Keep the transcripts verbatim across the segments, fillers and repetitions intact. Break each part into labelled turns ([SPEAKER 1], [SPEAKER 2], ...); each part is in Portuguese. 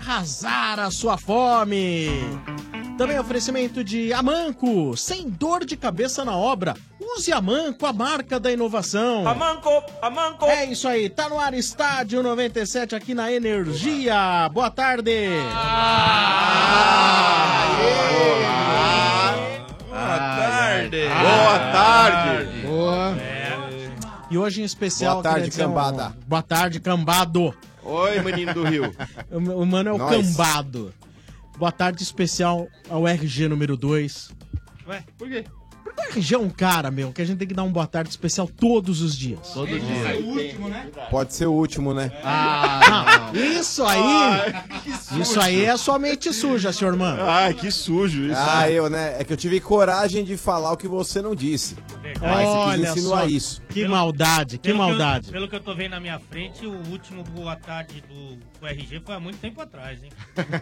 [SPEAKER 1] arrasar a sua fome. Também oferecimento de Amanco, sem dor de cabeça na obra. Use Amanco, a marca da inovação.
[SPEAKER 2] Amanco, Amanco.
[SPEAKER 1] É isso aí, tá no ar Estádio noventa e sete aqui na Energia. Boa tarde.
[SPEAKER 3] Ah,
[SPEAKER 2] Boa tarde.
[SPEAKER 3] Boa tarde.
[SPEAKER 4] Boa.
[SPEAKER 1] E hoje em especial...
[SPEAKER 3] Boa tarde,
[SPEAKER 1] queria dizer um-
[SPEAKER 3] cambada.
[SPEAKER 1] Boa tarde, cambado.
[SPEAKER 3] Oi, menino do Rio.
[SPEAKER 1] O, o mano é o
[SPEAKER 3] Nós.
[SPEAKER 1] cambado. Boa tarde especial ao R G número dois.
[SPEAKER 2] Ué, por quê?
[SPEAKER 1] Porque o R G é um cara, meu, que a gente tem que dar um boa tarde especial todos os dias.
[SPEAKER 4] Todo dia.
[SPEAKER 3] Pode ser o último, né?
[SPEAKER 1] Ah, não. Isso aí... isso aí é sua mente suja, senhor mano.
[SPEAKER 5] Ai, que sujo isso.
[SPEAKER 3] Ah, eu, né? É que eu tive coragem de falar o que você não disse. Mas você
[SPEAKER 1] Olha
[SPEAKER 3] quis insinuar
[SPEAKER 1] só,
[SPEAKER 3] isso.
[SPEAKER 1] que maldade, que
[SPEAKER 2] Pelo
[SPEAKER 1] maldade.
[SPEAKER 2] eu, pelo que eu tô vendo na minha frente, o último boa tarde do, do R G foi há muito tempo atrás, hein?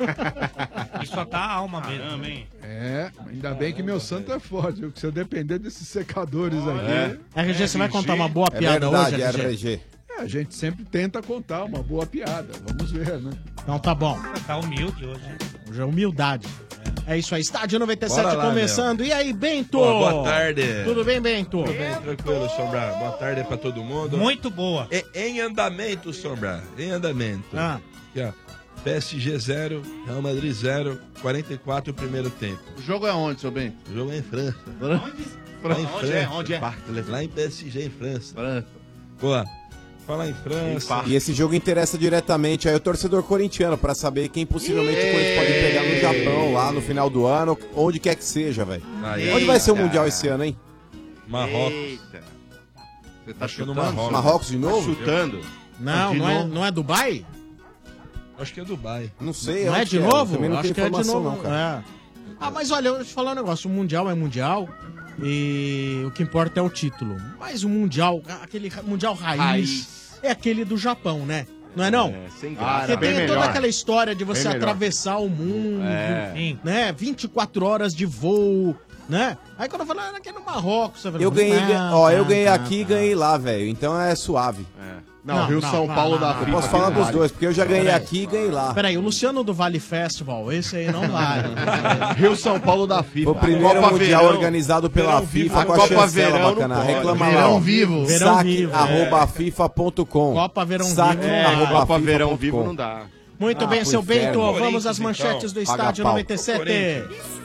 [SPEAKER 2] E só tá a alma mesmo.
[SPEAKER 5] Caramba, hein?
[SPEAKER 4] É, ainda bem que meu santo é forte, viu? Que se eu depender desses secadores aqui,
[SPEAKER 1] R G, você vai contar uma boa
[SPEAKER 3] É
[SPEAKER 1] piada
[SPEAKER 3] verdade,
[SPEAKER 1] hoje, R G?
[SPEAKER 3] R G.
[SPEAKER 4] é, a gente sempre tenta contar uma boa piada. Vamos ver, né?
[SPEAKER 1] Então tá bom.
[SPEAKER 2] Tá humilde hoje.
[SPEAKER 1] Hoje é humildade. É isso aí, Estádio noventa e sete
[SPEAKER 6] Bora lá,
[SPEAKER 1] começando. E aí, Bento?
[SPEAKER 6] Boa, boa tarde.
[SPEAKER 1] Tudo bem, Bento?
[SPEAKER 6] Tudo bem, tranquilo, Sombra. Boa tarde pra todo mundo.
[SPEAKER 2] Muito boa.
[SPEAKER 6] E- em andamento, Sombra. Em andamento.
[SPEAKER 1] Ah.
[SPEAKER 6] Aqui, ó. P S G zero, Real Madrid zero, quarenta e quatro primeiro tempo.
[SPEAKER 5] O jogo é onde, seu bem?
[SPEAKER 6] O jogo é em França.
[SPEAKER 5] Onde?
[SPEAKER 6] Lá em
[SPEAKER 5] Onde
[SPEAKER 6] França.
[SPEAKER 5] é? Onde é?
[SPEAKER 6] Lá em P S G, em França.
[SPEAKER 5] França.
[SPEAKER 6] Boa. Falar em França.
[SPEAKER 3] E esse jogo interessa diretamente aí o torcedor corintiano, pra saber quem possivelmente o Corinthians pode pegar no Japão, lá no final do ano, onde quer que seja, velho.
[SPEAKER 6] Aí,
[SPEAKER 3] Onde vai ser o Mundial esse ano, hein?
[SPEAKER 6] Marrocos.
[SPEAKER 5] Eita. Você tá
[SPEAKER 6] Acho que é no
[SPEAKER 5] chutando?
[SPEAKER 6] Marrocos.
[SPEAKER 3] Marrocos de
[SPEAKER 5] Tá
[SPEAKER 3] novo?
[SPEAKER 5] chutando?
[SPEAKER 1] Não,
[SPEAKER 5] De
[SPEAKER 1] não é,
[SPEAKER 5] novo?
[SPEAKER 1] não é Dubai?
[SPEAKER 6] Acho que é Dubai.
[SPEAKER 3] Não sei.
[SPEAKER 1] Não é
[SPEAKER 3] onde
[SPEAKER 1] de
[SPEAKER 3] que
[SPEAKER 1] novo?
[SPEAKER 3] Também não
[SPEAKER 1] Acho
[SPEAKER 3] tenho
[SPEAKER 1] que é de
[SPEAKER 3] informação
[SPEAKER 1] novo.
[SPEAKER 3] não, cara.
[SPEAKER 1] É. Ah, mas olha, eu vou te falar um negócio. O Mundial é Mundial e o que importa é o título. Mas o Mundial, aquele Mundial raiz,
[SPEAKER 5] Raiz.
[SPEAKER 1] é aquele do Japão, né? Não é não?
[SPEAKER 5] É, sem
[SPEAKER 4] Ah,
[SPEAKER 5] graça.
[SPEAKER 1] Porque
[SPEAKER 4] bem
[SPEAKER 1] tem toda
[SPEAKER 4] melhor.
[SPEAKER 1] aquela história de você
[SPEAKER 5] Bem melhor.
[SPEAKER 1] atravessar o mundo,
[SPEAKER 5] É.
[SPEAKER 2] Sim.
[SPEAKER 1] né? vinte e quatro horas de voo, né? Aí quando eu falo, ah, aqui é no Marrocos, você fala,
[SPEAKER 3] Eu ganhei,
[SPEAKER 1] "Ah,
[SPEAKER 3] ó,
[SPEAKER 1] tá,
[SPEAKER 3] eu ganhei
[SPEAKER 1] tá,
[SPEAKER 3] aqui e
[SPEAKER 1] tá."
[SPEAKER 3] ganhei lá, velho. Então é suave.
[SPEAKER 5] É.
[SPEAKER 4] Não,
[SPEAKER 1] Não,
[SPEAKER 4] Rio
[SPEAKER 1] não,
[SPEAKER 4] São
[SPEAKER 1] não,
[SPEAKER 4] Paulo
[SPEAKER 1] não,
[SPEAKER 4] da
[SPEAKER 1] não.
[SPEAKER 4] África.
[SPEAKER 3] Posso falar
[SPEAKER 4] aqui
[SPEAKER 3] dos
[SPEAKER 4] vale.
[SPEAKER 3] dois, porque eu já ganhei
[SPEAKER 1] Peraí.
[SPEAKER 3] aqui e ganhei lá.
[SPEAKER 1] Peraí, o Luciano do Vale Festival, esse aí não vale.
[SPEAKER 4] Rio São Paulo da FIFA.
[SPEAKER 3] O primeiro
[SPEAKER 5] Copa
[SPEAKER 3] Mundial
[SPEAKER 5] Verão.
[SPEAKER 3] organizado pela
[SPEAKER 5] Verão vivo.
[SPEAKER 3] FIFA
[SPEAKER 5] A
[SPEAKER 3] com a
[SPEAKER 5] Copa
[SPEAKER 3] chancela
[SPEAKER 5] Verão não
[SPEAKER 3] bacana.
[SPEAKER 5] pode.
[SPEAKER 3] Reclama lá,
[SPEAKER 4] Verão
[SPEAKER 3] ó.
[SPEAKER 4] vivo.
[SPEAKER 1] Verão
[SPEAKER 3] Saque
[SPEAKER 1] vivo,
[SPEAKER 3] arroba fifa ponto com.
[SPEAKER 1] Copa Verão
[SPEAKER 3] Saque
[SPEAKER 1] vivo.
[SPEAKER 5] É,
[SPEAKER 3] arroba
[SPEAKER 5] Copa
[SPEAKER 3] FIFA
[SPEAKER 5] Verão
[SPEAKER 3] ponto
[SPEAKER 5] vivo
[SPEAKER 3] com.
[SPEAKER 5] não dá.
[SPEAKER 1] Muito
[SPEAKER 3] Ah,
[SPEAKER 1] bem,
[SPEAKER 3] pro
[SPEAKER 1] seu
[SPEAKER 3] inferno.
[SPEAKER 1] Bento, vamos
[SPEAKER 6] Corinthians,
[SPEAKER 1] às manchetes
[SPEAKER 6] então.
[SPEAKER 1] do
[SPEAKER 3] Paga
[SPEAKER 1] Estádio
[SPEAKER 3] pau.
[SPEAKER 1] noventa e sete.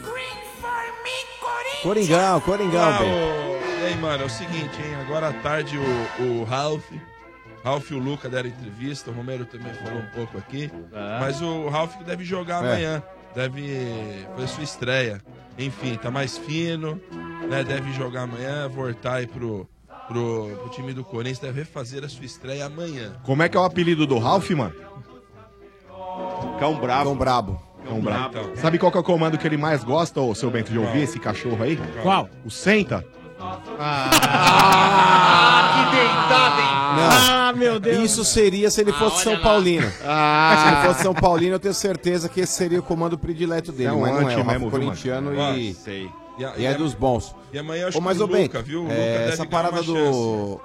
[SPEAKER 3] Coringão, Coringão,
[SPEAKER 6] Ah,
[SPEAKER 3] Bento.
[SPEAKER 6] o... E aí, mano, é o seguinte, hein? Agora à tarde o, o Ralf, Ralf e o Luca deram entrevista, o Romero também falou um pouco aqui. Mas o Ralf que deve jogar
[SPEAKER 3] É.
[SPEAKER 6] amanhã, deve fazer sua estreia. Enfim, tá mais fino, né? Deve jogar amanhã, voltar aí pro, pro, pro time do Corinthians, deve refazer a sua estreia amanhã.
[SPEAKER 5] Como é que é o apelido do Ralf, mano? Cão bravo.
[SPEAKER 3] Tão brabo.
[SPEAKER 5] Cão bravo.
[SPEAKER 6] Então.
[SPEAKER 5] Sabe qual que é o comando que ele mais gosta, ô seu Bento, de ouvir esse cachorro aí?
[SPEAKER 1] Qual?
[SPEAKER 5] O senta.
[SPEAKER 1] Ah, meu Deus.
[SPEAKER 3] Isso seria se ele fosse São Paulino. Se ele fosse São Paulino, eu tenho certeza que esse seria o comando predileto dele.
[SPEAKER 5] É um
[SPEAKER 3] mas não é,
[SPEAKER 5] anti
[SPEAKER 3] o Rafa
[SPEAKER 5] mesmo, viu,
[SPEAKER 3] corintiano
[SPEAKER 6] mano?
[SPEAKER 3] e,
[SPEAKER 5] Sei.
[SPEAKER 6] E, a-
[SPEAKER 3] e é dos bons.
[SPEAKER 6] e amanhã eu acho
[SPEAKER 3] Ô, mas
[SPEAKER 6] que
[SPEAKER 3] ô
[SPEAKER 6] o
[SPEAKER 3] Bento,
[SPEAKER 6] Luca, viu? O Luca
[SPEAKER 3] é,
[SPEAKER 6] deve
[SPEAKER 3] essa
[SPEAKER 6] ganhar
[SPEAKER 3] parada
[SPEAKER 6] uma chance.
[SPEAKER 3] do...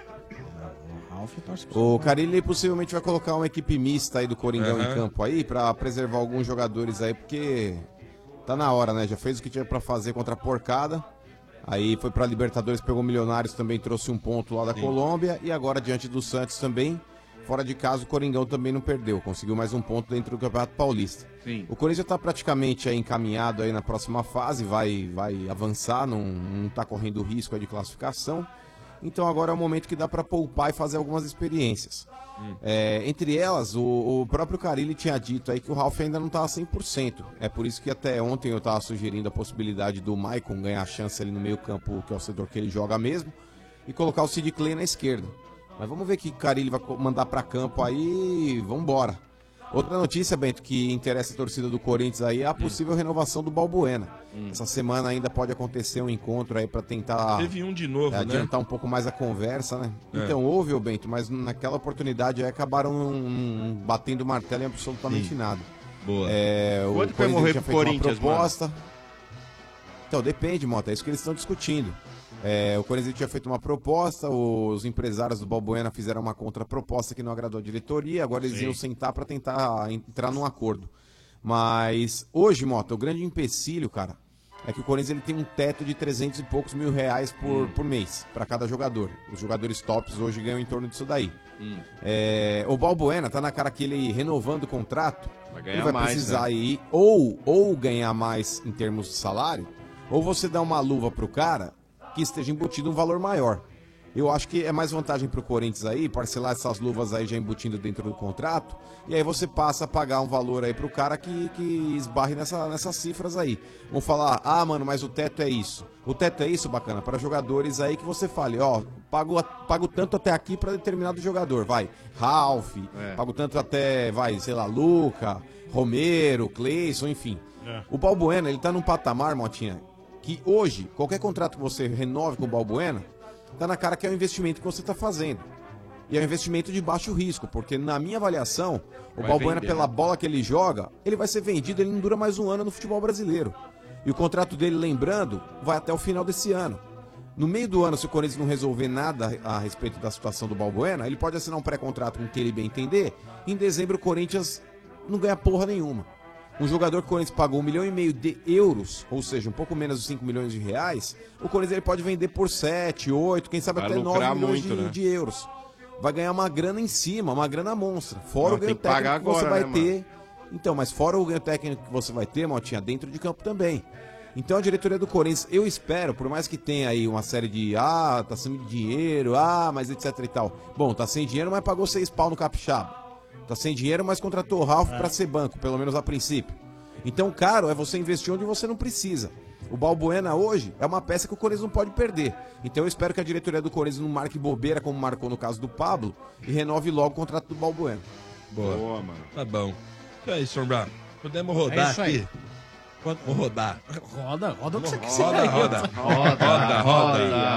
[SPEAKER 3] O Carille possivelmente vai colocar uma equipe mista aí do Coringão
[SPEAKER 6] Aham.
[SPEAKER 3] em campo aí pra preservar alguns jogadores aí, porque tá na hora, né? Já fez o que tinha pra fazer contra a porcada. Aí foi pra Libertadores, pegou Milionários, também trouxe um ponto lá da Colômbia. E agora diante do Santos também, fora de casa, o Coringão também não perdeu. Conseguiu mais um ponto dentro do Campeonato Paulista.
[SPEAKER 5] Sim.
[SPEAKER 3] O Corinthians tá praticamente aí encaminhado aí na próxima fase, vai, vai avançar, não, não tá correndo risco aí de classificação. Então agora é o momento que dá pra poupar e fazer algumas experiências. É, entre elas, o, o próprio Carille tinha dito aí que o Ralf ainda não tava cem por cento. É por isso que até ontem eu tava sugerindo a possibilidade do Maicon ganhar a chance ali no meio campo, que é o setor que ele joga mesmo, e colocar o Sid Clay na esquerda. Mas vamos ver o que o Carille vai co- mandar pra campo aí e vambora. Outra notícia, Bento, que interessa a torcida do Corinthians aí é a possível renovação do Balbuena. Essa semana ainda pode acontecer um encontro aí pra tentar
[SPEAKER 6] Teve um de novo,
[SPEAKER 3] é,
[SPEAKER 6] né?
[SPEAKER 3] adiantar um pouco mais a conversa, né?
[SPEAKER 6] É.
[SPEAKER 3] Então houve, ô Bento, mas naquela oportunidade aí acabaram não- não batendo o martelo em absolutamente nada.
[SPEAKER 6] Boa.
[SPEAKER 3] É, o
[SPEAKER 5] Quanto que vai
[SPEAKER 3] Corinthians
[SPEAKER 5] morrer
[SPEAKER 3] tinha
[SPEAKER 5] pro
[SPEAKER 3] feito uma
[SPEAKER 5] Corinthians,
[SPEAKER 3] proposta. Então depende, Mota, é isso que eles estão discutindo. É, o Corinthians tinha feito uma proposta, os empresários do Balbuena fizeram uma contraproposta que não agradou a diretoria, agora eles
[SPEAKER 7] Sim.
[SPEAKER 3] iam sentar para tentar entrar num acordo. Mas hoje, Mota, o grande empecilho, cara, é que o Corinthians ele tem um teto de trezentos e poucos mil reais por, por mês para cada jogador. Os jogadores tops hoje ganham em torno disso daí.
[SPEAKER 7] Hum.
[SPEAKER 3] É, o Balbuena tá na cara que ele renovando o contrato,
[SPEAKER 7] Vai ganhar
[SPEAKER 3] ele vai
[SPEAKER 7] mais,
[SPEAKER 3] precisar
[SPEAKER 7] né?
[SPEAKER 3] ir ou, ou ganhar mais em termos de salário, ou você dá uma luva pro cara que esteja embutido um valor maior. Eu acho que é mais vantagem pro Corinthians aí, parcelar essas luvas aí já embutindo dentro do contrato, e aí você passa a pagar um valor aí pro cara que, que esbarre nessa, nessas cifras aí. Vão falar, ah, mano, mas o teto é isso. O teto é isso, bacana, para jogadores aí que você fale, ó, pago, pago tanto até aqui para determinado jogador, vai, Ralf,
[SPEAKER 7] É.
[SPEAKER 3] pago tanto até, vai, sei lá, Luca, Romero, Cleison, enfim.
[SPEAKER 7] É.
[SPEAKER 3] O Balbuena, ele tá num patamar, Motinha, que hoje, qualquer contrato que você renove com o Balbuena, tá na cara que é o investimento que você tá fazendo. E é um investimento de baixo risco, porque na minha avaliação, o
[SPEAKER 7] Vai
[SPEAKER 3] Balbuena,
[SPEAKER 7] vender,
[SPEAKER 3] pela
[SPEAKER 7] né?
[SPEAKER 3] bola que ele joga, ele vai ser vendido, ele não dura mais um ano no futebol brasileiro. E o contrato dele, lembrando, vai até o final desse ano. No meio do ano, se o Corinthians não resolver nada a respeito da situação do Balbuena, ele pode assinar um pré-contrato com o que ele bem entender. Em dezembro, o Corinthians não ganha porra nenhuma. Um jogador que o Corinthians pagou um milhão e meio de euros, ou seja, um pouco menos de cinco milhões de reais, o Corinthians ele pode vender por sete, oito, quem sabe
[SPEAKER 7] Vai
[SPEAKER 3] até nove
[SPEAKER 7] lucrar
[SPEAKER 3] milhões
[SPEAKER 7] muito,
[SPEAKER 3] de,
[SPEAKER 7] né?
[SPEAKER 3] de euros. Vai ganhar uma grana em cima, uma grana monstra. Fora
[SPEAKER 7] Não,
[SPEAKER 3] o ganho
[SPEAKER 7] tem que pagar
[SPEAKER 3] técnico que você
[SPEAKER 7] agora,
[SPEAKER 3] vai
[SPEAKER 7] né,
[SPEAKER 3] ter. Então, mas fora o ganho técnico que você vai ter, Motinha, dentro de campo também. Então a diretoria do Corinthians, eu espero, por mais que tenha aí uma série de ah, tá sem dinheiro, ah, mas etc e tal. Bom, tá sem dinheiro, mas pagou seis pau no Capixaba. Tá sem dinheiro, mas contratou o Ralf pra ser banco, pelo menos a princípio. Então, caro, é você investir onde você não precisa. O Balbuena hoje é uma peça que o Corinthians não pode perder. Então eu espero que a diretoria do Corinthians não marque bobeira, como marcou no caso do Pablo, e renove logo o contrato do Balbuena.
[SPEAKER 6] Boa.
[SPEAKER 7] Boa, mano.
[SPEAKER 6] Tá bom. Então é isso, Sombra. Podemos rodar
[SPEAKER 1] É isso aí.
[SPEAKER 6] aqui? Vamos rodar.
[SPEAKER 1] Roda, roda o que você
[SPEAKER 6] Roda,
[SPEAKER 1] quiser.
[SPEAKER 6] roda,
[SPEAKER 1] aí,
[SPEAKER 6] roda.
[SPEAKER 1] ó.
[SPEAKER 6] Roda, roda.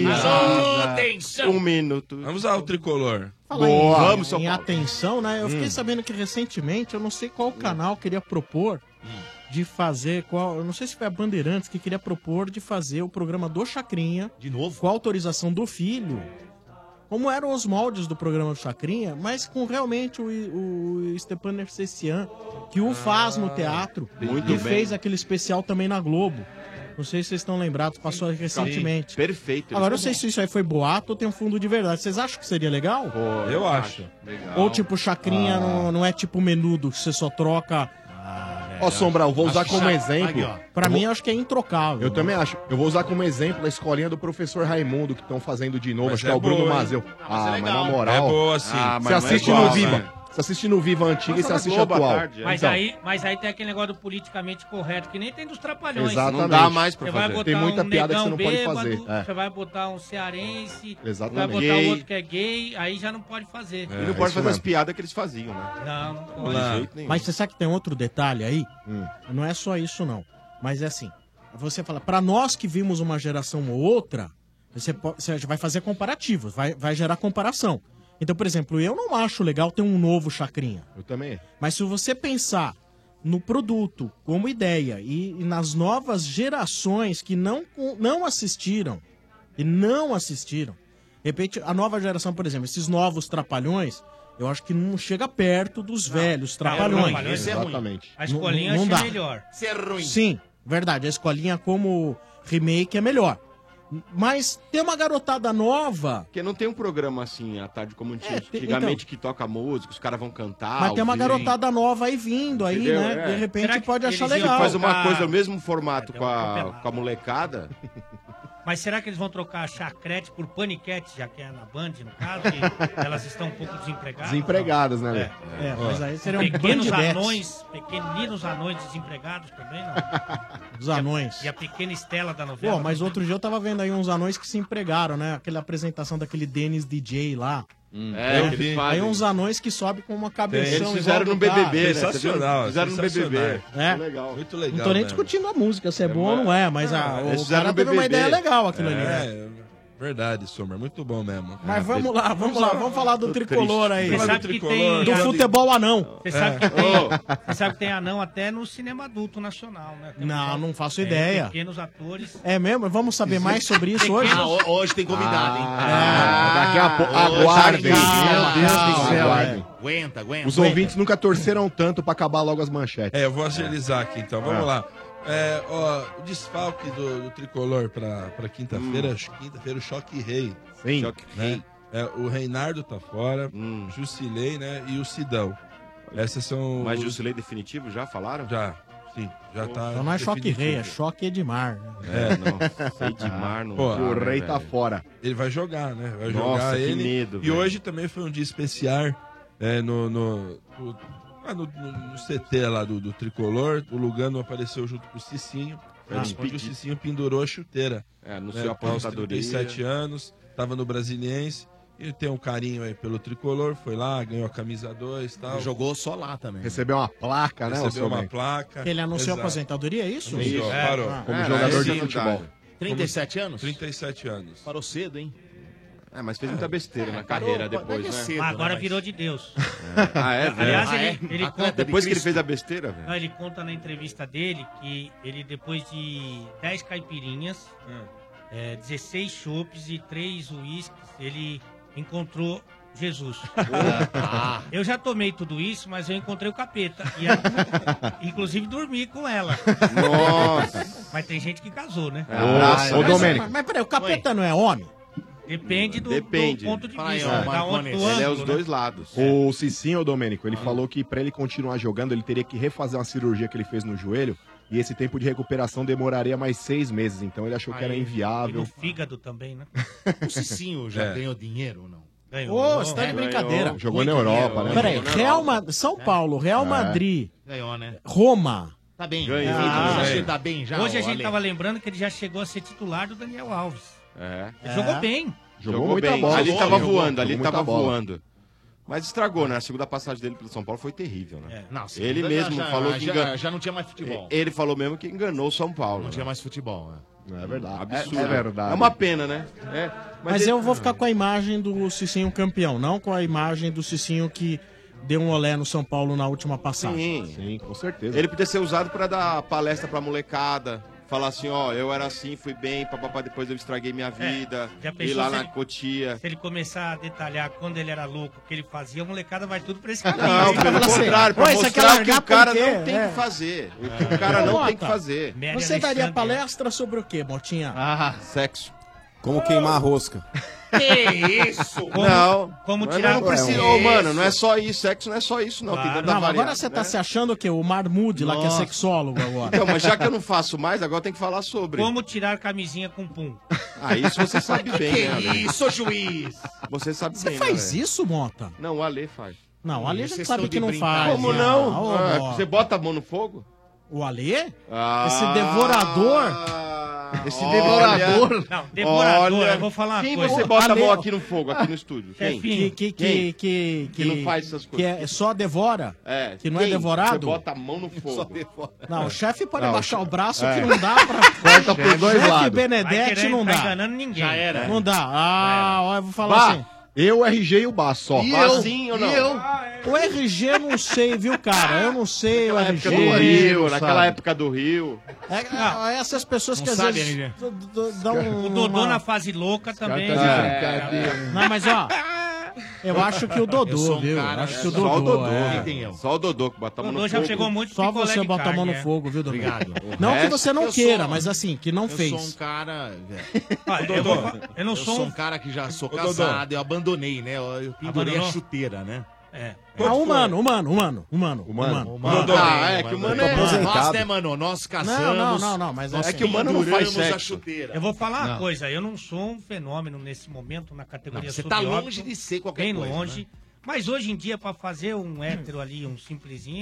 [SPEAKER 7] roda.
[SPEAKER 2] Atenção!
[SPEAKER 7] Um minuto.
[SPEAKER 6] Vamos ao tricolor.
[SPEAKER 1] Falar
[SPEAKER 7] Boa.
[SPEAKER 1] em,
[SPEAKER 7] Vamos, São
[SPEAKER 1] em
[SPEAKER 7] Paulo.
[SPEAKER 1] atenção, né? Eu
[SPEAKER 6] Hum.
[SPEAKER 1] fiquei sabendo que recentemente, eu não sei qual canal queria propor de fazer, qual, eu não sei se foi a Bandeirantes que queria propor de fazer o programa do Chacrinha.
[SPEAKER 5] De novo?
[SPEAKER 1] Com a autorização do filho. Como eram os moldes do programa do Chacrinha, mas com realmente o, o Stepan Nercessian, que o faz no teatro
[SPEAKER 7] muito
[SPEAKER 1] e
[SPEAKER 7] bem.
[SPEAKER 1] fez aquele especial também na Globo. Não sei se vocês estão lembrados, passou recentemente.
[SPEAKER 7] Perfeito.
[SPEAKER 1] Agora, eu não sei se isso aí foi boato ou tem um fundo de verdade. Vocês acham que seria legal?
[SPEAKER 7] Pô,
[SPEAKER 6] Eu acho.
[SPEAKER 7] Legal.
[SPEAKER 1] Ou tipo, Chacrinha não, não é tipo menudo, que você só troca.
[SPEAKER 5] Ó, Sombral, vou usar
[SPEAKER 1] Acho
[SPEAKER 5] como
[SPEAKER 1] que-
[SPEAKER 5] exemplo.
[SPEAKER 1] Aqui, ó. Pra mim, eu acho que é introcável.
[SPEAKER 5] Eu também acho. Eu vou usar como exemplo a escolinha do professor Raimundo que estão fazendo de novo.
[SPEAKER 6] Mas
[SPEAKER 5] acho que é
[SPEAKER 6] é
[SPEAKER 5] o Bruno
[SPEAKER 6] boa, hein?
[SPEAKER 5] Mazeu. Ah, mas,
[SPEAKER 2] legal.
[SPEAKER 5] na moral.
[SPEAKER 6] É boa, sim.
[SPEAKER 7] Ah, mas
[SPEAKER 5] Você
[SPEAKER 7] não é
[SPEAKER 5] assiste
[SPEAKER 7] igual,
[SPEAKER 5] no Viva.
[SPEAKER 7] né?
[SPEAKER 5] Você assiste no Viva antiga e você
[SPEAKER 7] Passa na
[SPEAKER 5] assiste
[SPEAKER 7] Globo à
[SPEAKER 5] atual.
[SPEAKER 7] tarde, é.
[SPEAKER 2] Mas,
[SPEAKER 5] Então,
[SPEAKER 2] aí, mas aí tem aquele negócio do politicamente correto, que nem tem dos trapalhões.
[SPEAKER 5] Exatamente.
[SPEAKER 7] Não dá mais pra
[SPEAKER 2] Você vai
[SPEAKER 7] fazer.
[SPEAKER 2] botar
[SPEAKER 5] Tem muita
[SPEAKER 2] um
[SPEAKER 5] piada que
[SPEAKER 2] negão
[SPEAKER 5] você não pode
[SPEAKER 2] bêbado,
[SPEAKER 5] fazer. É.
[SPEAKER 2] Você vai botar um cearense,
[SPEAKER 5] Exatamente.
[SPEAKER 2] vai botar
[SPEAKER 7] Gay.
[SPEAKER 2] um outro que é gay, aí já não pode fazer.
[SPEAKER 7] E não
[SPEAKER 5] É,
[SPEAKER 7] pode
[SPEAKER 5] isso
[SPEAKER 7] fazer as
[SPEAKER 5] mesmo.
[SPEAKER 7] piadas que eles faziam, né?
[SPEAKER 2] Não, não pode.
[SPEAKER 6] Olá.
[SPEAKER 7] De jeito nenhum.
[SPEAKER 1] Mas você sabe que tem outro detalhe aí?
[SPEAKER 5] Hum.
[SPEAKER 1] Não é só isso, não. Mas é assim. Você fala, pra nós que vimos uma geração ou outra, você, po- você vai fazer comparativos, vai, vai gerar comparação. Então, por exemplo, eu não acho legal ter um novo Chacrinha.
[SPEAKER 5] Eu também.
[SPEAKER 1] Mas se você pensar no produto como ideia e, e nas novas gerações que não, não assistiram e não assistiram, de repente a nova geração, por exemplo, esses novos trapalhões, eu acho que não chega perto dos velhos trapalhões.
[SPEAKER 2] Trapalhões
[SPEAKER 5] Isso é
[SPEAKER 2] ruim.
[SPEAKER 5] Exatamente.
[SPEAKER 2] A escolinha
[SPEAKER 1] Não-
[SPEAKER 2] eu
[SPEAKER 1] não
[SPEAKER 2] achei
[SPEAKER 1] dá.
[SPEAKER 2] melhor.
[SPEAKER 7] Isso é ruim.
[SPEAKER 1] Sim, verdade. A escolinha como remake é melhor. Mas tem uma garotada nova.
[SPEAKER 7] Porque não tem um programa assim à tarde como tinha
[SPEAKER 1] É, tem-
[SPEAKER 7] antigamente que toca música, os caras vão cantar.
[SPEAKER 1] Mas tem uma
[SPEAKER 7] ao vivo.
[SPEAKER 1] garotada nova aí vindo aí,
[SPEAKER 7] Entendeu?
[SPEAKER 1] né?
[SPEAKER 7] É.
[SPEAKER 1] De repente
[SPEAKER 2] Será que
[SPEAKER 1] pode achar
[SPEAKER 2] eles iam
[SPEAKER 1] legal.
[SPEAKER 7] Faz uma
[SPEAKER 2] Ah,
[SPEAKER 7] coisa no mesmo formato
[SPEAKER 2] é,
[SPEAKER 7] com,
[SPEAKER 2] tem um
[SPEAKER 7] a,
[SPEAKER 2] campeonato.
[SPEAKER 7] com a molecada.
[SPEAKER 2] Mas será que eles vão trocar a chacrete por paniquete, já que é na Band, no caso, que elas estão um pouco desempregadas?
[SPEAKER 5] Desempregadas, né, Lê?
[SPEAKER 1] É, mas aí seria um
[SPEAKER 2] Pequenos
[SPEAKER 1] bandidetes
[SPEAKER 2] anões, pequeninos anões desempregados também, não?
[SPEAKER 1] dos anões.
[SPEAKER 2] E a pequena Estela da novela.
[SPEAKER 1] Pô, mas outro dia eu tava vendo aí uns anões que se empregaram, né? Aquela apresentação daquele Denis D J lá.
[SPEAKER 7] É,
[SPEAKER 6] eu
[SPEAKER 7] que
[SPEAKER 6] vi.
[SPEAKER 7] eles
[SPEAKER 1] Aí
[SPEAKER 7] fazem.
[SPEAKER 1] uns anões que sobem com uma cabeção.
[SPEAKER 7] Eles
[SPEAKER 1] igual
[SPEAKER 7] fizeram
[SPEAKER 1] do
[SPEAKER 7] no B B B,
[SPEAKER 1] cara.
[SPEAKER 7] né?
[SPEAKER 6] Sensacional,
[SPEAKER 7] Fizeram no B B B.
[SPEAKER 6] sensacional.
[SPEAKER 1] É.
[SPEAKER 7] Legal.
[SPEAKER 6] Muito legal.
[SPEAKER 1] Não tô nem
[SPEAKER 6] mesmo.
[SPEAKER 1] discutindo a música, se é, boa ou não é, mas a,
[SPEAKER 7] eles
[SPEAKER 1] o
[SPEAKER 7] fizeram
[SPEAKER 1] cara
[SPEAKER 7] no
[SPEAKER 1] teve uma
[SPEAKER 7] B B B.
[SPEAKER 1] ideia legal aquilo ali, né?
[SPEAKER 6] É, Verdade, Sommer, muito bom mesmo.
[SPEAKER 1] Mas vamos lá, vamos lá, vamos falar do tricolor aí.
[SPEAKER 2] Você sabe que tem...
[SPEAKER 1] Do futebol anão.
[SPEAKER 2] Você sabe que tem, você sabe que tem anão até no cinema adulto nacional, né? Tem
[SPEAKER 1] Não,
[SPEAKER 2] um-
[SPEAKER 1] não faço
[SPEAKER 2] é,
[SPEAKER 1] ideia.
[SPEAKER 2] Pequenos atores.
[SPEAKER 1] É mesmo? Vamos saber mais sobre isso hoje?
[SPEAKER 8] Ah, ho- hoje tem convidado, hein?
[SPEAKER 5] Ah, daqui a pouco.
[SPEAKER 8] Hoje
[SPEAKER 5] Aguardem.
[SPEAKER 8] tá-
[SPEAKER 5] Meu Deus do céu.
[SPEAKER 8] Aguardem. Aguenta, aguenta.
[SPEAKER 5] Os ouvintes nunca torceram tanto pra acabar logo as manchetes.
[SPEAKER 6] É, eu vou agilizar aqui então, vamos
[SPEAKER 5] É.
[SPEAKER 6] lá. É, ó, o desfalque do, do tricolor pra, pra quinta-feira,
[SPEAKER 7] Hum.
[SPEAKER 6] quinta-feira, o Choque Rei.
[SPEAKER 5] Sim.
[SPEAKER 7] Choque
[SPEAKER 6] né?
[SPEAKER 7] Rei.
[SPEAKER 6] É, o Reinardo tá fora,
[SPEAKER 7] Hum.
[SPEAKER 6] Jusilei, né? E o Sidão. Essas são.
[SPEAKER 7] Mas
[SPEAKER 6] os-
[SPEAKER 7] Jusilei definitivo já falaram?
[SPEAKER 6] Já, sim, já tá.
[SPEAKER 1] Então não é choque
[SPEAKER 6] definitivo.
[SPEAKER 1] rei, é choque Edmar.
[SPEAKER 7] É, não. Edmar não.
[SPEAKER 6] Pô,
[SPEAKER 7] dá,
[SPEAKER 5] O
[SPEAKER 7] né,
[SPEAKER 5] rei tá
[SPEAKER 7] velho?
[SPEAKER 5] fora.
[SPEAKER 6] Ele vai jogar, né? Vai
[SPEAKER 7] Nossa,
[SPEAKER 6] jogar
[SPEAKER 7] que
[SPEAKER 6] ele.
[SPEAKER 7] medo,
[SPEAKER 6] E
[SPEAKER 7] velho.
[SPEAKER 6] hoje também foi um dia especial é, no, no, no, ah, no- no- no C T lá do, do Tricolor. O Lugano apareceu junto com o Cicinho.
[SPEAKER 7] Foi
[SPEAKER 6] onde o
[SPEAKER 7] despedido.
[SPEAKER 6] Cicinho pendurou a chuteira.
[SPEAKER 7] É, no
[SPEAKER 6] né,
[SPEAKER 7] seu
[SPEAKER 6] aos
[SPEAKER 7] aposentadoria.
[SPEAKER 6] trinta e sete anos, tava no Brasiliense. Ele tem um carinho aí pelo Tricolor, foi lá, ganhou a camisa dois e tal.
[SPEAKER 8] Jogou só lá também.
[SPEAKER 5] Recebeu uma placa, né, o
[SPEAKER 6] Recebeu uma
[SPEAKER 5] Somen?
[SPEAKER 6] placa.
[SPEAKER 1] Que ele anunciou a
[SPEAKER 6] Exato.
[SPEAKER 1] aposentadoria, é isso?
[SPEAKER 6] Anunciou,
[SPEAKER 1] É.
[SPEAKER 6] parou.
[SPEAKER 1] Ah.
[SPEAKER 5] Como
[SPEAKER 7] É,
[SPEAKER 5] jogador
[SPEAKER 7] esse
[SPEAKER 5] de
[SPEAKER 7] não
[SPEAKER 5] futebol.
[SPEAKER 7] dá.
[SPEAKER 8] trinta e sete anos?
[SPEAKER 6] trinta e sete anos.
[SPEAKER 8] Parou cedo, hein?
[SPEAKER 7] É, mas fez muita besteira na
[SPEAKER 8] Parou,
[SPEAKER 7] carreira
[SPEAKER 8] deve
[SPEAKER 7] depois,
[SPEAKER 8] ser
[SPEAKER 7] né?
[SPEAKER 8] cedo,
[SPEAKER 2] Ah, agora
[SPEAKER 8] né,
[SPEAKER 2] virou
[SPEAKER 8] mas-
[SPEAKER 2] de Deus.
[SPEAKER 7] Ah, é, velho?
[SPEAKER 2] Aliás,
[SPEAKER 8] Ah,
[SPEAKER 2] ele,
[SPEAKER 8] é?
[SPEAKER 2] ele
[SPEAKER 8] Atleta
[SPEAKER 2] conta,
[SPEAKER 7] Depois que ele
[SPEAKER 8] Cristo.
[SPEAKER 7] fez a besteira, velho.
[SPEAKER 2] não, ele conta na entrevista dele que ele, depois de dez caipirinhas, é, dezesseis chopes e três uísques, ele encontrou Jesus.
[SPEAKER 8] Ah,
[SPEAKER 2] Eu já tomei tudo isso, mas eu encontrei o capeta. E a- inclusive dormi com ela.
[SPEAKER 7] Nossa.
[SPEAKER 2] Mas tem gente que casou, né?
[SPEAKER 7] Abraço.
[SPEAKER 5] Ô,
[SPEAKER 1] Mas,
[SPEAKER 5] Domênico.
[SPEAKER 1] mas, mas peraí, o capeta não é homem?
[SPEAKER 2] Depende do,
[SPEAKER 7] Depende.
[SPEAKER 2] do ponto de
[SPEAKER 8] Fala aí,
[SPEAKER 2] vista.
[SPEAKER 8] ó,
[SPEAKER 2] da
[SPEAKER 8] Marconi.
[SPEAKER 2] onde, do
[SPEAKER 7] Ele é
[SPEAKER 2] ângulo,
[SPEAKER 7] os
[SPEAKER 2] né?
[SPEAKER 7] dois lados.
[SPEAKER 5] O Cicinho, ô Domênico, ele falou que pra ele continuar jogando, ele teria que refazer uma cirurgia que ele fez no joelho. E esse tempo de recuperação demoraria mais seis meses. Então ele achou que era
[SPEAKER 2] Aí, E
[SPEAKER 5] inviável.
[SPEAKER 2] no fígado também, né?
[SPEAKER 8] o Cicinho já
[SPEAKER 6] É.
[SPEAKER 8] ganhou dinheiro ou não?
[SPEAKER 2] Ganhou.
[SPEAKER 1] Ô, você tá de
[SPEAKER 8] É,
[SPEAKER 1] brincadeira.
[SPEAKER 5] Jogou na
[SPEAKER 8] Muito
[SPEAKER 5] Europa,
[SPEAKER 8] dinheiro.
[SPEAKER 5] né?
[SPEAKER 1] Peraí,
[SPEAKER 7] Jogou na
[SPEAKER 1] Real
[SPEAKER 7] Europa.
[SPEAKER 1] Madrid, São Paulo, Real
[SPEAKER 5] É.
[SPEAKER 1] Madrid,
[SPEAKER 8] Ganhou, né?
[SPEAKER 1] Roma.
[SPEAKER 8] Tá bem.
[SPEAKER 7] Ganhou.
[SPEAKER 8] Vitor,
[SPEAKER 1] Ah,
[SPEAKER 8] você acha
[SPEAKER 6] é.
[SPEAKER 8] que ele tá bem já?
[SPEAKER 2] Hoje a
[SPEAKER 8] ô,
[SPEAKER 2] gente
[SPEAKER 8] Ale?
[SPEAKER 2] tava lembrando que ele já chegou a ser titular do Daniel Alves.
[SPEAKER 7] É.
[SPEAKER 2] Ele
[SPEAKER 1] É.
[SPEAKER 2] jogou bem.
[SPEAKER 5] Jogou,
[SPEAKER 7] Jogou
[SPEAKER 5] muita
[SPEAKER 7] bem.
[SPEAKER 5] bola.
[SPEAKER 7] Ali
[SPEAKER 5] Jogou,
[SPEAKER 7] tava
[SPEAKER 5] jogou,
[SPEAKER 7] voando, ali
[SPEAKER 5] jogou muita
[SPEAKER 7] tava
[SPEAKER 5] bola.
[SPEAKER 7] voando. Mas estragou, né? A segunda passagem dele pelo São Paulo foi terrível, né?
[SPEAKER 2] É.
[SPEAKER 8] Não,
[SPEAKER 7] Ele
[SPEAKER 8] segunda
[SPEAKER 7] mesmo
[SPEAKER 8] já,
[SPEAKER 7] falou que
[SPEAKER 8] já,
[SPEAKER 7] engan-
[SPEAKER 8] já não tinha mais futebol.
[SPEAKER 7] Ele falou mesmo que enganou o São Paulo.
[SPEAKER 8] Não
[SPEAKER 7] né?
[SPEAKER 8] tinha mais futebol, né?
[SPEAKER 5] É verdade.
[SPEAKER 7] Absurdo.
[SPEAKER 5] É, é verdade.
[SPEAKER 7] É uma pena, né? É.
[SPEAKER 1] Mas,
[SPEAKER 7] ele-
[SPEAKER 1] eu vou ficar com a imagem do Cicinho campeão, não com a imagem do Cicinho que deu um olé no São Paulo na última passagem.
[SPEAKER 7] Sim.
[SPEAKER 5] Sim, com certeza.
[SPEAKER 7] Ele podia ser usado pra dar palestra pra molecada. Falar assim, ó, eu era assim, fui bem, papapá, depois eu estraguei minha vida.
[SPEAKER 2] já
[SPEAKER 7] ir
[SPEAKER 2] pensou
[SPEAKER 7] lá
[SPEAKER 2] se
[SPEAKER 7] na
[SPEAKER 2] ele-
[SPEAKER 7] Cotia.
[SPEAKER 2] Se ele começar a detalhar quando ele era louco, o que ele fazia, a molecada vai tudo pra esse caminho.
[SPEAKER 7] Não,
[SPEAKER 2] hein?
[SPEAKER 7] pelo
[SPEAKER 1] assim,
[SPEAKER 7] contrário, pra
[SPEAKER 1] "Oi, isso aqui é
[SPEAKER 7] mostrar que
[SPEAKER 1] largar
[SPEAKER 7] o cara
[SPEAKER 1] por quê?"
[SPEAKER 7] não tem
[SPEAKER 1] É.
[SPEAKER 7] que fazer. O que o cara não tem que
[SPEAKER 1] Mota,
[SPEAKER 7] fazer.
[SPEAKER 2] Mary
[SPEAKER 1] Você daria
[SPEAKER 2] Alexandre,
[SPEAKER 1] palestra sobre o quê, Botinha?
[SPEAKER 8] Ah,
[SPEAKER 7] Sexo.
[SPEAKER 3] Como queimar a rosca.
[SPEAKER 8] que isso?
[SPEAKER 2] Como-
[SPEAKER 7] não.
[SPEAKER 2] como
[SPEAKER 7] mas
[SPEAKER 2] tirar-
[SPEAKER 7] não precisa.
[SPEAKER 8] É,
[SPEAKER 7] Ô,
[SPEAKER 8] isso.
[SPEAKER 7] mano, não é só isso. Sexo não é só isso, não.
[SPEAKER 2] Claro.
[SPEAKER 7] Tem tanta
[SPEAKER 1] Não,
[SPEAKER 7] variável,
[SPEAKER 1] agora você tá
[SPEAKER 7] né?
[SPEAKER 1] se achando o quê? O Marmude lá, que é
[SPEAKER 8] Nossa.
[SPEAKER 1] sexólogo agora.
[SPEAKER 7] Então, mas já que eu não faço mais, agora tem que falar sobre.
[SPEAKER 2] Como tirar camisinha com pum.
[SPEAKER 7] Ah, isso você sabe bem,
[SPEAKER 8] Que
[SPEAKER 7] né, Ale?
[SPEAKER 8] isso, juiz?
[SPEAKER 7] Você sabe
[SPEAKER 1] Você
[SPEAKER 7] bem,
[SPEAKER 1] faz
[SPEAKER 7] né, Ale?
[SPEAKER 1] isso, Mota?
[SPEAKER 7] Não, o Ale faz.
[SPEAKER 1] Não, o Ale já
[SPEAKER 8] Vocês
[SPEAKER 1] sabe
[SPEAKER 8] estão
[SPEAKER 1] que
[SPEAKER 8] de
[SPEAKER 1] não
[SPEAKER 8] brincadeira.
[SPEAKER 1] faz.
[SPEAKER 7] Como
[SPEAKER 1] né?
[SPEAKER 7] não?
[SPEAKER 1] Ô,
[SPEAKER 7] Ah,
[SPEAKER 1] Mota.
[SPEAKER 7] você bota a mão no fogo?
[SPEAKER 1] O Ale?
[SPEAKER 7] Ah,
[SPEAKER 1] Esse devorador.
[SPEAKER 7] Esse
[SPEAKER 8] devorador.
[SPEAKER 2] Não, devorador,
[SPEAKER 7] Olha,
[SPEAKER 2] eu vou falar uma
[SPEAKER 7] quem
[SPEAKER 2] coisa.
[SPEAKER 7] você bota a
[SPEAKER 1] Ale-
[SPEAKER 7] mão aqui no fogo, aqui no estúdio? Quem?
[SPEAKER 2] Chefinho.
[SPEAKER 1] Que, que,
[SPEAKER 7] Quem?
[SPEAKER 1] que, que,
[SPEAKER 7] Que não faz essas
[SPEAKER 1] que
[SPEAKER 7] coisas.
[SPEAKER 1] é só devora?
[SPEAKER 7] É,
[SPEAKER 1] Que não é
[SPEAKER 7] quem?
[SPEAKER 1] devorado?
[SPEAKER 7] Você bota a mão no fogo.
[SPEAKER 1] Não, o chefe pode
[SPEAKER 5] Não,
[SPEAKER 1] abaixar o braço
[SPEAKER 5] é.
[SPEAKER 1] que não dá pra.
[SPEAKER 5] Corta por dois
[SPEAKER 1] Chefe
[SPEAKER 5] lados.
[SPEAKER 2] Vai
[SPEAKER 1] Benedetti
[SPEAKER 2] querendo,
[SPEAKER 1] não
[SPEAKER 2] tá
[SPEAKER 1] dá.
[SPEAKER 2] enganando ninguém.
[SPEAKER 8] Já era.
[SPEAKER 1] Não dá. Ah, ó, eu vou falar
[SPEAKER 5] Vá,
[SPEAKER 1] assim.
[SPEAKER 5] eu, o R G e o Bá só.
[SPEAKER 8] E
[SPEAKER 7] Faz
[SPEAKER 8] eu?
[SPEAKER 7] sim ou não?
[SPEAKER 8] E eu?
[SPEAKER 1] O R G eu não sei, viu, cara? Eu não sei o
[SPEAKER 7] Naquela
[SPEAKER 1] R G.
[SPEAKER 7] época do Rio,
[SPEAKER 8] não
[SPEAKER 7] naquela
[SPEAKER 8] sabe.
[SPEAKER 7] época do Rio.
[SPEAKER 1] É, é, essas pessoas
[SPEAKER 8] Não
[SPEAKER 1] que às
[SPEAKER 8] sabe,
[SPEAKER 1] vezes
[SPEAKER 8] R G.
[SPEAKER 1] d- d- dão
[SPEAKER 2] O Dodô
[SPEAKER 1] uma-
[SPEAKER 2] na fase louca também.
[SPEAKER 5] tá de
[SPEAKER 2] já-
[SPEAKER 5] brincadeira.
[SPEAKER 1] Não, mas ó, eu acho que o
[SPEAKER 8] Eu
[SPEAKER 1] Dodô,
[SPEAKER 8] sou um
[SPEAKER 1] viu?
[SPEAKER 8] cara-
[SPEAKER 1] acho que o
[SPEAKER 7] Só o
[SPEAKER 1] Dodô.
[SPEAKER 7] Dodô.
[SPEAKER 1] é.
[SPEAKER 8] Quem tem eu?
[SPEAKER 7] Só o Dodô que bota a
[SPEAKER 2] O
[SPEAKER 7] mão no
[SPEAKER 2] Dodô
[SPEAKER 7] fogo.
[SPEAKER 2] já pegou muito
[SPEAKER 1] Só
[SPEAKER 2] picolé
[SPEAKER 1] você
[SPEAKER 2] de
[SPEAKER 1] bota a mão
[SPEAKER 2] carne,
[SPEAKER 1] no
[SPEAKER 2] é.
[SPEAKER 1] fogo, viu, Domingo?
[SPEAKER 8] Obrigado.
[SPEAKER 1] Não que
[SPEAKER 7] resto,
[SPEAKER 1] você não
[SPEAKER 8] eu
[SPEAKER 1] queira,
[SPEAKER 8] sou-
[SPEAKER 1] mas assim, que não
[SPEAKER 8] Eu
[SPEAKER 1] fez.
[SPEAKER 8] sou um cara...
[SPEAKER 2] Olha, eu,
[SPEAKER 6] Dodô.
[SPEAKER 2] vou fa- eu não
[SPEAKER 8] Eu
[SPEAKER 2] sou
[SPEAKER 8] sou
[SPEAKER 2] um...
[SPEAKER 8] um cara que já sou
[SPEAKER 6] Ô, Dodô.
[SPEAKER 8] casado, eu abandonei, né? Eu eu pendurei
[SPEAKER 2] Abandonou?
[SPEAKER 8] a chuteira, né?
[SPEAKER 2] É.
[SPEAKER 1] Ah, humano, humano, humano, humano,
[SPEAKER 5] Humano.
[SPEAKER 1] humano.
[SPEAKER 8] Dodô.
[SPEAKER 7] Ah, é que o mano é...
[SPEAKER 3] aposentado.
[SPEAKER 8] Nós, né, mano? Nós casamos.
[SPEAKER 1] Não, não, não, não, mas
[SPEAKER 8] nós
[SPEAKER 1] é
[SPEAKER 7] que o mano não faz
[SPEAKER 8] penduramos a
[SPEAKER 7] sexo.
[SPEAKER 8] chuteira.
[SPEAKER 2] Eu vou falar uma
[SPEAKER 8] Não.
[SPEAKER 2] coisa, eu não sou um fenômeno nesse momento na
[SPEAKER 8] Não,
[SPEAKER 2] categoria
[SPEAKER 8] você tá
[SPEAKER 2] subóbito,
[SPEAKER 8] longe de ser qualquer
[SPEAKER 2] bem
[SPEAKER 8] coisa,
[SPEAKER 2] longe.
[SPEAKER 8] né?
[SPEAKER 2] Mas hoje em dia, pra fazer um hétero ali, um simplesinho,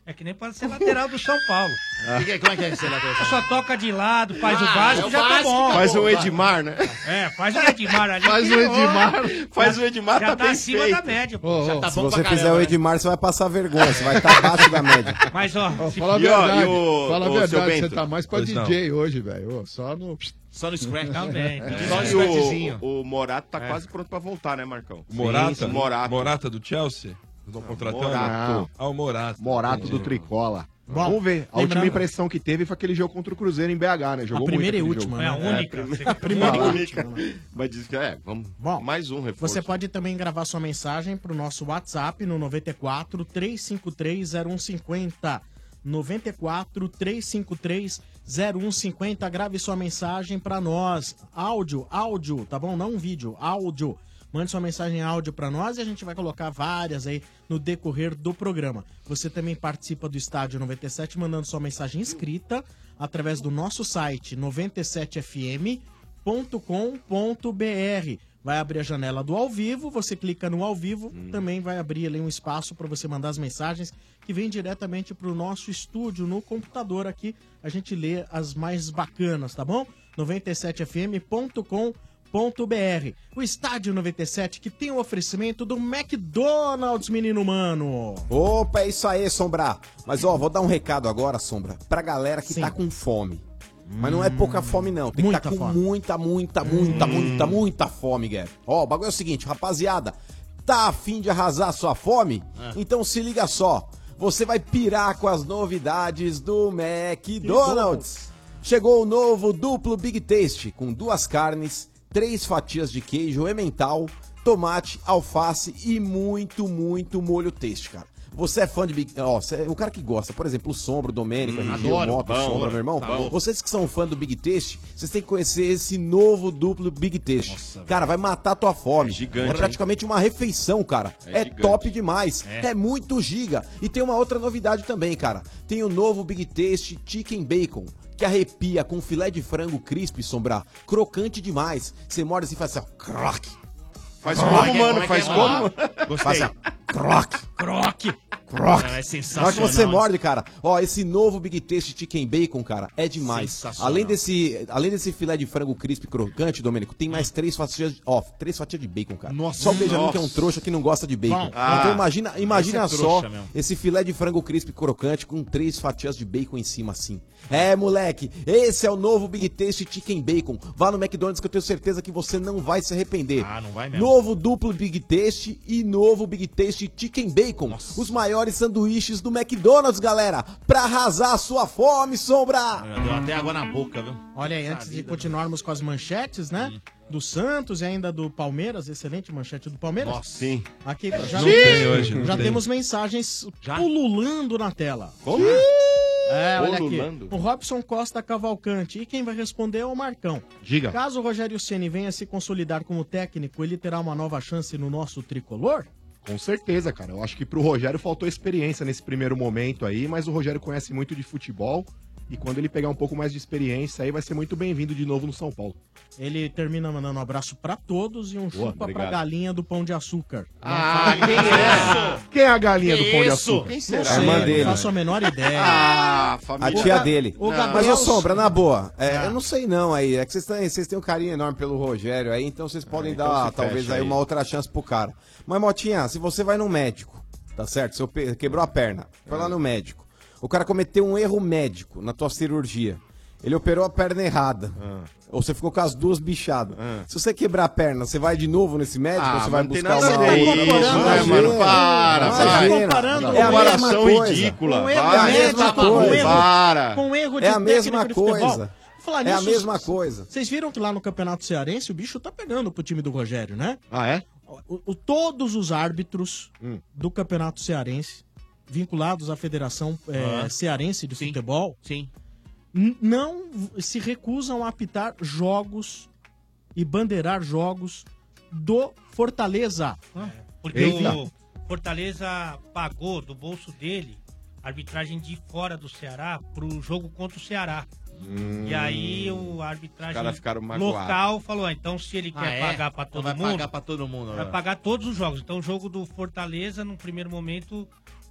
[SPEAKER 2] É que nem pode ser lateral do São Paulo.
[SPEAKER 8] Que que é- como é que é ser lateral?
[SPEAKER 2] Só toca de lado, faz
[SPEAKER 8] Ah,
[SPEAKER 2] o básico,
[SPEAKER 8] é o
[SPEAKER 2] já tá
[SPEAKER 8] básico,
[SPEAKER 2] bom.
[SPEAKER 8] tá
[SPEAKER 7] Faz
[SPEAKER 8] bom,
[SPEAKER 7] o
[SPEAKER 8] vai.
[SPEAKER 7] Edmar, né?
[SPEAKER 2] É, faz o Edmar ali.
[SPEAKER 4] Faz
[SPEAKER 2] que,
[SPEAKER 4] o Edmar.
[SPEAKER 2] ô,
[SPEAKER 7] Faz
[SPEAKER 2] já-
[SPEAKER 7] o Edmar,
[SPEAKER 2] já
[SPEAKER 7] tá
[SPEAKER 2] tá
[SPEAKER 7] bem
[SPEAKER 2] acima
[SPEAKER 7] feito.
[SPEAKER 2] da média, pô.
[SPEAKER 4] Ô,
[SPEAKER 8] Já
[SPEAKER 4] ô,
[SPEAKER 8] tá
[SPEAKER 3] Se
[SPEAKER 8] bom
[SPEAKER 3] você
[SPEAKER 8] pra
[SPEAKER 3] fizer
[SPEAKER 8] caramba,
[SPEAKER 3] o
[SPEAKER 8] né?
[SPEAKER 3] Edmar, você vai passar vergonha, você vai estar abaixo da média.
[SPEAKER 2] Mas, ó,
[SPEAKER 4] Ó,
[SPEAKER 2] se
[SPEAKER 4] fala a
[SPEAKER 7] E, ó,
[SPEAKER 4] verdade,
[SPEAKER 7] e o-
[SPEAKER 4] fala a
[SPEAKER 7] o seu
[SPEAKER 4] verdade, você
[SPEAKER 7] Bento?
[SPEAKER 4] tá mais pra
[SPEAKER 6] Pois
[SPEAKER 4] D J hoje, velho. Ô, Só no...
[SPEAKER 8] Só no scratch.
[SPEAKER 2] Também.
[SPEAKER 8] Só no
[SPEAKER 7] E
[SPEAKER 8] scratchzinho.
[SPEAKER 7] o, o Morato tá quase pronto pra voltar, né, Marcão?
[SPEAKER 6] O Morata?
[SPEAKER 7] Sim, Morato.
[SPEAKER 6] Morata do Chelsea? Vocês estão contratando?
[SPEAKER 7] Morato.
[SPEAKER 6] Ah, o Morata.
[SPEAKER 5] Morato do
[SPEAKER 6] Entendi.
[SPEAKER 5] Tricola.
[SPEAKER 1] Bom,
[SPEAKER 5] Vamos ver. A
[SPEAKER 1] lembrando-
[SPEAKER 5] última impressão que teve foi aquele jogo contra o Cruzeiro em B H, né? Jogou
[SPEAKER 1] A primeira
[SPEAKER 5] muito
[SPEAKER 1] e
[SPEAKER 5] aquele
[SPEAKER 1] última,
[SPEAKER 5] jogo.
[SPEAKER 2] É a
[SPEAKER 1] né?
[SPEAKER 2] única.
[SPEAKER 1] A primeira e
[SPEAKER 7] Fala.
[SPEAKER 1] última. né?
[SPEAKER 7] Mas diz que é, vamos.
[SPEAKER 1] Bom,
[SPEAKER 7] mais um reforço.
[SPEAKER 1] Você pode também gravar sua mensagem para o nosso WhatsApp no noventa e quatro, três cinco três, zero um cinco zero. noventa e quatro, três cinco três, zero um cinco zero. Grave sua mensagem para nós. Áudio, áudio, tá bom? Não um vídeo, áudio. Mande sua mensagem em áudio para nós e a gente vai colocar várias aí no decorrer do programa. Você também participa do Estádio noventa e sete mandando sua mensagem escrita através do nosso site noventa e sete f m ponto com ponto b r. Vai abrir a janela do ao vivo, você clica no ao vivo,
[SPEAKER 7] Hum.
[SPEAKER 1] também vai abrir ali um espaço para você mandar as mensagens que vêm diretamente para o nosso estúdio no computador aqui. A gente lê as mais bacanas, tá bom? noventa e sete f m ponto com ponto b r. O Estádio noventa e sete que tem o oferecimento do McDonald's, menino mano.
[SPEAKER 3] Opa, é isso aí, Sombra. Mas ó, vou dar um recado agora, Sombra, pra galera que
[SPEAKER 1] Sim.
[SPEAKER 3] tá com fome. Mas não é pouca fome, não. Tem que
[SPEAKER 1] Muita
[SPEAKER 3] estar com
[SPEAKER 1] fome.
[SPEAKER 3] muita, muita, muita, muita, muita fome, Guerra. Ó, o bagulho é o seguinte, rapaziada. Tá afim de arrasar sua fome? Então se liga só. Você vai pirar com as novidades do McDonald's. Chegou o novo duplo Big Taste, com duas carnes, três fatias de queijo emmental, tomate, alface e muito, muito molho taste, cara. Você é fã de Big... Ó, você é o cara que gosta, por exemplo, o Sombra, o Domênico,
[SPEAKER 7] Hum,
[SPEAKER 3] a R G, o
[SPEAKER 8] adoro.
[SPEAKER 3] Moto, o
[SPEAKER 7] Bom,
[SPEAKER 3] Sombra, meu irmão.
[SPEAKER 7] tá bom.
[SPEAKER 3] Vocês que são fã do Big Taste, vocês têm que conhecer esse novo duplo Big Taste. cara, vai matar tua fome.
[SPEAKER 7] É gigante,
[SPEAKER 3] É praticamente uma refeição, cara.
[SPEAKER 7] É
[SPEAKER 3] É,
[SPEAKER 7] gigante.
[SPEAKER 3] top demais. É. muito giga. E tem uma outra novidade também, cara. Tem o novo Big Taste Chicken Bacon, que arrepia com filé de frango crispy, Sombra. Crocante demais. Você morde assim e faz assim, ó. Croc.
[SPEAKER 7] Faz
[SPEAKER 8] Como é
[SPEAKER 7] como,
[SPEAKER 8] que é?
[SPEAKER 7] mano?
[SPEAKER 8] Como é que
[SPEAKER 7] Faz
[SPEAKER 8] é?
[SPEAKER 7] como?
[SPEAKER 3] Faz
[SPEAKER 8] Gostei.
[SPEAKER 3] assim, ó. Croc.
[SPEAKER 1] Croque.
[SPEAKER 3] Croc.
[SPEAKER 8] É
[SPEAKER 3] Na hora
[SPEAKER 8] sensacional.
[SPEAKER 3] que você morde, cara, ó, esse novo Big Taste Chicken Bacon, cara, é demais.
[SPEAKER 8] Sensacional.
[SPEAKER 3] Além desse, além desse filé de frango crisp crocante, Domênico, tem mais três fatias, ó, três fatias de bacon, cara.
[SPEAKER 8] Nossa.
[SPEAKER 3] Só o Benjamin
[SPEAKER 7] Nossa.
[SPEAKER 3] que é um trouxa que não gosta de bacon.
[SPEAKER 1] Bom.
[SPEAKER 7] Ah.
[SPEAKER 3] Então imagina, imagina
[SPEAKER 8] Esse é
[SPEAKER 3] só
[SPEAKER 8] trouxa mesmo.
[SPEAKER 3] esse filé de frango crisp crocante com três fatias de bacon em cima assim. É, moleque, esse é o novo Big Taste Chicken Bacon. Vá no McDonald's que eu tenho certeza que você não vai se arrepender.
[SPEAKER 8] Ah, não vai mesmo.
[SPEAKER 3] Novo duplo Big Taste e novo Big Taste Chicken Bacon. Os maiores sanduíches do McDonald's, galera. Pra arrasar a sua fome, Sombra.
[SPEAKER 8] Deu até água na boca, viu?
[SPEAKER 1] Olha aí, antes de continuarmos com as manchetes, né? Do Santos e ainda do Palmeiras, excelente manchete do Palmeiras.
[SPEAKER 8] Nossa.
[SPEAKER 7] Sim.
[SPEAKER 1] Aqui já,
[SPEAKER 6] Não tem hoje, não
[SPEAKER 1] já
[SPEAKER 6] tem.
[SPEAKER 1] temos mensagens
[SPEAKER 8] Já?
[SPEAKER 1] pululando na tela.
[SPEAKER 7] Como?
[SPEAKER 1] É, olha aqui.
[SPEAKER 7] Pululando?
[SPEAKER 1] O Robson Costa Cavalcante. E quem vai responder é o Marcão.
[SPEAKER 5] Diga.
[SPEAKER 1] Caso o Rogério Ceni venha se consolidar como técnico, ele terá uma nova chance no nosso tricolor?
[SPEAKER 5] Com certeza, cara. Eu acho que pro Rogério faltou experiência nesse primeiro momento aí, mas o Rogério conhece muito de futebol e quando ele pegar um pouco mais de experiência aí vai ser muito bem-vindo de novo no São Paulo.
[SPEAKER 1] Ele termina mandando um abraço pra todos e um chupa pra
[SPEAKER 7] obrigado.
[SPEAKER 1] galinha do Pão de Açúcar.
[SPEAKER 5] Ah, quem é? Quem é a galinha do
[SPEAKER 8] Que
[SPEAKER 5] Pão de
[SPEAKER 8] isso?
[SPEAKER 5] Açúcar?
[SPEAKER 7] Quem
[SPEAKER 1] Não
[SPEAKER 7] será?
[SPEAKER 1] sei,
[SPEAKER 3] A irmã
[SPEAKER 1] não
[SPEAKER 3] dele.
[SPEAKER 1] faço a menor ideia.
[SPEAKER 7] Ah,
[SPEAKER 3] A
[SPEAKER 7] família.
[SPEAKER 3] tia dele.
[SPEAKER 1] o
[SPEAKER 7] Não.
[SPEAKER 1] Gabriel-
[SPEAKER 3] Mas, ô Sombra, na boa, é,
[SPEAKER 1] Ah.
[SPEAKER 3] eu não sei não aí, é que vocês têm, vocês têm um carinho enorme pelo Rogério aí, então vocês podem
[SPEAKER 7] então
[SPEAKER 3] dar,
[SPEAKER 7] se
[SPEAKER 3] talvez,
[SPEAKER 7] fecha
[SPEAKER 3] aí
[SPEAKER 7] aí.
[SPEAKER 3] uma outra chance pro cara. Mas, Motinha, se você vai no médico, tá certo? Você pe- quebrou a perna, foi lá no médico, o cara cometeu um erro médico na tua cirurgia, ele operou a perna errada, ou você ficou com as duas bichadas. Se você quebrar a perna, você vai de novo nesse médico ou
[SPEAKER 7] Ah,
[SPEAKER 3] você vai
[SPEAKER 7] mas não tem
[SPEAKER 3] buscar
[SPEAKER 7] nada
[SPEAKER 3] uma
[SPEAKER 7] a ver
[SPEAKER 3] outra?
[SPEAKER 7] isso, né,
[SPEAKER 3] Imagina,
[SPEAKER 7] mano? Para,
[SPEAKER 3] imagina.
[SPEAKER 1] vai. Comparando
[SPEAKER 3] É a mesma
[SPEAKER 7] Comparação
[SPEAKER 3] coisa.
[SPEAKER 7] ridícula.
[SPEAKER 1] Um erro
[SPEAKER 3] É a
[SPEAKER 7] Vai.
[SPEAKER 1] médico,
[SPEAKER 3] mesma
[SPEAKER 1] com um
[SPEAKER 3] coisa.
[SPEAKER 1] erro,
[SPEAKER 7] Para.
[SPEAKER 1] com um erro de
[SPEAKER 3] É a mesma
[SPEAKER 1] técnico de futebol.
[SPEAKER 3] coisa.
[SPEAKER 1] Falar
[SPEAKER 3] É a
[SPEAKER 1] nisso,
[SPEAKER 3] mesma coisa.
[SPEAKER 1] Vocês viram que lá no Campeonato Cearense o bicho tá pegando pro time do Rogério, né?
[SPEAKER 5] Ah, é?
[SPEAKER 1] O- o- todos os árbitros
[SPEAKER 5] Hum.
[SPEAKER 1] do Campeonato Cearense, vinculados à Federação é,
[SPEAKER 8] Ah.
[SPEAKER 1] Cearense de
[SPEAKER 8] Sim.
[SPEAKER 1] Futebol,
[SPEAKER 8] Sim.
[SPEAKER 1] n- não v- se recusam a apitar jogos e bandeirar jogos do Fortaleza.
[SPEAKER 2] Porque
[SPEAKER 5] Eita.
[SPEAKER 2] o Fortaleza pagou do bolso dele a arbitragem de fora do Ceará pro jogo contra o Ceará. E aí o arbitragem
[SPEAKER 7] caras ficaram magoados.
[SPEAKER 2] local falou, ah, então se ele quer
[SPEAKER 8] Ah, é?
[SPEAKER 2] pagar pra
[SPEAKER 8] Então
[SPEAKER 2] todo
[SPEAKER 8] vai
[SPEAKER 2] mundo,
[SPEAKER 8] pagar pra todo mundo.
[SPEAKER 2] vai
[SPEAKER 8] né?
[SPEAKER 2] pagar todos os jogos. Então o jogo do Fortaleza, no primeiro momento,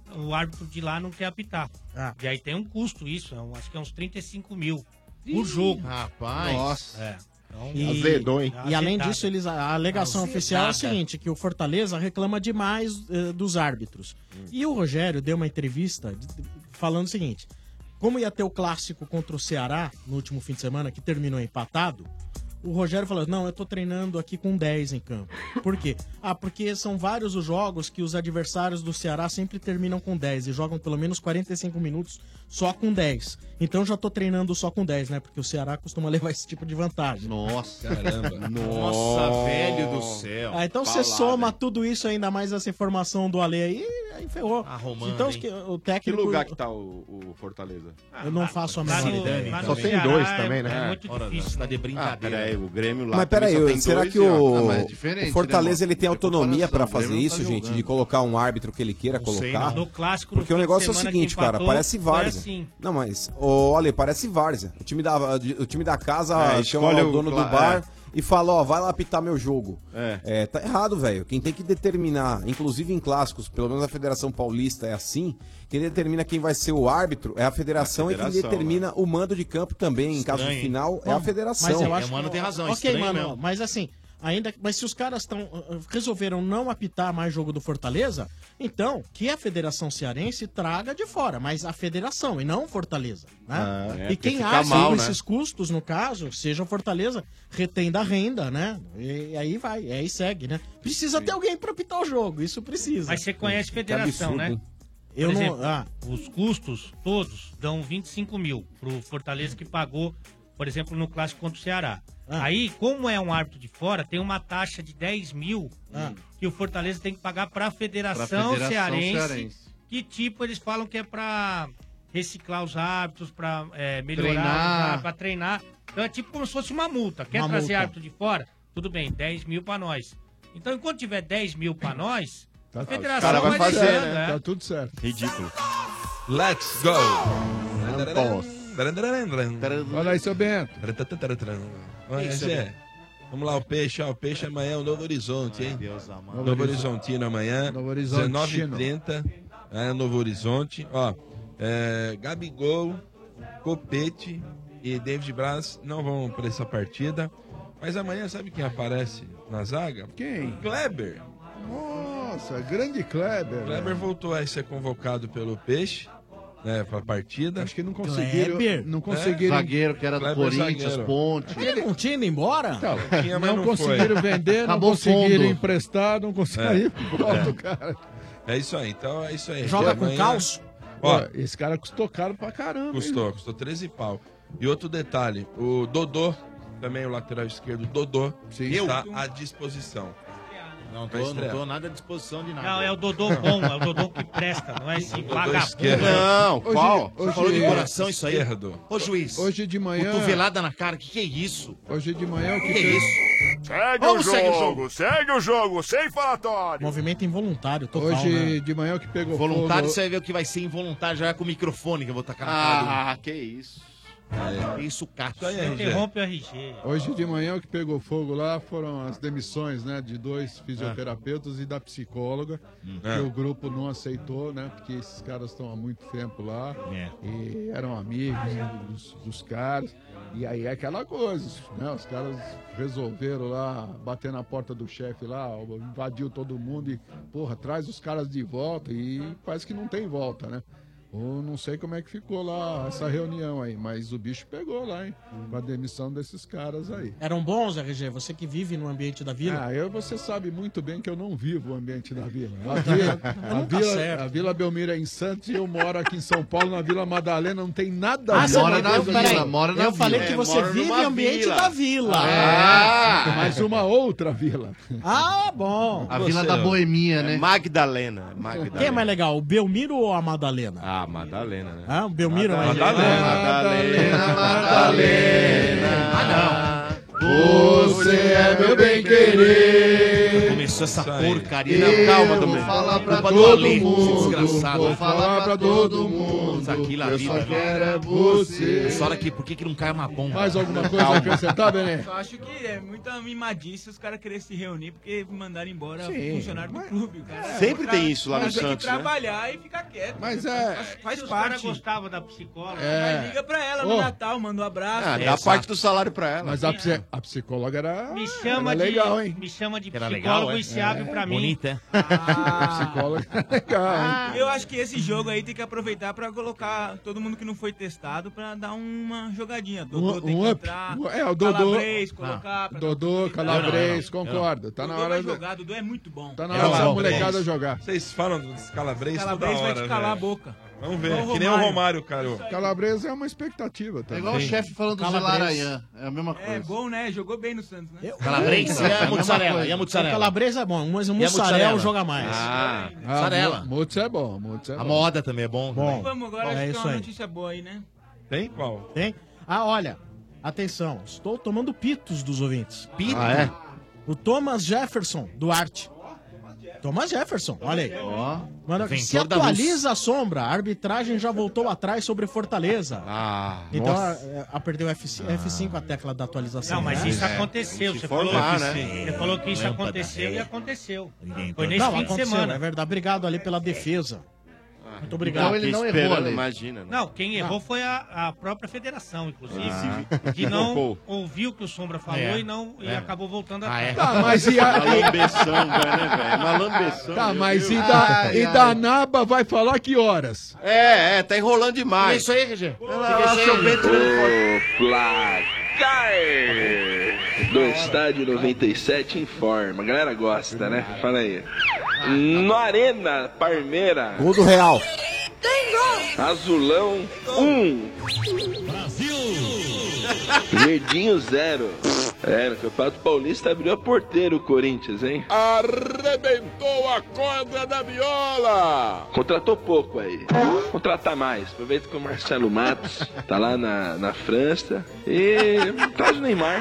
[SPEAKER 2] o árbitro de lá não quer apitar.
[SPEAKER 1] Ah.
[SPEAKER 2] E aí tem um custo isso, é um- acho que é uns trinta e cinco mil
[SPEAKER 8] Ih,
[SPEAKER 2] por jogo.
[SPEAKER 8] rapaz.
[SPEAKER 2] Nossa. É. Então,
[SPEAKER 1] E,
[SPEAKER 5] Azedou, hein?
[SPEAKER 1] e além
[SPEAKER 2] Azedada.
[SPEAKER 1] disso, eles, a alegação
[SPEAKER 2] Azedada.
[SPEAKER 1] oficial é o seguinte, que o Fortaleza reclama demais eh, dos árbitros. E o Rogério deu uma entrevista de- de- falando o seguinte, como ia ter o clássico contra o Ceará no último fim de semana, que terminou empatado, o Rogério falou, não, eu tô treinando aqui com dez em campo. Por quê? Ah, porque são vários os jogos que os adversários do Ceará sempre terminam com dez e jogam pelo menos quarenta e cinco minutos só com dez. Então eu já tô treinando só com dez, né? Porque o Ceará costuma levar esse tipo de vantagem.
[SPEAKER 8] Nossa.
[SPEAKER 6] Caramba.
[SPEAKER 8] Nossa, velho do céu.
[SPEAKER 1] Ah, então você soma tudo isso, ainda mais essa informação do Ale aí, aí ferrou.
[SPEAKER 8] Arrumando,
[SPEAKER 1] então os
[SPEAKER 8] hein?
[SPEAKER 1] que- o
[SPEAKER 7] Que
[SPEAKER 1] técnico...
[SPEAKER 7] lugar que tá o, o Fortaleza?
[SPEAKER 1] Eu não faço a
[SPEAKER 2] Lá
[SPEAKER 1] menor
[SPEAKER 2] no-
[SPEAKER 1] ideia.
[SPEAKER 2] lá no
[SPEAKER 5] Só tem
[SPEAKER 2] Ceará
[SPEAKER 5] dois
[SPEAKER 2] é-
[SPEAKER 5] também, né?
[SPEAKER 2] É muito
[SPEAKER 8] Ora,
[SPEAKER 2] difícil.
[SPEAKER 8] você tá de
[SPEAKER 7] Ah,
[SPEAKER 8] brincadeira.
[SPEAKER 7] peraí, o Grêmio lá.
[SPEAKER 3] Mas
[SPEAKER 7] também só
[SPEAKER 3] peraí,
[SPEAKER 7] tem
[SPEAKER 3] será
[SPEAKER 7] dois
[SPEAKER 3] que
[SPEAKER 7] e, ó,
[SPEAKER 3] o,
[SPEAKER 9] Ah, mas é diferente,
[SPEAKER 3] o Fortaleza
[SPEAKER 9] né,
[SPEAKER 3] ele tem
[SPEAKER 9] irmão?
[SPEAKER 3] autonomia pra
[SPEAKER 9] O
[SPEAKER 3] fazer
[SPEAKER 9] Grêmio
[SPEAKER 3] isso,
[SPEAKER 9] tá
[SPEAKER 3] gente?
[SPEAKER 9] jogando.
[SPEAKER 3] De colocar um árbitro que ele queira
[SPEAKER 8] Não sei,
[SPEAKER 3] colocar?
[SPEAKER 2] No clássico, no
[SPEAKER 3] Porque o
[SPEAKER 2] fim de
[SPEAKER 3] negócio é o
[SPEAKER 2] semana
[SPEAKER 3] seguinte,
[SPEAKER 2] que
[SPEAKER 3] cara,
[SPEAKER 2] empatou,
[SPEAKER 3] parece
[SPEAKER 2] foi
[SPEAKER 3] várzea.
[SPEAKER 2] assim.
[SPEAKER 3] Não, mas, ô, Ale, parece várzea. O time da, o time da casa
[SPEAKER 7] É,
[SPEAKER 3] chama
[SPEAKER 7] escolhe
[SPEAKER 3] o
[SPEAKER 7] o
[SPEAKER 3] dono do
[SPEAKER 7] cla-
[SPEAKER 3] bar e fala, ó, vai lá apitar meu jogo.
[SPEAKER 7] É.
[SPEAKER 3] É, tá errado, velho. Quem tem que determinar, inclusive em clássicos, pelo menos a Federação Paulista é assim, quem determina quem vai ser o árbitro é a federação,
[SPEAKER 7] A
[SPEAKER 3] e quem
[SPEAKER 7] federação,
[SPEAKER 3] determina o mando de campo também, em caso de
[SPEAKER 8] Estranho, hein?
[SPEAKER 3] final, é
[SPEAKER 1] Bom,
[SPEAKER 3] a federação.
[SPEAKER 1] Mas eu
[SPEAKER 8] É,
[SPEAKER 1] acho
[SPEAKER 8] mano, tem razão,
[SPEAKER 1] Ok,
[SPEAKER 8] estranho
[SPEAKER 1] mano,
[SPEAKER 8] mesmo.
[SPEAKER 1] mas assim, ainda, mas se os caras estão resolveram não apitar mais jogo do Fortaleza, então que a Federação Cearense traga de fora, mas a Federação e não o Fortaleza, né?
[SPEAKER 7] Ah, é,
[SPEAKER 1] e quem
[SPEAKER 7] porque fica
[SPEAKER 1] arca
[SPEAKER 7] mal,
[SPEAKER 1] com
[SPEAKER 7] né?
[SPEAKER 1] esses custos, no caso, seja o Fortaleza, retém da renda, né? E aí vai, e aí segue, né? Precisa ter alguém pra apitar o jogo, isso precisa.
[SPEAKER 2] Mas você conhece federação,
[SPEAKER 3] absurdo,
[SPEAKER 2] né?
[SPEAKER 3] hein?
[SPEAKER 1] Eu
[SPEAKER 2] Por
[SPEAKER 1] não.
[SPEAKER 2] exemplo,
[SPEAKER 1] Ah,
[SPEAKER 2] os custos todos dão vinte e cinco mil pro Fortaleza que pagou, por exemplo, no clássico contra o Ceará.
[SPEAKER 1] Ah.
[SPEAKER 2] Aí, como é um árbitro de fora, tem uma taxa de dez mil
[SPEAKER 1] Ah.
[SPEAKER 2] que o Fortaleza tem que pagar pra Federação,
[SPEAKER 9] Pra Federação
[SPEAKER 2] Cearense,
[SPEAKER 9] Cearense.
[SPEAKER 2] que tipo eles falam que é pra reciclar os árbitros, pra é, melhorar,
[SPEAKER 9] Treinar.
[SPEAKER 2] os- pra treinar. Então é tipo como se fosse uma multa. Quer
[SPEAKER 1] Uma
[SPEAKER 2] trazer
[SPEAKER 1] multa.
[SPEAKER 2] árbitro de fora? Tudo bem, dez mil pra nós. Então, enquanto tiver dez mil pra nós,
[SPEAKER 4] Tá,
[SPEAKER 2] a
[SPEAKER 4] os
[SPEAKER 2] federação
[SPEAKER 7] cara vai
[SPEAKER 2] vai
[SPEAKER 7] fazer,
[SPEAKER 2] deixando,
[SPEAKER 7] né?
[SPEAKER 2] né?
[SPEAKER 4] tá tudo certo.
[SPEAKER 7] Ridículo.
[SPEAKER 6] Let's go!
[SPEAKER 4] Olha aí, seu Bento.
[SPEAKER 6] Olha, Zé, vamos lá, o Peixe, ó, o Peixe amanhã é o Novo Horizonte, hein?
[SPEAKER 8] Deus amado.
[SPEAKER 6] Novo Horizontino amanhã,
[SPEAKER 4] Novo Horizontino.
[SPEAKER 6] dezenove e trinta, é, Novo Horizonte. Ó, é, Gabigol, Copete e David Braz não vão para essa partida. Mas amanhã, sabe quem aparece na zaga?
[SPEAKER 4] Quem?
[SPEAKER 6] Kleber.
[SPEAKER 4] Nossa, grande Kleber.
[SPEAKER 6] Kleber
[SPEAKER 4] velho.
[SPEAKER 6] voltou a ser convocado pelo Peixe, né, para a partida.
[SPEAKER 4] Acho que não conseguiram.
[SPEAKER 1] Kleber?
[SPEAKER 4] Não conseguiram.
[SPEAKER 9] Zagueiro que era do
[SPEAKER 6] Kleber
[SPEAKER 9] Corinthians,
[SPEAKER 6] zagueiro.
[SPEAKER 9] Ponte.
[SPEAKER 1] ele não tinha ido embora?
[SPEAKER 4] Então,
[SPEAKER 6] Tinha, mas
[SPEAKER 4] não,
[SPEAKER 6] não
[SPEAKER 4] conseguiram vender, não
[SPEAKER 9] Acabou
[SPEAKER 4] conseguiram
[SPEAKER 9] fundo.
[SPEAKER 4] emprestar, não conseguiram. Volta o cara.
[SPEAKER 6] É isso aí, então é isso aí.
[SPEAKER 1] Joga
[SPEAKER 6] E
[SPEAKER 1] com
[SPEAKER 6] amanhã-
[SPEAKER 1] calço?
[SPEAKER 6] Ó,
[SPEAKER 4] Ó, esse cara custou caro pra caramba. hein?
[SPEAKER 6] Custou, custou treze pau. E outro detalhe, o Dodô, também o lateral esquerdo, Dodô,
[SPEAKER 4] Sim.
[SPEAKER 6] está à disposição.
[SPEAKER 8] Não
[SPEAKER 6] Vai
[SPEAKER 8] tô, não
[SPEAKER 6] estrear.
[SPEAKER 8] tô nada à disposição de nada.
[SPEAKER 2] Não, é o Dodô bom, é o Dodô que presta, não é esse vagabundo.
[SPEAKER 6] esquerdo.
[SPEAKER 7] Não,
[SPEAKER 4] Hoje-
[SPEAKER 7] qual?
[SPEAKER 8] Você
[SPEAKER 4] hoje-
[SPEAKER 8] falou de coração isso aí?
[SPEAKER 6] Esquerdo.
[SPEAKER 8] Ô, juiz.
[SPEAKER 4] Hoje de manhã.
[SPEAKER 8] Cotovelada na cara, que que é isso?
[SPEAKER 4] Hoje de manhã o que,
[SPEAKER 8] Que que é
[SPEAKER 4] teve-
[SPEAKER 8] isso?
[SPEAKER 10] Segue
[SPEAKER 8] Como
[SPEAKER 10] o
[SPEAKER 8] segue o
[SPEAKER 10] jogo,
[SPEAKER 8] jogo?
[SPEAKER 10] segue o jogo, sem falatório.
[SPEAKER 1] Movimento involuntário, total,
[SPEAKER 4] Hoje
[SPEAKER 1] né?
[SPEAKER 4] de manhã o que pegou
[SPEAKER 8] Voluntário,
[SPEAKER 4] fogo.
[SPEAKER 8] você vai ver o que vai ser involuntário já é com o microfone que eu vou tacar na cara
[SPEAKER 7] Ah, que isso.
[SPEAKER 8] do... Que isso, Cato.
[SPEAKER 6] Isso aí, R G.
[SPEAKER 2] Interrompe o R G.
[SPEAKER 4] Hoje de manhã o que pegou fogo lá foram as demissões, né, de dois fisioterapeutas e da psicóloga, que
[SPEAKER 6] É.
[SPEAKER 4] o grupo não aceitou, né, porque esses caras estão há muito tempo lá
[SPEAKER 8] É.
[SPEAKER 4] e eram amigos dos, dos caras. E aí é aquela coisa, né, os caras resolveram lá bater na porta do chefe lá, invadiu todo mundo e, porra, traz os caras de volta e parece que não tem volta, né? Ou não sei como é que ficou lá essa reunião aí, mas o bicho pegou lá, hein? Com a demissão desses caras aí.
[SPEAKER 1] Eram bons, R G? Você que vive no ambiente da vila?
[SPEAKER 4] Ah, eu, você sabe muito bem que eu não vivo o ambiente da vila. A Vila, a
[SPEAKER 1] Não tá
[SPEAKER 4] vila,
[SPEAKER 1] certo.
[SPEAKER 4] a vila Belmiro é em Santos e eu moro aqui em São Paulo, na Vila Madalena, não tem nada a
[SPEAKER 1] Ah,
[SPEAKER 4] ver.
[SPEAKER 1] você
[SPEAKER 9] mora
[SPEAKER 1] eu-
[SPEAKER 9] na
[SPEAKER 1] eu-
[SPEAKER 9] vila,
[SPEAKER 1] peraí,
[SPEAKER 9] mora na
[SPEAKER 1] Eu falei
[SPEAKER 9] vila.
[SPEAKER 1] que
[SPEAKER 7] É,
[SPEAKER 1] você
[SPEAKER 7] mora
[SPEAKER 1] vive
[SPEAKER 7] numa
[SPEAKER 1] no ambiente
[SPEAKER 7] vila.
[SPEAKER 1] da vila.
[SPEAKER 4] Ah, mas uma outra vila.
[SPEAKER 1] Ah, bom.
[SPEAKER 9] A
[SPEAKER 6] Você,
[SPEAKER 9] Vila da
[SPEAKER 6] ó.
[SPEAKER 9] Boemia, né?
[SPEAKER 7] Magdalena. Magdalena.
[SPEAKER 1] Quem é mais legal, o Belmiro ou a Madalena?
[SPEAKER 7] Ah, Madalena, né?
[SPEAKER 1] Ah, o Belmiro é mais
[SPEAKER 6] Madalena.
[SPEAKER 7] Madalena, Madalena.
[SPEAKER 8] Ah,
[SPEAKER 4] Você é meu bem querer.
[SPEAKER 8] isso, essa
[SPEAKER 6] Isso aí.
[SPEAKER 8] porcaria. Não, calma, Domênico.
[SPEAKER 9] Vou falar pra
[SPEAKER 8] Culpa do
[SPEAKER 9] todo
[SPEAKER 8] Ale,
[SPEAKER 9] mundo.
[SPEAKER 8] desgraçado.
[SPEAKER 9] Vou falar pra todo mundo.
[SPEAKER 8] Isso aqui, lá,
[SPEAKER 9] Eu
[SPEAKER 8] vida,
[SPEAKER 9] só
[SPEAKER 8] viu?
[SPEAKER 9] quero é você.
[SPEAKER 8] Só olha aqui, por que, que não cai uma bomba?
[SPEAKER 4] Mais alguma coisa a acrescentar, Benê?
[SPEAKER 11] Eu acho que é muita mimadice os caras quererem se reunir porque mandaram embora
[SPEAKER 4] Sim,
[SPEAKER 11] funcionário do clube. O cara,
[SPEAKER 7] Sempre
[SPEAKER 11] o cara-
[SPEAKER 7] tem isso lá
[SPEAKER 11] o cara
[SPEAKER 7] no
[SPEAKER 11] tem
[SPEAKER 7] Santos,
[SPEAKER 11] que
[SPEAKER 7] né?
[SPEAKER 11] trabalhar e ficar quieto.
[SPEAKER 4] Mas
[SPEAKER 11] né?
[SPEAKER 4] é-
[SPEAKER 11] Faz, faz
[SPEAKER 2] Se os caras
[SPEAKER 11] parte.
[SPEAKER 2] gostavam da psicóloga,
[SPEAKER 4] É.
[SPEAKER 11] Mas liga pra ela no
[SPEAKER 4] Ô.
[SPEAKER 11] Natal, manda um abraço.
[SPEAKER 7] Ah,
[SPEAKER 11] É,
[SPEAKER 7] dá
[SPEAKER 11] exato.
[SPEAKER 7] parte do salário pra ela.
[SPEAKER 4] Mas a, psi- a psicóloga era,
[SPEAKER 2] me chama
[SPEAKER 4] era
[SPEAKER 2] de,
[SPEAKER 4] legal, hein?
[SPEAKER 2] me chama de
[SPEAKER 8] Era
[SPEAKER 2] psicólogo
[SPEAKER 8] legal, é?
[SPEAKER 2] e se abre pra mim.
[SPEAKER 8] Bonita, é?
[SPEAKER 4] A psicóloga era legal, hein?
[SPEAKER 11] Eu acho que esse jogo aí tem que aproveitar pra colocar todo mundo que não foi testado pra dar uma jogadinha. Dodô
[SPEAKER 4] Um-
[SPEAKER 11] tem
[SPEAKER 4] um
[SPEAKER 11] que
[SPEAKER 4] up.
[SPEAKER 11] entrar.
[SPEAKER 4] Um- é, o Dodô-
[SPEAKER 11] Calabres, colocar. pra
[SPEAKER 4] Dodô, Calabres, concordo. Tá na
[SPEAKER 11] Dodô
[SPEAKER 4] hora
[SPEAKER 11] vai
[SPEAKER 4] de-
[SPEAKER 11] jogar, Dodô é muito bom.
[SPEAKER 4] Tá na
[SPEAKER 6] É
[SPEAKER 4] hora da
[SPEAKER 6] bom,
[SPEAKER 4] molecada
[SPEAKER 6] é.
[SPEAKER 4] jogar.
[SPEAKER 6] Vocês falam dos calabres toda
[SPEAKER 11] Calabres vai
[SPEAKER 6] hora,
[SPEAKER 11] te calar a
[SPEAKER 6] velho.
[SPEAKER 11] boca.
[SPEAKER 6] Vamos
[SPEAKER 11] Igual
[SPEAKER 6] ver,
[SPEAKER 11] o
[SPEAKER 6] que nem o
[SPEAKER 11] Romário.
[SPEAKER 6] Romário, cara.
[SPEAKER 4] Calabresa é uma expectativa
[SPEAKER 9] É
[SPEAKER 4] também.
[SPEAKER 9] igual o chefe falando do Zé
[SPEAKER 1] Calabresa.
[SPEAKER 9] Laranhan. É a mesma coisa.
[SPEAKER 11] É bom, né? Jogou bem no Santos, né?
[SPEAKER 8] Calabres e a mussarela. E a
[SPEAKER 1] O
[SPEAKER 8] mussarela.
[SPEAKER 1] calabresa é bom, mas o
[SPEAKER 8] E a
[SPEAKER 1] mussarela
[SPEAKER 8] mussarela?
[SPEAKER 1] joga mais.
[SPEAKER 7] Ah,
[SPEAKER 4] Ah,
[SPEAKER 8] Mussarela.
[SPEAKER 4] Mu- Mutz é bom, Mutz é
[SPEAKER 8] A
[SPEAKER 4] bom.
[SPEAKER 8] moda também é bom.
[SPEAKER 1] Bom.
[SPEAKER 11] Vamos agora,
[SPEAKER 1] É
[SPEAKER 11] acho que
[SPEAKER 1] isso
[SPEAKER 11] é uma
[SPEAKER 1] aí.
[SPEAKER 11] notícia boa aí, né?
[SPEAKER 6] Tem qual?
[SPEAKER 1] Tem? Ah, olha, atenção, estou tomando pitos dos ouvintes.
[SPEAKER 8] Pito.
[SPEAKER 7] ah, é?
[SPEAKER 1] O Thomas Jefferson Duarte. Thomas Jefferson, olha aí.
[SPEAKER 9] Ó.
[SPEAKER 1] Mano,
[SPEAKER 8] Inventor
[SPEAKER 1] se
[SPEAKER 8] da
[SPEAKER 1] atualiza a sombra, a arbitragem já voltou atrás sobre Fortaleza.
[SPEAKER 7] Ah,
[SPEAKER 1] Então,
[SPEAKER 7] nossa.
[SPEAKER 1] é, apertei o F cinco, F cinco a tecla da atualização.
[SPEAKER 2] Não, mas
[SPEAKER 1] né?
[SPEAKER 2] isso aconteceu.
[SPEAKER 7] se
[SPEAKER 2] Você
[SPEAKER 7] informar,
[SPEAKER 2] falou,
[SPEAKER 7] né?
[SPEAKER 2] Você falou que isso
[SPEAKER 8] Lâmpada
[SPEAKER 2] aconteceu
[SPEAKER 8] ré.
[SPEAKER 2] e aconteceu.
[SPEAKER 8] Inventor.
[SPEAKER 2] Foi nesse
[SPEAKER 1] Não,
[SPEAKER 2] fim de
[SPEAKER 1] aconteceu,
[SPEAKER 2] semana.
[SPEAKER 1] é verdade. Obrigado ali pela defesa. Muito obrigado.
[SPEAKER 9] Então ele não errou,
[SPEAKER 7] Esperando,
[SPEAKER 9] né?
[SPEAKER 7] imagina. Né?
[SPEAKER 2] Não, quem errou foi a, a própria federação, inclusive,
[SPEAKER 7] Ah.
[SPEAKER 2] que não
[SPEAKER 7] Equivocou.
[SPEAKER 2] ouviu o que o Sombra falou
[SPEAKER 8] É.
[SPEAKER 2] e, não, e
[SPEAKER 8] É.
[SPEAKER 2] acabou voltando
[SPEAKER 8] Ah,
[SPEAKER 2] atrás.
[SPEAKER 8] é?
[SPEAKER 4] Tá, mas e
[SPEAKER 7] Uma
[SPEAKER 4] a...
[SPEAKER 7] lambeção, né, velho? Uma lambeção.
[SPEAKER 4] Tá,
[SPEAKER 7] meu
[SPEAKER 4] mas
[SPEAKER 7] Deus.
[SPEAKER 4] e da,
[SPEAKER 9] Ai,
[SPEAKER 4] e
[SPEAKER 9] ai.
[SPEAKER 4] da Naba vai falar que horas?
[SPEAKER 7] É, é, tá enrolando
[SPEAKER 8] É
[SPEAKER 7] demais.
[SPEAKER 8] isso aí, R G.
[SPEAKER 7] Ela, seu Bento tirando foto.
[SPEAKER 12] Placar do Estádio noventa e sete informa. A galera gosta, né? Fala aí. No Arena Parmeira,
[SPEAKER 3] Gol do Real.
[SPEAKER 12] Azulão um. Verdinho zero. É, no Campeonato Paulista abriu a porteira o Corinthians, hein?
[SPEAKER 10] Arrebentou a corda da viola.
[SPEAKER 12] Contratou pouco aí. Contratar mais. Aproveita que o Marcelo Matos tá lá na, na França. E traz o Neymar.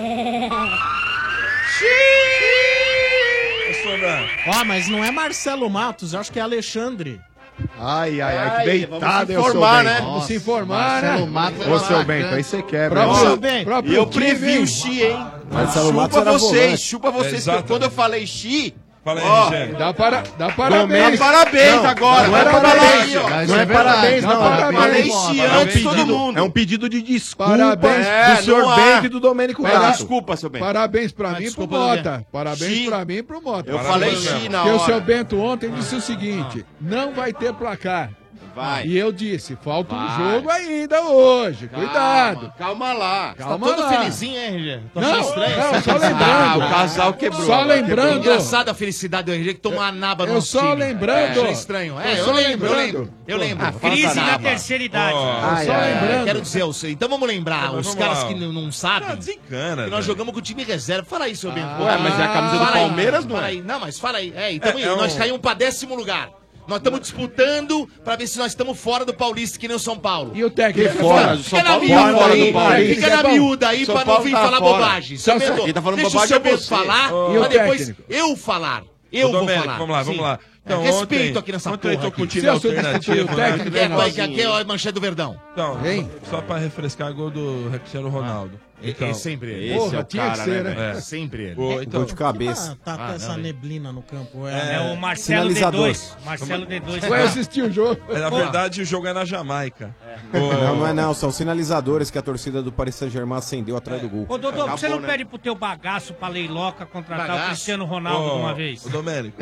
[SPEAKER 6] Ô, Sombra,
[SPEAKER 1] Ó, mas não é Marcelo Matos, eu acho que é Alexandre.
[SPEAKER 5] Ai, ai, ai,
[SPEAKER 7] Ai,
[SPEAKER 5] que
[SPEAKER 7] vamos
[SPEAKER 5] deitado,
[SPEAKER 7] se
[SPEAKER 5] eu sou
[SPEAKER 7] informar,
[SPEAKER 5] bem.
[SPEAKER 7] né?
[SPEAKER 4] Vamos se informar,
[SPEAKER 9] Marcelo
[SPEAKER 4] né?
[SPEAKER 9] Matos é
[SPEAKER 5] Ô, seu
[SPEAKER 9] bacana.
[SPEAKER 5] Bento, aí você quebra.
[SPEAKER 4] Próprio,
[SPEAKER 1] Ô, bem,
[SPEAKER 4] próprio
[SPEAKER 7] E eu
[SPEAKER 4] time,
[SPEAKER 7] previ
[SPEAKER 4] hein?
[SPEAKER 7] o Xi, hein?
[SPEAKER 3] Marcelo Matos
[SPEAKER 7] Chupa
[SPEAKER 3] era
[SPEAKER 7] vocês,
[SPEAKER 3] volante.
[SPEAKER 7] chupa vocês.
[SPEAKER 6] É, exato.
[SPEAKER 7] Quando eu falei Xi,
[SPEAKER 6] fala aí,
[SPEAKER 7] Ó,
[SPEAKER 6] R G.
[SPEAKER 4] Dá, para, dá
[SPEAKER 7] dá
[SPEAKER 4] parabéns.
[SPEAKER 7] parabéns
[SPEAKER 5] Não,
[SPEAKER 7] agora.
[SPEAKER 5] não é
[SPEAKER 7] Vai pra
[SPEAKER 5] parabéns,
[SPEAKER 7] lá aí, ó.
[SPEAKER 9] Mas
[SPEAKER 5] Não
[SPEAKER 9] isso
[SPEAKER 5] é parabéns,
[SPEAKER 4] Dá
[SPEAKER 5] não.
[SPEAKER 4] parabéns.
[SPEAKER 7] Falei
[SPEAKER 9] Parabéns,
[SPEAKER 7] Xi
[SPEAKER 5] É um,
[SPEAKER 7] antes de todo
[SPEAKER 5] pedido,
[SPEAKER 7] mundo.
[SPEAKER 5] é um pedido de desculpa
[SPEAKER 4] Parabéns.
[SPEAKER 7] É,
[SPEAKER 5] do senhor
[SPEAKER 7] não há.
[SPEAKER 5] Bento e do Domênico
[SPEAKER 7] Pede
[SPEAKER 5] Gato.
[SPEAKER 7] desculpa, seu Bento.
[SPEAKER 4] Parabéns pra
[SPEAKER 8] Ah,
[SPEAKER 4] mim e pro
[SPEAKER 8] desculpa,
[SPEAKER 4] Mota. Parabéns
[SPEAKER 7] Xi.
[SPEAKER 4] pra mim e pro Mota.
[SPEAKER 7] Eu
[SPEAKER 6] Parabéns
[SPEAKER 7] falei
[SPEAKER 6] mesmo.
[SPEAKER 7] Xi na
[SPEAKER 4] Porque o seu
[SPEAKER 7] hora.
[SPEAKER 4] Bento ontem disse o seguinte: não vai ter placar.
[SPEAKER 7] Vai.
[SPEAKER 4] E eu disse, falta um
[SPEAKER 7] Vai.
[SPEAKER 4] jogo ainda hoje. Cuidado.
[SPEAKER 7] Calma lá.
[SPEAKER 4] Calma
[SPEAKER 8] Todo
[SPEAKER 4] lá.
[SPEAKER 8] felizinho, hein, R G? Tô
[SPEAKER 4] Não,
[SPEAKER 8] achando estranho.
[SPEAKER 4] não, só
[SPEAKER 7] Ah,
[SPEAKER 4] lembrando.
[SPEAKER 7] o casal quebrou.
[SPEAKER 4] Só lembrando.
[SPEAKER 8] Engraçado a felicidade do R G que tomou uma naba no
[SPEAKER 4] Eu só lembrando.
[SPEAKER 8] É, estranho. É,
[SPEAKER 4] Eu
[SPEAKER 8] eu
[SPEAKER 4] só
[SPEAKER 8] lembro, eu
[SPEAKER 4] lembrando.
[SPEAKER 8] lembro. Eu lembro.
[SPEAKER 7] Ah,
[SPEAKER 2] Crise na
[SPEAKER 7] Naba.
[SPEAKER 2] terceira idade.
[SPEAKER 6] Ó,
[SPEAKER 3] Ai,
[SPEAKER 4] Só
[SPEAKER 3] ai, ai.
[SPEAKER 4] lembrando.
[SPEAKER 8] Quero dizer, eu sei. Então vamos lembrar,
[SPEAKER 6] Mas
[SPEAKER 8] os
[SPEAKER 6] vamos
[SPEAKER 8] caras
[SPEAKER 6] lá.
[SPEAKER 8] que não, não sabem.
[SPEAKER 6] Não, desencana.
[SPEAKER 8] Que nós
[SPEAKER 6] velho.
[SPEAKER 8] jogamos com o time reserva. Fala aí, seu Bento.
[SPEAKER 7] Ué, mas é a camisa do
[SPEAKER 8] Fala aí,
[SPEAKER 7] Palmeiras, não
[SPEAKER 8] fala
[SPEAKER 7] é?
[SPEAKER 8] aí. Não, mas fala aí. É, então
[SPEAKER 6] É, é
[SPEAKER 8] nós
[SPEAKER 6] um-
[SPEAKER 8] caímos pra décimo lugar. Nós estamos disputando pra ver se nós estamos fora do Paulista, que nem o São Paulo.
[SPEAKER 4] E o técnico?
[SPEAKER 7] fora?
[SPEAKER 8] Fica
[SPEAKER 7] São
[SPEAKER 8] na
[SPEAKER 7] Paulo
[SPEAKER 8] miúda
[SPEAKER 7] fora
[SPEAKER 8] aí,
[SPEAKER 7] do Paulista.
[SPEAKER 8] fica na
[SPEAKER 4] Bom,
[SPEAKER 8] miúda aí
[SPEAKER 7] São
[SPEAKER 8] pra não
[SPEAKER 7] Paulo
[SPEAKER 8] vir
[SPEAKER 7] tá
[SPEAKER 8] falar
[SPEAKER 7] fora.
[SPEAKER 8] bobagem. Seu
[SPEAKER 7] Celso,
[SPEAKER 8] Bento,
[SPEAKER 7] quem tá falando
[SPEAKER 8] deixa
[SPEAKER 7] bobagem
[SPEAKER 8] o seu
[SPEAKER 7] é
[SPEAKER 8] Bento
[SPEAKER 7] você.
[SPEAKER 8] falar,
[SPEAKER 4] E o
[SPEAKER 8] pra depois
[SPEAKER 4] técnico?
[SPEAKER 8] eu falar. Eu
[SPEAKER 6] Ô,
[SPEAKER 8] vou
[SPEAKER 6] Domênico,
[SPEAKER 8] falar.
[SPEAKER 6] vamos lá, vamos
[SPEAKER 8] Sim.
[SPEAKER 6] lá.
[SPEAKER 8] É,
[SPEAKER 6] Então,
[SPEAKER 8] respeito
[SPEAKER 6] ontem,
[SPEAKER 8] aqui nessa
[SPEAKER 6] ontem eu
[SPEAKER 8] porra
[SPEAKER 6] tô com o
[SPEAKER 8] aqui.
[SPEAKER 6] time
[SPEAKER 4] Celso,
[SPEAKER 6] alternativo,
[SPEAKER 4] o
[SPEAKER 6] né?
[SPEAKER 4] técnico,
[SPEAKER 8] Quieto aí, que aqui é a manchete do Verdão.
[SPEAKER 6] Então,
[SPEAKER 4] Hein?
[SPEAKER 6] só pra refrescar, gol do Cristiano Ronaldo. Então,
[SPEAKER 8] É sempre ele.
[SPEAKER 7] Esse
[SPEAKER 4] Porra,
[SPEAKER 7] é o
[SPEAKER 4] tinha que
[SPEAKER 7] cara,
[SPEAKER 4] ser,
[SPEAKER 7] né,
[SPEAKER 4] né?
[SPEAKER 7] velho?
[SPEAKER 6] é.
[SPEAKER 8] Sempre ele.
[SPEAKER 6] o- então,
[SPEAKER 3] Gol de cabeça.
[SPEAKER 1] Tá, tá
[SPEAKER 8] Ah,
[SPEAKER 1] essa
[SPEAKER 8] não,
[SPEAKER 1] neblina no campo.
[SPEAKER 2] É
[SPEAKER 1] É,
[SPEAKER 2] o Marcelo D
[SPEAKER 3] Sinalizador.
[SPEAKER 2] dois. Marcelo D dois.
[SPEAKER 4] Vai assistir o jogo.
[SPEAKER 6] é, na verdade, o jogo é na Jamaica.
[SPEAKER 3] Não, não é não. São sinalizadores que a torcida do Paris Saint-Germain acendeu atrás do gol.
[SPEAKER 2] Ô, Dodô, por que você não
[SPEAKER 7] né?
[SPEAKER 2] pede pro teu bagaço pra leiloca contratar
[SPEAKER 8] Bagaço?
[SPEAKER 2] o Cristiano Ronaldo de uma vez?
[SPEAKER 6] Ô, Domênico.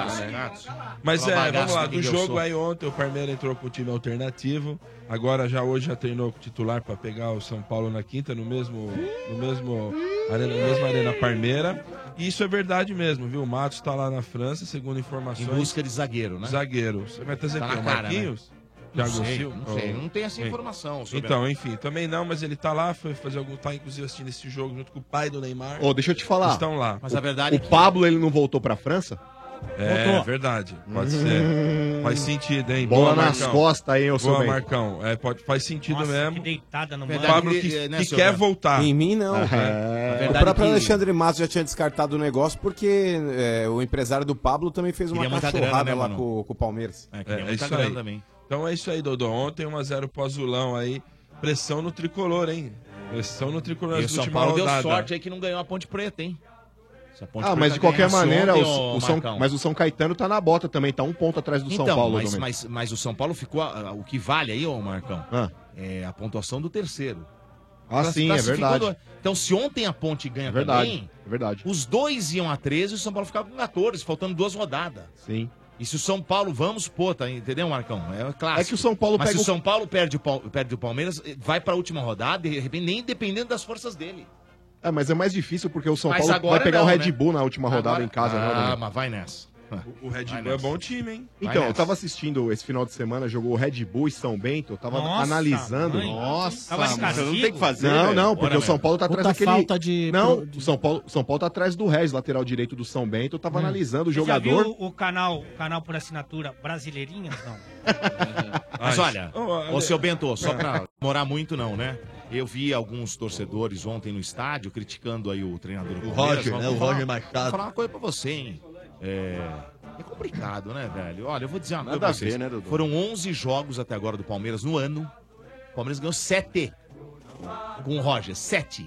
[SPEAKER 6] Mas
[SPEAKER 8] Fala
[SPEAKER 6] é,
[SPEAKER 8] bagaço
[SPEAKER 6] vamos lá,
[SPEAKER 8] de quem
[SPEAKER 6] do
[SPEAKER 8] que eu
[SPEAKER 6] jogo
[SPEAKER 8] sou.
[SPEAKER 6] aí ontem o Palmeiras entrou com o time alternativo. Agora já hoje já treinou com o titular pra pegar o São Paulo na quinta, no mesmo, no mesmo arena, na mesma arena Parmeira. E isso é verdade mesmo, viu? O Matos tá lá na França, segundo
[SPEAKER 8] Em
[SPEAKER 6] informações.
[SPEAKER 8] busca de zagueiro, né?
[SPEAKER 6] Zagueiro. Você vai trazer
[SPEAKER 8] Tá
[SPEAKER 6] quem?
[SPEAKER 8] na
[SPEAKER 6] O
[SPEAKER 8] cara,
[SPEAKER 6] Marquinhos?
[SPEAKER 8] Não
[SPEAKER 6] Thiago
[SPEAKER 8] sei,
[SPEAKER 6] Silva?
[SPEAKER 8] não sei,
[SPEAKER 6] Oh.
[SPEAKER 8] não tem essa
[SPEAKER 6] Sim.
[SPEAKER 8] informação sobre
[SPEAKER 6] Então, enfim, também não, mas ele tá lá, foi fazer algum. Tá inclusive assistindo esse jogo junto com o pai do Neymar.
[SPEAKER 5] Ô, deixa eu te falar.
[SPEAKER 6] Estão lá.
[SPEAKER 8] Mas a verdade
[SPEAKER 5] O Pablo, ele não voltou pra França?
[SPEAKER 6] É
[SPEAKER 1] Voltou.
[SPEAKER 6] verdade, pode ser. Faz sentido, hein?
[SPEAKER 5] Bola
[SPEAKER 6] Boa,
[SPEAKER 5] nas
[SPEAKER 6] Marcão.
[SPEAKER 5] costas aí, ô seu
[SPEAKER 6] Boa,
[SPEAKER 5] Bento.
[SPEAKER 6] Marcão. É, pode, faz sentido
[SPEAKER 2] Nossa,
[SPEAKER 6] mesmo.
[SPEAKER 2] que deitada no
[SPEAKER 6] O
[SPEAKER 2] mano.
[SPEAKER 6] Pablo que,
[SPEAKER 7] Verdade, né,
[SPEAKER 6] que
[SPEAKER 7] seu
[SPEAKER 6] quer
[SPEAKER 7] Bento?
[SPEAKER 6] voltar.
[SPEAKER 3] Em mim, não.
[SPEAKER 5] É.
[SPEAKER 3] O
[SPEAKER 7] verdade
[SPEAKER 3] próprio
[SPEAKER 7] que-
[SPEAKER 3] Alexandre Matos já tinha descartado o negócio porque é, o empresário do Pablo também fez uma
[SPEAKER 8] Queria muita
[SPEAKER 3] cachorrada
[SPEAKER 8] grana, né,
[SPEAKER 3] lá
[SPEAKER 8] mano?
[SPEAKER 3] com, com o Palmeiras.
[SPEAKER 8] É,
[SPEAKER 6] É,
[SPEAKER 8] queria
[SPEAKER 6] é
[SPEAKER 8] muita
[SPEAKER 6] isso
[SPEAKER 8] grana
[SPEAKER 6] aí.
[SPEAKER 8] também.
[SPEAKER 6] Então é isso aí, Dodô. Ontem um a zero pro Azulão aí. Pressão no tricolor, hein? Pressão no tricolor
[SPEAKER 8] E o
[SPEAKER 6] nas
[SPEAKER 8] São
[SPEAKER 6] últimas
[SPEAKER 8] Paulo deu
[SPEAKER 6] rodadas.
[SPEAKER 8] sorte aí que não ganhou a Ponte Preta, hein? Se a Ponte
[SPEAKER 5] Ah,
[SPEAKER 8] Preta
[SPEAKER 5] mas de qualquer
[SPEAKER 8] ganhasse
[SPEAKER 5] maneira,
[SPEAKER 8] ontem,
[SPEAKER 5] o,
[SPEAKER 8] ô,
[SPEAKER 5] o São,
[SPEAKER 8] Marcão.
[SPEAKER 5] mas o São Caetano tá na bota também, tá um ponto atrás do
[SPEAKER 8] Então,
[SPEAKER 5] São Paulo.
[SPEAKER 8] mas,
[SPEAKER 5] Domênico.
[SPEAKER 8] mas, mas o São Paulo ficou. ah, O que vale aí, ô Marcão,
[SPEAKER 5] Ah.
[SPEAKER 8] é a pontuação do terceiro.
[SPEAKER 5] Ah, sim, é
[SPEAKER 8] Classificou
[SPEAKER 5] verdade.
[SPEAKER 8] do- Então, se ontem a Ponte ganha
[SPEAKER 5] É verdade,
[SPEAKER 8] também,
[SPEAKER 5] é verdade.
[SPEAKER 8] os dois iam a treze e o São Paulo ficava com quatorze, faltando duas rodadas.
[SPEAKER 5] Sim.
[SPEAKER 8] E se o São Paulo, vamos, pô, tá, entendeu, Marcão? É clássico.
[SPEAKER 5] É que o São Paulo
[SPEAKER 8] Mas
[SPEAKER 5] pega
[SPEAKER 8] se o
[SPEAKER 5] o-
[SPEAKER 8] São Paulo perde o, Pal- perde o Palmeiras, vai pra última rodada, de repente, nem dependendo das forças dele.
[SPEAKER 5] É, mas é mais difícil porque o São
[SPEAKER 8] Mas
[SPEAKER 5] Paulo
[SPEAKER 8] agora
[SPEAKER 5] vai pegar
[SPEAKER 8] não,
[SPEAKER 5] o Red
[SPEAKER 8] né?
[SPEAKER 5] Bull na última rodada
[SPEAKER 8] Agora-
[SPEAKER 5] em casa, né,
[SPEAKER 8] Ah,
[SPEAKER 5] Domênico?
[SPEAKER 8] mas vai nessa.
[SPEAKER 6] O Red
[SPEAKER 8] Vai
[SPEAKER 6] Bull é
[SPEAKER 8] nessa.
[SPEAKER 6] bom time, hein?
[SPEAKER 5] Então,
[SPEAKER 8] Vai
[SPEAKER 5] eu tava assistindo esse final de semana, jogou o Red Bull e São Bento, eu tava
[SPEAKER 2] Nossa,
[SPEAKER 5] analisando.
[SPEAKER 2] mãe.
[SPEAKER 9] Nossa,
[SPEAKER 2] Tava de
[SPEAKER 9] mano,
[SPEAKER 2] castigo?
[SPEAKER 9] você não tem que fazer,
[SPEAKER 5] Não,
[SPEAKER 9] velho.
[SPEAKER 5] não, porque
[SPEAKER 8] Bora,
[SPEAKER 5] o São
[SPEAKER 8] mesmo.
[SPEAKER 5] Paulo tá atrás
[SPEAKER 1] Puta
[SPEAKER 5] daquele...
[SPEAKER 1] falta de-
[SPEAKER 5] Não,
[SPEAKER 1] pro- de-
[SPEAKER 5] o São Paulo, São Paulo tá atrás do Regis, lateral direito do São Bento, eu tava analisando o
[SPEAKER 2] Você já
[SPEAKER 5] jogador...
[SPEAKER 2] viu o canal, o canal por assinatura Brasileirinhas? Não.
[SPEAKER 8] Mas
[SPEAKER 6] Ai,
[SPEAKER 8] olha,
[SPEAKER 6] ô,
[SPEAKER 8] ô seu Bento, só pra morar muito não, né? Eu vi alguns torcedores ontem no estádio criticando aí o treinador do
[SPEAKER 13] O
[SPEAKER 8] Palmeiras.
[SPEAKER 13] Roger,
[SPEAKER 8] Vou
[SPEAKER 13] né? O
[SPEAKER 8] falar-
[SPEAKER 13] Roger Machado.
[SPEAKER 8] Vou falar uma coisa pra você, hein? É... é complicado, né, velho? Olha, eu vou dizer uma
[SPEAKER 7] Nada
[SPEAKER 8] coisa pra
[SPEAKER 7] a ver,
[SPEAKER 8] vocês.
[SPEAKER 7] né, Dudu?
[SPEAKER 8] Foram onze jogos até agora do Palmeiras no ano. O Palmeiras ganhou sete com o Roger. Sete.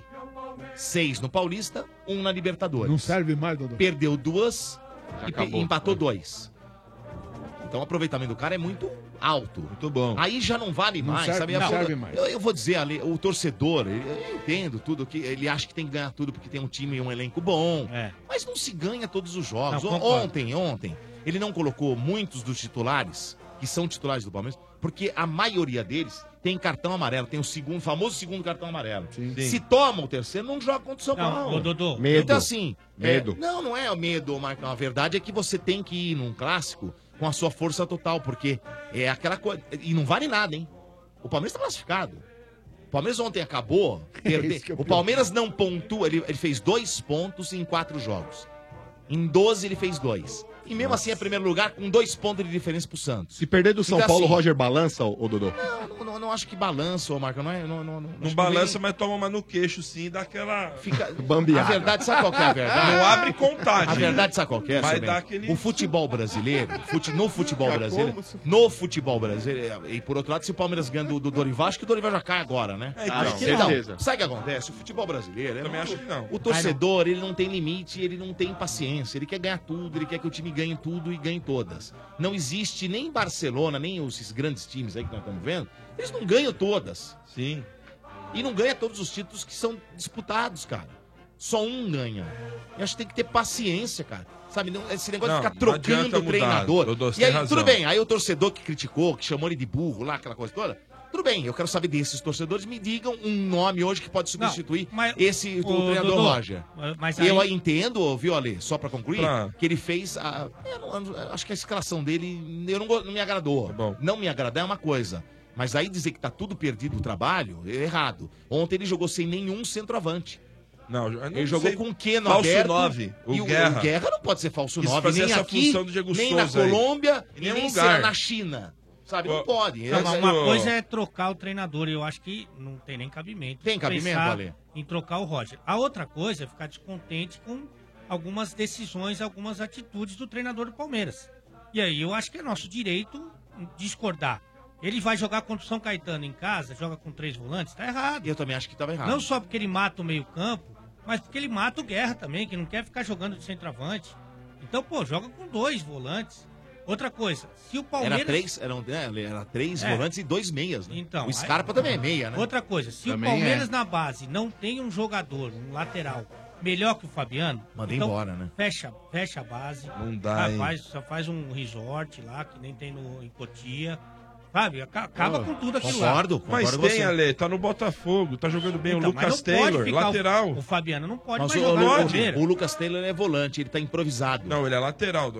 [SPEAKER 8] Seis no Paulista, um na Libertadores.
[SPEAKER 4] Não serve mais, Dodô.
[SPEAKER 8] Perdeu duas
[SPEAKER 7] Já
[SPEAKER 8] e pe-
[SPEAKER 7] acabou.
[SPEAKER 8] empatou dois. Então o aproveitamento do cara é muito alto.
[SPEAKER 6] Muito bom.
[SPEAKER 8] Aí já não vale
[SPEAKER 4] Não
[SPEAKER 8] mais,
[SPEAKER 4] serve-
[SPEAKER 8] sabe?
[SPEAKER 4] não
[SPEAKER 8] Eu-
[SPEAKER 4] serve mais.
[SPEAKER 8] Eu, eu vou dizer ali, o torcedor, ele- eu entendo tudo, que ele acha que tem que ganhar tudo porque tem um time e um elenco bom.
[SPEAKER 2] É.
[SPEAKER 8] Mas não se ganha todos os jogos.
[SPEAKER 2] Não,
[SPEAKER 8] O-
[SPEAKER 2] concordo.
[SPEAKER 8] ontem, ontem, ele não colocou muitos dos titulares, que são titulares do Palmeiras, porque a maioria deles tem cartão amarelo, tem o segundo, famoso segundo cartão amarelo.
[SPEAKER 6] Sim.
[SPEAKER 8] Se toma o terceiro, não joga contra o São
[SPEAKER 2] Não,
[SPEAKER 8] Paulo.
[SPEAKER 2] ô, Dodô.
[SPEAKER 5] Medo.
[SPEAKER 8] Então, assim.
[SPEAKER 5] Medo.
[SPEAKER 8] é, não, não é o medo, Marcão. A verdade é que você tem que ir num clássico com a sua força total, porque é aquela coisa. E não vale nada, hein? O Palmeiras tá classificado. O Palmeiras ontem acabou. Perde...
[SPEAKER 4] Isso que é
[SPEAKER 8] o
[SPEAKER 4] pior.
[SPEAKER 8] Palmeiras não pontua. Ele, ele fez dois pontos em quatro jogos. Em doze ele fez dois. E mesmo assim é primeiro lugar com dois pontos de diferença pro Santos.
[SPEAKER 5] Se perder do São
[SPEAKER 8] Fica
[SPEAKER 5] Paulo, o
[SPEAKER 8] assim.
[SPEAKER 5] Roger balança, ô ô, Dodô?
[SPEAKER 8] Não, não, não, não acho que balança, ô Marcão. Não, é, não, não, não,
[SPEAKER 6] Não
[SPEAKER 8] acho que
[SPEAKER 6] balança,
[SPEAKER 8] nem-
[SPEAKER 6] mas toma uma no queixo, sim, dá aquela...
[SPEAKER 8] Fica...
[SPEAKER 5] Bambeada.
[SPEAKER 8] A verdade, sabe qual que é a verdade?
[SPEAKER 6] Não abre contagem.
[SPEAKER 8] A verdade, sabe qual que é,
[SPEAKER 6] Vai
[SPEAKER 8] seu Bento?
[SPEAKER 6] dar aquele-
[SPEAKER 8] O futebol brasileiro, fute- no futebol brasileiro, no futebol brasileiro, e por outro lado, se o Palmeiras ganha do, do Dorival, acho que o Dorival já cai agora, né?
[SPEAKER 6] É, então.
[SPEAKER 7] Acho que
[SPEAKER 8] Então,
[SPEAKER 7] certeza.
[SPEAKER 8] sabe o que acontece? O futebol brasileiro, é
[SPEAKER 6] Também
[SPEAKER 8] muito-
[SPEAKER 6] acho que não.
[SPEAKER 8] o torcedor, ele não tem limite, ele não tem paciência, ele quer ganhar tudo, ele quer que o time ganhe tudo e ganhe todas. Não existe nem Barcelona, nem esses grandes times aí que nós estamos vendo, eles não ganham todas.
[SPEAKER 6] Sim.
[SPEAKER 8] E não ganha todos os títulos que são disputados, cara. Só um ganha. Eu acho que tem que ter paciência, cara. Sabe, não- esse negócio
[SPEAKER 6] Não,
[SPEAKER 8] de ficar
[SPEAKER 6] não adianta
[SPEAKER 8] trocando o
[SPEAKER 6] mudar,
[SPEAKER 8] treinador.
[SPEAKER 6] Dodô, você
[SPEAKER 8] E aí,
[SPEAKER 6] tem razão.
[SPEAKER 8] tudo bem, aí o torcedor que criticou, que chamou ele de burro lá, aquela coisa toda. Tudo bem, eu quero saber desses torcedores, me digam um nome hoje que pode substituir
[SPEAKER 2] mas-
[SPEAKER 8] esse o
[SPEAKER 2] Ô,
[SPEAKER 8] treinador
[SPEAKER 2] Dodô,
[SPEAKER 8] Roger.
[SPEAKER 2] mas
[SPEAKER 8] Eu
[SPEAKER 2] aí-
[SPEAKER 8] entendo, viu, Ale, só pra concluir,
[SPEAKER 6] Pra-
[SPEAKER 8] que ele fez a. Eu não- eu não- acho que a escalação dele eu não, go- não me agradou.
[SPEAKER 6] Tá bom.
[SPEAKER 8] Não me agradar é uma coisa. Mas aí dizer que tá tudo perdido o trabalho é errado. Ontem ele jogou sem nenhum centroavante.
[SPEAKER 6] Não, eu não
[SPEAKER 8] Ele jogou
[SPEAKER 6] sei.
[SPEAKER 8] com o Keno
[SPEAKER 6] Falso
[SPEAKER 8] aberto.
[SPEAKER 6] nove, o
[SPEAKER 8] e
[SPEAKER 6] Guerra.
[SPEAKER 8] O Guerra não pode ser falso
[SPEAKER 6] Quis
[SPEAKER 8] nove,
[SPEAKER 6] fazer
[SPEAKER 8] nem
[SPEAKER 6] essa
[SPEAKER 8] aqui,
[SPEAKER 6] função do Diego
[SPEAKER 8] nem na
[SPEAKER 6] Souza aí.
[SPEAKER 8] Colômbia
[SPEAKER 6] Em
[SPEAKER 8] e
[SPEAKER 6] nenhum
[SPEAKER 8] nem
[SPEAKER 6] lugar.
[SPEAKER 8] será na China. Sabe, não
[SPEAKER 6] Ô,
[SPEAKER 8] pode.
[SPEAKER 2] Não,
[SPEAKER 8] É-
[SPEAKER 2] mas
[SPEAKER 8] é-
[SPEAKER 2] uma
[SPEAKER 6] Ô.
[SPEAKER 2] coisa é trocar o treinador. Eu acho que não tem nem cabimento.
[SPEAKER 8] Tem cabimento,
[SPEAKER 2] pensar
[SPEAKER 8] Ale?
[SPEAKER 2] em trocar o Roger. A outra coisa é ficar descontente com algumas decisões, algumas atitudes do treinador do Palmeiras. E aí eu acho que é nosso direito discordar. Ele vai jogar contra o São Caetano em casa, joga com três volantes, tá errado.
[SPEAKER 8] Eu também acho que tava errado.
[SPEAKER 2] Não só porque ele mata o meio-campo, mas porque ele mata o Guerra também, que não quer ficar jogando de centroavante. Então, pô, joga com dois volantes. Outra coisa, se o Palmeiras.
[SPEAKER 8] Era três, eram, né, era três
[SPEAKER 2] É.
[SPEAKER 8] volantes e dois meias, né?
[SPEAKER 2] Então,
[SPEAKER 8] o Scarpa também é meia, né?
[SPEAKER 2] Outra coisa, se
[SPEAKER 8] Também
[SPEAKER 2] o Palmeiras
[SPEAKER 8] é.
[SPEAKER 2] na base não tem um jogador, um lateral, melhor que o Fabiano,
[SPEAKER 8] Manda
[SPEAKER 2] então
[SPEAKER 8] embora, né?
[SPEAKER 2] Fecha, fecha a base.
[SPEAKER 6] Não dá, hein?
[SPEAKER 2] faz, só faz um resort lá, que nem tem no, em Cotia. Sabe? Aca- Acaba
[SPEAKER 6] Oh,
[SPEAKER 2] com tudo aquilo
[SPEAKER 8] concordo,
[SPEAKER 2] lá.
[SPEAKER 6] Mas
[SPEAKER 8] Concordo com
[SPEAKER 6] tem,
[SPEAKER 8] você.
[SPEAKER 6] Ale, tá no Botafogo, tá jogando bem
[SPEAKER 2] Então,
[SPEAKER 6] o
[SPEAKER 2] mas
[SPEAKER 6] Lucas
[SPEAKER 2] não pode
[SPEAKER 6] Taylor,
[SPEAKER 2] ficar o-
[SPEAKER 6] lateral.
[SPEAKER 2] O, Fabiano não pode
[SPEAKER 8] Mas
[SPEAKER 2] mais
[SPEAKER 8] o,
[SPEAKER 2] jogar no
[SPEAKER 8] o,
[SPEAKER 2] Palmeiras.
[SPEAKER 8] o Lucas Taylor é volante, ele tá improvisado.
[SPEAKER 6] Não, ele é lateral, Domênico.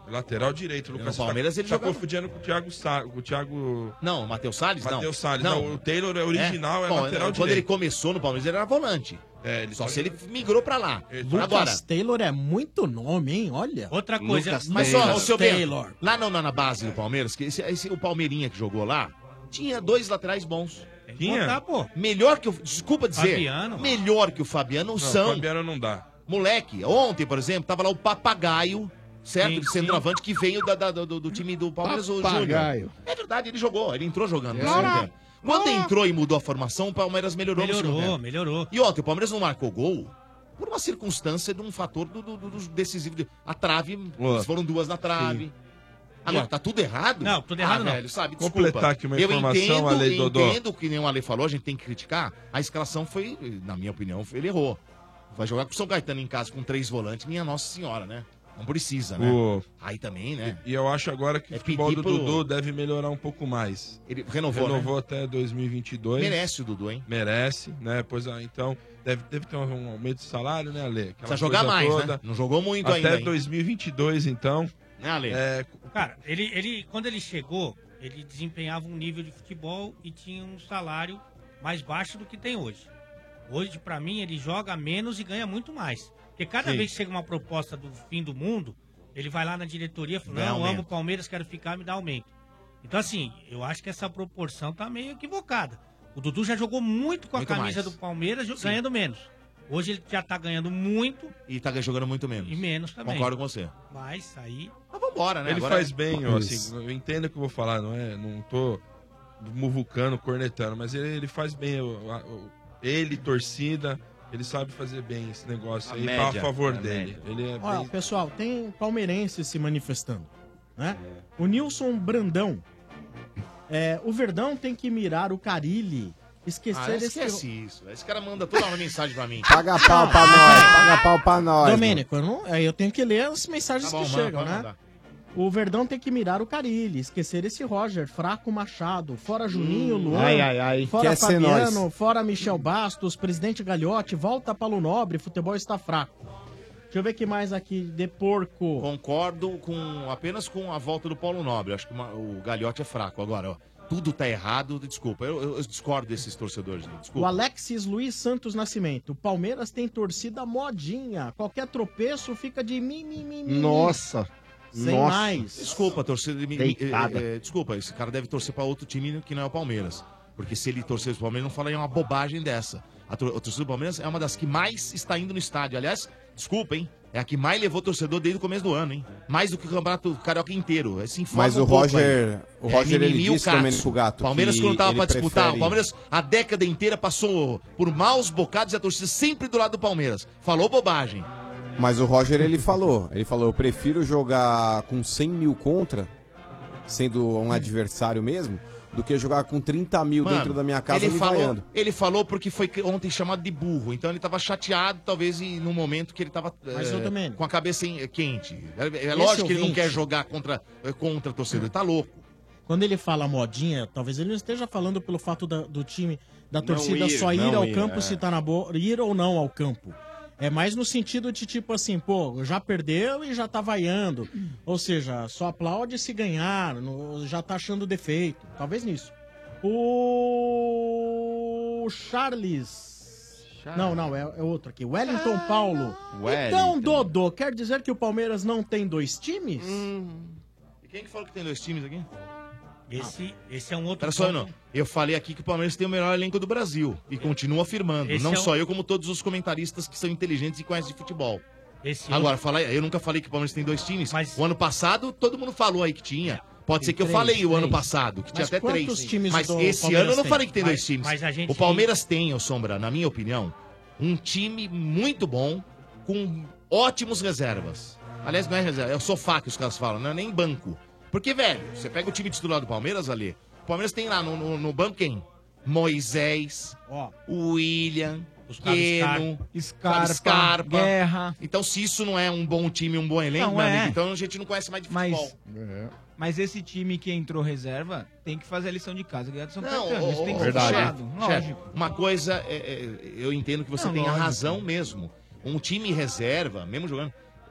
[SPEAKER 6] Lateral direito, Lucas.
[SPEAKER 8] No Palmeiras
[SPEAKER 6] tá,
[SPEAKER 8] ele
[SPEAKER 6] tá
[SPEAKER 8] jogava-
[SPEAKER 6] confundindo com o Thiago Sa... com o Thiago...
[SPEAKER 8] Não, o Matheus Salles? Não.
[SPEAKER 6] Matheus Salles. Não. o Taylor é original, é,
[SPEAKER 8] Bom,
[SPEAKER 6] lateral
[SPEAKER 8] Quando ele
[SPEAKER 6] direito.
[SPEAKER 8] começou no Palmeiras, ele era volante.
[SPEAKER 6] É, ele
[SPEAKER 8] Só se ele migrou pra lá.
[SPEAKER 1] Lucas
[SPEAKER 8] Agora,
[SPEAKER 1] Taylor é muito nome, hein? Olha.
[SPEAKER 2] Outra coisa,
[SPEAKER 1] Lucas
[SPEAKER 8] mas
[SPEAKER 1] Taylor.
[SPEAKER 8] só, o seu
[SPEAKER 1] Taylor.
[SPEAKER 8] Bento, lá no- na, na base do Palmeiras, que esse, esse- o Palmeirinha que jogou lá, tinha dois laterais bons.
[SPEAKER 2] Tinha? Botar, pô.
[SPEAKER 8] Melhor que o. Desculpa dizer.
[SPEAKER 2] Fabiano.
[SPEAKER 8] Melhor que o Fabiano
[SPEAKER 6] Não,
[SPEAKER 8] são.
[SPEAKER 6] Fabiano não dá.
[SPEAKER 8] Moleque, ontem, por exemplo, tava lá o Papagaio, certo?
[SPEAKER 2] Sim,
[SPEAKER 8] de centroavante que veio da- da- do, do time do Palmeiras, o Júnior.
[SPEAKER 4] Papagaio.
[SPEAKER 8] É verdade, ele jogou, ele entrou jogando. no
[SPEAKER 4] É.
[SPEAKER 8] segundo tempo. Quando entrou e mudou a formação, o Palmeiras melhorou, no segundo
[SPEAKER 2] Melhorou,
[SPEAKER 8] tempo.
[SPEAKER 2] melhorou.
[SPEAKER 8] E ontem, o Palmeiras não marcou gol por uma circunstância de um fator do, do- do- do decisivo. de- A trave,
[SPEAKER 6] Boa.
[SPEAKER 8] foram duas na trave. Agora, tá tudo errado?
[SPEAKER 2] Não, tudo errado
[SPEAKER 8] ah,
[SPEAKER 2] não.
[SPEAKER 8] velho, sabe, desculpa.
[SPEAKER 6] Completar aqui uma
[SPEAKER 8] Eu
[SPEAKER 6] informação,
[SPEAKER 8] entendo,
[SPEAKER 6] Ale, Dodô.
[SPEAKER 8] entendo que nem o Ale falou, a gente tem que criticar. A escalação foi, na minha opinião, ele errou. Vai jogar com o São Caetano em casa com três volantes, minha Nossa Senhora, né? Não precisa, né?
[SPEAKER 6] O-
[SPEAKER 8] Aí também, né?
[SPEAKER 6] E eu acho agora que
[SPEAKER 8] É
[SPEAKER 6] o futebol
[SPEAKER 8] pedir
[SPEAKER 6] do
[SPEAKER 8] pro-
[SPEAKER 6] Dudu deve melhorar um pouco mais.
[SPEAKER 8] Ele renovou,
[SPEAKER 6] Renovou
[SPEAKER 8] né?
[SPEAKER 6] até dois mil e vinte e dois.
[SPEAKER 8] Merece o Dudu, hein?
[SPEAKER 6] Merece, né? Pois ah, então deve, deve ter um aumento de salário, né, Ale? Aquela
[SPEAKER 8] Precisa jogar
[SPEAKER 6] coisa
[SPEAKER 8] mais,
[SPEAKER 6] toda.
[SPEAKER 8] né? Não jogou muito
[SPEAKER 6] Até
[SPEAKER 8] ainda, hein?
[SPEAKER 6] dois mil e vinte e dois, então.
[SPEAKER 8] Né, Ale?
[SPEAKER 6] É,
[SPEAKER 2] Cara, ele, ele, quando ele chegou, ele desempenhava um nível de futebol e tinha um salário mais baixo do que tem hoje. Hoje, pra mim, ele joga menos e ganha muito mais. Porque cada
[SPEAKER 8] Sim.
[SPEAKER 2] vez que chega uma proposta do fim do mundo, ele vai lá na diretoria e fala,
[SPEAKER 8] Dá
[SPEAKER 2] não,
[SPEAKER 8] aumento.
[SPEAKER 2] amo o Palmeiras, quero ficar, me dá aumento. Então, assim, eu acho que essa proporção tá meio equivocada. O Dudu já jogou muito com a
[SPEAKER 8] Muito
[SPEAKER 2] camisa
[SPEAKER 8] mais.
[SPEAKER 2] do Palmeiras,
[SPEAKER 8] Sim.
[SPEAKER 2] ganhando menos. Hoje ele já tá ganhando muito
[SPEAKER 8] E tá jogando muito menos.
[SPEAKER 2] e menos também.
[SPEAKER 8] Concordo com você.
[SPEAKER 2] Mas aí...
[SPEAKER 8] Mas vambora, né?
[SPEAKER 6] ele
[SPEAKER 8] Agora-
[SPEAKER 6] faz bem, ó,
[SPEAKER 3] Isso.
[SPEAKER 6] assim, eu entendo o que eu vou falar, não é? Não tô muvucando, cornetando, mas ele, ele faz bem, o- a- o- ele, torcida, ele sabe fazer bem esse negócio
[SPEAKER 7] A
[SPEAKER 6] aí
[SPEAKER 7] média,
[SPEAKER 6] pra favor
[SPEAKER 7] a
[SPEAKER 6] dele.
[SPEAKER 7] média.
[SPEAKER 6] Ele é
[SPEAKER 1] Olha,
[SPEAKER 6] bem...
[SPEAKER 1] pessoal, tem palmeirense se manifestando, né? O Nilson Brandão. É, o Verdão tem que mirar o Carilli. Esquecer
[SPEAKER 8] Ah,
[SPEAKER 1] esse...
[SPEAKER 8] esquece isso. Esse cara manda toda uma mensagem pra mim.
[SPEAKER 3] Paga pau pra nós, paga pau pra nós.
[SPEAKER 1] Domênico, eu, não, aí eu tenho que ler as mensagens
[SPEAKER 8] Tá bom,
[SPEAKER 1] que
[SPEAKER 8] manda,
[SPEAKER 1] chegam,
[SPEAKER 8] pode
[SPEAKER 1] né?
[SPEAKER 8] mandar.
[SPEAKER 1] O Verdão tem que mirar o Carilli, esquecer esse Roger, fraco Machado, fora Juninho, Luan,
[SPEAKER 3] Ai, ai, ai.
[SPEAKER 1] fora
[SPEAKER 3] Quer ser
[SPEAKER 1] Fabiano,
[SPEAKER 3] nós.
[SPEAKER 1] fora Michel Bastos, presidente Gagliotti, volta Paulo Nobre, futebol está fraco. Deixa eu ver o que mais aqui, de porco.
[SPEAKER 8] Concordo com apenas com a volta do Paulo Nobre. Acho que uma- o Gagliotti é fraco. Agora, ó, tudo tá errado. Desculpa, eu, eu- eu discordo desses torcedores.
[SPEAKER 1] O
[SPEAKER 8] Desculpa.
[SPEAKER 1] Alexis Luiz Santos Nascimento, o Palmeiras tem torcida modinha, qualquer tropeço fica de mimimi.
[SPEAKER 5] Nossa.
[SPEAKER 1] Sem
[SPEAKER 5] Nossa.
[SPEAKER 1] mais.
[SPEAKER 8] Desculpa, torcida. de-
[SPEAKER 5] Deitada.
[SPEAKER 8] é, é, desculpa, esse cara deve torcer pra outro time que não é o Palmeiras. Porque se ele torcer pro Palmeiras, não falaria uma bobagem dessa. A, tor- a torcida do Palmeiras é uma das que mais está indo no estádio. Aliás, desculpa, hein? É a que mais levou torcedor desde o começo do ano, hein? Mais do que o Campeonato Carioca inteiro. Esse informa
[SPEAKER 3] Mas
[SPEAKER 8] um
[SPEAKER 3] o
[SPEAKER 8] pouco
[SPEAKER 3] Roger-
[SPEAKER 8] aí.
[SPEAKER 3] o Roger, ele
[SPEAKER 8] mimimi, o
[SPEAKER 3] disse,
[SPEAKER 8] Cássio.
[SPEAKER 3] Domênico Gato,
[SPEAKER 8] Palmeiras
[SPEAKER 3] que
[SPEAKER 8] quando tava
[SPEAKER 3] ele
[SPEAKER 8] pra disputar,
[SPEAKER 3] prefere-
[SPEAKER 8] o Palmeiras a década inteira passou por maus bocados e a torcida sempre do lado do Palmeiras. Falou bobagem.
[SPEAKER 3] Mas o Roger, ele falou, ele falou, eu prefiro jogar com cem mil contra, sendo um adversário mesmo, do que jogar com trinta mil
[SPEAKER 8] Mano,
[SPEAKER 3] dentro da minha casa
[SPEAKER 8] ele
[SPEAKER 3] me
[SPEAKER 8] falou,
[SPEAKER 3] vaiando.
[SPEAKER 8] ele falou porque foi ontem chamado de burro. Então ele tava chateado, talvez, e no momento que ele tava
[SPEAKER 1] Mas,
[SPEAKER 8] eh,
[SPEAKER 1] ô, Domênico,
[SPEAKER 8] com a cabeça em- quente. É, é
[SPEAKER 1] esse
[SPEAKER 8] lógico que ele não
[SPEAKER 1] ouvinte-
[SPEAKER 8] quer jogar contra, eh, contra a torcida, ele tá louco.
[SPEAKER 1] Quando ele fala modinha, talvez ele não esteja falando pelo fato da- do time, da
[SPEAKER 7] Não
[SPEAKER 1] torcida
[SPEAKER 7] ir,
[SPEAKER 1] só ir
[SPEAKER 3] não
[SPEAKER 1] ao
[SPEAKER 3] ir,
[SPEAKER 1] campo
[SPEAKER 3] é.
[SPEAKER 1] se tá na boa, ir ou não ao campo. É mais no sentido de tipo assim, pô, já perdeu e já tá vaiando. Ou seja, só aplaude se ganhar, no- já tá achando defeito. Talvez nisso. O Charles. Não, não, é, é outro aqui. Wellington Paulo. Então, Dodô, quer dizer que o Palmeiras não tem dois times?
[SPEAKER 8] E quem que falou que tem dois times aqui?
[SPEAKER 2] Esse, esse é um outro
[SPEAKER 8] Pera só,
[SPEAKER 2] ponto.
[SPEAKER 8] não. Eu falei aqui que o Palmeiras tem o melhor elenco do Brasil. E continuo afirmando.
[SPEAKER 2] Esse
[SPEAKER 8] não
[SPEAKER 2] é o-
[SPEAKER 8] só eu, como todos os comentaristas que são inteligentes e conhecem de futebol.
[SPEAKER 2] Esse
[SPEAKER 8] Agora, fala aí, eu nunca falei que o Palmeiras tem dois times.
[SPEAKER 2] Mas-
[SPEAKER 8] O ano passado, todo mundo falou aí que tinha. Pode
[SPEAKER 1] Tem
[SPEAKER 8] ser que eu
[SPEAKER 1] três,
[SPEAKER 8] falei o ano
[SPEAKER 1] três.
[SPEAKER 8] passado, que tinha
[SPEAKER 1] Mas
[SPEAKER 8] até
[SPEAKER 1] quantos
[SPEAKER 8] três.
[SPEAKER 1] times
[SPEAKER 8] Mas
[SPEAKER 1] do
[SPEAKER 8] esse
[SPEAKER 1] Palmeiras
[SPEAKER 8] ano eu não
[SPEAKER 1] tem?
[SPEAKER 8] falei que tem
[SPEAKER 2] Mas-
[SPEAKER 8] dois times.
[SPEAKER 2] mas a gente-
[SPEAKER 8] O Palmeiras tem, ô Sombra, na minha opinião, um time muito bom, com ótimos reservas. Aliás, não é reserva, é o sofá que os caras falam, não é nem banco. Porque, velho, você pega o time titular do Palmeiras ali, o Palmeiras tem lá no, no, no banco quem? Moisés,
[SPEAKER 1] Ó,
[SPEAKER 8] o William,
[SPEAKER 2] Gustavo
[SPEAKER 8] Keno,
[SPEAKER 13] Scarpa,
[SPEAKER 8] Scarpa.
[SPEAKER 13] Guerra.
[SPEAKER 8] Então, se isso não é um bom time, um bom elenco,
[SPEAKER 13] Não
[SPEAKER 8] meu
[SPEAKER 13] é.
[SPEAKER 8] amigo, então a gente não conhece mais de futebol.
[SPEAKER 13] Mas, mas esse time que entrou reserva tem que fazer a lição de casa, ganhar do São
[SPEAKER 8] Não,
[SPEAKER 13] Caetano. Isso
[SPEAKER 8] ô,
[SPEAKER 13] tem
[SPEAKER 8] ô,
[SPEAKER 13] que ser
[SPEAKER 8] chefe,
[SPEAKER 13] falado,
[SPEAKER 8] chefe,
[SPEAKER 13] lógico.
[SPEAKER 8] uma coisa, é, é, eu entendo que você
[SPEAKER 13] Não,
[SPEAKER 8] tem a
[SPEAKER 13] lógico.
[SPEAKER 8] razão mesmo. Um time reserva, mesmo jogando,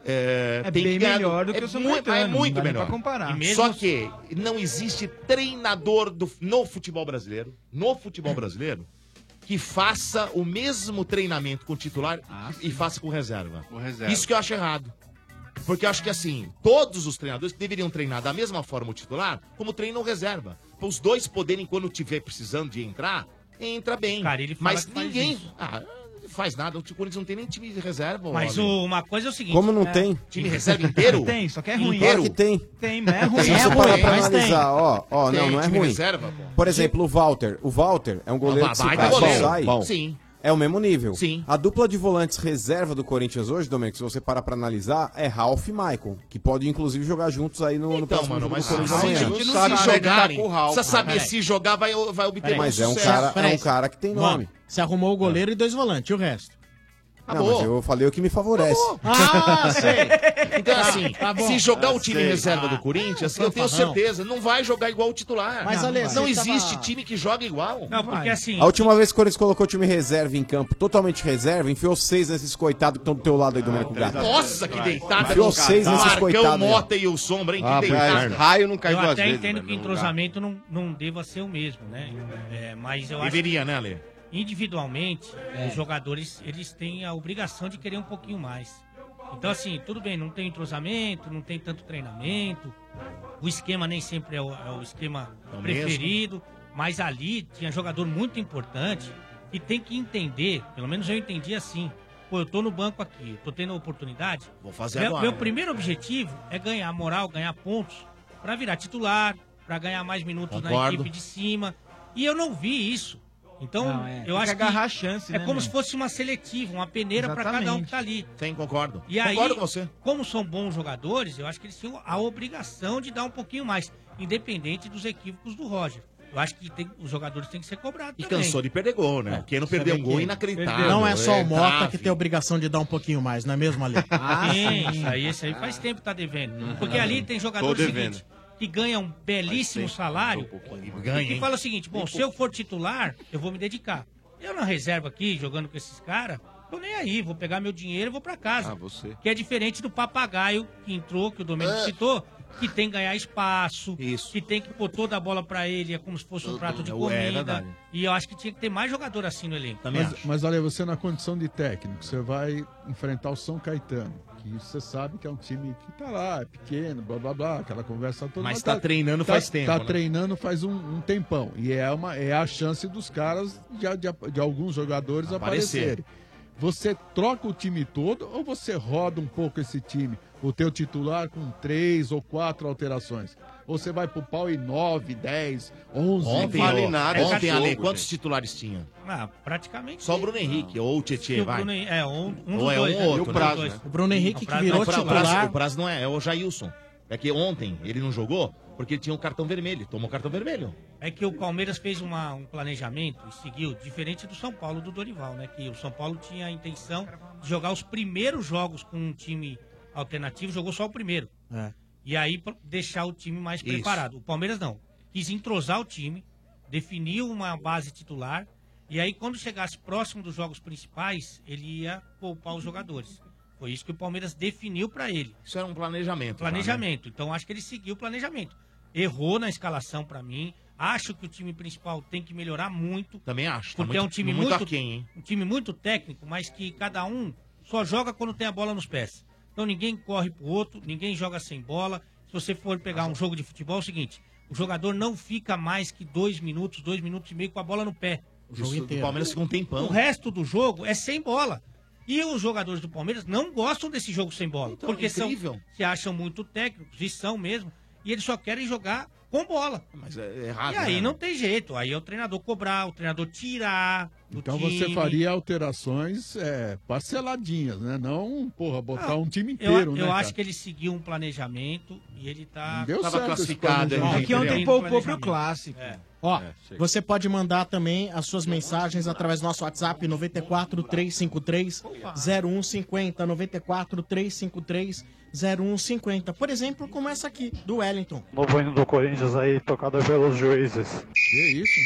[SPEAKER 8] É,
[SPEAKER 13] É
[SPEAKER 8] tem
[SPEAKER 13] bem
[SPEAKER 8] ganhar-
[SPEAKER 13] melhor do que o São
[SPEAKER 8] mui-
[SPEAKER 13] Caetano,
[SPEAKER 8] É muito
[SPEAKER 13] não dá nem
[SPEAKER 8] melhor.
[SPEAKER 13] pra comparar.
[SPEAKER 8] E mesmo Só que não existe treinador do- no futebol brasileiro, no futebol brasileiro, que faça o mesmo treinamento com o titular e faça com reserva.
[SPEAKER 9] Com reserva.
[SPEAKER 8] Isso que eu acho errado. Porque eu acho que assim, todos os treinadores deveriam treinar da mesma forma o titular, como treinam o reserva. Para os dois poderem, quando tiver precisando de entrar, entra bem.
[SPEAKER 2] Cara, ele fala
[SPEAKER 8] Mas
[SPEAKER 2] que faz
[SPEAKER 8] ninguém.
[SPEAKER 2] isso.
[SPEAKER 8] Ah, não faz nada. O Corinthians não tem nem time de reserva.
[SPEAKER 2] Mas
[SPEAKER 8] olha.
[SPEAKER 2] o- uma coisa é o seguinte...
[SPEAKER 3] Como não
[SPEAKER 2] é,
[SPEAKER 3] tem?
[SPEAKER 8] Time reserva inteiro?
[SPEAKER 13] Tem, só que é ruim.
[SPEAKER 3] Claro que tem.
[SPEAKER 13] Tem, mas é ruim.
[SPEAKER 3] Se
[SPEAKER 13] É
[SPEAKER 3] você
[SPEAKER 13] ruim,
[SPEAKER 3] parar pra
[SPEAKER 13] mas tem.
[SPEAKER 3] analisar, ó, ó,
[SPEAKER 8] Tem
[SPEAKER 3] não, não é
[SPEAKER 8] time
[SPEAKER 3] ruim.
[SPEAKER 8] reserva, pô.
[SPEAKER 3] Por exemplo, o Walter. O Walter é um goleiro
[SPEAKER 8] Ah,
[SPEAKER 3] que se
[SPEAKER 8] vai,
[SPEAKER 3] o cara
[SPEAKER 8] vai goleiro.
[SPEAKER 3] sai,
[SPEAKER 8] Bom. Sim.
[SPEAKER 3] é o mesmo nível.
[SPEAKER 8] Sim.
[SPEAKER 3] A dupla de volantes reserva do Corinthians hoje, Domênico, se você parar pra analisar, é Ralf e Maicon, que podem inclusive jogar juntos aí no, no
[SPEAKER 8] Então,
[SPEAKER 3] próximo
[SPEAKER 8] mano,
[SPEAKER 3] jogo
[SPEAKER 8] mas
[SPEAKER 3] do Corinthians
[SPEAKER 8] se,
[SPEAKER 3] amanhã.
[SPEAKER 8] se, se jogarem, precisa saber
[SPEAKER 1] Peraí.
[SPEAKER 8] se jogar vai, vai obter
[SPEAKER 1] Peraí.
[SPEAKER 3] Mas é um
[SPEAKER 8] sucesso.
[SPEAKER 3] cara, é
[SPEAKER 1] Peraí.
[SPEAKER 3] um cara que tem
[SPEAKER 1] Vamos.
[SPEAKER 3] nome.
[SPEAKER 1] Você arrumou o goleiro e dois volantes, e o resto?
[SPEAKER 3] Não, mas eu falei o que me favorece.
[SPEAKER 1] Ah, sei.
[SPEAKER 8] Então,
[SPEAKER 1] Tá,
[SPEAKER 8] assim,
[SPEAKER 1] tá bom.
[SPEAKER 8] se jogar o
[SPEAKER 1] Ah,
[SPEAKER 8] time
[SPEAKER 1] sei.
[SPEAKER 8] reserva
[SPEAKER 1] Ah,
[SPEAKER 8] do Corinthians,
[SPEAKER 1] é,
[SPEAKER 8] eu tenho
[SPEAKER 1] fanfarrão.
[SPEAKER 8] certeza, não vai jogar igual o titular.
[SPEAKER 1] Mas,
[SPEAKER 8] não,
[SPEAKER 1] Ale,
[SPEAKER 8] não
[SPEAKER 1] você
[SPEAKER 8] existe
[SPEAKER 1] tava-
[SPEAKER 8] time que joga igual.
[SPEAKER 2] Não, porque assim...
[SPEAKER 3] A última vez que o Corinthians colocou o time reserva em campo, totalmente reserva, enfiou seis nesses coitados que estão do teu lado aí, Domênico Gato.
[SPEAKER 8] Nossa, que deitada.
[SPEAKER 3] Enfiou seis nesses
[SPEAKER 8] Marcão,
[SPEAKER 3] coitados aí.
[SPEAKER 8] Mota e o Sombra, hein? Que
[SPEAKER 3] Ah,
[SPEAKER 8] deitada.
[SPEAKER 7] Raio não cai
[SPEAKER 2] eu
[SPEAKER 7] duas
[SPEAKER 2] até
[SPEAKER 7] vezes.
[SPEAKER 2] entendo
[SPEAKER 7] né,
[SPEAKER 2] que o
[SPEAKER 7] no lugar.
[SPEAKER 2] entrosamento não, não deva ser o mesmo, né? É, mas eu
[SPEAKER 8] Deveria,
[SPEAKER 2] acho
[SPEAKER 8] né, Ale?
[SPEAKER 2] que individualmente, os jogadores, eles têm a obrigação de querer um pouquinho mais. Então, assim, tudo bem, não tem entrosamento, não tem tanto treinamento, o esquema nem sempre é o, é o esquema
[SPEAKER 8] É o
[SPEAKER 2] preferido, mas ali tinha jogador muito importante que tem que entender, pelo menos eu entendi assim, pô, eu tô no banco aqui, eu tô tendo a oportunidade.
[SPEAKER 8] Vou fazer
[SPEAKER 2] meu,
[SPEAKER 8] agora.
[SPEAKER 2] meu primeiro objetivo é ganhar moral, ganhar pontos, pra virar titular, pra ganhar mais minutos na
[SPEAKER 8] Concordo.
[SPEAKER 2] equipe de cima. E eu não vi isso. Então,
[SPEAKER 13] Não, é. Tem
[SPEAKER 2] eu
[SPEAKER 13] que
[SPEAKER 2] acho
[SPEAKER 13] agarrar
[SPEAKER 2] que
[SPEAKER 13] a chance,
[SPEAKER 2] é
[SPEAKER 13] né,
[SPEAKER 2] como
[SPEAKER 13] meu?
[SPEAKER 2] se fosse uma seletiva, uma peneira pra cada um que tá ali.
[SPEAKER 8] Sim, concordo.
[SPEAKER 2] E aí,
[SPEAKER 8] Concordo com você.
[SPEAKER 2] como são bons jogadores, eu acho que eles tinham a obrigação de dar um pouquinho mais, independente dos equívocos do Roger. Eu acho que tem- os jogadores têm que ser cobrados
[SPEAKER 8] E
[SPEAKER 2] também.
[SPEAKER 8] cansou de perder gol, né? Quem não perdeu um gol é inacreditável.
[SPEAKER 1] Não é só o Mota
[SPEAKER 8] trave.
[SPEAKER 1] que tem a obrigação de dar um pouquinho mais, não é mesmo, Ale?
[SPEAKER 2] Ah, sim, isso aí, esse aí faz tempo que tá devendo. Porque ali tem jogadores
[SPEAKER 7] Tô devendo.
[SPEAKER 2] seguinte, que ganham um belíssimo salário
[SPEAKER 8] Ganha,
[SPEAKER 2] e que
[SPEAKER 8] hein?
[SPEAKER 2] fala o seguinte, bom, se eu for titular, eu vou me dedicar. Eu na reserva aqui, jogando com esses caras, tô nem aí, vou pegar meu dinheiro e vou pra casa.
[SPEAKER 7] Ah, você.
[SPEAKER 2] Que é diferente do papagaio que entrou, que o Domênico citou, que tem que ganhar espaço,
[SPEAKER 8] Isso.
[SPEAKER 2] que tem que pôr toda a bola pra ele, é como se fosse um prato de
[SPEAKER 8] é
[SPEAKER 2] comida.
[SPEAKER 8] verdade.
[SPEAKER 2] E eu acho que tinha que ter mais jogador assim no elenco.
[SPEAKER 8] Também
[SPEAKER 4] Mas,
[SPEAKER 8] acho.
[SPEAKER 4] mas olha, você na condição de técnico, você vai enfrentar o São Caetano, que você sabe que é um time que tá lá, é pequeno, blá blá blá, aquela conversa toda.
[SPEAKER 8] Mas tá treinando faz tempo,
[SPEAKER 4] Tá
[SPEAKER 8] né?
[SPEAKER 4] treinando faz um, um tempão. E é, uma, é a chance dos caras, de, de, de alguns jogadores
[SPEAKER 8] Aparecer.
[SPEAKER 4] aparecerem. Você troca o time todo ou você roda um pouco esse time? O teu titular com três ou quatro alterações? Ou você vai pro pau em nove, dez, onze?
[SPEAKER 8] Ontem,
[SPEAKER 7] vale
[SPEAKER 8] ó,
[SPEAKER 7] nada
[SPEAKER 8] ontem
[SPEAKER 7] esse
[SPEAKER 8] Ale,
[SPEAKER 7] jogo,
[SPEAKER 8] quantos
[SPEAKER 7] gente.
[SPEAKER 8] titulares tinha?
[SPEAKER 2] Ah, praticamente.
[SPEAKER 8] Só o Bruno Henrique, ou o Tietchan,
[SPEAKER 2] E o
[SPEAKER 8] vai.
[SPEAKER 2] Bruno Henrique- é, um, um
[SPEAKER 8] Ou
[SPEAKER 2] dos
[SPEAKER 8] é um
[SPEAKER 2] dois,
[SPEAKER 8] ou
[SPEAKER 2] né?
[SPEAKER 8] outro,
[SPEAKER 2] Um
[SPEAKER 8] né?
[SPEAKER 2] dos
[SPEAKER 8] Prazo,
[SPEAKER 2] dois.
[SPEAKER 8] né?
[SPEAKER 1] O Bruno Henrique
[SPEAKER 2] Não,
[SPEAKER 1] que
[SPEAKER 2] Prazo
[SPEAKER 1] virou
[SPEAKER 2] não,
[SPEAKER 8] o, Prazo,
[SPEAKER 1] titular.
[SPEAKER 8] o Prazo não é, é o Jailson. É que ontem ele não jogou porque ele tinha um cartão vermelho. Tomou cartão vermelho.
[SPEAKER 2] É que o Palmeiras fez uma- um planejamento e seguiu, diferente do São Paulo do Dorival, né? Que o São Paulo tinha a intenção de jogar os primeiros jogos com um time alternativo, jogou só o primeiro.
[SPEAKER 1] É.
[SPEAKER 2] E aí pra deixar o time mais
[SPEAKER 8] Isso.
[SPEAKER 2] preparado. O Palmeiras não. Quis entrosar o time, definiu uma base titular, e aí quando chegasse próximo dos jogos principais, ele ia poupar os jogadores. Foi isso que o Palmeiras definiu pra ele.
[SPEAKER 8] Isso era um planejamento.
[SPEAKER 2] Planejamento. Então acho que ele seguiu o planejamento. Errou na escalação pra mim. Acho que o time principal tem que melhorar muito.
[SPEAKER 8] Também acho. Tá
[SPEAKER 2] Porque é um
[SPEAKER 8] muito-
[SPEAKER 2] time
[SPEAKER 8] muito
[SPEAKER 2] muito,
[SPEAKER 8] aquém, hein?
[SPEAKER 2] um time muito técnico, mas que cada um só joga quando tem a bola nos pés. Então ninguém corre pro outro, ninguém joga sem bola. Se você for pegar um jogo de futebol, é o seguinte: o jogador não fica mais que dois minutos, dois minutos e meio com a bola no pé.
[SPEAKER 1] O jogo
[SPEAKER 8] Isso,
[SPEAKER 1] inteiro.
[SPEAKER 8] O Palmeiras ficou um tempão.
[SPEAKER 2] O resto do jogo é sem bola. E os jogadores do Palmeiras não gostam desse jogo sem bola.
[SPEAKER 8] Então,
[SPEAKER 2] porque são,
[SPEAKER 8] incrível.
[SPEAKER 2] se acham muito técnicos, e são mesmo. E eles só querem jogar com bola.
[SPEAKER 8] Mas é errado.
[SPEAKER 2] E aí
[SPEAKER 8] né?
[SPEAKER 2] não tem jeito. Aí é o treinador cobrar, o treinador tirar do
[SPEAKER 4] Então
[SPEAKER 2] time.
[SPEAKER 4] você faria alterações é, parceladinhas, né? Não, porra, botar
[SPEAKER 2] Ah,
[SPEAKER 4] um time
[SPEAKER 2] Eu,
[SPEAKER 4] inteiro,
[SPEAKER 2] eu
[SPEAKER 4] né,
[SPEAKER 2] acho
[SPEAKER 4] cara?
[SPEAKER 2] que ele seguiu um planejamento e ele tá...
[SPEAKER 4] Não deu
[SPEAKER 8] Tava
[SPEAKER 4] certo esse
[SPEAKER 8] classificado, hein,
[SPEAKER 4] planejamento.
[SPEAKER 13] É que ontem
[SPEAKER 2] Tem
[SPEAKER 13] poupou pro
[SPEAKER 2] planejamento.
[SPEAKER 13] clássico.
[SPEAKER 2] É.
[SPEAKER 1] Ó,
[SPEAKER 7] É, sei.
[SPEAKER 1] você pode mandar também as suas mensagens através do nosso WhatsApp noventa e quatro, trezentos e cinquenta e três, zero um cinquenta, noventa e quatro, trezentos e cinquenta e três, zero um cinquenta. Por exemplo, como essa aqui, do Wellington.
[SPEAKER 14] Novo hino do Corinthians aí, tocado pelos juízes.
[SPEAKER 4] Que isso?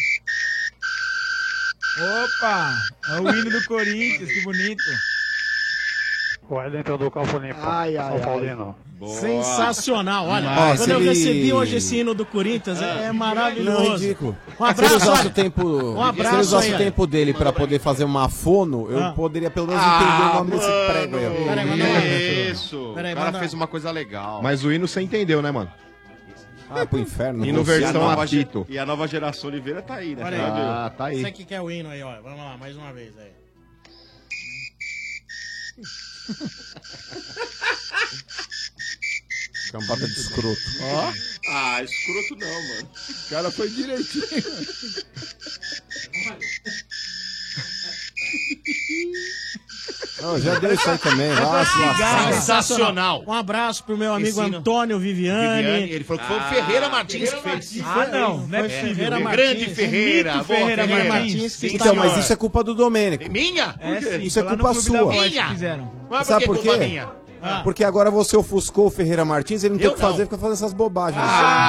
[SPEAKER 13] Opa! É o hino do Corinthians, que bonito.
[SPEAKER 14] O Wellington do Campo Limpo.
[SPEAKER 5] Ai, ai,
[SPEAKER 14] São
[SPEAKER 5] ai.
[SPEAKER 14] Paulino.
[SPEAKER 1] Sensacional, olha.
[SPEAKER 3] Ó,
[SPEAKER 1] quando
[SPEAKER 3] se
[SPEAKER 1] eu
[SPEAKER 3] ele-
[SPEAKER 1] recebi hoje esse hino do Corinthians, é, é maravilhoso.
[SPEAKER 3] Não, ridículo.
[SPEAKER 1] Um
[SPEAKER 3] Se ele
[SPEAKER 1] abraço,
[SPEAKER 3] usasse
[SPEAKER 1] olha.
[SPEAKER 3] o tempo,
[SPEAKER 1] Um
[SPEAKER 3] se ele
[SPEAKER 1] abraço
[SPEAKER 3] usasse
[SPEAKER 1] aí,
[SPEAKER 3] o
[SPEAKER 1] olha.
[SPEAKER 3] tempo dele pra poder fazer uma fono, eu
[SPEAKER 1] Ah.
[SPEAKER 3] poderia pelo menos
[SPEAKER 7] Ah,
[SPEAKER 3] entender o nome desse
[SPEAKER 7] mano.
[SPEAKER 3] prego aí. ó.
[SPEAKER 1] Peraí, manda lá.
[SPEAKER 7] Isso.
[SPEAKER 1] Peraí,
[SPEAKER 7] o cara
[SPEAKER 1] manda-
[SPEAKER 7] fez uma coisa legal.
[SPEAKER 5] Mas o hino você entendeu, né, mano?
[SPEAKER 3] Ah, pro inferno.
[SPEAKER 5] Hino
[SPEAKER 3] você.
[SPEAKER 5] versão
[SPEAKER 7] E a nova ge-
[SPEAKER 5] apito.
[SPEAKER 7] E a nova geração Oliveira tá aí, né?
[SPEAKER 1] Olha aí.
[SPEAKER 5] Ah, tá aí.
[SPEAKER 1] Você que quer o hino aí, ó. Vamos lá, mais uma vez aí.
[SPEAKER 3] Cambada de escroto.
[SPEAKER 4] Ó,
[SPEAKER 7] Ah, escroto não, mano.
[SPEAKER 4] o cara foi direitinho.
[SPEAKER 3] Não, já deu isso aí também. Vai se lascar.
[SPEAKER 8] Sensacional.
[SPEAKER 1] Um abraço pro meu amigo
[SPEAKER 8] Esse hino-
[SPEAKER 1] Antônio Viviani.
[SPEAKER 8] Viviane, ele falou que foi o Ferreira Martins que fez.
[SPEAKER 13] Ah, não, não é
[SPEAKER 1] Foi
[SPEAKER 13] possível.
[SPEAKER 1] Ferreira
[SPEAKER 8] O
[SPEAKER 1] Martins.
[SPEAKER 8] grande Ferreira.
[SPEAKER 13] Mito
[SPEAKER 8] Boa,
[SPEAKER 13] Ferreira
[SPEAKER 8] Ferreira.
[SPEAKER 1] Martins que
[SPEAKER 3] Então,
[SPEAKER 1] está
[SPEAKER 3] mas isso é culpa do Domênico.
[SPEAKER 8] Minha?
[SPEAKER 13] É sim,
[SPEAKER 3] Isso é
[SPEAKER 13] foi lá no
[SPEAKER 3] culpa
[SPEAKER 13] Clube da
[SPEAKER 3] sua.
[SPEAKER 13] Voz que
[SPEAKER 8] Minha?
[SPEAKER 13] fizeram.
[SPEAKER 8] Mas
[SPEAKER 3] Sabe
[SPEAKER 8] por
[SPEAKER 3] por
[SPEAKER 8] que culpa
[SPEAKER 3] quê?
[SPEAKER 8] minha?
[SPEAKER 1] Ah.
[SPEAKER 3] Porque agora você ofuscou o Ferreira Martins, ele não tem
[SPEAKER 8] Eu
[SPEAKER 3] o que fazer,
[SPEAKER 8] não.
[SPEAKER 3] fica fazendo essas bobagens.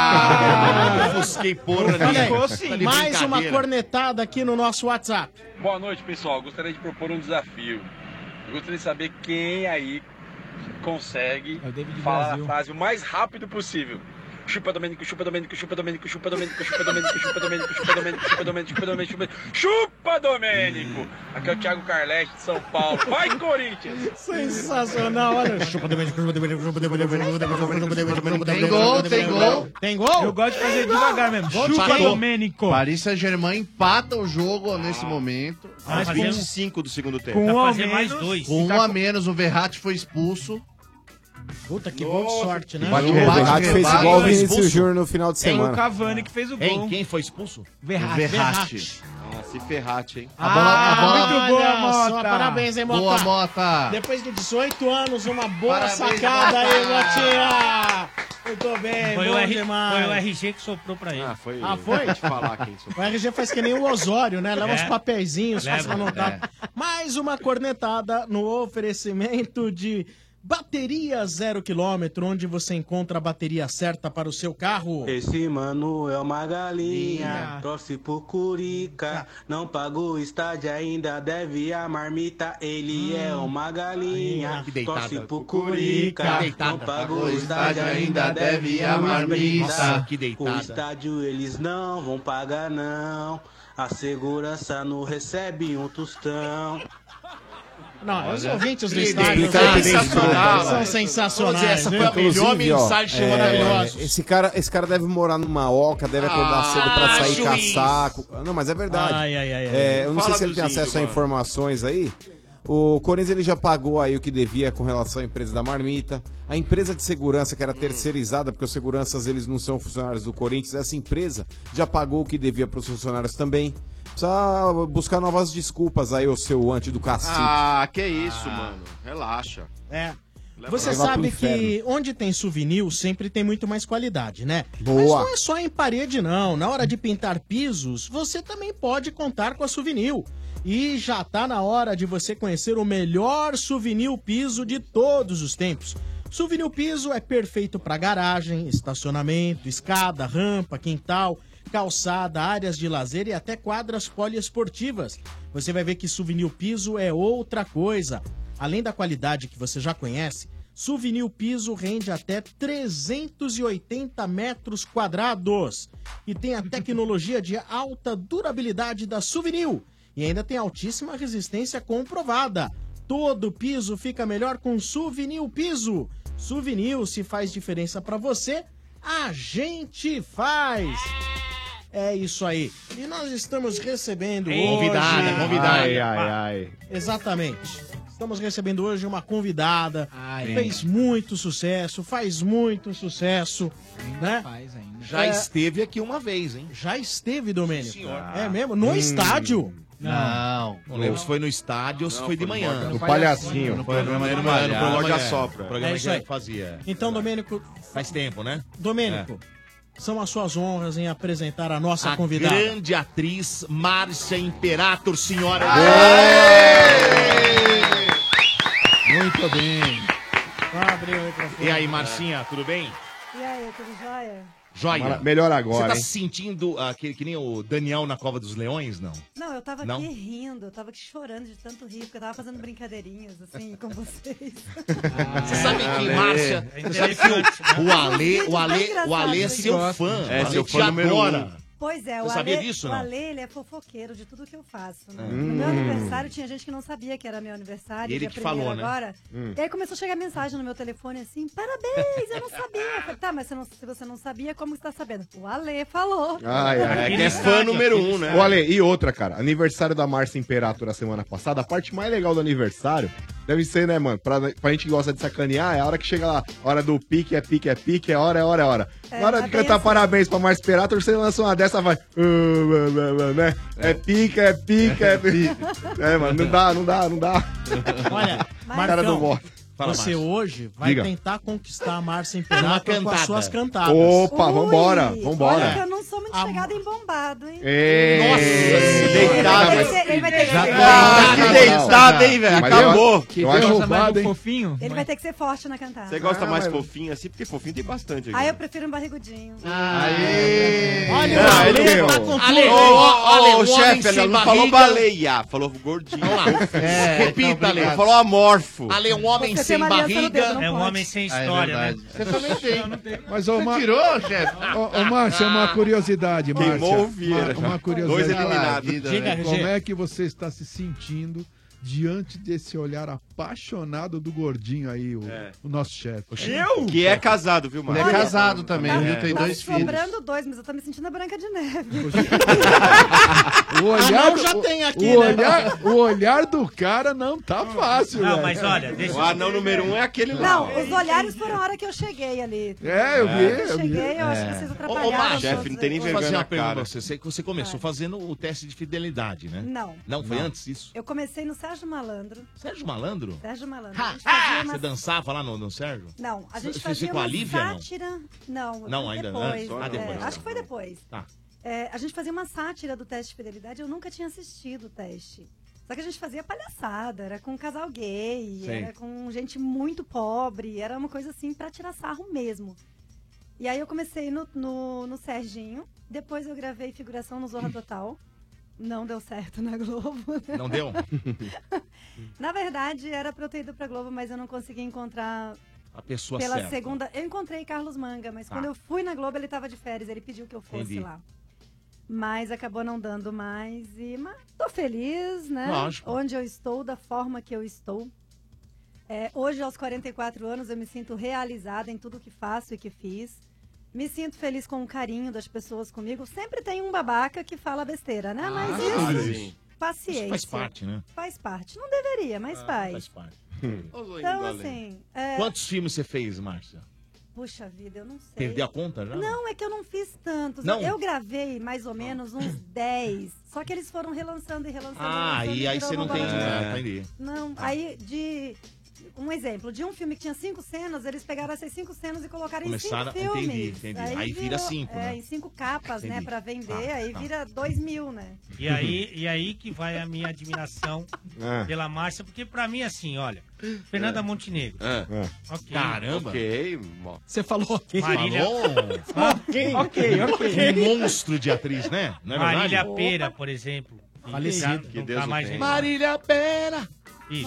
[SPEAKER 8] Ah, ofusquei porra
[SPEAKER 1] Olha
[SPEAKER 8] nenhuma.
[SPEAKER 1] aí,
[SPEAKER 8] Tá de
[SPEAKER 1] mais uma
[SPEAKER 8] brincadeira.
[SPEAKER 1] cornetada aqui no nosso WhatsApp.
[SPEAKER 15] Boa noite, pessoal. Gostaria de propor um desafio. Eu gostaria de saber quem aí consegue
[SPEAKER 13] É o David
[SPEAKER 15] falar
[SPEAKER 13] Brasil.
[SPEAKER 15] a frase o mais rápido possível. Chupa Domênico, chupa Domênico, chupa Domênico, chupa Domênico, chupa Domênico, chupa Domênico, chupa Domênico, chupa Domênico, chupa Domênico, chupa Domênico, chupa Domênico. Aqui é o Thiago Carleste de São Paulo. Vai, Corinthians!
[SPEAKER 1] Sensacional, olha. Chupa Domênico, chupa Domênico, chupa Domênico, chupa Domênico, chupa Domênico, chupa Domênico.
[SPEAKER 9] Tem gol, tem gol.
[SPEAKER 1] Tem gol?
[SPEAKER 13] Eu gosto de fazer devagar mesmo. Chupa
[SPEAKER 9] Empatou.
[SPEAKER 13] Domênico.
[SPEAKER 9] Paris Saint-Germain empata o jogo nesse momento.
[SPEAKER 11] Mas
[SPEAKER 7] Aos
[SPEAKER 11] com-
[SPEAKER 7] vinte e cinco do segundo tempo.
[SPEAKER 13] Com
[SPEAKER 11] Pra
[SPEAKER 13] um a
[SPEAKER 11] fazer mais
[SPEAKER 13] menos.
[SPEAKER 11] dois.
[SPEAKER 9] Com um
[SPEAKER 13] tá
[SPEAKER 9] a menos, o Verratti foi expulso.
[SPEAKER 1] Puta, que gol de sorte, né?
[SPEAKER 9] Bate,
[SPEAKER 3] O
[SPEAKER 9] rebate,
[SPEAKER 3] Verratti fez
[SPEAKER 9] rebate.
[SPEAKER 3] igual o
[SPEAKER 8] Foi
[SPEAKER 3] Vinícius
[SPEAKER 8] expulso.
[SPEAKER 3] Júnior no final de
[SPEAKER 13] Tem o
[SPEAKER 3] semana.
[SPEAKER 13] Cavani que fez o
[SPEAKER 8] Quem?
[SPEAKER 13] gol.
[SPEAKER 8] Quem foi expulso?
[SPEAKER 13] Verratti.
[SPEAKER 9] Verratti.
[SPEAKER 7] Ah, se ferrate, hein?
[SPEAKER 9] A bola, a bola...
[SPEAKER 13] muito boa,
[SPEAKER 1] Olha só,
[SPEAKER 13] Mota.
[SPEAKER 1] parabéns, hein, Mota?
[SPEAKER 9] Boa, Mota.
[SPEAKER 1] Depois de dezoito anos, uma boa
[SPEAKER 9] Parabéns,
[SPEAKER 1] sacada aí,
[SPEAKER 9] Mota.
[SPEAKER 1] Motinha! Muito bem,
[SPEAKER 11] Foi
[SPEAKER 1] bom
[SPEAKER 11] o, R...
[SPEAKER 1] demais.
[SPEAKER 11] foi o R G que soprou pra ele.
[SPEAKER 7] Ah, foi.
[SPEAKER 1] Ah, foi?
[SPEAKER 7] Vou te falar quem sou.
[SPEAKER 1] O R G faz que nem o Osório, né? Leva
[SPEAKER 11] É.
[SPEAKER 1] uns papeizinhos, faz
[SPEAKER 11] Leva,
[SPEAKER 1] pra anotar. Mais uma cornetada no oferecimento de Bateria Zero Quilômetro, onde você encontra a bateria certa para o seu carro.
[SPEAKER 16] Esse mano é uma galinha, torce pro Curica, não pagou o estádio, ainda deve a marmita. Ele é uma galinha,
[SPEAKER 8] Que deitada.
[SPEAKER 16] torce pro Curica,
[SPEAKER 8] Que deitada.
[SPEAKER 16] não pagou o estádio, ainda deve a
[SPEAKER 8] Nossa,
[SPEAKER 16] marmita.
[SPEAKER 8] que deitada.
[SPEAKER 16] O estádio eles não vão pagar não, a segurança não recebe um tostão.
[SPEAKER 1] Não, os ouvintes do
[SPEAKER 8] Que
[SPEAKER 1] estádio
[SPEAKER 3] explica aí,
[SPEAKER 8] sensacional.
[SPEAKER 1] são sensacionais.
[SPEAKER 8] Essa foi
[SPEAKER 1] viu?
[SPEAKER 8] a melhor
[SPEAKER 3] Inclusive, ó,
[SPEAKER 8] mensagem
[SPEAKER 3] é,
[SPEAKER 8] maravilhosa.
[SPEAKER 3] esse, cara, esse cara deve morar numa oca, deve acordar
[SPEAKER 8] Ah,
[SPEAKER 3] cedo pra sair
[SPEAKER 8] juiz.
[SPEAKER 3] caçar. Não, mas é verdade.
[SPEAKER 1] Ai, ai, ai, ai.
[SPEAKER 3] É, eu não
[SPEAKER 7] Fala
[SPEAKER 3] sei se ele
[SPEAKER 7] dos
[SPEAKER 3] tem
[SPEAKER 7] índios,
[SPEAKER 3] acesso a
[SPEAKER 7] mano.
[SPEAKER 3] informações aí. O Corinthians ele já pagou aí o que devia com relação à empresa da marmita. A empresa de segurança que era terceirizada, porque os seguranças eles não são funcionários do Corinthians, essa empresa já pagou o que devia para os funcionários também. Precisa buscar novas desculpas aí, o seu anti-do-cacete.
[SPEAKER 7] Ah, que isso, mano. Relaxa.
[SPEAKER 1] É.
[SPEAKER 7] Leva
[SPEAKER 1] Você
[SPEAKER 3] levar pro
[SPEAKER 1] sabe
[SPEAKER 3] inferno.
[SPEAKER 1] que onde tem souvenir sempre tem muito mais qualidade, né?
[SPEAKER 3] Boa.
[SPEAKER 1] Mas não é só em parede, não. Na hora de pintar pisos, você também pode contar com a Souvenir. E já tá na hora de você conhecer o melhor souvenir piso de todos os tempos. Souvenir piso é perfeito para garagem, estacionamento, escada, rampa, quintal, calçada, áreas de lazer e até quadras poliesportivas. Você vai ver que Souvenir piso é outra coisa. Além da qualidade que você já conhece, Souvenir piso rende até trezentos e oitenta metros quadrados e tem a tecnologia de alta durabilidade da Souvenir e ainda tem altíssima resistência comprovada. Todo piso fica melhor com Souvenir piso. Souvenir, se faz diferença para você, a gente faz. É isso aí. E nós estamos recebendo hoje...
[SPEAKER 8] Convidada, convidada.
[SPEAKER 5] Ai, ai, ai.
[SPEAKER 1] Exatamente. Estamos recebendo hoje uma convidada.
[SPEAKER 13] Ai,
[SPEAKER 1] fez muito sucesso, faz muito sucesso, né?
[SPEAKER 13] Faz ainda.
[SPEAKER 8] Já
[SPEAKER 1] É.
[SPEAKER 8] esteve aqui uma vez, hein?
[SPEAKER 1] Já esteve, Domênico.
[SPEAKER 8] Senhor.
[SPEAKER 1] É mesmo? No
[SPEAKER 8] Hum.
[SPEAKER 1] estádio?
[SPEAKER 8] Não. Não lembro se foi no estádio ou se foi de manhã.
[SPEAKER 5] No Palhacinho.
[SPEAKER 8] No programa
[SPEAKER 5] Foi
[SPEAKER 8] de
[SPEAKER 5] no
[SPEAKER 8] manhã, no
[SPEAKER 5] Palhaço.
[SPEAKER 8] programa
[SPEAKER 7] Loja
[SPEAKER 8] que-
[SPEAKER 7] Sopra.
[SPEAKER 8] programa
[SPEAKER 1] É isso
[SPEAKER 8] que
[SPEAKER 1] aí.
[SPEAKER 8] fazia.
[SPEAKER 1] Então, Domênico,
[SPEAKER 8] Faz tempo, né?
[SPEAKER 1] Domênico, são as suas honras em apresentar a nossa
[SPEAKER 8] A
[SPEAKER 1] convidada.
[SPEAKER 8] grande atriz Márcia Imperator, senhora.
[SPEAKER 4] Muito bem.
[SPEAKER 1] Abre o microfone.
[SPEAKER 8] E aí, Marcinha, tudo bem?
[SPEAKER 17] E aí, tudo jóia?
[SPEAKER 8] Joia.
[SPEAKER 5] Mara- melhor agora,
[SPEAKER 8] Você tá
[SPEAKER 5] hein?
[SPEAKER 8] se sentindo ah, que, que nem o Daniel na Cova dos Leões, não?
[SPEAKER 17] Não, eu tava
[SPEAKER 8] Não?
[SPEAKER 17] aqui rindo, eu tava aqui chorando de tanto rir, porque eu tava fazendo brincadeirinhas, assim, com vocês.
[SPEAKER 8] Você sabe que,
[SPEAKER 17] Ale.
[SPEAKER 8] Márcia,
[SPEAKER 17] É
[SPEAKER 8] você sabe que o, o Ale, o Ale,
[SPEAKER 17] Bem
[SPEAKER 8] o Ale é
[SPEAKER 17] engraçado
[SPEAKER 8] seu
[SPEAKER 17] isso.
[SPEAKER 8] fã.
[SPEAKER 7] É,
[SPEAKER 8] o Ale
[SPEAKER 7] seu
[SPEAKER 8] te
[SPEAKER 7] fã número um.
[SPEAKER 8] adora.
[SPEAKER 17] Pois é,
[SPEAKER 8] Você
[SPEAKER 17] o
[SPEAKER 8] sabia
[SPEAKER 17] Ale,
[SPEAKER 8] disso,
[SPEAKER 17] o
[SPEAKER 8] não?
[SPEAKER 17] Ale, ele é fofoqueiro de tudo que eu faço, né?
[SPEAKER 8] Hum.
[SPEAKER 17] No meu aniversário tinha gente que não sabia que era meu aniversário,
[SPEAKER 8] E ele
[SPEAKER 17] dia
[SPEAKER 8] te
[SPEAKER 17] primeiro
[SPEAKER 8] falou, né?
[SPEAKER 17] agora.
[SPEAKER 8] Hum.
[SPEAKER 17] E aí começou a chegar mensagem no meu telefone assim, parabéns, eu não sabia. Eu falei, tá, mas você não- se você não sabia, como você tá sabendo? O Ale falou.
[SPEAKER 5] Ai, ai.
[SPEAKER 7] É que é fã número um, né?
[SPEAKER 5] Ô, Ale, e outra, cara. Aniversário da Márcia Imperator a semana passada. A parte mais legal do aniversário deve ser, né, mano? Pra, pra gente que gosta de sacanear, é a hora que chega lá. Hora do pique, é pique, é pique, é hora, é hora, é hora.
[SPEAKER 17] É,
[SPEAKER 5] Na hora de
[SPEAKER 17] mas bem
[SPEAKER 5] cantar
[SPEAKER 17] assim.
[SPEAKER 5] parabéns pra Márcia Imperator, você lança uma dessa, vai. "Uh, uh, uh, uh", né? É pica, é pica, é pica. É, mano, não dá, não dá, não dá.
[SPEAKER 1] Olha,
[SPEAKER 5] cara do
[SPEAKER 1] Marcão,
[SPEAKER 5] voto.
[SPEAKER 8] Fala,
[SPEAKER 1] você
[SPEAKER 8] Márcio.
[SPEAKER 1] hoje vai
[SPEAKER 5] Diga.
[SPEAKER 1] tentar conquistar a Márcia
[SPEAKER 8] Uma
[SPEAKER 1] Imperator com
[SPEAKER 8] cantada.
[SPEAKER 1] as suas cantadas.
[SPEAKER 5] Opa, vambora,
[SPEAKER 17] Ui,
[SPEAKER 5] vambora.
[SPEAKER 17] Olha que eu não sou muito chegada em bombado, hein?
[SPEAKER 5] É.
[SPEAKER 8] Nossa,
[SPEAKER 7] deitada.
[SPEAKER 17] Ele vai ter- ele vai ter que
[SPEAKER 5] Já
[SPEAKER 17] ser
[SPEAKER 7] Ah, que
[SPEAKER 5] Não,
[SPEAKER 7] deitada, hein, velho?
[SPEAKER 5] Mas eu-
[SPEAKER 7] Acabou.
[SPEAKER 4] Que
[SPEAKER 5] Eu acho
[SPEAKER 4] derrubado,
[SPEAKER 13] mais
[SPEAKER 4] hein?
[SPEAKER 13] um fofinho.
[SPEAKER 17] Ele vai ter que ser forte na cantada.
[SPEAKER 7] Você gosta
[SPEAKER 5] Ah,
[SPEAKER 7] mais
[SPEAKER 5] mas-
[SPEAKER 7] fofinho assim? Porque fofinho tem bastante aqui.
[SPEAKER 17] Ah, eu prefiro um barrigudinho.
[SPEAKER 5] Aê!
[SPEAKER 1] Olha,
[SPEAKER 7] Não,
[SPEAKER 1] o Ale
[SPEAKER 7] ele-
[SPEAKER 1] tá com
[SPEAKER 8] Ale,
[SPEAKER 1] tudo.
[SPEAKER 7] Ô, ô, ô,
[SPEAKER 8] Ale,
[SPEAKER 7] ô,
[SPEAKER 8] um homem
[SPEAKER 7] chefe,
[SPEAKER 8] sem
[SPEAKER 7] ele não falou
[SPEAKER 8] barriga.
[SPEAKER 7] baleia, falou gordinho.
[SPEAKER 8] É, repita, Ale.
[SPEAKER 7] Ele falou amorfo.
[SPEAKER 8] Ale, um homem
[SPEAKER 17] Você
[SPEAKER 8] sem
[SPEAKER 17] tem uma aliança no dedo,
[SPEAKER 8] barriga.
[SPEAKER 17] não
[SPEAKER 2] É um
[SPEAKER 17] pode.
[SPEAKER 2] homem sem
[SPEAKER 9] Ah, é
[SPEAKER 2] história, né?
[SPEAKER 9] verdade. Você também tem.
[SPEAKER 4] Mas, ô, Ma...
[SPEAKER 9] Tirou, chefe?
[SPEAKER 4] Ô, ô, Márcia, uma curiosidade, Márcia.
[SPEAKER 7] Queimou o Vieira.
[SPEAKER 4] Uma, uma
[SPEAKER 7] Dois
[SPEAKER 4] curiosidade.
[SPEAKER 7] eliminados.
[SPEAKER 9] Vida,
[SPEAKER 1] Diga,
[SPEAKER 9] né?
[SPEAKER 1] R G.
[SPEAKER 4] Como é que você está se sentindo diante desse olhar apaixonado do gordinho aí, o,
[SPEAKER 7] É.
[SPEAKER 4] o nosso chefe?
[SPEAKER 7] Eu? Que é casado, viu,
[SPEAKER 9] Ele
[SPEAKER 7] mano?
[SPEAKER 9] é casado também, viu? Tem
[SPEAKER 17] Tá
[SPEAKER 9] dois filhos.
[SPEAKER 17] sobrando dois, mas eu tô me sentindo a Branca de Neve.
[SPEAKER 4] O olhar,
[SPEAKER 1] não, já
[SPEAKER 4] o-
[SPEAKER 1] tem aqui,
[SPEAKER 4] o,
[SPEAKER 1] né?
[SPEAKER 4] olhar, o olhar do cara não tá fácil,
[SPEAKER 2] Não,
[SPEAKER 4] velho.
[SPEAKER 2] mas olha, deixa
[SPEAKER 7] O anão número um é aquele lá.
[SPEAKER 17] Não, os olhares foram a hora que eu cheguei ali.
[SPEAKER 4] É, eu vi,
[SPEAKER 17] Eu
[SPEAKER 4] eu vi.
[SPEAKER 17] cheguei, eu acho que vocês
[SPEAKER 8] Ô,
[SPEAKER 17] atrapalharam.
[SPEAKER 8] ô, Márcio,
[SPEAKER 7] chefe, não tem nem
[SPEAKER 8] Vou
[SPEAKER 7] vergonha
[SPEAKER 8] fazer
[SPEAKER 7] na
[SPEAKER 8] uma pergunta
[SPEAKER 7] cara.
[SPEAKER 8] pra você. Você, você começou fazendo o teste de fidelidade, né?
[SPEAKER 17] Não.
[SPEAKER 8] Não, foi antes isso?
[SPEAKER 17] Eu comecei no Sérgio Malandro.
[SPEAKER 8] Sérgio Malandro?
[SPEAKER 17] Sérgio Malandro. A gente fazia uma...
[SPEAKER 8] Você dançava lá no, no Sérgio?
[SPEAKER 17] Não, a gente
[SPEAKER 8] Você
[SPEAKER 17] fazia
[SPEAKER 8] fez com a
[SPEAKER 17] uma
[SPEAKER 8] Lívia, não?
[SPEAKER 17] sátira. Não,
[SPEAKER 8] Não,
[SPEAKER 17] foi
[SPEAKER 8] ainda não.
[SPEAKER 17] depois.
[SPEAKER 8] Ah,
[SPEAKER 17] é,
[SPEAKER 8] depois.
[SPEAKER 17] acho que foi depois.
[SPEAKER 8] Tá.
[SPEAKER 17] É, a gente fazia uma sátira do teste de fidelidade. Eu nunca tinha assistido o teste. Só que a gente fazia palhaçada. Era com um casal gay,
[SPEAKER 8] Sim.
[SPEAKER 17] era com gente muito pobre. Era uma coisa assim pra tirar sarro mesmo. E aí eu comecei no, no, no Serginho. Depois eu gravei figuração no Zorra Total. Não deu certo na Globo. né?
[SPEAKER 8] Não deu?
[SPEAKER 17] Na verdade, era pra eu ter ido pra Globo, mas eu não consegui encontrar
[SPEAKER 8] A pessoa
[SPEAKER 17] pela
[SPEAKER 8] certa.
[SPEAKER 17] segunda. Eu encontrei Carlos Manga, mas
[SPEAKER 8] Tá.
[SPEAKER 17] quando eu fui na Globo, ele tava de férias, ele pediu que eu fosse
[SPEAKER 8] Entendi.
[SPEAKER 17] lá. Mas acabou não dando mais. E mas tô feliz, né?
[SPEAKER 8] Lógico.
[SPEAKER 17] Onde eu estou, da forma que eu estou. É, hoje, aos quarenta e quatro anos, eu me sinto realizada em tudo que faço e que fiz. Me sinto feliz com o carinho das pessoas comigo. Sempre tem um babaca que fala besteira, né? Mas
[SPEAKER 8] Ah,
[SPEAKER 17] isso,
[SPEAKER 8] sim.
[SPEAKER 17] paciência.
[SPEAKER 8] Isso faz parte, né?
[SPEAKER 17] Faz parte. Não deveria, mas
[SPEAKER 8] Ah,
[SPEAKER 17] faz.
[SPEAKER 8] faz parte.
[SPEAKER 17] Então, assim... é,
[SPEAKER 8] Quantos filmes você fez, Márcia?
[SPEAKER 17] Puxa vida, eu não sei.
[SPEAKER 8] Perdeu a conta já?
[SPEAKER 17] Não, é que eu não fiz tantos.
[SPEAKER 8] Não?
[SPEAKER 17] Eu gravei mais ou menos uns dez. Só que eles foram relançando e relançando.
[SPEAKER 8] Ah,
[SPEAKER 17] relançando,
[SPEAKER 8] e aí
[SPEAKER 17] virou
[SPEAKER 8] você não
[SPEAKER 17] uma
[SPEAKER 8] tem...
[SPEAKER 17] bola de neve.
[SPEAKER 8] Ah, entendi.
[SPEAKER 17] Não, aí de... Um exemplo, de um filme que tinha cinco cenas, eles pegaram essas cinco cenas e colocaram
[SPEAKER 8] Começaram-
[SPEAKER 17] em cinco filmes.
[SPEAKER 8] entendi, entendi. Aí vira cinco,
[SPEAKER 17] é,
[SPEAKER 8] né?
[SPEAKER 17] em cinco capas, né,
[SPEAKER 8] Entendi.
[SPEAKER 17] pra vender,
[SPEAKER 8] Tá,
[SPEAKER 17] aí
[SPEAKER 8] tá.
[SPEAKER 17] vira dois mil, né?
[SPEAKER 2] E aí, e aí que vai a minha admiração
[SPEAKER 7] É.
[SPEAKER 2] pela Márcia, porque pra mim, assim, olha, Fernanda Montenegro.
[SPEAKER 7] É.
[SPEAKER 2] Ok.
[SPEAKER 8] Caramba.
[SPEAKER 7] Ok, ó.
[SPEAKER 1] Você falou ok.
[SPEAKER 2] Marília,
[SPEAKER 8] Falou?
[SPEAKER 1] Ok, ok, ok.
[SPEAKER 8] Um monstro de atriz, né? Não é
[SPEAKER 2] Marília
[SPEAKER 8] verdade?
[SPEAKER 2] Pera, por exemplo.
[SPEAKER 1] Falecido.
[SPEAKER 2] Já
[SPEAKER 7] Que
[SPEAKER 2] não
[SPEAKER 7] Deus
[SPEAKER 2] tá
[SPEAKER 7] o
[SPEAKER 2] mais
[SPEAKER 7] tenha.
[SPEAKER 2] nem-
[SPEAKER 8] Marília Pera.
[SPEAKER 2] Isso.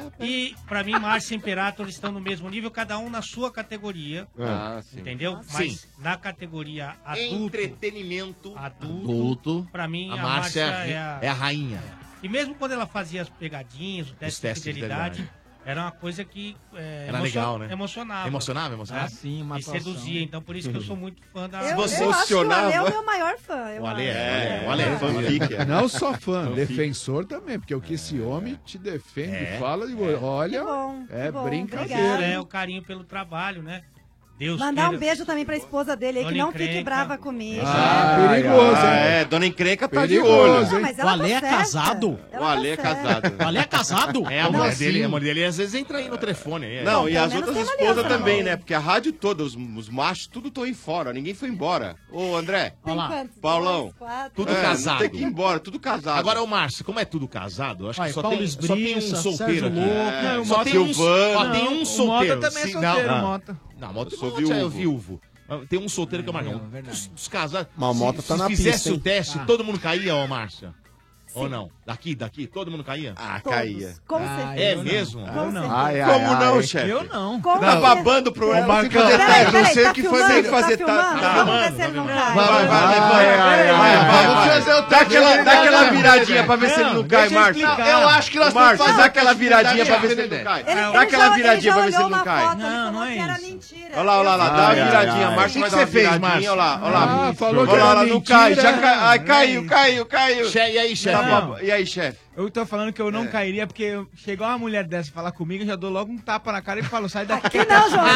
[SPEAKER 2] E pra mim, Márcia e Imperator estão no mesmo nível, cada um na sua categoria.
[SPEAKER 7] Ah, sim.
[SPEAKER 2] Entendeu? Mas na categoria adulto,
[SPEAKER 8] Entretenimento
[SPEAKER 2] adulto,
[SPEAKER 8] adulto.
[SPEAKER 2] pra mim,
[SPEAKER 8] A
[SPEAKER 2] a
[SPEAKER 8] Márcia
[SPEAKER 2] Márcia
[SPEAKER 8] é,
[SPEAKER 2] é a...
[SPEAKER 8] é a rainha.
[SPEAKER 2] E mesmo quando ela fazia as pegadinhas, o teste de
[SPEAKER 8] testes de
[SPEAKER 2] fidelidade,
[SPEAKER 8] fidelidade.
[SPEAKER 2] era uma coisa que é,
[SPEAKER 8] Era legal, né?
[SPEAKER 2] emocionava.
[SPEAKER 8] Emocionava, emocionava?
[SPEAKER 2] É,
[SPEAKER 13] Ah, sim, uma
[SPEAKER 2] e
[SPEAKER 13] atuação.
[SPEAKER 2] seduzia. Então, por isso que eu sou muito fã da...
[SPEAKER 17] Eu,
[SPEAKER 7] você
[SPEAKER 17] eu acho que o Ale é o
[SPEAKER 7] emocionava?
[SPEAKER 17] meu maior fã. Eu
[SPEAKER 8] O Ale
[SPEAKER 17] acho.
[SPEAKER 8] é, o Ale é.
[SPEAKER 7] Fanfic. é.
[SPEAKER 4] Não só fã, defensor também, porque o que esse homem te defende,
[SPEAKER 8] É.
[SPEAKER 4] fala de olha,
[SPEAKER 17] Que bom, que
[SPEAKER 4] é
[SPEAKER 17] bom,
[SPEAKER 4] brincadeira.
[SPEAKER 17] obrigada.
[SPEAKER 2] É o carinho pelo trabalho, né? Deus
[SPEAKER 17] Mandar um
[SPEAKER 2] queira-
[SPEAKER 17] beijo também pra esposa dele aí, que
[SPEAKER 2] Dona
[SPEAKER 17] não fique
[SPEAKER 2] Encrenca.
[SPEAKER 17] brava comigo.
[SPEAKER 4] Ah,
[SPEAKER 17] né?
[SPEAKER 4] perigoso,
[SPEAKER 7] Ah,
[SPEAKER 4] hein?
[SPEAKER 7] é, Dona Encrenca tá de
[SPEAKER 4] Perigoso,
[SPEAKER 7] olho.
[SPEAKER 17] Não,
[SPEAKER 4] hein?
[SPEAKER 17] mas
[SPEAKER 1] O
[SPEAKER 17] ela
[SPEAKER 1] Ale
[SPEAKER 17] tá
[SPEAKER 1] é
[SPEAKER 17] certa.
[SPEAKER 1] casado?
[SPEAKER 17] Ela
[SPEAKER 7] O
[SPEAKER 17] tá
[SPEAKER 7] Ale é
[SPEAKER 17] certa.
[SPEAKER 7] casado.
[SPEAKER 1] O Ale é casado?
[SPEAKER 8] É, a
[SPEAKER 1] Como
[SPEAKER 8] mulher
[SPEAKER 1] assim?
[SPEAKER 8] dele, a mulher dele às vezes entra aí no telefone. aí, é.
[SPEAKER 7] Não,
[SPEAKER 17] Bom,
[SPEAKER 7] e
[SPEAKER 17] pelo
[SPEAKER 7] as
[SPEAKER 17] menos
[SPEAKER 7] outras
[SPEAKER 17] tem uma
[SPEAKER 7] esposas
[SPEAKER 17] aliança,
[SPEAKER 7] também,
[SPEAKER 17] não.
[SPEAKER 7] né? Porque a rádio toda, os, os machos, tudo estão aí fora. Ninguém foi embora. Ô, André,
[SPEAKER 17] Tem
[SPEAKER 1] Olha lá.
[SPEAKER 17] quantos?
[SPEAKER 7] Paulão.
[SPEAKER 17] Dois, quatro?
[SPEAKER 8] Tudo
[SPEAKER 7] é,
[SPEAKER 8] casado.
[SPEAKER 7] não tem que ir embora, tudo casado.
[SPEAKER 8] Agora, o Márcio, como é tudo casado, eu acho
[SPEAKER 1] Vai,
[SPEAKER 8] que só
[SPEAKER 1] Paulo
[SPEAKER 8] tem, só tem um
[SPEAKER 1] Esbriça,
[SPEAKER 8] solteiro
[SPEAKER 1] Sérgio
[SPEAKER 8] aqui.
[SPEAKER 1] Louco.
[SPEAKER 7] É,
[SPEAKER 8] Só tem um,
[SPEAKER 7] Silvano.
[SPEAKER 8] só tem
[SPEAKER 13] Não,
[SPEAKER 8] um
[SPEAKER 13] o
[SPEAKER 8] solteiro.
[SPEAKER 13] Mota também é
[SPEAKER 8] Sim,
[SPEAKER 13] solteiro,
[SPEAKER 8] não,
[SPEAKER 13] Mota.
[SPEAKER 8] Não, Mota
[SPEAKER 7] Eu sou
[SPEAKER 8] Mota é
[SPEAKER 7] viúvo.
[SPEAKER 8] viúvo. Tem um solteiro que é o Marcão. Dos, dos casados.
[SPEAKER 3] Mas o Mota
[SPEAKER 8] se,
[SPEAKER 3] tá
[SPEAKER 8] se
[SPEAKER 3] na
[SPEAKER 8] fizesse
[SPEAKER 3] pista, hein?
[SPEAKER 8] o teste,
[SPEAKER 3] Ah.
[SPEAKER 8] todo mundo caía, ô Márcia? Ou não? Daqui, daqui, todo mundo caía?
[SPEAKER 5] Ah,
[SPEAKER 17] Todos. caía. Com
[SPEAKER 8] Ah,
[SPEAKER 17] certeza.
[SPEAKER 8] é
[SPEAKER 17] Eu
[SPEAKER 8] mesmo?
[SPEAKER 17] não.
[SPEAKER 8] Ah,
[SPEAKER 17] Com
[SPEAKER 8] eu não.
[SPEAKER 17] certeza.
[SPEAKER 5] Ai, ai,
[SPEAKER 7] Como
[SPEAKER 5] ai.
[SPEAKER 7] não, chefe?
[SPEAKER 13] Eu não.
[SPEAKER 17] Com
[SPEAKER 7] Tá
[SPEAKER 17] certeza.
[SPEAKER 7] babando pro ela,
[SPEAKER 5] Marcão.
[SPEAKER 7] sem fazer
[SPEAKER 17] Peraí,
[SPEAKER 7] teste.
[SPEAKER 17] peraí,
[SPEAKER 7] Não sei
[SPEAKER 17] tá
[SPEAKER 7] o que
[SPEAKER 17] filmando?
[SPEAKER 7] fazer. fazer
[SPEAKER 17] Tá
[SPEAKER 7] tá,
[SPEAKER 17] filmando?
[SPEAKER 7] tá.
[SPEAKER 17] Vamos ver se ele não cai.
[SPEAKER 7] Vai, vai, vai,
[SPEAKER 5] Ai,
[SPEAKER 7] vai,
[SPEAKER 5] ai,
[SPEAKER 7] vai,
[SPEAKER 5] ai,
[SPEAKER 7] vai,
[SPEAKER 5] ai,
[SPEAKER 7] vai,
[SPEAKER 5] vamos
[SPEAKER 7] vai.
[SPEAKER 5] fazer o
[SPEAKER 7] Dá
[SPEAKER 5] teste
[SPEAKER 7] aquela,
[SPEAKER 5] dele,
[SPEAKER 7] dá aquela
[SPEAKER 5] né,
[SPEAKER 7] viradinha
[SPEAKER 5] velho?
[SPEAKER 7] pra ver se ele não
[SPEAKER 13] Não,
[SPEAKER 7] cai,
[SPEAKER 13] deixa eu
[SPEAKER 7] Márcio.
[SPEAKER 13] explicar.
[SPEAKER 5] Eu acho que nós temos que
[SPEAKER 7] Márcio,
[SPEAKER 5] fazer
[SPEAKER 7] dá aquela viradinha pra
[SPEAKER 5] pra
[SPEAKER 7] ver se ele não cai.
[SPEAKER 17] Ele,
[SPEAKER 7] Dá
[SPEAKER 17] ele
[SPEAKER 7] aquela
[SPEAKER 17] já,
[SPEAKER 7] viradinha pra ver
[SPEAKER 17] ele
[SPEAKER 7] se
[SPEAKER 17] já
[SPEAKER 7] ele não
[SPEAKER 17] olhou
[SPEAKER 7] cai.
[SPEAKER 17] na foto,
[SPEAKER 13] Não,
[SPEAKER 17] ele
[SPEAKER 13] não
[SPEAKER 17] falou
[SPEAKER 13] é
[SPEAKER 17] que era
[SPEAKER 13] isso.
[SPEAKER 17] mentira.
[SPEAKER 7] Olha lá, olha lá, lá, dá uma
[SPEAKER 5] Ai, ai,
[SPEAKER 7] viradinha,
[SPEAKER 5] ai.
[SPEAKER 7] Márcio
[SPEAKER 5] O
[SPEAKER 7] vai
[SPEAKER 5] que
[SPEAKER 7] dar uma
[SPEAKER 5] que você fez,
[SPEAKER 7] viradinha,
[SPEAKER 5] Márcio?
[SPEAKER 7] olha lá, olha lá.
[SPEAKER 4] Ah, falou que
[SPEAKER 7] Olha lá,
[SPEAKER 4] era
[SPEAKER 7] olha, não cai,
[SPEAKER 4] mentira.
[SPEAKER 7] já cai, ai, caiu, caiu, caiu.
[SPEAKER 8] Che- E aí, chefe?
[SPEAKER 7] Tá bom. E aí, chefe?
[SPEAKER 13] Eu tô falando que eu não
[SPEAKER 7] É.
[SPEAKER 13] cairia, porque chegar uma mulher dessa e falar comigo, eu já dou logo um tapa na cara e falo, sai daqui.
[SPEAKER 17] Que não, João.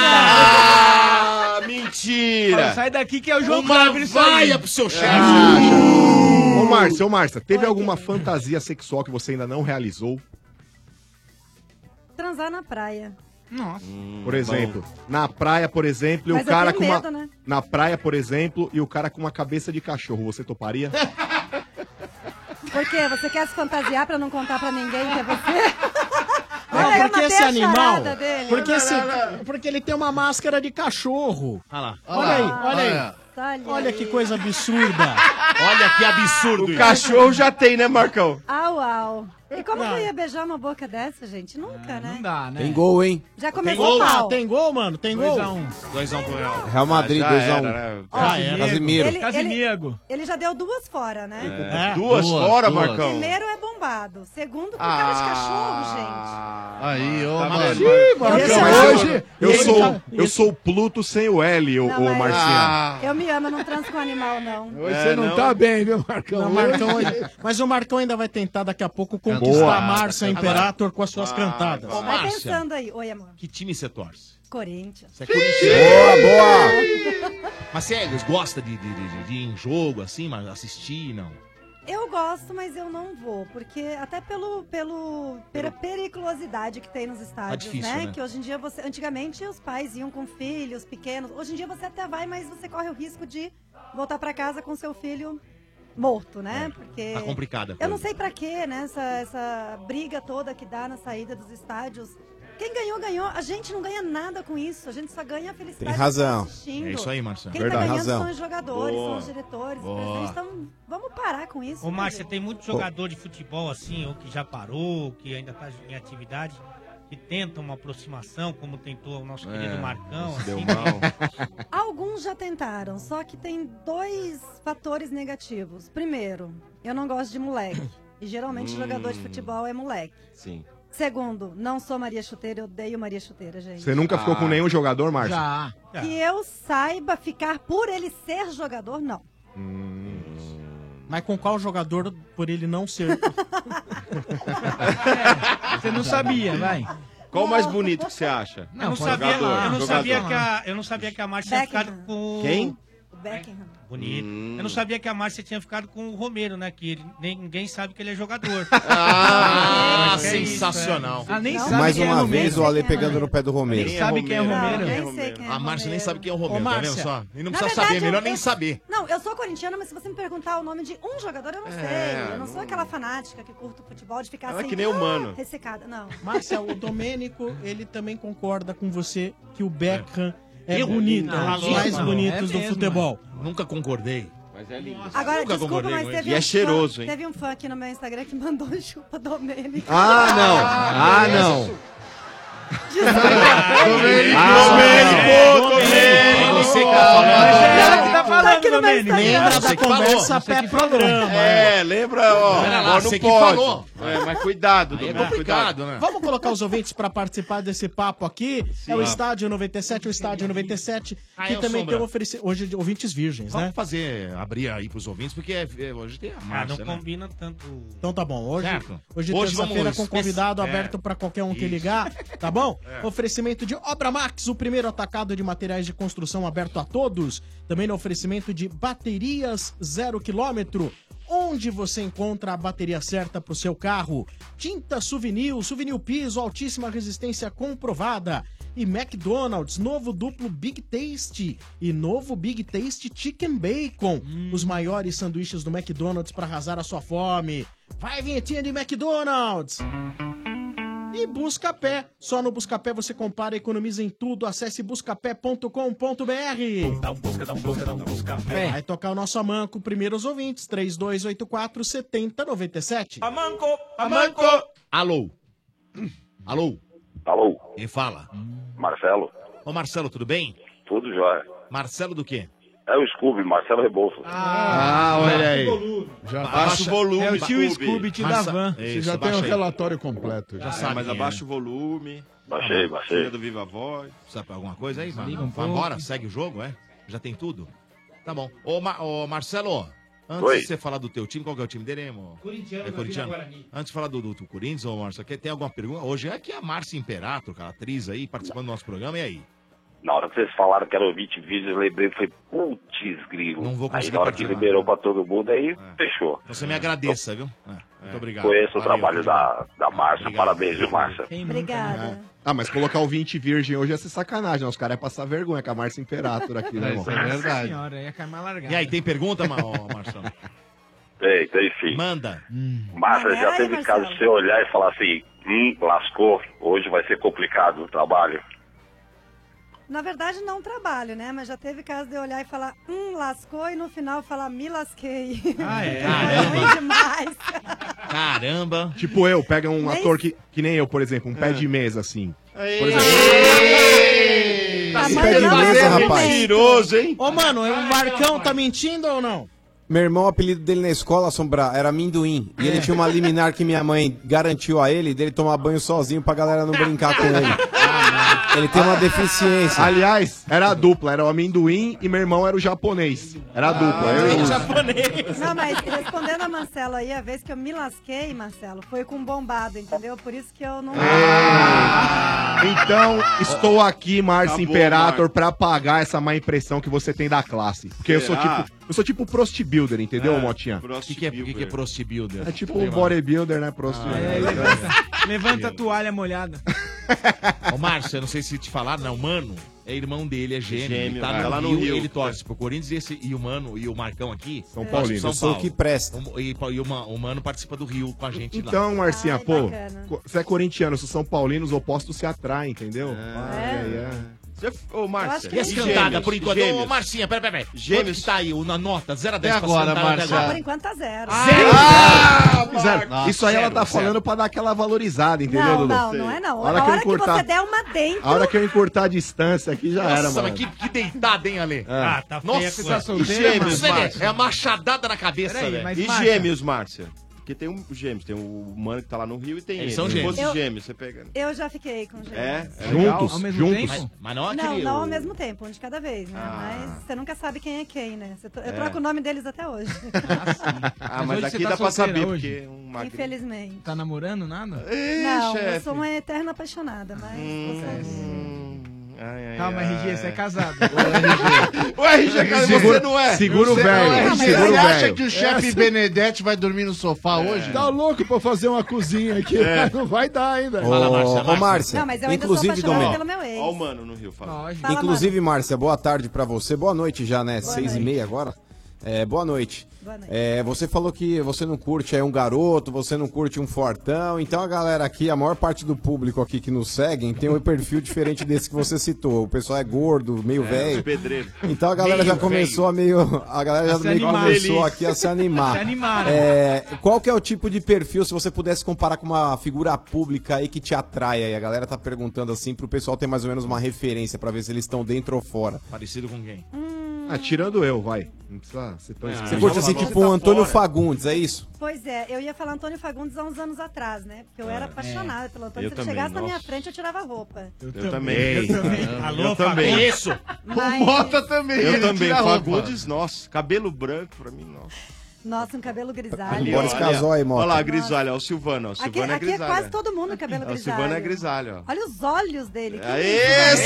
[SPEAKER 7] Ah,
[SPEAKER 13] Falo,
[SPEAKER 7] mentira.
[SPEAKER 13] sai daqui que é o João
[SPEAKER 8] Uma
[SPEAKER 13] Cláudio nisso aí.
[SPEAKER 8] vaia pro seu chefe.
[SPEAKER 5] Ô, Márcia, ô, Márcia, teve alguma fantasia sexual que você ainda não realizou?
[SPEAKER 17] Transar na praia.
[SPEAKER 13] Nossa.
[SPEAKER 5] Por exemplo, na praia, por exemplo, e
[SPEAKER 17] Mas
[SPEAKER 5] o
[SPEAKER 17] eu
[SPEAKER 5] cara
[SPEAKER 17] tenho
[SPEAKER 5] com
[SPEAKER 17] medo,
[SPEAKER 5] uma.
[SPEAKER 17] né?
[SPEAKER 5] Na praia, por exemplo, e o cara com uma cabeça de cachorro, você toparia?
[SPEAKER 17] Por quê? Você quer se fantasiar pra não contar pra ninguém que é você?
[SPEAKER 1] Não,
[SPEAKER 17] Olha, eu
[SPEAKER 1] porque
[SPEAKER 17] matei
[SPEAKER 1] esse
[SPEAKER 17] a
[SPEAKER 1] animal.
[SPEAKER 17] charada dele.
[SPEAKER 1] Porque, esse, porque ele tem uma máscara de cachorro.
[SPEAKER 8] Olha lá.
[SPEAKER 1] Olha aí, olha aí.
[SPEAKER 17] Olha,
[SPEAKER 1] Olha que coisa absurda.
[SPEAKER 8] Olha que absurdo
[SPEAKER 7] O
[SPEAKER 8] isso.
[SPEAKER 7] cachorro já tem, né, Marcão?
[SPEAKER 17] Au, au. E como que
[SPEAKER 1] Não.
[SPEAKER 17] eu ia beijar uma boca dessa, gente? Nunca, né?
[SPEAKER 13] Não dá, né?
[SPEAKER 3] Tem gol, hein?
[SPEAKER 17] Já
[SPEAKER 1] Tem
[SPEAKER 17] começou
[SPEAKER 1] gol, ah,
[SPEAKER 17] mal.
[SPEAKER 1] tem gol, mano? Tem gol?
[SPEAKER 13] dois a um.
[SPEAKER 8] dois a um pro Real.
[SPEAKER 3] Real Madrid,
[SPEAKER 7] Já
[SPEAKER 3] dois a um.
[SPEAKER 7] era, né?
[SPEAKER 1] Ah, era.
[SPEAKER 3] Casimiro.
[SPEAKER 17] Ele, ele,
[SPEAKER 13] Casimiro.
[SPEAKER 17] ele já deu duas fora, né?
[SPEAKER 1] É.
[SPEAKER 7] Duas,
[SPEAKER 9] Duas,
[SPEAKER 7] fora,
[SPEAKER 9] duas.
[SPEAKER 7] Marcão.
[SPEAKER 17] Primeiro é bombado. Segundo, com cara de cachorro, gente.
[SPEAKER 9] Aí, ô,
[SPEAKER 7] Tá
[SPEAKER 9] mano.
[SPEAKER 7] vendo?
[SPEAKER 4] Ih, Marcão,
[SPEAKER 17] Esse
[SPEAKER 4] hoje...
[SPEAKER 5] Eu
[SPEAKER 1] Ele
[SPEAKER 5] sou,
[SPEAKER 1] tá-
[SPEAKER 5] eu sou o Pluto sem o L, ô,
[SPEAKER 17] Não,
[SPEAKER 5] ô
[SPEAKER 17] mas-
[SPEAKER 5] Marcinha.
[SPEAKER 7] Ah,
[SPEAKER 17] Eu me amo, eu não transo com animal, não.
[SPEAKER 4] Hoje
[SPEAKER 7] É,
[SPEAKER 4] você não,
[SPEAKER 7] não.
[SPEAKER 4] tá bem, viu, Marcão?
[SPEAKER 1] Não, Marcão, ele- mas o Marcão ainda vai tentar daqui a pouco conquistar
[SPEAKER 5] Boa.
[SPEAKER 1] a Márcia Imperator com as suas
[SPEAKER 7] Vai,
[SPEAKER 1] cantadas.
[SPEAKER 8] Ô,
[SPEAKER 17] Vai
[SPEAKER 8] Márcia,
[SPEAKER 17] pensando aí. Oi, amor.
[SPEAKER 8] que time você torce?
[SPEAKER 17] Corinthians.
[SPEAKER 8] Você é corintiano.
[SPEAKER 5] Boa, boa.
[SPEAKER 8] Mas você gosta de, de, de, de, de ir em jogo, assim, mas assistir, não?
[SPEAKER 17] Eu gosto, mas eu não vou, porque até pelo, pelo pela periculosidade que tem nos estádios,
[SPEAKER 8] difícil,
[SPEAKER 17] né?
[SPEAKER 8] né?
[SPEAKER 17] Que hoje em dia você, antigamente os pais iam com filhos pequenos. Hoje em dia você até vai, mas você corre o risco de voltar pra casa com seu filho morto, né? Porque
[SPEAKER 8] Tá complicada a
[SPEAKER 17] eu não
[SPEAKER 8] coisa.
[SPEAKER 17] sei pra quê, né? Essa, essa briga toda que dá na saída dos estádios. Quem ganhou, ganhou. A gente não ganha nada com isso. A gente só ganha a felicidade
[SPEAKER 3] Tem razão.
[SPEAKER 17] de estar assistindo.
[SPEAKER 8] É isso aí, Marcelo.
[SPEAKER 17] Quem
[SPEAKER 3] Verdade.
[SPEAKER 17] tá ganhando
[SPEAKER 3] Razão.
[SPEAKER 17] são os jogadores,
[SPEAKER 7] Boa.
[SPEAKER 17] são os diretores, os
[SPEAKER 8] Boa.
[SPEAKER 17] presidentes. Então, vamos parar com isso.
[SPEAKER 2] Ô,
[SPEAKER 17] né,
[SPEAKER 2] Márcia,
[SPEAKER 17] gente?
[SPEAKER 2] tem muito jogador de futebol assim, ou que já parou, que ainda está em atividade, que tenta uma aproximação, como tentou o nosso querido Marcão.
[SPEAKER 7] Deu
[SPEAKER 2] assim,
[SPEAKER 7] mal.
[SPEAKER 17] Alguns já tentaram, só que tem dois fatores negativos. Primeiro, eu não gosto de moleque. E geralmente
[SPEAKER 7] Hum.
[SPEAKER 17] jogador de futebol é moleque.
[SPEAKER 7] Sim.
[SPEAKER 17] Segundo, não sou Maria Chuteira, eu odeio Maria Chuteira, gente.
[SPEAKER 5] Você nunca ficou
[SPEAKER 7] Ah.
[SPEAKER 5] com nenhum jogador, Márcia?
[SPEAKER 13] Já.
[SPEAKER 17] Que eu saiba ficar por ele ser jogador, não.
[SPEAKER 1] Mas com qual jogador, por ele não ser?
[SPEAKER 13] Você não sabia, vai.
[SPEAKER 7] Qual o mais bonito que você acha?
[SPEAKER 2] Eu não,
[SPEAKER 13] pode
[SPEAKER 2] sabia,
[SPEAKER 7] falar.
[SPEAKER 2] eu, não
[SPEAKER 7] Jogador.
[SPEAKER 2] sabia que a, eu não sabia que a Márcia tinha
[SPEAKER 17] Beckham.
[SPEAKER 2] ficado com...
[SPEAKER 7] Quem?
[SPEAKER 17] O Beckham.
[SPEAKER 2] Bonito.
[SPEAKER 7] Hum.
[SPEAKER 2] Eu não sabia que a Márcia tinha ficado com o Romero, né? Que ele- nem- ninguém sabe que ele é jogador.
[SPEAKER 8] Ah,
[SPEAKER 2] Acho que é isso,
[SPEAKER 8] sensacional.
[SPEAKER 13] Ah, nem
[SPEAKER 17] Não,
[SPEAKER 13] sabe
[SPEAKER 3] Mais
[SPEAKER 13] quem é
[SPEAKER 3] uma
[SPEAKER 13] Romero.
[SPEAKER 3] vez o Ale
[SPEAKER 17] Quem é
[SPEAKER 3] pegando
[SPEAKER 17] Romero?
[SPEAKER 3] no pé do Romero.
[SPEAKER 13] Nem sabe quem é
[SPEAKER 17] Não,
[SPEAKER 13] Romero.
[SPEAKER 17] nem sei quem é
[SPEAKER 8] A Márcia nem
[SPEAKER 17] Romero.
[SPEAKER 8] sabe quem é o
[SPEAKER 1] Ô,
[SPEAKER 8] Romero, tá vendo
[SPEAKER 1] Márcia.
[SPEAKER 8] só? E não
[SPEAKER 17] Na
[SPEAKER 8] precisa
[SPEAKER 17] verdade,
[SPEAKER 8] saber, melhor
[SPEAKER 17] eu-
[SPEAKER 8] nem
[SPEAKER 17] eu-
[SPEAKER 8] saber.
[SPEAKER 17] Não, eu sou corintiana, mas se você me perguntar o nome de um jogador, eu não sei. Eu não sou aquela fanática que curto futebol de ficar
[SPEAKER 7] Ela é
[SPEAKER 17] assim.
[SPEAKER 7] que nem humano.
[SPEAKER 17] "Ah", ressecada. Não.
[SPEAKER 1] Márcia, o Domênico, ele também concorda com você que o Beckham é,
[SPEAKER 8] Eu?
[SPEAKER 1] bonito,
[SPEAKER 8] Não,
[SPEAKER 1] é um dos
[SPEAKER 8] não,
[SPEAKER 1] mais
[SPEAKER 8] não,
[SPEAKER 1] bonitos
[SPEAKER 13] é
[SPEAKER 1] do
[SPEAKER 13] mesmo,
[SPEAKER 1] futebol.
[SPEAKER 8] Nunca concordei.
[SPEAKER 7] Mas é lindo.
[SPEAKER 17] Agora,
[SPEAKER 8] Nunca
[SPEAKER 17] desculpa,
[SPEAKER 8] concordei
[SPEAKER 17] mas
[SPEAKER 8] com
[SPEAKER 17] teve
[SPEAKER 7] E
[SPEAKER 17] um
[SPEAKER 7] é cheiroso,
[SPEAKER 17] fã,
[SPEAKER 7] hein?
[SPEAKER 17] Teve um fã aqui no meu Instagram que mandou um chupa Domênico.
[SPEAKER 3] Ah, não! Ah, não!
[SPEAKER 8] É você que tá falando.
[SPEAKER 13] Ela que tá falando,
[SPEAKER 17] aqui no meu
[SPEAKER 13] Domênico.
[SPEAKER 17] Instagram.
[SPEAKER 1] Lembra
[SPEAKER 8] Você
[SPEAKER 1] da
[SPEAKER 8] que falou,
[SPEAKER 1] conversa
[SPEAKER 8] você que
[SPEAKER 1] pré-programa.
[SPEAKER 7] É, lembra, ó.
[SPEAKER 8] Pera lá,
[SPEAKER 7] ó, não
[SPEAKER 8] você que
[SPEAKER 7] pode.
[SPEAKER 8] falou.
[SPEAKER 7] É, mas cuidado,
[SPEAKER 8] Aí é
[SPEAKER 7] Domênico,
[SPEAKER 8] complicado, né?
[SPEAKER 1] Vamos colocar os ouvintes para participar desse papo aqui. É o Estádio noventa e sete, o Estádio noventa e sete,
[SPEAKER 8] Ah,
[SPEAKER 1] que
[SPEAKER 8] é o
[SPEAKER 1] também
[SPEAKER 8] Sombra.
[SPEAKER 1] tem um oferecimento hoje de ouvintes virgens,
[SPEAKER 8] Vamos
[SPEAKER 1] né?
[SPEAKER 8] fazer, abrir aí pros ouvintes, porque é- é- hoje tem a
[SPEAKER 2] Ah, não
[SPEAKER 8] Márcia, né?
[SPEAKER 2] combina tanto.
[SPEAKER 1] Então tá bom. Hoje,
[SPEAKER 8] Certo.
[SPEAKER 1] hoje,
[SPEAKER 8] Hoje
[SPEAKER 1] terça-feira,
[SPEAKER 8] vamos
[SPEAKER 1] com convidado
[SPEAKER 8] espe-
[SPEAKER 1] aberto
[SPEAKER 8] é.
[SPEAKER 1] para qualquer um que
[SPEAKER 8] Isso.
[SPEAKER 1] ligar, tá bom?
[SPEAKER 8] É.
[SPEAKER 1] Oferecimento de Obra Max, o primeiro atacado de materiais de construção aberto a todos. Também no oferecimento de baterias zero quilômetro. Onde você encontra a bateria certa para o seu carro? Tinta Souvenir, Souvenir Piso, altíssima resistência comprovada. E McDonald's, novo duplo Big Tasty e novo Big Tasty Chicken Bacon. Os maiores sanduíches do McDonald's para arrasar a sua fome. Vai, vinhetinha de McDonald's! E Buscapé. Só no Buscapé você compara e economiza em tudo. Acesse buscapé ponto com ponto br. Vai tocar o nosso Amanco. Primeiro os ouvintes. três dois oito quatro, sete zero nove sete.
[SPEAKER 8] Amanco, Amanco. Alô. Alô.
[SPEAKER 18] Alô.
[SPEAKER 8] Quem fala?
[SPEAKER 18] Marcelo.
[SPEAKER 8] Ô Marcelo, tudo bem?
[SPEAKER 18] Tudo jóia.
[SPEAKER 8] Marcelo do quê?
[SPEAKER 18] É o Scooby, Marcelo Rebouças.
[SPEAKER 4] Ah, olha aí.
[SPEAKER 8] Já
[SPEAKER 4] Baixa o volume,
[SPEAKER 8] É o tio
[SPEAKER 4] Scooby.
[SPEAKER 8] Scooby, tio da
[SPEAKER 4] Marça-
[SPEAKER 8] van.
[SPEAKER 4] Você já tem o relatório completo. Já
[SPEAKER 7] É,
[SPEAKER 4] sabe.
[SPEAKER 7] mas
[SPEAKER 4] quem
[SPEAKER 7] abaixa
[SPEAKER 4] é.
[SPEAKER 7] o volume.
[SPEAKER 18] Baixei, baixei.
[SPEAKER 7] Tira do Viva Voz.
[SPEAKER 8] Precisa pra alguma coisa aí? Vai,
[SPEAKER 7] Liga um
[SPEAKER 8] vai
[SPEAKER 7] pouco.
[SPEAKER 8] embora, segue o jogo, é? Já tem tudo? Tá bom. Ô, Ma- ô, Marcelo, antes
[SPEAKER 18] Oi.
[SPEAKER 8] de você falar do teu time, qual que é o time dele, mo?
[SPEAKER 18] Corintiano
[SPEAKER 8] É
[SPEAKER 18] da
[SPEAKER 8] corintiano?
[SPEAKER 18] Vila Guarani.
[SPEAKER 8] Antes de falar do, do, do Corinthians, ô Marcelo, quer- tem alguma pergunta? Hoje é aqui a Márcia Imperato, cara, atriz aí, participando do nosso programa, e aí?
[SPEAKER 18] Na hora que vocês falaram que era o vinte vídeos, eu lembrei e falei, putz, grilo.
[SPEAKER 8] Não vou
[SPEAKER 18] Aí
[SPEAKER 8] conseguir
[SPEAKER 18] na hora que
[SPEAKER 8] participar.
[SPEAKER 18] liberou pra todo mundo, aí fechou.
[SPEAKER 8] Então você me agradeça, viu? É, muito obrigado.
[SPEAKER 18] Conheço o
[SPEAKER 8] Valeu,
[SPEAKER 18] trabalho da, da Márcia. Parabéns, viu, Márcia?
[SPEAKER 17] Obrigada.
[SPEAKER 5] Ah, mas colocar o vinte virgem hoje ia ser sacanagem, né? Os caras iam passar vergonha com a Márcia Imperator aqui, né, irmão?
[SPEAKER 13] Nossa senhora, ia cair mais largada.
[SPEAKER 8] E aí, tem pergunta, Ma- ô, Marcelo?
[SPEAKER 18] Tem, tem sim.
[SPEAKER 8] Manda.
[SPEAKER 18] Márcia,
[SPEAKER 17] Manda
[SPEAKER 18] já
[SPEAKER 17] aí,
[SPEAKER 18] teve
[SPEAKER 17] Marcelo.
[SPEAKER 18] caso de você olhar e falar assim, hum, lascou, hoje vai ser complicado o trabalho.
[SPEAKER 17] Na verdade, não trabalho, né? Mas já teve caso de eu olhar e falar, hum, lascou, e no final falar, me lasquei.
[SPEAKER 8] Ah, é?
[SPEAKER 17] Foi ruim demais.
[SPEAKER 8] Caramba.
[SPEAKER 5] Tipo eu, pega um
[SPEAKER 17] Nem-
[SPEAKER 5] ator que, que nem eu, por exemplo, um pé de mesa, assim. Por exemplo.
[SPEAKER 1] Tá
[SPEAKER 5] Esse pé de mesa, rapaz.
[SPEAKER 7] Mentiroso, hein?
[SPEAKER 1] Ô, mano, o Marcão tá mentindo ou não?
[SPEAKER 3] Meu irmão, o apelido dele na escola, Sombra, era Amendoim. E ele tinha uma liminar que minha mãe garantiu a ele, dele tomar banho sozinho pra galera não brincar com ele. Ele tem uma deficiência.
[SPEAKER 5] Aliás, era a dupla, era o amendoim e meu irmão era o japonês. Era a dupla. eu e o Lúcio.
[SPEAKER 17] Não, mas respondendo a Marcelo aí, a vez que eu me lasquei, Marcelo, foi com bombado, entendeu? Por isso que eu não...
[SPEAKER 5] Então, estou aqui, Márcio
[SPEAKER 7] Acabou,
[SPEAKER 5] Imperator, pra apagar essa má impressão que você tem da classe. Porque eu sou
[SPEAKER 7] Será?
[SPEAKER 5] tipo, eu sou tipo prost builder, entendeu,
[SPEAKER 7] É,
[SPEAKER 5] Motinha?
[SPEAKER 8] O que, que é, que, que é prost builder?
[SPEAKER 5] É tipo um bodybuilder, né, prost
[SPEAKER 8] Ah,
[SPEAKER 5] builder.
[SPEAKER 8] é,
[SPEAKER 13] Levanta, levanta a toalha molhada.
[SPEAKER 8] Ô, Márcio, eu não sei se te falaram, não, o Mano é irmão dele, é gêmeo.
[SPEAKER 7] Gêmeo,
[SPEAKER 8] ele tá
[SPEAKER 7] é.
[SPEAKER 8] no,
[SPEAKER 7] Tá lá no
[SPEAKER 8] Rio,
[SPEAKER 7] Rio.
[SPEAKER 8] ele torce pro Corinthians e, esse, e o Mano e o Marcão aqui.
[SPEAKER 5] São
[SPEAKER 8] torcem pro
[SPEAKER 5] Paulino.
[SPEAKER 8] São
[SPEAKER 3] Eu sou o
[SPEAKER 8] Paulo.
[SPEAKER 3] que presta.
[SPEAKER 8] O- E, e o, Ma- o Mano participa do Rio com a gente lá.
[SPEAKER 5] Então, Marcinha, pô,
[SPEAKER 17] bacana.
[SPEAKER 5] co- você é corintiano, se são paulinos, os opostos se atraem, entendeu?
[SPEAKER 17] É.
[SPEAKER 7] Você, ô,
[SPEAKER 17] Eu
[SPEAKER 7] Márcia.
[SPEAKER 17] acho que
[SPEAKER 8] E as
[SPEAKER 17] é
[SPEAKER 8] cantadas,
[SPEAKER 7] Gêmeos,
[SPEAKER 8] por enquanto?
[SPEAKER 7] gêmeos.
[SPEAKER 8] Ô, Marcinha, peraí, peraí. Pera.
[SPEAKER 7] Gêmeos.
[SPEAKER 8] Quanto que tá aí o- na nota zero a dez
[SPEAKER 9] E
[SPEAKER 8] pra
[SPEAKER 9] agora,
[SPEAKER 8] cantadas
[SPEAKER 9] Marcia?
[SPEAKER 8] até
[SPEAKER 17] Por
[SPEAKER 8] agora?
[SPEAKER 17] enquanto tá zero.
[SPEAKER 7] Ah,
[SPEAKER 5] Zero.
[SPEAKER 7] Marcos.
[SPEAKER 5] Isso aí ela tá
[SPEAKER 8] Zero,
[SPEAKER 5] falando pra dar aquela valorizada, entendeu,
[SPEAKER 17] Não,
[SPEAKER 5] Dudu?
[SPEAKER 17] não, não é não.
[SPEAKER 5] A
[SPEAKER 17] A
[SPEAKER 5] hora que eu
[SPEAKER 17] hora que
[SPEAKER 5] encurtar-
[SPEAKER 17] você der uma dentro...
[SPEAKER 5] A hora que eu encurtar a distância aqui já era,
[SPEAKER 8] Nossa,
[SPEAKER 5] mano.
[SPEAKER 8] mas que, que deitada, hein, Ale?
[SPEAKER 2] Ah, tá feia a
[SPEAKER 8] Nossa,
[SPEAKER 2] coisa.
[SPEAKER 8] tá
[SPEAKER 7] solteira,
[SPEAKER 8] gêmeos,
[SPEAKER 7] Márcia?
[SPEAKER 8] velho. É a machadada na cabeça,
[SPEAKER 13] Peraí,
[SPEAKER 8] velho.
[SPEAKER 13] mas-
[SPEAKER 7] E
[SPEAKER 13] Márcia.
[SPEAKER 7] gêmeos, Márcia? Porque tem um gêmeos, tem o mano que tá lá no Rio e tem
[SPEAKER 8] Eles
[SPEAKER 7] ele.
[SPEAKER 8] são
[SPEAKER 7] Se
[SPEAKER 8] gêmeos.
[SPEAKER 7] fosse
[SPEAKER 17] Eu-
[SPEAKER 7] gêmeos, você pega.
[SPEAKER 17] Eu já fiquei com gêmeos.
[SPEAKER 7] É? É legal?
[SPEAKER 5] Juntos,
[SPEAKER 13] Ao mesmo
[SPEAKER 5] juntos.
[SPEAKER 13] tempo?
[SPEAKER 8] Mas, mas não
[SPEAKER 17] Não,
[SPEAKER 8] aquele...
[SPEAKER 17] não ao
[SPEAKER 8] o-
[SPEAKER 17] mesmo tempo, um de cada vez, né?
[SPEAKER 7] Ah.
[SPEAKER 17] Mas você nunca sabe quem é quem, né? Você to- Eu
[SPEAKER 7] É.
[SPEAKER 17] troco o nome deles até hoje.
[SPEAKER 7] Ah,
[SPEAKER 13] Mas
[SPEAKER 7] mas
[SPEAKER 13] hoje
[SPEAKER 7] aqui
[SPEAKER 13] você tá
[SPEAKER 7] dá pra
[SPEAKER 13] solteira
[SPEAKER 7] saber,
[SPEAKER 13] hoje?
[SPEAKER 7] porque um magrinho...
[SPEAKER 17] Infelizmente.
[SPEAKER 13] Tá namorando nada?
[SPEAKER 7] Ei,
[SPEAKER 17] Não, eu
[SPEAKER 7] chefe.
[SPEAKER 17] sou uma eterna apaixonada, mas...
[SPEAKER 7] Hum,
[SPEAKER 17] você-
[SPEAKER 7] ai, ai,
[SPEAKER 13] Calma,
[SPEAKER 7] ai.
[SPEAKER 13] R G, você é casado.
[SPEAKER 7] O R G, cara, você
[SPEAKER 5] Segura-
[SPEAKER 7] não é.
[SPEAKER 5] Segura o
[SPEAKER 9] Você,
[SPEAKER 5] velho.
[SPEAKER 9] Não, mas
[SPEAKER 5] Segura
[SPEAKER 9] você
[SPEAKER 5] o
[SPEAKER 9] acha
[SPEAKER 5] velho.
[SPEAKER 9] que o chefe Benedetti vai dormir no sofá hoje?
[SPEAKER 4] Tá louco pra fazer uma cozinha aqui? Não vai dar ainda.
[SPEAKER 8] Fala, Márcia,
[SPEAKER 3] Ô,
[SPEAKER 8] Márcia.
[SPEAKER 3] Márcia,
[SPEAKER 17] Não, mas eu ainda
[SPEAKER 3] inclusive,
[SPEAKER 17] sou apaixonada
[SPEAKER 3] Domênico,
[SPEAKER 17] pelo meu ex.
[SPEAKER 7] Ó o mano no Rio falando.
[SPEAKER 13] Lógico.
[SPEAKER 17] Fala,
[SPEAKER 3] inclusive, Márcia, boa tarde pra você. Boa noite já, né?
[SPEAKER 17] Boa
[SPEAKER 3] Seis e
[SPEAKER 17] noite.
[SPEAKER 3] meia agora. É, boa noite.
[SPEAKER 17] Boa noite.
[SPEAKER 3] É, você falou que você não curte aí um garoto, você não curte um fortão. Então a galera aqui, a maior parte do público aqui que nos seguem tem um perfil diferente desse que você citou. O pessoal é gordo, meio
[SPEAKER 7] É,
[SPEAKER 3] velho.
[SPEAKER 7] os pedreiros.
[SPEAKER 3] Então a galera
[SPEAKER 8] Meio
[SPEAKER 3] já começou a meio. A galera já
[SPEAKER 13] se
[SPEAKER 3] meio que
[SPEAKER 13] animar.
[SPEAKER 3] começou
[SPEAKER 7] Feliz.
[SPEAKER 3] aqui a se animar.
[SPEAKER 13] Se animaram.
[SPEAKER 3] É, qual que é o tipo de perfil, se você pudesse comparar com uma figura pública aí que te atrai aí? A galera tá perguntando assim pro pessoal ter mais ou menos uma referência pra ver se eles estão dentro ou fora.
[SPEAKER 8] Parecido com quem?
[SPEAKER 5] Ah, tirando eu, vai. Não precisa ser tão
[SPEAKER 3] Você
[SPEAKER 5] explícito.
[SPEAKER 3] curte assim, tipo um Antônio Fagundes, é isso?
[SPEAKER 17] Pois é, eu ia falar Antônio Fagundes há uns anos atrás, né? Porque eu era apaixonada pelo Antônio.
[SPEAKER 7] Eu
[SPEAKER 17] Se ele
[SPEAKER 7] também,
[SPEAKER 17] chegasse na minha
[SPEAKER 7] nossa.
[SPEAKER 17] frente, eu tirava a roupa.
[SPEAKER 7] Eu também.
[SPEAKER 2] Alô,
[SPEAKER 7] Eu também.
[SPEAKER 2] Fagundes.
[SPEAKER 8] Isso!
[SPEAKER 17] Mas-
[SPEAKER 9] O Mota também.
[SPEAKER 7] Eu
[SPEAKER 9] ele
[SPEAKER 7] também.
[SPEAKER 9] tira a roupa.
[SPEAKER 7] Fagundes, nossa. Cabelo branco pra mim, nossa.
[SPEAKER 17] Nossa, um cabelo grisalho.
[SPEAKER 3] Ali, Boris casou aí, Mota.
[SPEAKER 7] Olha lá, grisalha. Ó, o Silvano. Ó. O
[SPEAKER 17] Aqui,
[SPEAKER 7] Silvano é
[SPEAKER 17] aqui é
[SPEAKER 7] grisalha.
[SPEAKER 17] quase todo mundo cabelo
[SPEAKER 7] O
[SPEAKER 17] grisalho.
[SPEAKER 7] Silvano é grisalho, ó.
[SPEAKER 17] Olha os olhos dele. que
[SPEAKER 7] Aê,
[SPEAKER 17] lindo.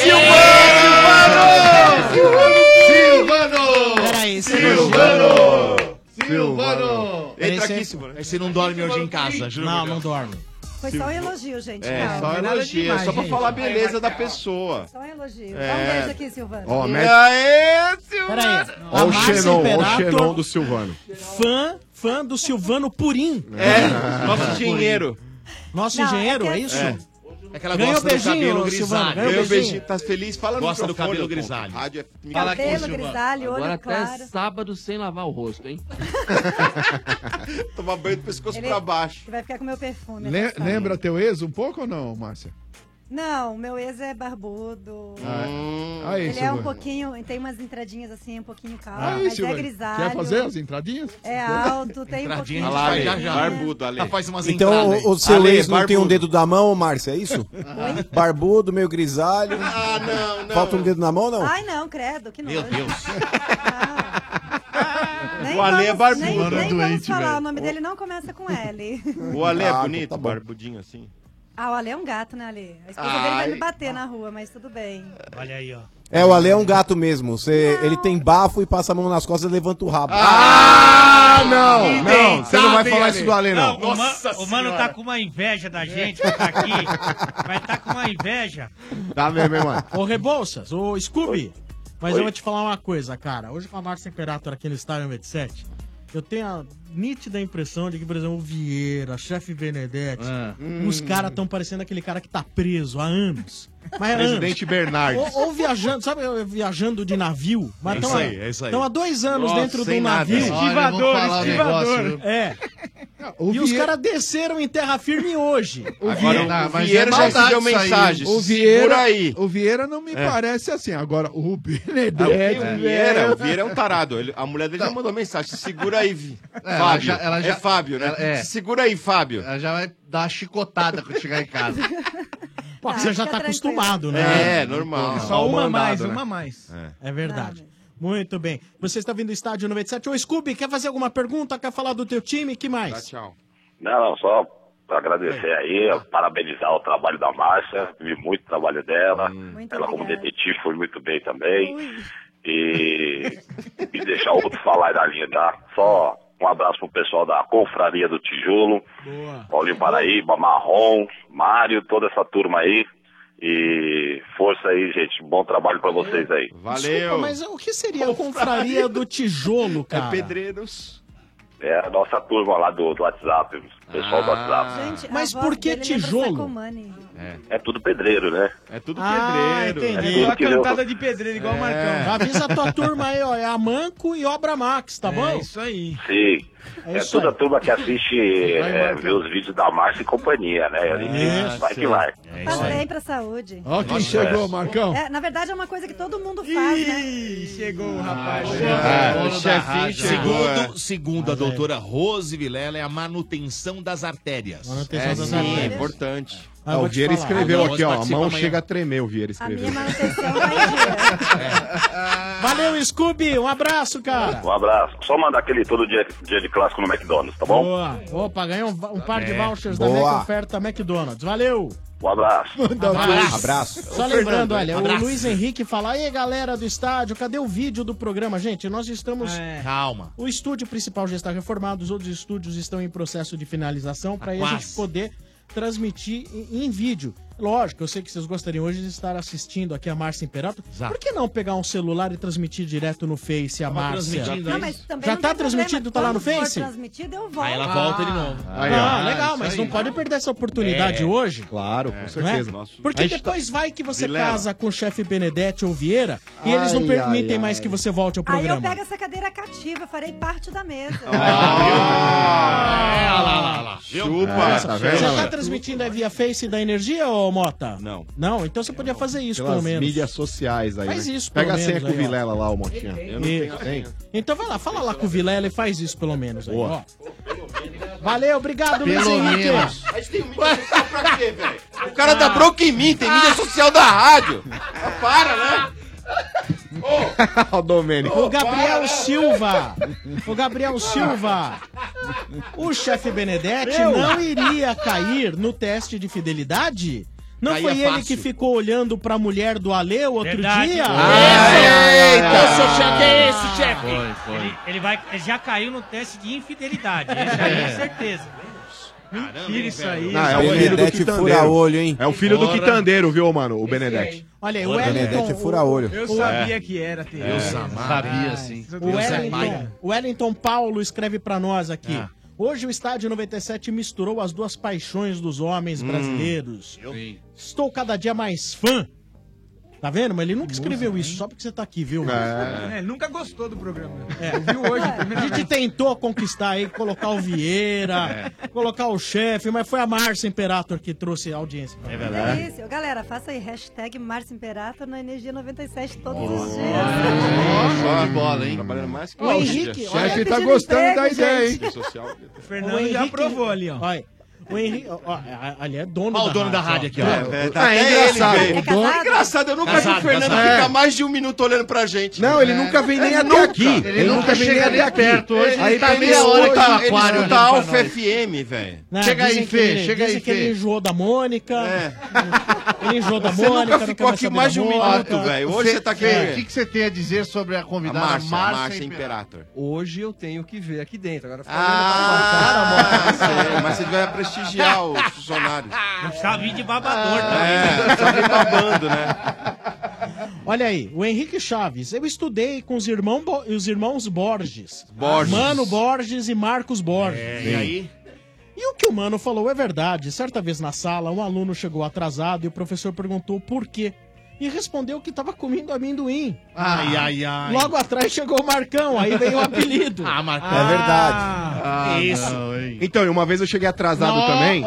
[SPEAKER 7] Silvano!
[SPEAKER 1] Peraí, você
[SPEAKER 7] Silvano!
[SPEAKER 9] Silvano!
[SPEAKER 7] Entra
[SPEAKER 1] Esse-
[SPEAKER 7] aqui, Silvano.
[SPEAKER 8] Aí você não dorme hoje em casa, juro.
[SPEAKER 1] Não,
[SPEAKER 8] por
[SPEAKER 1] não
[SPEAKER 8] Deus.
[SPEAKER 1] dorme.
[SPEAKER 17] Foi só um elogio, gente.
[SPEAKER 7] É,
[SPEAKER 17] calma.
[SPEAKER 7] só
[SPEAKER 13] tem nada
[SPEAKER 7] elogio.
[SPEAKER 13] demais,
[SPEAKER 7] É só pra
[SPEAKER 13] gente.
[SPEAKER 7] falar a beleza da pessoa.
[SPEAKER 17] Só um elogio.
[SPEAKER 7] É.
[SPEAKER 17] Dá um beijo aqui, Silvano.
[SPEAKER 5] Ó, mete-
[SPEAKER 7] Aê, Silvano!
[SPEAKER 1] Peraí.
[SPEAKER 5] Ó
[SPEAKER 1] A
[SPEAKER 5] o
[SPEAKER 1] Márcia
[SPEAKER 5] Xenon, ó o
[SPEAKER 1] Imperator,
[SPEAKER 5] Xenon do Silvano.
[SPEAKER 1] fã, fã do Silvano Purim.
[SPEAKER 7] É, nosso engenheiro.
[SPEAKER 1] Nosso
[SPEAKER 17] Não,
[SPEAKER 1] engenheiro,
[SPEAKER 17] é
[SPEAKER 1] é,
[SPEAKER 17] que-
[SPEAKER 1] isso?
[SPEAKER 7] É.
[SPEAKER 8] É que ela
[SPEAKER 1] Ganhou
[SPEAKER 8] gosta do
[SPEAKER 1] beijinho,
[SPEAKER 8] cabelo
[SPEAKER 1] Silvano,
[SPEAKER 8] grisalho.
[SPEAKER 1] ganhou
[SPEAKER 7] Meu
[SPEAKER 1] beijinho.
[SPEAKER 7] beijinho, tá feliz? Fala no
[SPEAKER 8] Gosta do
[SPEAKER 7] microfone,
[SPEAKER 8] cabelo
[SPEAKER 7] pô.
[SPEAKER 8] grisalho.
[SPEAKER 7] Rádio é
[SPEAKER 8] Fala aqui,
[SPEAKER 17] Cabelo
[SPEAKER 8] Silvano.
[SPEAKER 17] grisalho, olho
[SPEAKER 19] Agora até
[SPEAKER 17] claro.
[SPEAKER 19] sábado sem lavar o rosto, hein?
[SPEAKER 7] Tomar banho do pescoço
[SPEAKER 17] Ele-
[SPEAKER 7] pra baixo.
[SPEAKER 17] Que vai ficar com meu perfume.
[SPEAKER 4] Le-
[SPEAKER 17] essa sabe?
[SPEAKER 4] lembra teu ex um pouco ou não, Márcia?
[SPEAKER 17] Não, meu ex é barbudo.
[SPEAKER 4] Ah, aí,
[SPEAKER 17] Ele é um
[SPEAKER 4] Silvano.
[SPEAKER 17] pouquinho, tem umas entradinhas assim, um pouquinho calmo,
[SPEAKER 4] Aí,
[SPEAKER 17] mas é
[SPEAKER 4] Silvano,
[SPEAKER 17] grisalho.
[SPEAKER 4] quer fazer as entradinhas?
[SPEAKER 17] É alto, tem um pouquinho
[SPEAKER 7] Olha lá,
[SPEAKER 17] de...
[SPEAKER 7] Ale,
[SPEAKER 8] já, já.
[SPEAKER 7] barbudo, Ale.
[SPEAKER 8] Ela faz umas
[SPEAKER 3] Então
[SPEAKER 8] entradas
[SPEAKER 3] o, o
[SPEAKER 8] aí.
[SPEAKER 3] seu
[SPEAKER 7] Ale,
[SPEAKER 3] ex não tem um
[SPEAKER 7] barbudo.
[SPEAKER 3] dedo da mão, Márcia, é isso? Barbudo, meio grisalho.
[SPEAKER 7] Ah, não, não.
[SPEAKER 3] Falta um dedo na mão, não?
[SPEAKER 17] Ai, não, credo, que nojo.
[SPEAKER 8] Meu Deus.
[SPEAKER 17] Nem
[SPEAKER 7] O Ale é
[SPEAKER 17] vamos-
[SPEAKER 7] barbudo.
[SPEAKER 17] Nem,
[SPEAKER 7] Mano,
[SPEAKER 17] nem
[SPEAKER 7] é
[SPEAKER 17] vamos
[SPEAKER 7] doente,
[SPEAKER 17] falar,
[SPEAKER 7] velho.
[SPEAKER 17] o nome dele não começa com L.
[SPEAKER 7] O Ale é
[SPEAKER 3] Ah,
[SPEAKER 7] bonito,
[SPEAKER 3] tá bom.
[SPEAKER 7] barbudinho assim.
[SPEAKER 17] Ah, o Ale é um gato, né, Ale? A esposa dele vai
[SPEAKER 7] Ai.
[SPEAKER 17] me bater na rua, mas tudo bem.
[SPEAKER 2] Olha aí, ó.
[SPEAKER 3] É, o Ale é um gato mesmo. Você, ele tem bafo e passa a mão nas costas e levanta o rabo.
[SPEAKER 5] Ah, não! Não, você não vai falar isso do Ale, não.
[SPEAKER 2] o, ma- o mano tá com uma inveja da gente que tá aqui. Vai tá com uma inveja.
[SPEAKER 5] Tá mesmo, hein, mano?
[SPEAKER 1] Ô, Rebouças, ô, Scooby. Mas
[SPEAKER 18] Oi.
[SPEAKER 1] eu vou te falar uma coisa, cara. Hoje com a Márcia Imperator aqui no Estádio noventa e sete, eu tenho a nítida impressão de que, por exemplo, o Vieira, chefe Benedetti,
[SPEAKER 5] Ah.
[SPEAKER 1] os caras estão parecendo aquele cara que tá preso há anos. Mas é
[SPEAKER 5] Presidente
[SPEAKER 1] anos.
[SPEAKER 5] Bernardes.
[SPEAKER 1] Ou, ou viajando, sabe, viajando de navio. Mas
[SPEAKER 8] É
[SPEAKER 1] tão
[SPEAKER 8] isso
[SPEAKER 1] há-
[SPEAKER 8] aí, é isso aí.
[SPEAKER 1] Estão há dois anos
[SPEAKER 7] Nossa,
[SPEAKER 1] dentro do
[SPEAKER 7] sem nada.
[SPEAKER 1] navio.
[SPEAKER 9] Olha, eu vou falar um negócio, viu?
[SPEAKER 1] É.
[SPEAKER 4] O
[SPEAKER 1] E os
[SPEAKER 4] Vieira-
[SPEAKER 1] caras desceram em terra firme hoje.
[SPEAKER 4] O
[SPEAKER 7] Agora,
[SPEAKER 4] Vieira,
[SPEAKER 7] o
[SPEAKER 9] Não, mas
[SPEAKER 7] Vieira
[SPEAKER 9] é
[SPEAKER 7] já
[SPEAKER 9] maldade
[SPEAKER 7] recebeu
[SPEAKER 9] isso aí.
[SPEAKER 7] mensagens.
[SPEAKER 4] o
[SPEAKER 7] Segura
[SPEAKER 4] Vieira,
[SPEAKER 7] aí.
[SPEAKER 4] o Vieira não me
[SPEAKER 7] É.
[SPEAKER 4] parece assim. Agora, o
[SPEAKER 7] Ah,
[SPEAKER 4] Benedetti,
[SPEAKER 7] o Vieira, o Vieira é um tarado. Ele- a mulher dele já mandou mensagem. Se segura aí, Vi.
[SPEAKER 9] É, ela
[SPEAKER 7] Fábio.
[SPEAKER 9] já- ela já-
[SPEAKER 7] É Fábio, né?
[SPEAKER 9] ela- é.
[SPEAKER 7] Se segura aí, Fábio.
[SPEAKER 9] Ela já vai dar uma chicotada quando chegar em casa.
[SPEAKER 1] Pô,
[SPEAKER 17] Ah,
[SPEAKER 1] você já
[SPEAKER 17] fica
[SPEAKER 1] tá
[SPEAKER 17] tranquilo.
[SPEAKER 1] acostumado, né?
[SPEAKER 7] É, normal.
[SPEAKER 13] Só uma a mais,
[SPEAKER 5] né?
[SPEAKER 13] uma a mais.
[SPEAKER 1] É verdade. Muito bem. Você está vindo do Estádio noventa e sete. Ô, Scooby, quer fazer alguma pergunta? Quer falar do teu time? Que
[SPEAKER 7] Dá
[SPEAKER 1] mais?
[SPEAKER 7] tchau.
[SPEAKER 18] Não, não, só agradecer aí, parabenizar o trabalho da Márcia, vi muito o trabalho dela,
[SPEAKER 17] Muito
[SPEAKER 18] ela como
[SPEAKER 17] obrigada.
[SPEAKER 18] detetive foi muito bem também,
[SPEAKER 17] Ui.
[SPEAKER 18] e, e deixar o outro falar aí da linha, tá? Só um abraço pro pessoal da Confraria do Tijolo,
[SPEAKER 1] Boa.
[SPEAKER 18] Paulinho Paraíba, Marrom, Mário, toda essa turma aí, e força aí, gente, bom trabalho pra vocês aí.
[SPEAKER 1] Desculpa,
[SPEAKER 7] Valeu.
[SPEAKER 1] mas o que seria a confraria do tijolo,
[SPEAKER 7] É
[SPEAKER 1] cara?
[SPEAKER 7] pedreiros.
[SPEAKER 18] É a nossa turma lá do, do WhatsApp, o pessoal do WhatsApp.
[SPEAKER 17] Gente, a
[SPEAKER 1] Mas
[SPEAKER 17] voz
[SPEAKER 1] por que
[SPEAKER 17] dele lembra
[SPEAKER 1] tijolo?
[SPEAKER 17] Sacomani.
[SPEAKER 18] É tudo pedreiro, né?
[SPEAKER 7] É tudo
[SPEAKER 1] Ah,
[SPEAKER 7] pedreiro.
[SPEAKER 1] entendi.
[SPEAKER 18] É
[SPEAKER 13] Igual a
[SPEAKER 18] tudo que deu-
[SPEAKER 13] cantada de pedreiro, igual o Marcão.
[SPEAKER 1] Avisa a tua turma aí, ó. É a Manco e Obra Max, tá bom?
[SPEAKER 13] É isso aí.
[SPEAKER 18] Sim.
[SPEAKER 1] É
[SPEAKER 18] É,
[SPEAKER 1] isso
[SPEAKER 18] toda
[SPEAKER 1] aí.
[SPEAKER 18] a turma que assiste, é, vê os vídeos da Márcia e companhia, né? A gente
[SPEAKER 1] Isso.
[SPEAKER 18] vai que vai.
[SPEAKER 17] Faz bem pra saúde.
[SPEAKER 4] Ó quem chegou, Marcão.
[SPEAKER 17] É, na verdade, é uma coisa que todo mundo faz, né?
[SPEAKER 13] Ih, chegou o rapaz.
[SPEAKER 8] Ah,
[SPEAKER 9] dono
[SPEAKER 8] o
[SPEAKER 9] da
[SPEAKER 8] chefinho
[SPEAKER 9] rádio.
[SPEAKER 8] segundo,
[SPEAKER 7] É.
[SPEAKER 8] segundo a doutora Rose Vilela, é a manutenção das artérias.
[SPEAKER 1] Manutenção
[SPEAKER 7] É,
[SPEAKER 1] das
[SPEAKER 7] sim, é
[SPEAKER 1] artérias.
[SPEAKER 7] importante.
[SPEAKER 1] Ah, eu
[SPEAKER 5] Ah,
[SPEAKER 1] vou
[SPEAKER 5] o
[SPEAKER 1] te
[SPEAKER 5] Vieira
[SPEAKER 1] falar.
[SPEAKER 5] escreveu
[SPEAKER 8] Vamos
[SPEAKER 5] aqui, ó. A
[SPEAKER 8] participar
[SPEAKER 5] mão
[SPEAKER 8] amanhã.
[SPEAKER 5] chega a tremer, o Vieira
[SPEAKER 17] A
[SPEAKER 5] escreveu.
[SPEAKER 17] minha manutenção vai em dia.
[SPEAKER 1] Valeu, Scooby. Um abraço, cara.
[SPEAKER 18] Um abraço. Só mandar aquele todo dia, dia de clássico no McDonald's, tá bom?
[SPEAKER 1] Boa. Opa, ganhou um, um par de
[SPEAKER 8] É.
[SPEAKER 1] vouchers da
[SPEAKER 3] Boa.
[SPEAKER 1] Mega Oferta McDonald's. Valeu.
[SPEAKER 18] Um abraço.
[SPEAKER 1] Abraço.
[SPEAKER 3] Abraço.
[SPEAKER 1] Só lembrando, olha, o
[SPEAKER 8] Abraço.
[SPEAKER 1] Luiz Henrique fala, aí galera do estádio, cadê o vídeo do programa? Gente, nós estamos...
[SPEAKER 13] É.
[SPEAKER 8] Calma.
[SPEAKER 1] O estúdio principal já está reformado, os outros estúdios estão em processo de finalização para aí a
[SPEAKER 8] quase.
[SPEAKER 1] gente poder transmitir em, em vídeo. Lógico, eu sei que vocês gostariam hoje de estar assistindo aqui a Márcia Imperato.
[SPEAKER 8] Exato.
[SPEAKER 1] Por que não pegar um celular e transmitir direto no Face a
[SPEAKER 8] Tava
[SPEAKER 1] Márcia?
[SPEAKER 8] transmitindo
[SPEAKER 17] Não,
[SPEAKER 8] aí.
[SPEAKER 17] mas também
[SPEAKER 1] Já
[SPEAKER 17] não
[SPEAKER 1] tá
[SPEAKER 17] tem
[SPEAKER 1] transmitido,
[SPEAKER 17] problema.
[SPEAKER 1] tá lá no
[SPEAKER 17] Quando for
[SPEAKER 1] Face?
[SPEAKER 17] transmitido, eu volto.
[SPEAKER 8] Aí ela volta de novo.
[SPEAKER 5] Aí, ó.
[SPEAKER 1] Ah, legal,
[SPEAKER 13] isso
[SPEAKER 1] mas
[SPEAKER 13] aí.
[SPEAKER 1] não pode perder essa oportunidade
[SPEAKER 8] É.
[SPEAKER 1] hoje.
[SPEAKER 5] Claro, com
[SPEAKER 1] Não é?
[SPEAKER 5] certeza.
[SPEAKER 1] Porque
[SPEAKER 5] A gente tá-
[SPEAKER 1] depois vai que você
[SPEAKER 7] Vilela.
[SPEAKER 1] casa com o chefe Benedetti ou Vieira e eles não
[SPEAKER 5] Ai,
[SPEAKER 1] permitem
[SPEAKER 5] ai,
[SPEAKER 1] mais
[SPEAKER 5] ai.
[SPEAKER 1] que você volte ao
[SPEAKER 17] Aí eu
[SPEAKER 1] programa.
[SPEAKER 17] pego essa cadeira cativa, farei parte da mesa.
[SPEAKER 8] Ah, lá, lá, lá.
[SPEAKER 7] Chupa.
[SPEAKER 5] É, tá vendo?
[SPEAKER 1] Você tá
[SPEAKER 5] Mano?
[SPEAKER 1] transmitindo aí via Face da Energia, ô Mota?
[SPEAKER 7] Não.
[SPEAKER 1] Não? Então você podia fazer isso,
[SPEAKER 5] Pelas
[SPEAKER 1] pelo menos.
[SPEAKER 5] mídias sociais aí.
[SPEAKER 1] Faz
[SPEAKER 5] né?
[SPEAKER 1] isso,
[SPEAKER 5] Pega
[SPEAKER 1] pelo
[SPEAKER 5] a senha
[SPEAKER 1] menos
[SPEAKER 5] com o
[SPEAKER 1] aí, ó.
[SPEAKER 5] Vilela lá, o Motinha.
[SPEAKER 7] Eu não
[SPEAKER 1] E-
[SPEAKER 7] tenho senha.
[SPEAKER 1] Então vai lá, fala lá com o Vilela e faz isso, pelo menos. Aí,
[SPEAKER 5] Boa.
[SPEAKER 1] ó. Valeu, obrigado, Luiz
[SPEAKER 9] Pelo
[SPEAKER 1] Henrique.
[SPEAKER 9] menos.
[SPEAKER 7] A gente tem mídia social pra quê, velho? O cara dá bronca em mim, tem mídia social da rádio. Ah, para, né?
[SPEAKER 5] o Domênico.
[SPEAKER 1] O Gabriel Silva. O Gabriel Silva. O chefe Benedetti não iria cair no teste de fidelidade? Não
[SPEAKER 8] Caía
[SPEAKER 1] foi ele
[SPEAKER 8] fácil.
[SPEAKER 1] que ficou olhando pra mulher do Ale o outro
[SPEAKER 2] Verdade.
[SPEAKER 1] dia?
[SPEAKER 8] Eita, seu chefe, é esse, chefe?
[SPEAKER 9] Foi, foi.
[SPEAKER 2] Ele, ele vai, ele já caiu no teste de infidelidade. Esse aí é certeza.
[SPEAKER 13] Tira isso aí.
[SPEAKER 5] Não, é o filho do
[SPEAKER 3] Benedetti
[SPEAKER 5] quitandeiro.
[SPEAKER 3] fura olho, hein?
[SPEAKER 5] É o filho do
[SPEAKER 8] Ora.
[SPEAKER 5] quitandeiro, viu, mano? O Benedetti.
[SPEAKER 1] Olha aí, o
[SPEAKER 3] Benedetti
[SPEAKER 1] Wellington...
[SPEAKER 3] é fura-olho.
[SPEAKER 13] Eu
[SPEAKER 1] o-
[SPEAKER 13] sabia que era, T.
[SPEAKER 8] Deus amado.
[SPEAKER 9] Sabia, sim.
[SPEAKER 1] O Wellington, o Wellington Paulo escreve pra nós aqui.
[SPEAKER 8] Ah.
[SPEAKER 1] Hoje o Estádio noventa e sete misturou as duas paixões dos homens
[SPEAKER 9] Hum.
[SPEAKER 1] brasileiros.
[SPEAKER 9] Eu vi.
[SPEAKER 1] Estou cada dia mais fã. Tá vendo? Mas ele nunca escreveu isso, só porque você tá aqui, viu?
[SPEAKER 13] É, ele nunca gostou do programa.
[SPEAKER 1] É.
[SPEAKER 13] Viu hoje,
[SPEAKER 1] A
[SPEAKER 13] primeira
[SPEAKER 1] gente
[SPEAKER 13] vez.
[SPEAKER 1] tentou conquistar aí, colocar o Vieira, colocar o chefe, mas foi a Márcia Imperator que trouxe a audiência. É
[SPEAKER 17] Delícia. Galera, faça aí hashtag Márcio Imperator na Energia noventa e sete todos os dias.
[SPEAKER 9] Show de bola, hein?
[SPEAKER 7] Trabalhando mais que
[SPEAKER 1] O Henrique,
[SPEAKER 4] O
[SPEAKER 1] olha,
[SPEAKER 4] chefe tá
[SPEAKER 17] pedindo
[SPEAKER 4] gostando
[SPEAKER 17] emprego,
[SPEAKER 4] da ideia,
[SPEAKER 17] gente.
[SPEAKER 4] hein?
[SPEAKER 7] social.
[SPEAKER 13] O Fernando já aprovou ali, ó.
[SPEAKER 1] Olha, o Henrique, ó, ó, ali é dono
[SPEAKER 8] Ó,
[SPEAKER 1] da
[SPEAKER 8] o dono da rádio aqui, ó.
[SPEAKER 7] É, tá
[SPEAKER 5] Ah, é
[SPEAKER 7] até
[SPEAKER 5] engraçado.
[SPEAKER 7] ele, velho.
[SPEAKER 17] É casado?
[SPEAKER 7] Engraçado, eu nunca
[SPEAKER 8] Casado,
[SPEAKER 7] vi o Fernando
[SPEAKER 8] casado.
[SPEAKER 7] ficar mais de um minuto olhando pra gente.
[SPEAKER 5] Não, ele nunca vem nem
[SPEAKER 7] É,
[SPEAKER 5] até
[SPEAKER 7] nunca.
[SPEAKER 5] aqui.
[SPEAKER 9] Ele nunca chega nem perto. Hoje
[SPEAKER 7] Aí
[SPEAKER 9] ele tá
[SPEAKER 7] ele
[SPEAKER 9] meia hora aqui no
[SPEAKER 7] escuta, ele
[SPEAKER 9] aquário
[SPEAKER 7] escuta
[SPEAKER 9] olhando pra
[SPEAKER 7] Alfa
[SPEAKER 9] nós.
[SPEAKER 7] F M, velho.
[SPEAKER 1] Né,
[SPEAKER 9] Chega aí,
[SPEAKER 1] dizem que
[SPEAKER 9] Fê,
[SPEAKER 1] ele-
[SPEAKER 9] chega aí,
[SPEAKER 1] dizem que ele
[SPEAKER 9] Fê.
[SPEAKER 1] enjoou da Mônica.
[SPEAKER 7] É.
[SPEAKER 1] Ele enjoou da
[SPEAKER 7] Você
[SPEAKER 1] Mônica.
[SPEAKER 7] nunca
[SPEAKER 1] não
[SPEAKER 7] ficou
[SPEAKER 1] quer mais
[SPEAKER 7] aqui
[SPEAKER 1] saber
[SPEAKER 7] mais de
[SPEAKER 1] da
[SPEAKER 7] um
[SPEAKER 1] Mônica.
[SPEAKER 7] minuto, velho. Hoje você tá aqui.
[SPEAKER 9] Fê, o que, que você tem a dizer sobre a
[SPEAKER 7] A
[SPEAKER 9] convidada
[SPEAKER 7] Márcia, a
[SPEAKER 9] Márcia,
[SPEAKER 7] Márcia
[SPEAKER 9] Imperator?
[SPEAKER 7] Imperator.
[SPEAKER 20] Hoje eu tenho que ver aqui dentro. Agora
[SPEAKER 7] Ah, sei, mas você vai prestigiar os funcionários.
[SPEAKER 2] Não precisa vir de babador,
[SPEAKER 7] É, só vem babando, né?
[SPEAKER 1] Olha aí, o Henrique Chaves. Eu estudei com os, irmão Bo- os irmãos Borges.
[SPEAKER 7] Borges.
[SPEAKER 1] Mano Borges e Marcos Borges.
[SPEAKER 8] É, e aí?
[SPEAKER 1] E o que o Mano falou é verdade. Certa vez na sala, um aluno chegou atrasado e o professor perguntou por quê. E respondeu que estava comendo amendoim.
[SPEAKER 9] Ai, ai, ai.
[SPEAKER 1] Logo atrás chegou o Marcão, aí veio o apelido.
[SPEAKER 8] Ah, Marcão.
[SPEAKER 5] É verdade.
[SPEAKER 9] Ah,
[SPEAKER 8] Isso.
[SPEAKER 9] não, hein?
[SPEAKER 5] Então, e uma vez eu cheguei atrasado
[SPEAKER 1] Não.
[SPEAKER 5] também.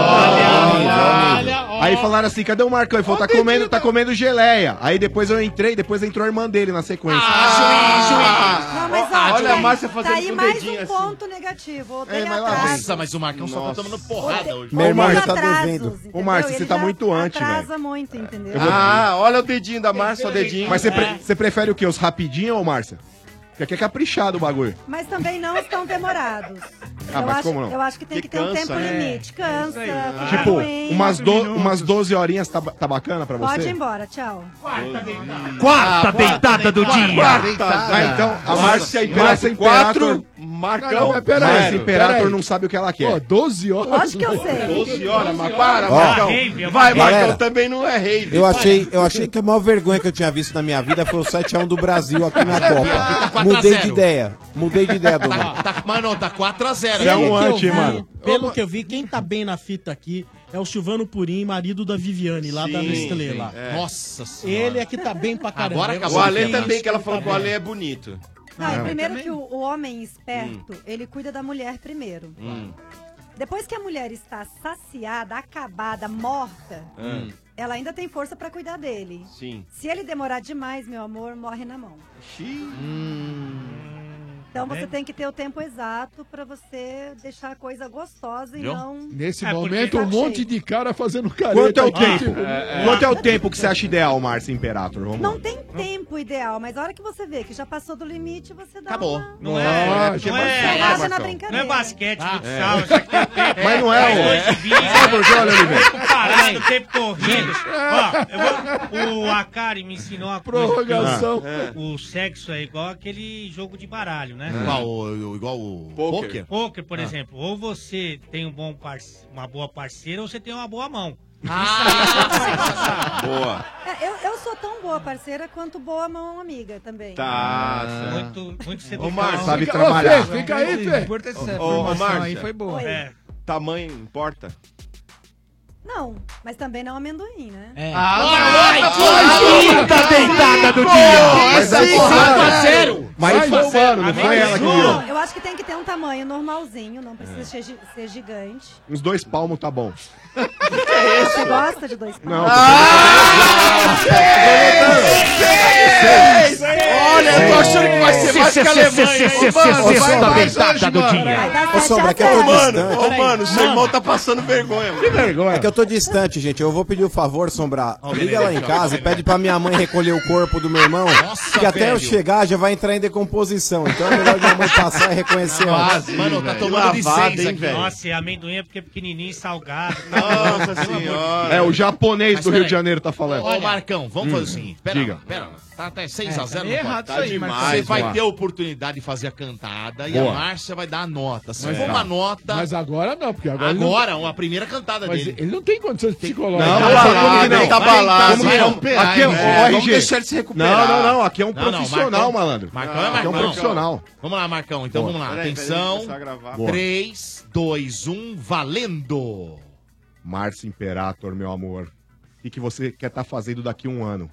[SPEAKER 1] Olha, olha, ó.
[SPEAKER 5] Aí falaram assim, cadê o Marcão? Ele falou, tá comendo, tá comendo geleia. Aí depois eu entrei, depois entrou a irmã dele na sequência.
[SPEAKER 17] Não, mas ó,
[SPEAKER 7] Olha
[SPEAKER 17] tá
[SPEAKER 7] a
[SPEAKER 17] aí-
[SPEAKER 7] Márcia fazendo
[SPEAKER 17] tá aí
[SPEAKER 7] com o
[SPEAKER 17] mais
[SPEAKER 7] dedinho
[SPEAKER 17] um
[SPEAKER 7] assim.
[SPEAKER 17] ponto negativo. Tem
[SPEAKER 5] É, mas lá
[SPEAKER 17] atraso.
[SPEAKER 8] Nossa, mas o Marcão só tá tomando porrada hoje.
[SPEAKER 5] Meu irmão,
[SPEAKER 17] Tem
[SPEAKER 5] já tá
[SPEAKER 17] atrasos,
[SPEAKER 5] devendo.
[SPEAKER 17] entendeu?
[SPEAKER 5] Ô, Márcio,
[SPEAKER 17] Ele
[SPEAKER 5] você tá
[SPEAKER 17] já
[SPEAKER 5] muito anti, velho.
[SPEAKER 17] atrasa muito, entendeu?
[SPEAKER 7] Ah, olha o dedinho da Márcia, o dedinho.
[SPEAKER 5] Mas você, pre- você prefere o quê? Os rapidinho ou Márcia? Porque aqui é caprichado o bagulho.
[SPEAKER 17] Mas também não estão demorados.
[SPEAKER 5] Ah,
[SPEAKER 17] eu,
[SPEAKER 5] mas
[SPEAKER 17] acho,
[SPEAKER 5] como não?
[SPEAKER 17] eu acho que tem
[SPEAKER 7] Que
[SPEAKER 17] que ter um
[SPEAKER 7] cansa,
[SPEAKER 17] tempo
[SPEAKER 7] né?
[SPEAKER 17] limite. Cansa, fica
[SPEAKER 5] Tipo,
[SPEAKER 17] ruim.
[SPEAKER 5] umas, do, umas doze horinhas tá, ba- tá bacana pra você?
[SPEAKER 17] Pode ir embora, tchau.
[SPEAKER 8] Quarta deitada do dia.
[SPEAKER 5] Ah, então, a Márcia Imperator... Márcia Imperator...
[SPEAKER 7] Marcão.
[SPEAKER 4] Mas pera aí,
[SPEAKER 5] Márcia Imperator
[SPEAKER 4] pera aí.
[SPEAKER 5] não sabe o que ela
[SPEAKER 4] Pô,
[SPEAKER 5] quer.
[SPEAKER 4] doze horas.
[SPEAKER 17] Lógico que eu sei.
[SPEAKER 7] doze horas, mas para,
[SPEAKER 5] Ó.
[SPEAKER 7] Marcão.
[SPEAKER 2] Rave, é uma
[SPEAKER 7] Vai,
[SPEAKER 2] rave.
[SPEAKER 7] Marcão, também não é rave.
[SPEAKER 3] Eu achei, eu achei que a maior vergonha que eu tinha visto na minha vida foi o sete a um do Brasil aqui na Copa.
[SPEAKER 8] quatro a
[SPEAKER 3] Mudei de
[SPEAKER 8] zero.
[SPEAKER 3] ideia. Mudei de ideia, Dom.
[SPEAKER 8] Tá, tá, mano, tá quatro a zero.
[SPEAKER 5] Você é
[SPEAKER 1] Pelo
[SPEAKER 5] um
[SPEAKER 1] que eu
[SPEAKER 5] anti,
[SPEAKER 1] vi-
[SPEAKER 5] mano.
[SPEAKER 1] Pelo que eu vi, quem tá bem na fita aqui é o Silvano Purim, marido da Viviane, lá da
[SPEAKER 7] Sim,
[SPEAKER 1] Nestlé.
[SPEAKER 7] sim,
[SPEAKER 1] lá.
[SPEAKER 7] é.
[SPEAKER 8] Nossa senhora.
[SPEAKER 1] Ele é que tá bem pra caramba.
[SPEAKER 8] Agora
[SPEAKER 1] Eu
[SPEAKER 8] acabou
[SPEAKER 7] O
[SPEAKER 1] sei
[SPEAKER 8] de
[SPEAKER 7] Ale
[SPEAKER 1] que
[SPEAKER 8] falar.
[SPEAKER 7] também, que ela
[SPEAKER 1] tá
[SPEAKER 7] falou que o
[SPEAKER 1] bem.
[SPEAKER 7] Ale é bonito.
[SPEAKER 17] Não,
[SPEAKER 1] Não.
[SPEAKER 17] primeiro que o, o homem esperto, ele cuida da mulher primeiro.
[SPEAKER 7] Hum.
[SPEAKER 17] Depois que a mulher está saciada, acabada, morta,
[SPEAKER 7] Hum.
[SPEAKER 17] ela ainda tem força pra cuidar dele.
[SPEAKER 7] Sim.
[SPEAKER 17] Se ele demorar demais, meu amor, morre na mão. Então você tem que ter o tempo exato pra você deixar a coisa gostosa e
[SPEAKER 8] Viu?
[SPEAKER 17] não...
[SPEAKER 4] Nesse
[SPEAKER 2] É, porque
[SPEAKER 4] momento, um
[SPEAKER 17] tá
[SPEAKER 4] monte
[SPEAKER 17] cheio.
[SPEAKER 4] de cara fazendo careta.
[SPEAKER 5] Quanto é o
[SPEAKER 4] aqui,
[SPEAKER 5] tempo?
[SPEAKER 4] tipo,
[SPEAKER 5] Quanto é o tempo que você acha ideal, Márcia Imperator? Vamos
[SPEAKER 17] Não
[SPEAKER 5] lá.
[SPEAKER 17] tem tempo ideal, mas a hora que você vê que já passou do limite, você dá
[SPEAKER 8] Acabou.
[SPEAKER 17] uma...
[SPEAKER 2] Não é,
[SPEAKER 4] Lógico.
[SPEAKER 2] não
[SPEAKER 17] Errado
[SPEAKER 2] é,
[SPEAKER 17] na
[SPEAKER 7] Marcão.
[SPEAKER 2] não é
[SPEAKER 17] brincadeira.
[SPEAKER 2] basquete, futsal, isso aqui tem tempo.
[SPEAKER 5] Mas não é,
[SPEAKER 2] Faz
[SPEAKER 5] ô.
[SPEAKER 2] dois de vinte,
[SPEAKER 5] Sabe por quê, olha, Oliveira?
[SPEAKER 2] tempo parado, tempo corrido. Ó, eu vou, o Akari me ensinou uma coisa. que
[SPEAKER 4] Prorrogação.
[SPEAKER 2] O, o sexo é igual aquele jogo de baralho, né?
[SPEAKER 8] Igual o, igual o
[SPEAKER 7] Poker.
[SPEAKER 8] poker.
[SPEAKER 2] Poker, por exemplo, ou você tem um bom parce- uma boa parceira ou você tem uma boa mão.
[SPEAKER 7] Boa.
[SPEAKER 17] É, eu, eu sou tão boa parceira quanto boa mão amiga também.
[SPEAKER 7] Tá. certo.
[SPEAKER 2] Muito, muito sedutor.
[SPEAKER 7] Ô, Márcio,
[SPEAKER 5] Sabe
[SPEAKER 4] Fica,
[SPEAKER 5] trabalhar.
[SPEAKER 4] ô, Fê, fica aí, Fê.
[SPEAKER 13] Importante essa
[SPEAKER 7] Ô, ô,
[SPEAKER 13] informação
[SPEAKER 7] Márcia.
[SPEAKER 13] aí, foi boa.
[SPEAKER 17] Oi.
[SPEAKER 2] É.
[SPEAKER 7] Tamanho importa?
[SPEAKER 17] Não, mas também não amendoim, né?
[SPEAKER 13] É.
[SPEAKER 8] Quinta deitada do dia.
[SPEAKER 5] Mas aí,
[SPEAKER 8] quatro a zero.
[SPEAKER 5] Mas foi o mano, não foi ela que
[SPEAKER 17] Não,
[SPEAKER 5] virou.
[SPEAKER 17] eu acho que tem que ter um tamanho normalzinho, não precisa ser, gi- ser gigante.
[SPEAKER 5] Uns dois palmos tá bom.
[SPEAKER 17] Você gosta de dois
[SPEAKER 5] Não,
[SPEAKER 17] palmos?
[SPEAKER 7] Olha, eu tô achando que vai ser mais que a Alemanha. Ô, mano, vai
[SPEAKER 8] Sexta
[SPEAKER 7] mais
[SPEAKER 8] deitada
[SPEAKER 7] hoje,
[SPEAKER 8] do
[SPEAKER 7] mano.
[SPEAKER 8] dia.
[SPEAKER 17] Vai dar
[SPEAKER 3] Ô,
[SPEAKER 17] sete
[SPEAKER 3] Sombra,
[SPEAKER 17] a
[SPEAKER 3] que eu tô
[SPEAKER 17] zero.
[SPEAKER 7] Mano,
[SPEAKER 3] distante.
[SPEAKER 7] ô, mano, seu irmão tá passando vergonha, mano.
[SPEAKER 5] Que vergonha.
[SPEAKER 3] É que eu tô distante, gente. Eu vou pedir o favor, Sombra. Liga lá em casa e pede pra minha mãe recolher o corpo do meu irmão.
[SPEAKER 8] Nossa,
[SPEAKER 3] que até eu
[SPEAKER 8] velho.
[SPEAKER 3] chegar já vai entrar em decomposição. Então é melhor minha mãe passar e reconhecer antes.
[SPEAKER 8] Quase, mano, tá tomando de
[SPEAKER 7] lavada,
[SPEAKER 8] seis
[SPEAKER 7] hein,
[SPEAKER 8] aqui.
[SPEAKER 7] velho?
[SPEAKER 2] Nossa, e amendoim é porque é pequenininho e salgado.
[SPEAKER 7] Nossa senhora.
[SPEAKER 5] É, o japonês
[SPEAKER 8] Mas
[SPEAKER 5] do Rio
[SPEAKER 8] peraí.
[SPEAKER 5] de Janeiro tá falando.
[SPEAKER 8] Ô, Marcão, vamos fazer o seguinte. Pera
[SPEAKER 5] diga.
[SPEAKER 8] lá, pera lá. tá, tá seis
[SPEAKER 13] É,
[SPEAKER 8] a zero
[SPEAKER 13] tá meio
[SPEAKER 8] não
[SPEAKER 13] errado
[SPEAKER 8] pode.
[SPEAKER 13] isso aí, Marcão.
[SPEAKER 8] Você vai
[SPEAKER 4] Boa.
[SPEAKER 8] ter a oportunidade de fazer a cantada e
[SPEAKER 4] Boa.
[SPEAKER 8] a Márcia vai dar a nota. Se
[SPEAKER 4] Mas
[SPEAKER 8] for
[SPEAKER 4] tá.
[SPEAKER 8] uma nota...
[SPEAKER 4] Mas agora não, porque agora. ele não-
[SPEAKER 8] Agora, a primeira cantada
[SPEAKER 4] Mas
[SPEAKER 8] dele.
[SPEAKER 4] ele não tem condições psicológicas.
[SPEAKER 5] Não,
[SPEAKER 4] Vai
[SPEAKER 5] não,
[SPEAKER 4] ser
[SPEAKER 5] não,
[SPEAKER 4] como que
[SPEAKER 5] ele
[SPEAKER 4] não?
[SPEAKER 5] tá
[SPEAKER 4] Vai
[SPEAKER 5] balado.
[SPEAKER 4] tentar se
[SPEAKER 5] Não,
[SPEAKER 4] recuperar,
[SPEAKER 5] aqui é um
[SPEAKER 4] hein?
[SPEAKER 5] é,
[SPEAKER 4] Vamos
[SPEAKER 5] R G.
[SPEAKER 4] deixar ele se recuperar.
[SPEAKER 5] Não, não, não. Aqui é um
[SPEAKER 8] Não, não,
[SPEAKER 5] profissional,
[SPEAKER 8] Marcão-
[SPEAKER 5] malandro.
[SPEAKER 8] Marcão é
[SPEAKER 5] Aqui é um
[SPEAKER 8] Marcão.
[SPEAKER 5] profissional.
[SPEAKER 8] Vamos lá, Marcão. Então
[SPEAKER 5] Boa.
[SPEAKER 8] vamos lá.
[SPEAKER 5] Peraí, peraí,
[SPEAKER 8] Atenção.
[SPEAKER 5] deixa eu começar a gravar. Boa.
[SPEAKER 8] três, dois, um, valendo.
[SPEAKER 5] Márcio Imperator, meu amor. O que, que você quer estar fazendo daqui a um ano?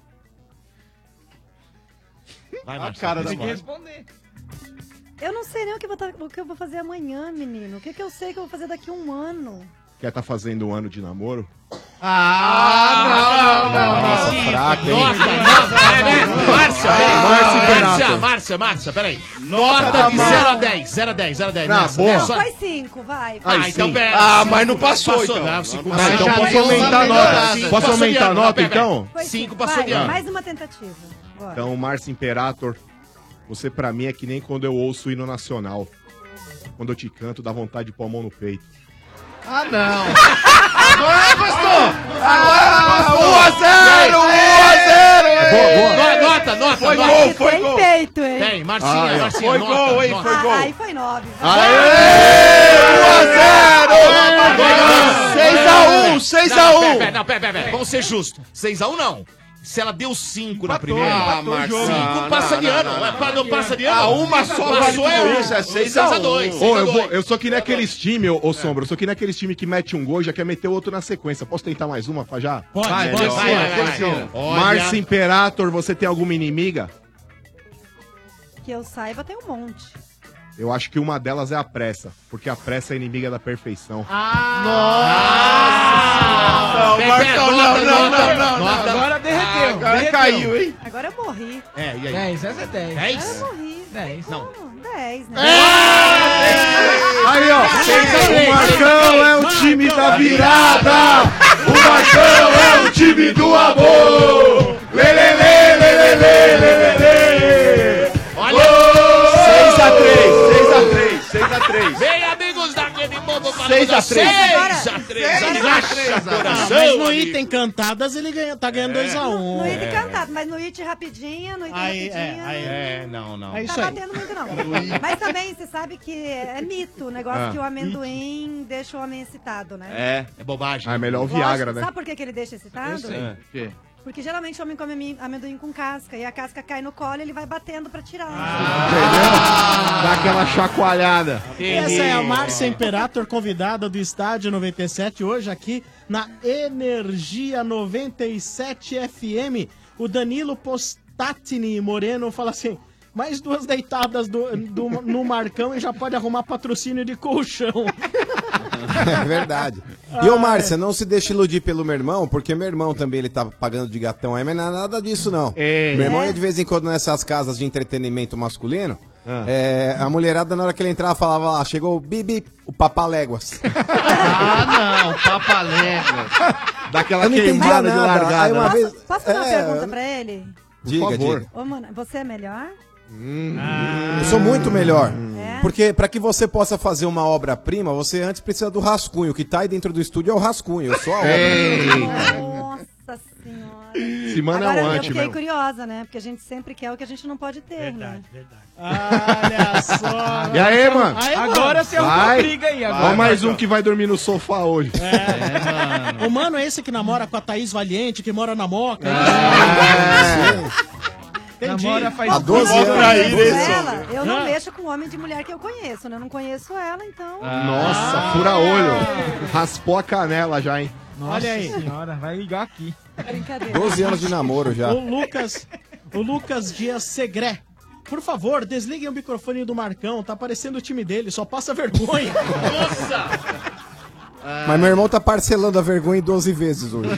[SPEAKER 8] Vai,
[SPEAKER 5] A
[SPEAKER 8] Márcio.
[SPEAKER 5] cara da
[SPEAKER 13] Tem que
[SPEAKER 5] Márcia.
[SPEAKER 13] responder.
[SPEAKER 17] Eu não sei nem o que, eu vou tá- o que eu vou fazer amanhã, menino. O que, que eu sei que eu vou fazer daqui a um ano?
[SPEAKER 5] Quer estar fazendo um ano de namoro?
[SPEAKER 8] Ah, não, não, não.
[SPEAKER 5] Nossa, fraco, hein?
[SPEAKER 8] Nota, nota, é, né? Márcia, peraí.
[SPEAKER 5] Márcio
[SPEAKER 8] Márcia,
[SPEAKER 5] Imperator.
[SPEAKER 8] Márcia, Márcia, peraí.
[SPEAKER 5] Nota
[SPEAKER 8] Nota
[SPEAKER 5] da
[SPEAKER 8] de
[SPEAKER 5] Márcia.
[SPEAKER 8] zero a dez, zero a dez, zero a dez.
[SPEAKER 5] Não,
[SPEAKER 8] nessa,
[SPEAKER 5] boa.
[SPEAKER 8] nessa.
[SPEAKER 17] Não, faz cinco, vai.
[SPEAKER 8] Ah,
[SPEAKER 17] vai.
[SPEAKER 8] então pera.
[SPEAKER 5] Ah,
[SPEAKER 8] cinco
[SPEAKER 5] mas não passou, então.
[SPEAKER 8] Não, cinco
[SPEAKER 5] Ah,
[SPEAKER 8] passou.
[SPEAKER 5] então
[SPEAKER 8] Já
[SPEAKER 5] posso
[SPEAKER 8] deu
[SPEAKER 5] aumentar
[SPEAKER 8] uma
[SPEAKER 5] a nota?
[SPEAKER 8] melhorada. Cinco
[SPEAKER 5] Posso
[SPEAKER 8] passou
[SPEAKER 5] aumentar
[SPEAKER 8] de
[SPEAKER 5] a
[SPEAKER 8] ano.
[SPEAKER 5] nota,
[SPEAKER 8] Pera, pera.
[SPEAKER 5] então?
[SPEAKER 17] Foi
[SPEAKER 8] Cinco
[SPEAKER 17] cinco,
[SPEAKER 8] passou
[SPEAKER 17] vai,
[SPEAKER 8] de ano.
[SPEAKER 17] mais uma tentativa. Bora.
[SPEAKER 5] Então, Márcio Imperator, você pra mim é que nem quando eu ouço o hino nacional. Quando eu te canto, dá vontade de pôr a mão no peito.
[SPEAKER 9] Ah, não. Agora gostou. Agora
[SPEAKER 5] um a zero, um a zero.
[SPEAKER 8] Boa, boa. Nota, nota,
[SPEAKER 5] Foi
[SPEAKER 8] nota.
[SPEAKER 5] gol, foi
[SPEAKER 17] Tem
[SPEAKER 5] gol.
[SPEAKER 17] peito, hein?
[SPEAKER 8] Tem, Marcinha,
[SPEAKER 5] Ai, ó.
[SPEAKER 8] Marcinha,
[SPEAKER 5] Foi
[SPEAKER 8] nota,
[SPEAKER 5] gol, hein?
[SPEAKER 8] nota.
[SPEAKER 5] Foi
[SPEAKER 17] Ah,
[SPEAKER 5] gol.
[SPEAKER 17] aí foi nove.
[SPEAKER 5] Aê! um a zero!
[SPEAKER 9] seis a um, seis a
[SPEAKER 8] Não,
[SPEAKER 9] um.
[SPEAKER 8] pera, pera, não, pera, pera, pera. Vamos ser justos. seis a um não. Se ela deu cinco na primeira,
[SPEAKER 9] Ah, Marcão.
[SPEAKER 8] cinco passa de ano. Não, não, não passa de ano.
[SPEAKER 9] Ah, uma só vale
[SPEAKER 8] Passou
[SPEAKER 9] tudo
[SPEAKER 8] é
[SPEAKER 9] isso, é seis a um.
[SPEAKER 8] dois.
[SPEAKER 5] Ô, eu, vou- eu sou que nem aqueles times, ô, ô Sombra, eu sou que nem aqueles times que mete um gol e já quer meter outro na sequência. Posso tentar mais uma, pra já?
[SPEAKER 1] Pode,
[SPEAKER 8] Vai,
[SPEAKER 1] pode.
[SPEAKER 8] vai, vai, vai, vai.
[SPEAKER 9] Terceira.
[SPEAKER 8] Olha.
[SPEAKER 5] Márcio Imperator, você tem alguma inimiga?
[SPEAKER 17] Que eu saiba, tem um monte.
[SPEAKER 5] Eu acho que uma delas é a pressa, porque a pressa é inimiga da perfeição.
[SPEAKER 8] Nossa!
[SPEAKER 9] Não, Marcão, não, não, não, não.
[SPEAKER 8] Nota.
[SPEAKER 13] Agora derreteu.
[SPEAKER 9] Agora
[SPEAKER 13] derreteu.
[SPEAKER 9] caiu, hein?
[SPEAKER 17] Agora eu morri.
[SPEAKER 8] É, e aí?
[SPEAKER 13] dez, essa é dez.
[SPEAKER 17] Agora eu
[SPEAKER 8] dez?
[SPEAKER 17] morri.
[SPEAKER 13] dez.
[SPEAKER 8] Não.
[SPEAKER 17] dez, né?
[SPEAKER 5] Aí, ó, o Marcão é o time da virada! O Marcão é o time do amor! Lê, lê, lê, lê, lê, lê, lê, lê.
[SPEAKER 8] Olha!
[SPEAKER 5] seis a três, seis a três, seis a três.
[SPEAKER 8] Bem, amigos daquele povo falando
[SPEAKER 5] seis a três.
[SPEAKER 8] seis a três. Relaxa, coração,
[SPEAKER 1] Mas no
[SPEAKER 8] amigo.
[SPEAKER 1] item cantadas ele ganha, tá ganhando dois a um.
[SPEAKER 17] No it cantado, mas no it rapidinho, no it
[SPEAKER 1] Aí, é,
[SPEAKER 17] rapidinho.
[SPEAKER 1] aí.
[SPEAKER 8] É, não, não.
[SPEAKER 1] É
[SPEAKER 17] Não
[SPEAKER 1] isso
[SPEAKER 17] tá
[SPEAKER 1] aí.
[SPEAKER 17] batendo muito, não. Mas também, você sabe que é mito o negócio
[SPEAKER 5] Ah.
[SPEAKER 17] que o amendoim deixa o homem excitado, né?
[SPEAKER 8] É, é bobagem.
[SPEAKER 5] Ah, é melhor o
[SPEAKER 17] Lógico,
[SPEAKER 5] Viagra, né?
[SPEAKER 17] Sabe por que, que ele deixa excitado?
[SPEAKER 13] Eu sei.
[SPEAKER 9] É, que?
[SPEAKER 17] Porque geralmente o homem come amen- amendoim com casca e a casca cai no colo e ele vai batendo pra tirar.
[SPEAKER 5] Entendeu? Dá aquela chacoalhada.
[SPEAKER 1] Essa é a Márcia Imperator, convidada do Estádio noventa e sete, hoje aqui na Energia noventa e sete F M. O Danilo Postatini Moreno fala assim: mais duas deitadas do, do- no Marcão e já pode arrumar patrocínio de colchão.
[SPEAKER 3] É verdade. E ô, Márcia, não se deixe iludir pelo meu irmão, porque meu irmão também ele tá pagando de gatão aí, mas não é nada disso, não.
[SPEAKER 5] É.
[SPEAKER 3] Meu irmão
[SPEAKER 17] É?
[SPEAKER 3] ia de vez em quando nessas casas de entretenimento masculino.
[SPEAKER 5] Ah.
[SPEAKER 3] É, a mulherada, na hora que ele entrava, falava lá, chegou o Bibi, o Papaléguas.
[SPEAKER 9] Ah, não, papalégua.
[SPEAKER 5] Daquela
[SPEAKER 3] Eu não entendia
[SPEAKER 5] queimada de
[SPEAKER 3] nada.
[SPEAKER 5] largada.
[SPEAKER 3] Aí uma
[SPEAKER 5] né?
[SPEAKER 3] vez-
[SPEAKER 17] Posso, posso fazer uma
[SPEAKER 3] É,
[SPEAKER 17] pergunta
[SPEAKER 3] eu-
[SPEAKER 17] pra ele?
[SPEAKER 3] Diga,
[SPEAKER 5] favor.
[SPEAKER 3] diga.
[SPEAKER 17] Ô, mano, você é melhor?
[SPEAKER 3] Eu sou muito melhor.
[SPEAKER 17] É?
[SPEAKER 3] Porque para que você possa fazer uma obra-prima, você antes precisa do rascunho. O que tá aí dentro do estúdio é o rascunho. Eu sou a obra.
[SPEAKER 17] Nossa senhora.
[SPEAKER 5] Esse mano
[SPEAKER 17] Agora,
[SPEAKER 5] é um
[SPEAKER 17] eu
[SPEAKER 5] anti,
[SPEAKER 17] fiquei
[SPEAKER 5] mesmo.
[SPEAKER 17] curiosa, né? Porque a gente sempre quer o que a gente não pode ter, né?
[SPEAKER 2] verdade.
[SPEAKER 1] Olha só.
[SPEAKER 5] E aí, mano?
[SPEAKER 1] Aí, mano.
[SPEAKER 13] Agora você arrumou
[SPEAKER 5] Vai.
[SPEAKER 13] briga aí.
[SPEAKER 5] Ó,
[SPEAKER 13] Agora.
[SPEAKER 5] mais um que vai dormir no sofá hoje.
[SPEAKER 1] O mano é esse que namora com a Thaís Valiente, que mora na Moca. Entendi.
[SPEAKER 13] Namora faz
[SPEAKER 3] Há doze
[SPEAKER 17] Eu não
[SPEAKER 3] anos.
[SPEAKER 17] mexo com
[SPEAKER 5] esse
[SPEAKER 17] ela, eu não
[SPEAKER 1] Ah.
[SPEAKER 17] mexo com homem de mulher que eu conheço, né? Eu não conheço ela, então.
[SPEAKER 5] Nossa, fura olho. Raspou a canela já, hein?
[SPEAKER 13] Nossa
[SPEAKER 1] Olha aí.
[SPEAKER 13] senhora, vai ligar aqui.
[SPEAKER 17] Brincadeira.
[SPEAKER 3] doze anos de namoro já.
[SPEAKER 1] O Lucas, o Lucas Dias Segré. Por favor, desliguem o microfone do Marcão, tá parecendo o time dele, só passa vergonha.
[SPEAKER 3] Mas meu irmão tá parcelando a vergonha em doze vezes hoje.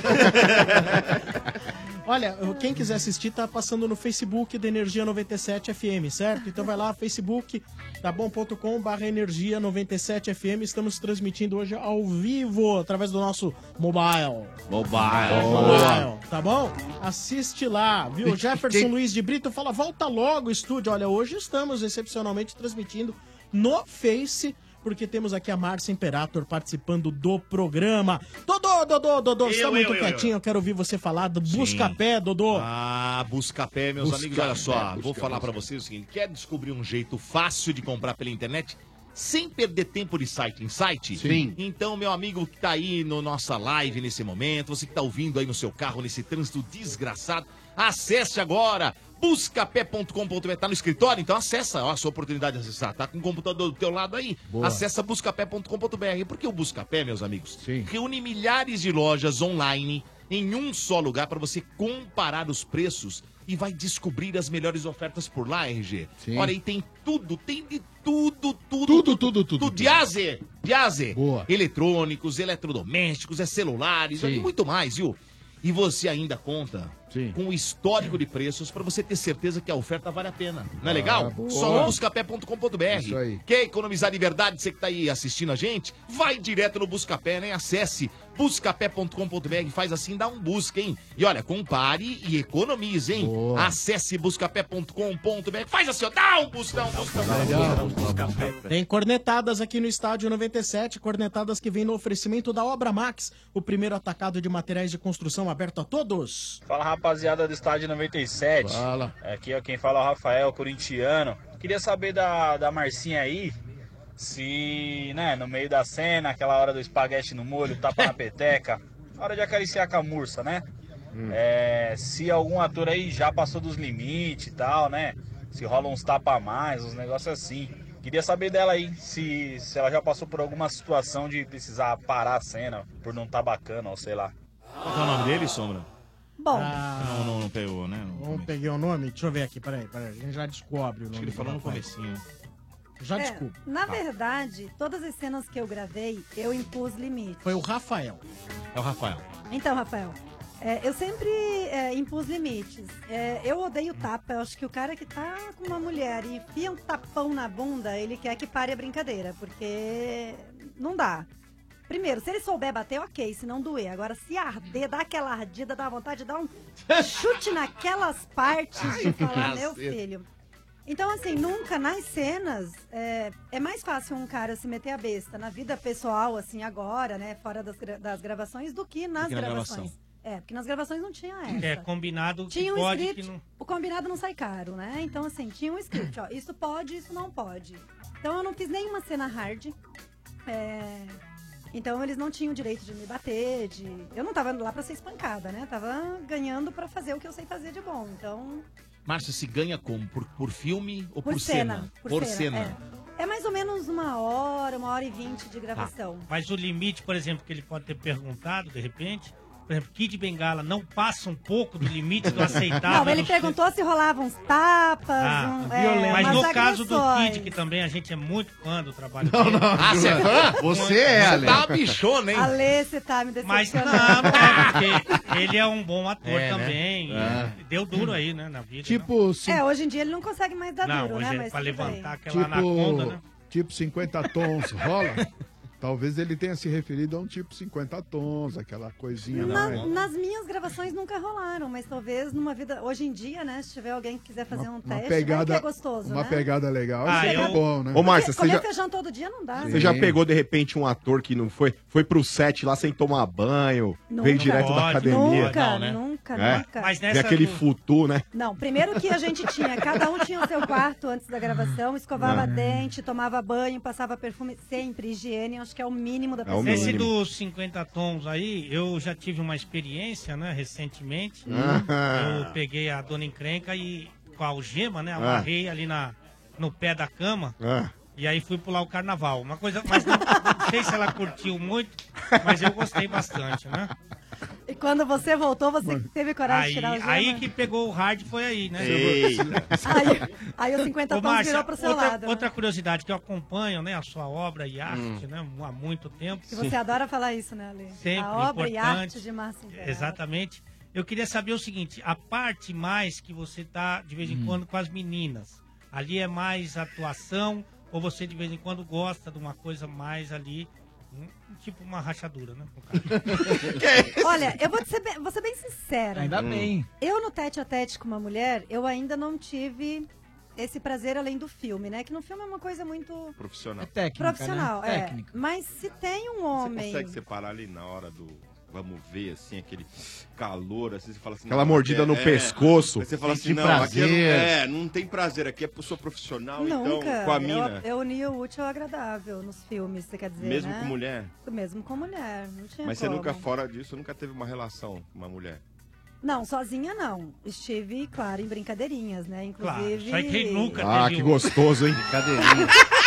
[SPEAKER 1] Olha, quem quiser assistir tá passando no Facebook da Energia noventa e sete F M, certo? Então vai lá, facebook, tá bom ponto com barra Energia noventa e sete F M. Estamos transmitindo hoje ao vivo, através do nosso mobile.
[SPEAKER 9] Mobile.
[SPEAKER 1] Mobile, tá bom? Assiste lá, viu? Jefferson Luiz de Brito fala, volta logo, estúdio. Olha, hoje estamos excepcionalmente transmitindo no Face porque temos aqui a Márcia Imperator participando do programa. Dodô, Dodô, Dodô, você tá
[SPEAKER 8] Eu,
[SPEAKER 1] muito
[SPEAKER 8] eu, eu,
[SPEAKER 1] quietinho,
[SPEAKER 8] eu.
[SPEAKER 1] eu quero ouvir você falar do Buscapé, Dodô.
[SPEAKER 8] Ah, Buscapé, meus
[SPEAKER 1] Buscapé,
[SPEAKER 8] amigos, olha só,
[SPEAKER 1] busca,
[SPEAKER 8] vou falar
[SPEAKER 1] busca.
[SPEAKER 8] pra vocês o seguinte, quer descobrir um jeito fácil de comprar pela internet, sem perder tempo de site em site?
[SPEAKER 9] Sim.
[SPEAKER 8] Então, meu amigo que tá aí no nossa live nesse momento, você que tá ouvindo aí no seu carro, nesse trânsito desgraçado, acesse agora buscapé ponto com ponto br. Tá no escritório? Então acessa, ó, a sua oportunidade de acessar. Tá com o computador do teu lado aí?
[SPEAKER 4] Boa.
[SPEAKER 8] Acessa buscapé ponto com ponto br. Porque o Buscapé, meus amigos, reúne milhares de lojas online em um só lugar para você comparar os preços e vai descobrir as melhores ofertas por lá, R G.
[SPEAKER 4] Sim.
[SPEAKER 8] Olha, aí tem tudo, tem de tudo, tudo.
[SPEAKER 4] Tudo, tudo, tudo.
[SPEAKER 8] Tudo. De A a Z. De A a Z.
[SPEAKER 4] Boa.
[SPEAKER 8] Eletrônicos, eletrodomésticos, é celulares,
[SPEAKER 4] Sim.
[SPEAKER 8] e muito mais, viu? E você ainda conta com o histórico de preços para você ter certeza que a oferta vale a pena. Não é
[SPEAKER 4] Ah,
[SPEAKER 8] legal?
[SPEAKER 4] boa.
[SPEAKER 8] Só no buscapé ponto com ponto br.
[SPEAKER 4] Isso aí.
[SPEAKER 8] Quer economizar de verdade, você que tá aí assistindo a gente? Vai direto no Buscapé, né? Acesse buscapé ponto com ponto br, faz assim, dá um busca, hein? E olha, compare e economize, hein?
[SPEAKER 4] Boa.
[SPEAKER 8] Acesse buscapé ponto com ponto br, faz assim, ó, dá um busca, dá um busca, dá um busca.
[SPEAKER 1] Tem cornetadas aqui no Estádio noventa e sete, cornetadas que vêm no oferecimento da Obra Max, o primeiro atacado de materiais de construção aberto a todos.
[SPEAKER 21] Fala, rapaziada do Estádio noventa e sete.
[SPEAKER 4] Fala.
[SPEAKER 21] Aqui é quem fala é o Rafael, corintiano. Queria saber da, da Marcinha aí, se, né, no meio da cena, aquela hora do espaguete no molho, tapa na peteca, hora de acariciar a camurça, né? É, se algum ator aí já passou dos limites e tal, né? Se rola uns tapa a mais, uns negócios assim. Queria saber dela aí, se, se ela já passou por alguma situação de precisar parar a cena por não tá bacana, ou sei lá.
[SPEAKER 8] Qual é o nome dele, Sombra?
[SPEAKER 17] Bom,
[SPEAKER 8] Não, não, não pegou, né?
[SPEAKER 1] Não peguei o nome? Deixa eu ver aqui, peraí, peraí. A gente já descobre o nome.
[SPEAKER 8] Acho que ele
[SPEAKER 1] do
[SPEAKER 8] falou no
[SPEAKER 1] rapaz.
[SPEAKER 8] comecinho.
[SPEAKER 1] Já
[SPEAKER 17] é,
[SPEAKER 1] desculpa.
[SPEAKER 17] na
[SPEAKER 1] Tá.
[SPEAKER 17] verdade, todas as cenas que eu gravei, eu impus limites.
[SPEAKER 1] Foi o Rafael.
[SPEAKER 8] É o Rafael.
[SPEAKER 17] Então, Rafael, é, eu sempre é, impus limites. É, eu odeio tapa. Eu acho que o cara que tá com uma mulher e enfia um tapão na bunda, ele quer que pare a brincadeira, porque não dá. Primeiro, se ele souber bater, ok, se não doer. Agora, se arder, dá aquela ardida, dá vontade de dar um chute naquelas partes de falar, meu filho. Então, assim, nunca nas cenas é, é mais fácil um cara se meter a besta na vida pessoal, assim, agora, né, fora das, gra- das gravações, do que nas
[SPEAKER 2] Do que na
[SPEAKER 17] gravações.
[SPEAKER 2] gravação.
[SPEAKER 17] É, porque nas gravações não tinha essa.
[SPEAKER 2] É combinado que
[SPEAKER 17] Tinha um
[SPEAKER 2] pode
[SPEAKER 17] script,
[SPEAKER 2] que não.
[SPEAKER 17] o combinado não sai caro, né? Então, assim, tinha um script, ó, isso pode, isso não pode. Então, eu não fiz nenhuma cena hard. É... Então, eles não tinham o direito de me bater, de... Eu não tava lá pra ser espancada, né? Tava ganhando pra fazer o que eu sei fazer de bom, então...
[SPEAKER 8] Márcio, se ganha como? Por, por filme ou por,
[SPEAKER 17] Por cena, por
[SPEAKER 8] Por
[SPEAKER 17] cena,
[SPEAKER 8] cena.
[SPEAKER 17] É mais ou menos uma hora, uma hora e vinte de gravação.
[SPEAKER 2] Mas o limite, por exemplo, que ele pode ter perguntado, de repente, por exemplo, Kid Bengala não passa um pouco do limite do aceitável.
[SPEAKER 17] Não, ele
[SPEAKER 2] no-
[SPEAKER 17] perguntou se rolavam uns tapas,
[SPEAKER 2] Ah,
[SPEAKER 17] um, é,
[SPEAKER 2] mas
[SPEAKER 17] umas
[SPEAKER 2] no caso do
[SPEAKER 17] agressões.
[SPEAKER 2] Kid, que também a gente é muito fã do trabalho
[SPEAKER 9] Não,
[SPEAKER 2] dele.
[SPEAKER 9] não, Ah, você é fã? Você é, Ale.
[SPEAKER 8] Tá uma bichona, hein?
[SPEAKER 17] Ale, você tá me
[SPEAKER 2] Mas não,
[SPEAKER 17] decepcionando.
[SPEAKER 2] é porque ele é um bom ator
[SPEAKER 8] É, né?
[SPEAKER 2] também.
[SPEAKER 8] É.
[SPEAKER 2] e Deu duro aí, né, na vida.
[SPEAKER 4] Tipo, cin-
[SPEAKER 17] É, hoje em dia ele não consegue mais dar
[SPEAKER 2] Não,
[SPEAKER 17] duro,
[SPEAKER 2] hoje
[SPEAKER 17] né?
[SPEAKER 2] é
[SPEAKER 17] Mas
[SPEAKER 2] pra
[SPEAKER 17] tudo bem.
[SPEAKER 2] levantar aquela anaconda, né?
[SPEAKER 4] tipo cinquenta tons rola? Talvez ele tenha se referido a um tipo cinquenta tons, aquela coisinha
[SPEAKER 17] Na-
[SPEAKER 4] lá.
[SPEAKER 17] nas minhas gravações nunca rolaram, mas talvez numa vida. Hoje em dia, né? Se tiver alguém que quiser fazer um
[SPEAKER 4] Uma
[SPEAKER 17] teste,
[SPEAKER 4] pegada,
[SPEAKER 17] vai que é gostoso,
[SPEAKER 4] uma
[SPEAKER 17] né?
[SPEAKER 4] pegada legal,
[SPEAKER 5] Ah,
[SPEAKER 4] isso é
[SPEAKER 5] eu-
[SPEAKER 4] bom, né?
[SPEAKER 5] Ô, Márcia,
[SPEAKER 17] Comer
[SPEAKER 5] você já,
[SPEAKER 17] feijão todo dia não dá.
[SPEAKER 5] você já pegou, de repente, um ator que não foi, foi pro set lá sem tomar banho,
[SPEAKER 17] Nunca.
[SPEAKER 5] veio direto da
[SPEAKER 17] Pode,
[SPEAKER 5] academia.
[SPEAKER 17] nunca, Não, né? nunca,
[SPEAKER 5] É.
[SPEAKER 17] nunca.
[SPEAKER 2] Mas
[SPEAKER 5] Vê
[SPEAKER 2] nessa
[SPEAKER 5] aquele
[SPEAKER 2] do-
[SPEAKER 5] futu, né?
[SPEAKER 17] Não, primeiro que a gente tinha, cada um tinha o seu quarto antes da gravação, escovava
[SPEAKER 5] Ah.
[SPEAKER 17] dente, tomava banho, passava perfume, sempre higiene, acho que é o mínimo da pessoa.
[SPEAKER 2] Esse dos cinquenta tons aí, eu já tive uma experiência, né, recentemente.
[SPEAKER 5] Ah.
[SPEAKER 2] Eu peguei a dona encrenca e com a algema, né, amarrei ali na, no pé da cama.
[SPEAKER 5] Ah.
[SPEAKER 2] E aí fui pular o carnaval. Uma coisa, mas não, não sei se ela curtiu muito, mas eu gostei bastante, né?
[SPEAKER 17] E quando você voltou, você teve coragem
[SPEAKER 2] Aí,
[SPEAKER 17] de tirar o gema?
[SPEAKER 2] aí que pegou o hard foi aí, né?
[SPEAKER 17] Aí, aí o cinquenta
[SPEAKER 2] Ô,
[SPEAKER 17] tons
[SPEAKER 2] Márcia,
[SPEAKER 17] virou pro seu
[SPEAKER 2] outra,
[SPEAKER 17] lado. né?
[SPEAKER 2] outra curiosidade, que eu acompanho, né, a sua obra e arte, né, há muito tempo.
[SPEAKER 17] Que você adora falar isso, né, Ale?
[SPEAKER 2] Sempre,
[SPEAKER 17] a obra e
[SPEAKER 2] importante.
[SPEAKER 17] arte de Márcia Imperial.
[SPEAKER 2] Exatamente. Eu queria saber o seguinte, a parte mais que você tá de vez em quando com as meninas, ali é mais atuação ou você de vez em quando gosta de uma coisa mais ali, hum, tipo uma rachadura, né?
[SPEAKER 17] Olha, eu vou ser bem, vou ser bem sincera.
[SPEAKER 13] Ainda bem.
[SPEAKER 17] Eu no tete a tete com uma mulher, eu ainda não tive esse prazer além do filme, né? Que no filme é uma coisa muito
[SPEAKER 7] Profissional.
[SPEAKER 13] É técnica,
[SPEAKER 17] profissional,
[SPEAKER 13] né?
[SPEAKER 17] é.
[SPEAKER 13] Técnica.
[SPEAKER 17] Mas se tem um homem...
[SPEAKER 7] Você consegue separar ali na hora do vamos ver, assim, aquele calor, assim, você fala assim...
[SPEAKER 5] Aquela
[SPEAKER 7] não,
[SPEAKER 5] mordida
[SPEAKER 7] é-
[SPEAKER 5] no
[SPEAKER 7] é.
[SPEAKER 5] pescoço.
[SPEAKER 7] Aí você fala
[SPEAKER 5] Sente
[SPEAKER 7] assim, não, aqui
[SPEAKER 5] prazer.
[SPEAKER 7] não, é, não tem prazer, aqui é pessoa profissional,
[SPEAKER 17] Nunca.
[SPEAKER 7] então, com a mina.
[SPEAKER 17] Eu, eu uni o útil ao agradável nos filmes, você quer dizer,
[SPEAKER 7] Mesmo
[SPEAKER 17] né?
[SPEAKER 7] com mulher?
[SPEAKER 17] Mesmo com mulher, não tinha
[SPEAKER 7] Mas você
[SPEAKER 17] como.
[SPEAKER 7] nunca, fora disso, nunca teve uma relação com uma mulher?
[SPEAKER 17] Não, sozinha não. Estive, claro, em brincadeirinhas, né? Inclusive...
[SPEAKER 2] Claro, só quem nunca
[SPEAKER 5] Ah,
[SPEAKER 2] teve
[SPEAKER 5] que
[SPEAKER 2] um-
[SPEAKER 5] gostoso, hein?
[SPEAKER 4] Brincadeirinha.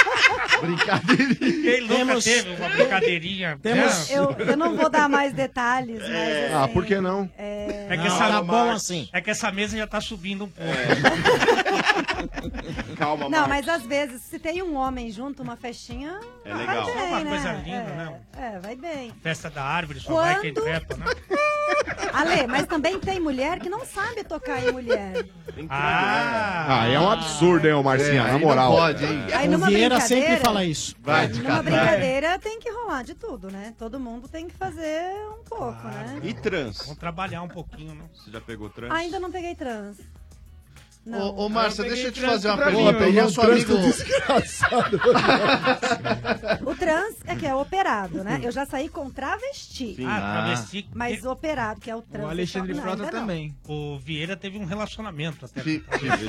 [SPEAKER 2] Quem nunca
[SPEAKER 1] Temos-
[SPEAKER 2] teve uma brincadeirinha?
[SPEAKER 1] Temos-
[SPEAKER 2] né?
[SPEAKER 17] Eu, eu não vou dar mais detalhes, mas assim,
[SPEAKER 5] Ah, por que não?
[SPEAKER 17] É...
[SPEAKER 2] É que,
[SPEAKER 1] Não,
[SPEAKER 2] essa,
[SPEAKER 1] tá bom assim.
[SPEAKER 2] é que essa mesa já tá subindo um pouco.
[SPEAKER 7] Calma,
[SPEAKER 17] Não,
[SPEAKER 7] Marcos.
[SPEAKER 17] mas às vezes, se tem um homem junto, uma festinha,
[SPEAKER 7] É
[SPEAKER 17] vai
[SPEAKER 7] legal.
[SPEAKER 17] bem,
[SPEAKER 2] É uma
[SPEAKER 17] né?
[SPEAKER 2] coisa linda,
[SPEAKER 17] é,
[SPEAKER 2] né?
[SPEAKER 17] É, vai bem.
[SPEAKER 2] Festa da árvore, só vai quem
[SPEAKER 17] Quando-
[SPEAKER 2] trepa, né?
[SPEAKER 17] Ale, mas também tem mulher que não sabe tocar em mulher.
[SPEAKER 2] Ah,
[SPEAKER 5] Ah, é um absurdo, hein, ô Marcinha,
[SPEAKER 4] É,
[SPEAKER 5] na
[SPEAKER 4] aí não
[SPEAKER 5] moral.
[SPEAKER 4] pode, hein?
[SPEAKER 17] Aí
[SPEAKER 1] O
[SPEAKER 17] numa
[SPEAKER 1] Vieira
[SPEAKER 17] brincadeira,
[SPEAKER 1] sempre fala isso.
[SPEAKER 4] Vai te
[SPEAKER 17] numa
[SPEAKER 4] catar.
[SPEAKER 17] brincadeira tem que rolar de tudo, né? Todo mundo tem que fazer um pouco, né?
[SPEAKER 7] E trans?
[SPEAKER 2] Vamos trabalhar um pouquinho, né?
[SPEAKER 7] Você já pegou trans?
[SPEAKER 17] Ainda não peguei trans. Não.
[SPEAKER 9] Ô, ô Márcia,
[SPEAKER 13] Eu
[SPEAKER 9] deixa eu te
[SPEAKER 13] peguei
[SPEAKER 9] fazer uma
[SPEAKER 13] trânsito
[SPEAKER 9] pergunta.
[SPEAKER 13] pra mim,
[SPEAKER 9] O nosso amigo...
[SPEAKER 5] desgraçado.
[SPEAKER 17] O trans é que é operado, né? Eu já saí com travesti.
[SPEAKER 7] Sim.
[SPEAKER 2] Ah,
[SPEAKER 9] Ah.
[SPEAKER 2] travesti.
[SPEAKER 17] Mas operado, que é o trans.
[SPEAKER 13] O Alexandre
[SPEAKER 17] não,
[SPEAKER 13] Frota
[SPEAKER 17] ainda não.
[SPEAKER 13] também.
[SPEAKER 2] O Vieira teve um relacionamento até.
[SPEAKER 9] Que-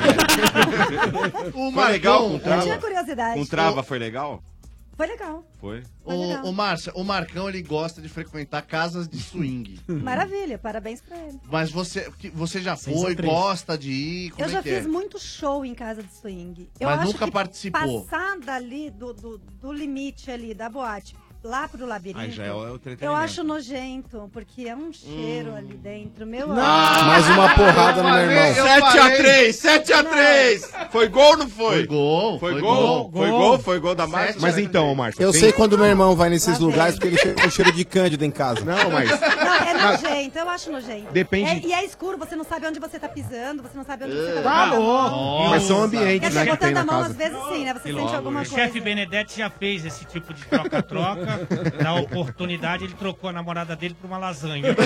[SPEAKER 7] Foi
[SPEAKER 9] O Marcão,
[SPEAKER 7] legal com
[SPEAKER 17] Eu
[SPEAKER 7] trava?
[SPEAKER 17] tinha curiosidade.
[SPEAKER 7] Com trava foi legal?
[SPEAKER 17] Foi legal.
[SPEAKER 7] Foi?
[SPEAKER 17] Foi legal.
[SPEAKER 9] O, o Márcia, o Marcão, ele gosta de frequentar casas de swing.
[SPEAKER 17] Maravilha, parabéns pra ele.
[SPEAKER 9] Mas você, que- você já
[SPEAKER 1] Seis
[SPEAKER 9] foi,
[SPEAKER 1] a três.
[SPEAKER 9] gosta de ir, como
[SPEAKER 17] eu
[SPEAKER 9] é
[SPEAKER 17] já
[SPEAKER 9] que
[SPEAKER 17] fiz
[SPEAKER 9] é?
[SPEAKER 17] muito show em casa de swing. Eu
[SPEAKER 9] Mas
[SPEAKER 17] acho
[SPEAKER 9] nunca
[SPEAKER 17] que
[SPEAKER 9] participou.
[SPEAKER 17] Passar dali do, do, do limite ali da boate lá pro labirinto.
[SPEAKER 8] Aí já é o, é o entretenimento.
[SPEAKER 17] Eu acho nojento, porque é um cheiro
[SPEAKER 9] Hum.
[SPEAKER 17] ali dentro. Meu
[SPEAKER 5] Mais uma porrada no meu irmão.
[SPEAKER 9] Eu
[SPEAKER 7] sete a
[SPEAKER 9] falei.
[SPEAKER 7] três, sete a três. Foi gol ou não foi?
[SPEAKER 9] Foi gol,
[SPEAKER 7] Foi
[SPEAKER 9] foi
[SPEAKER 7] gol?
[SPEAKER 9] gol.
[SPEAKER 7] Foi gol? Foi gol da Márcia?
[SPEAKER 5] Mas então, ô, Márcia,
[SPEAKER 3] Eu
[SPEAKER 5] tem-
[SPEAKER 3] sei quando meu irmão vai nesses
[SPEAKER 17] Lá vem.
[SPEAKER 3] lugares porque ele chega com cheiro de cândido em casa.
[SPEAKER 5] Não, mas...
[SPEAKER 17] Não, é nojento, eu acho nojento.
[SPEAKER 5] Depende-
[SPEAKER 17] É- e é escuro, você não sabe onde você tá pisando, você não sabe onde você tá
[SPEAKER 1] Tá
[SPEAKER 17] botando a mão.
[SPEAKER 1] louco.
[SPEAKER 5] Mas são
[SPEAKER 17] Quer
[SPEAKER 5] ambientes,
[SPEAKER 17] dizer,
[SPEAKER 5] né, que tem
[SPEAKER 17] botando a
[SPEAKER 5] na
[SPEAKER 17] mão às
[SPEAKER 5] casa.
[SPEAKER 17] vezes sim, né? Você sente alguma
[SPEAKER 2] O
[SPEAKER 17] coisa.
[SPEAKER 2] chefe Benedetti já fez esse tipo de troca-troca. Na oportunidade, ele trocou a namorada dele por uma lasanha.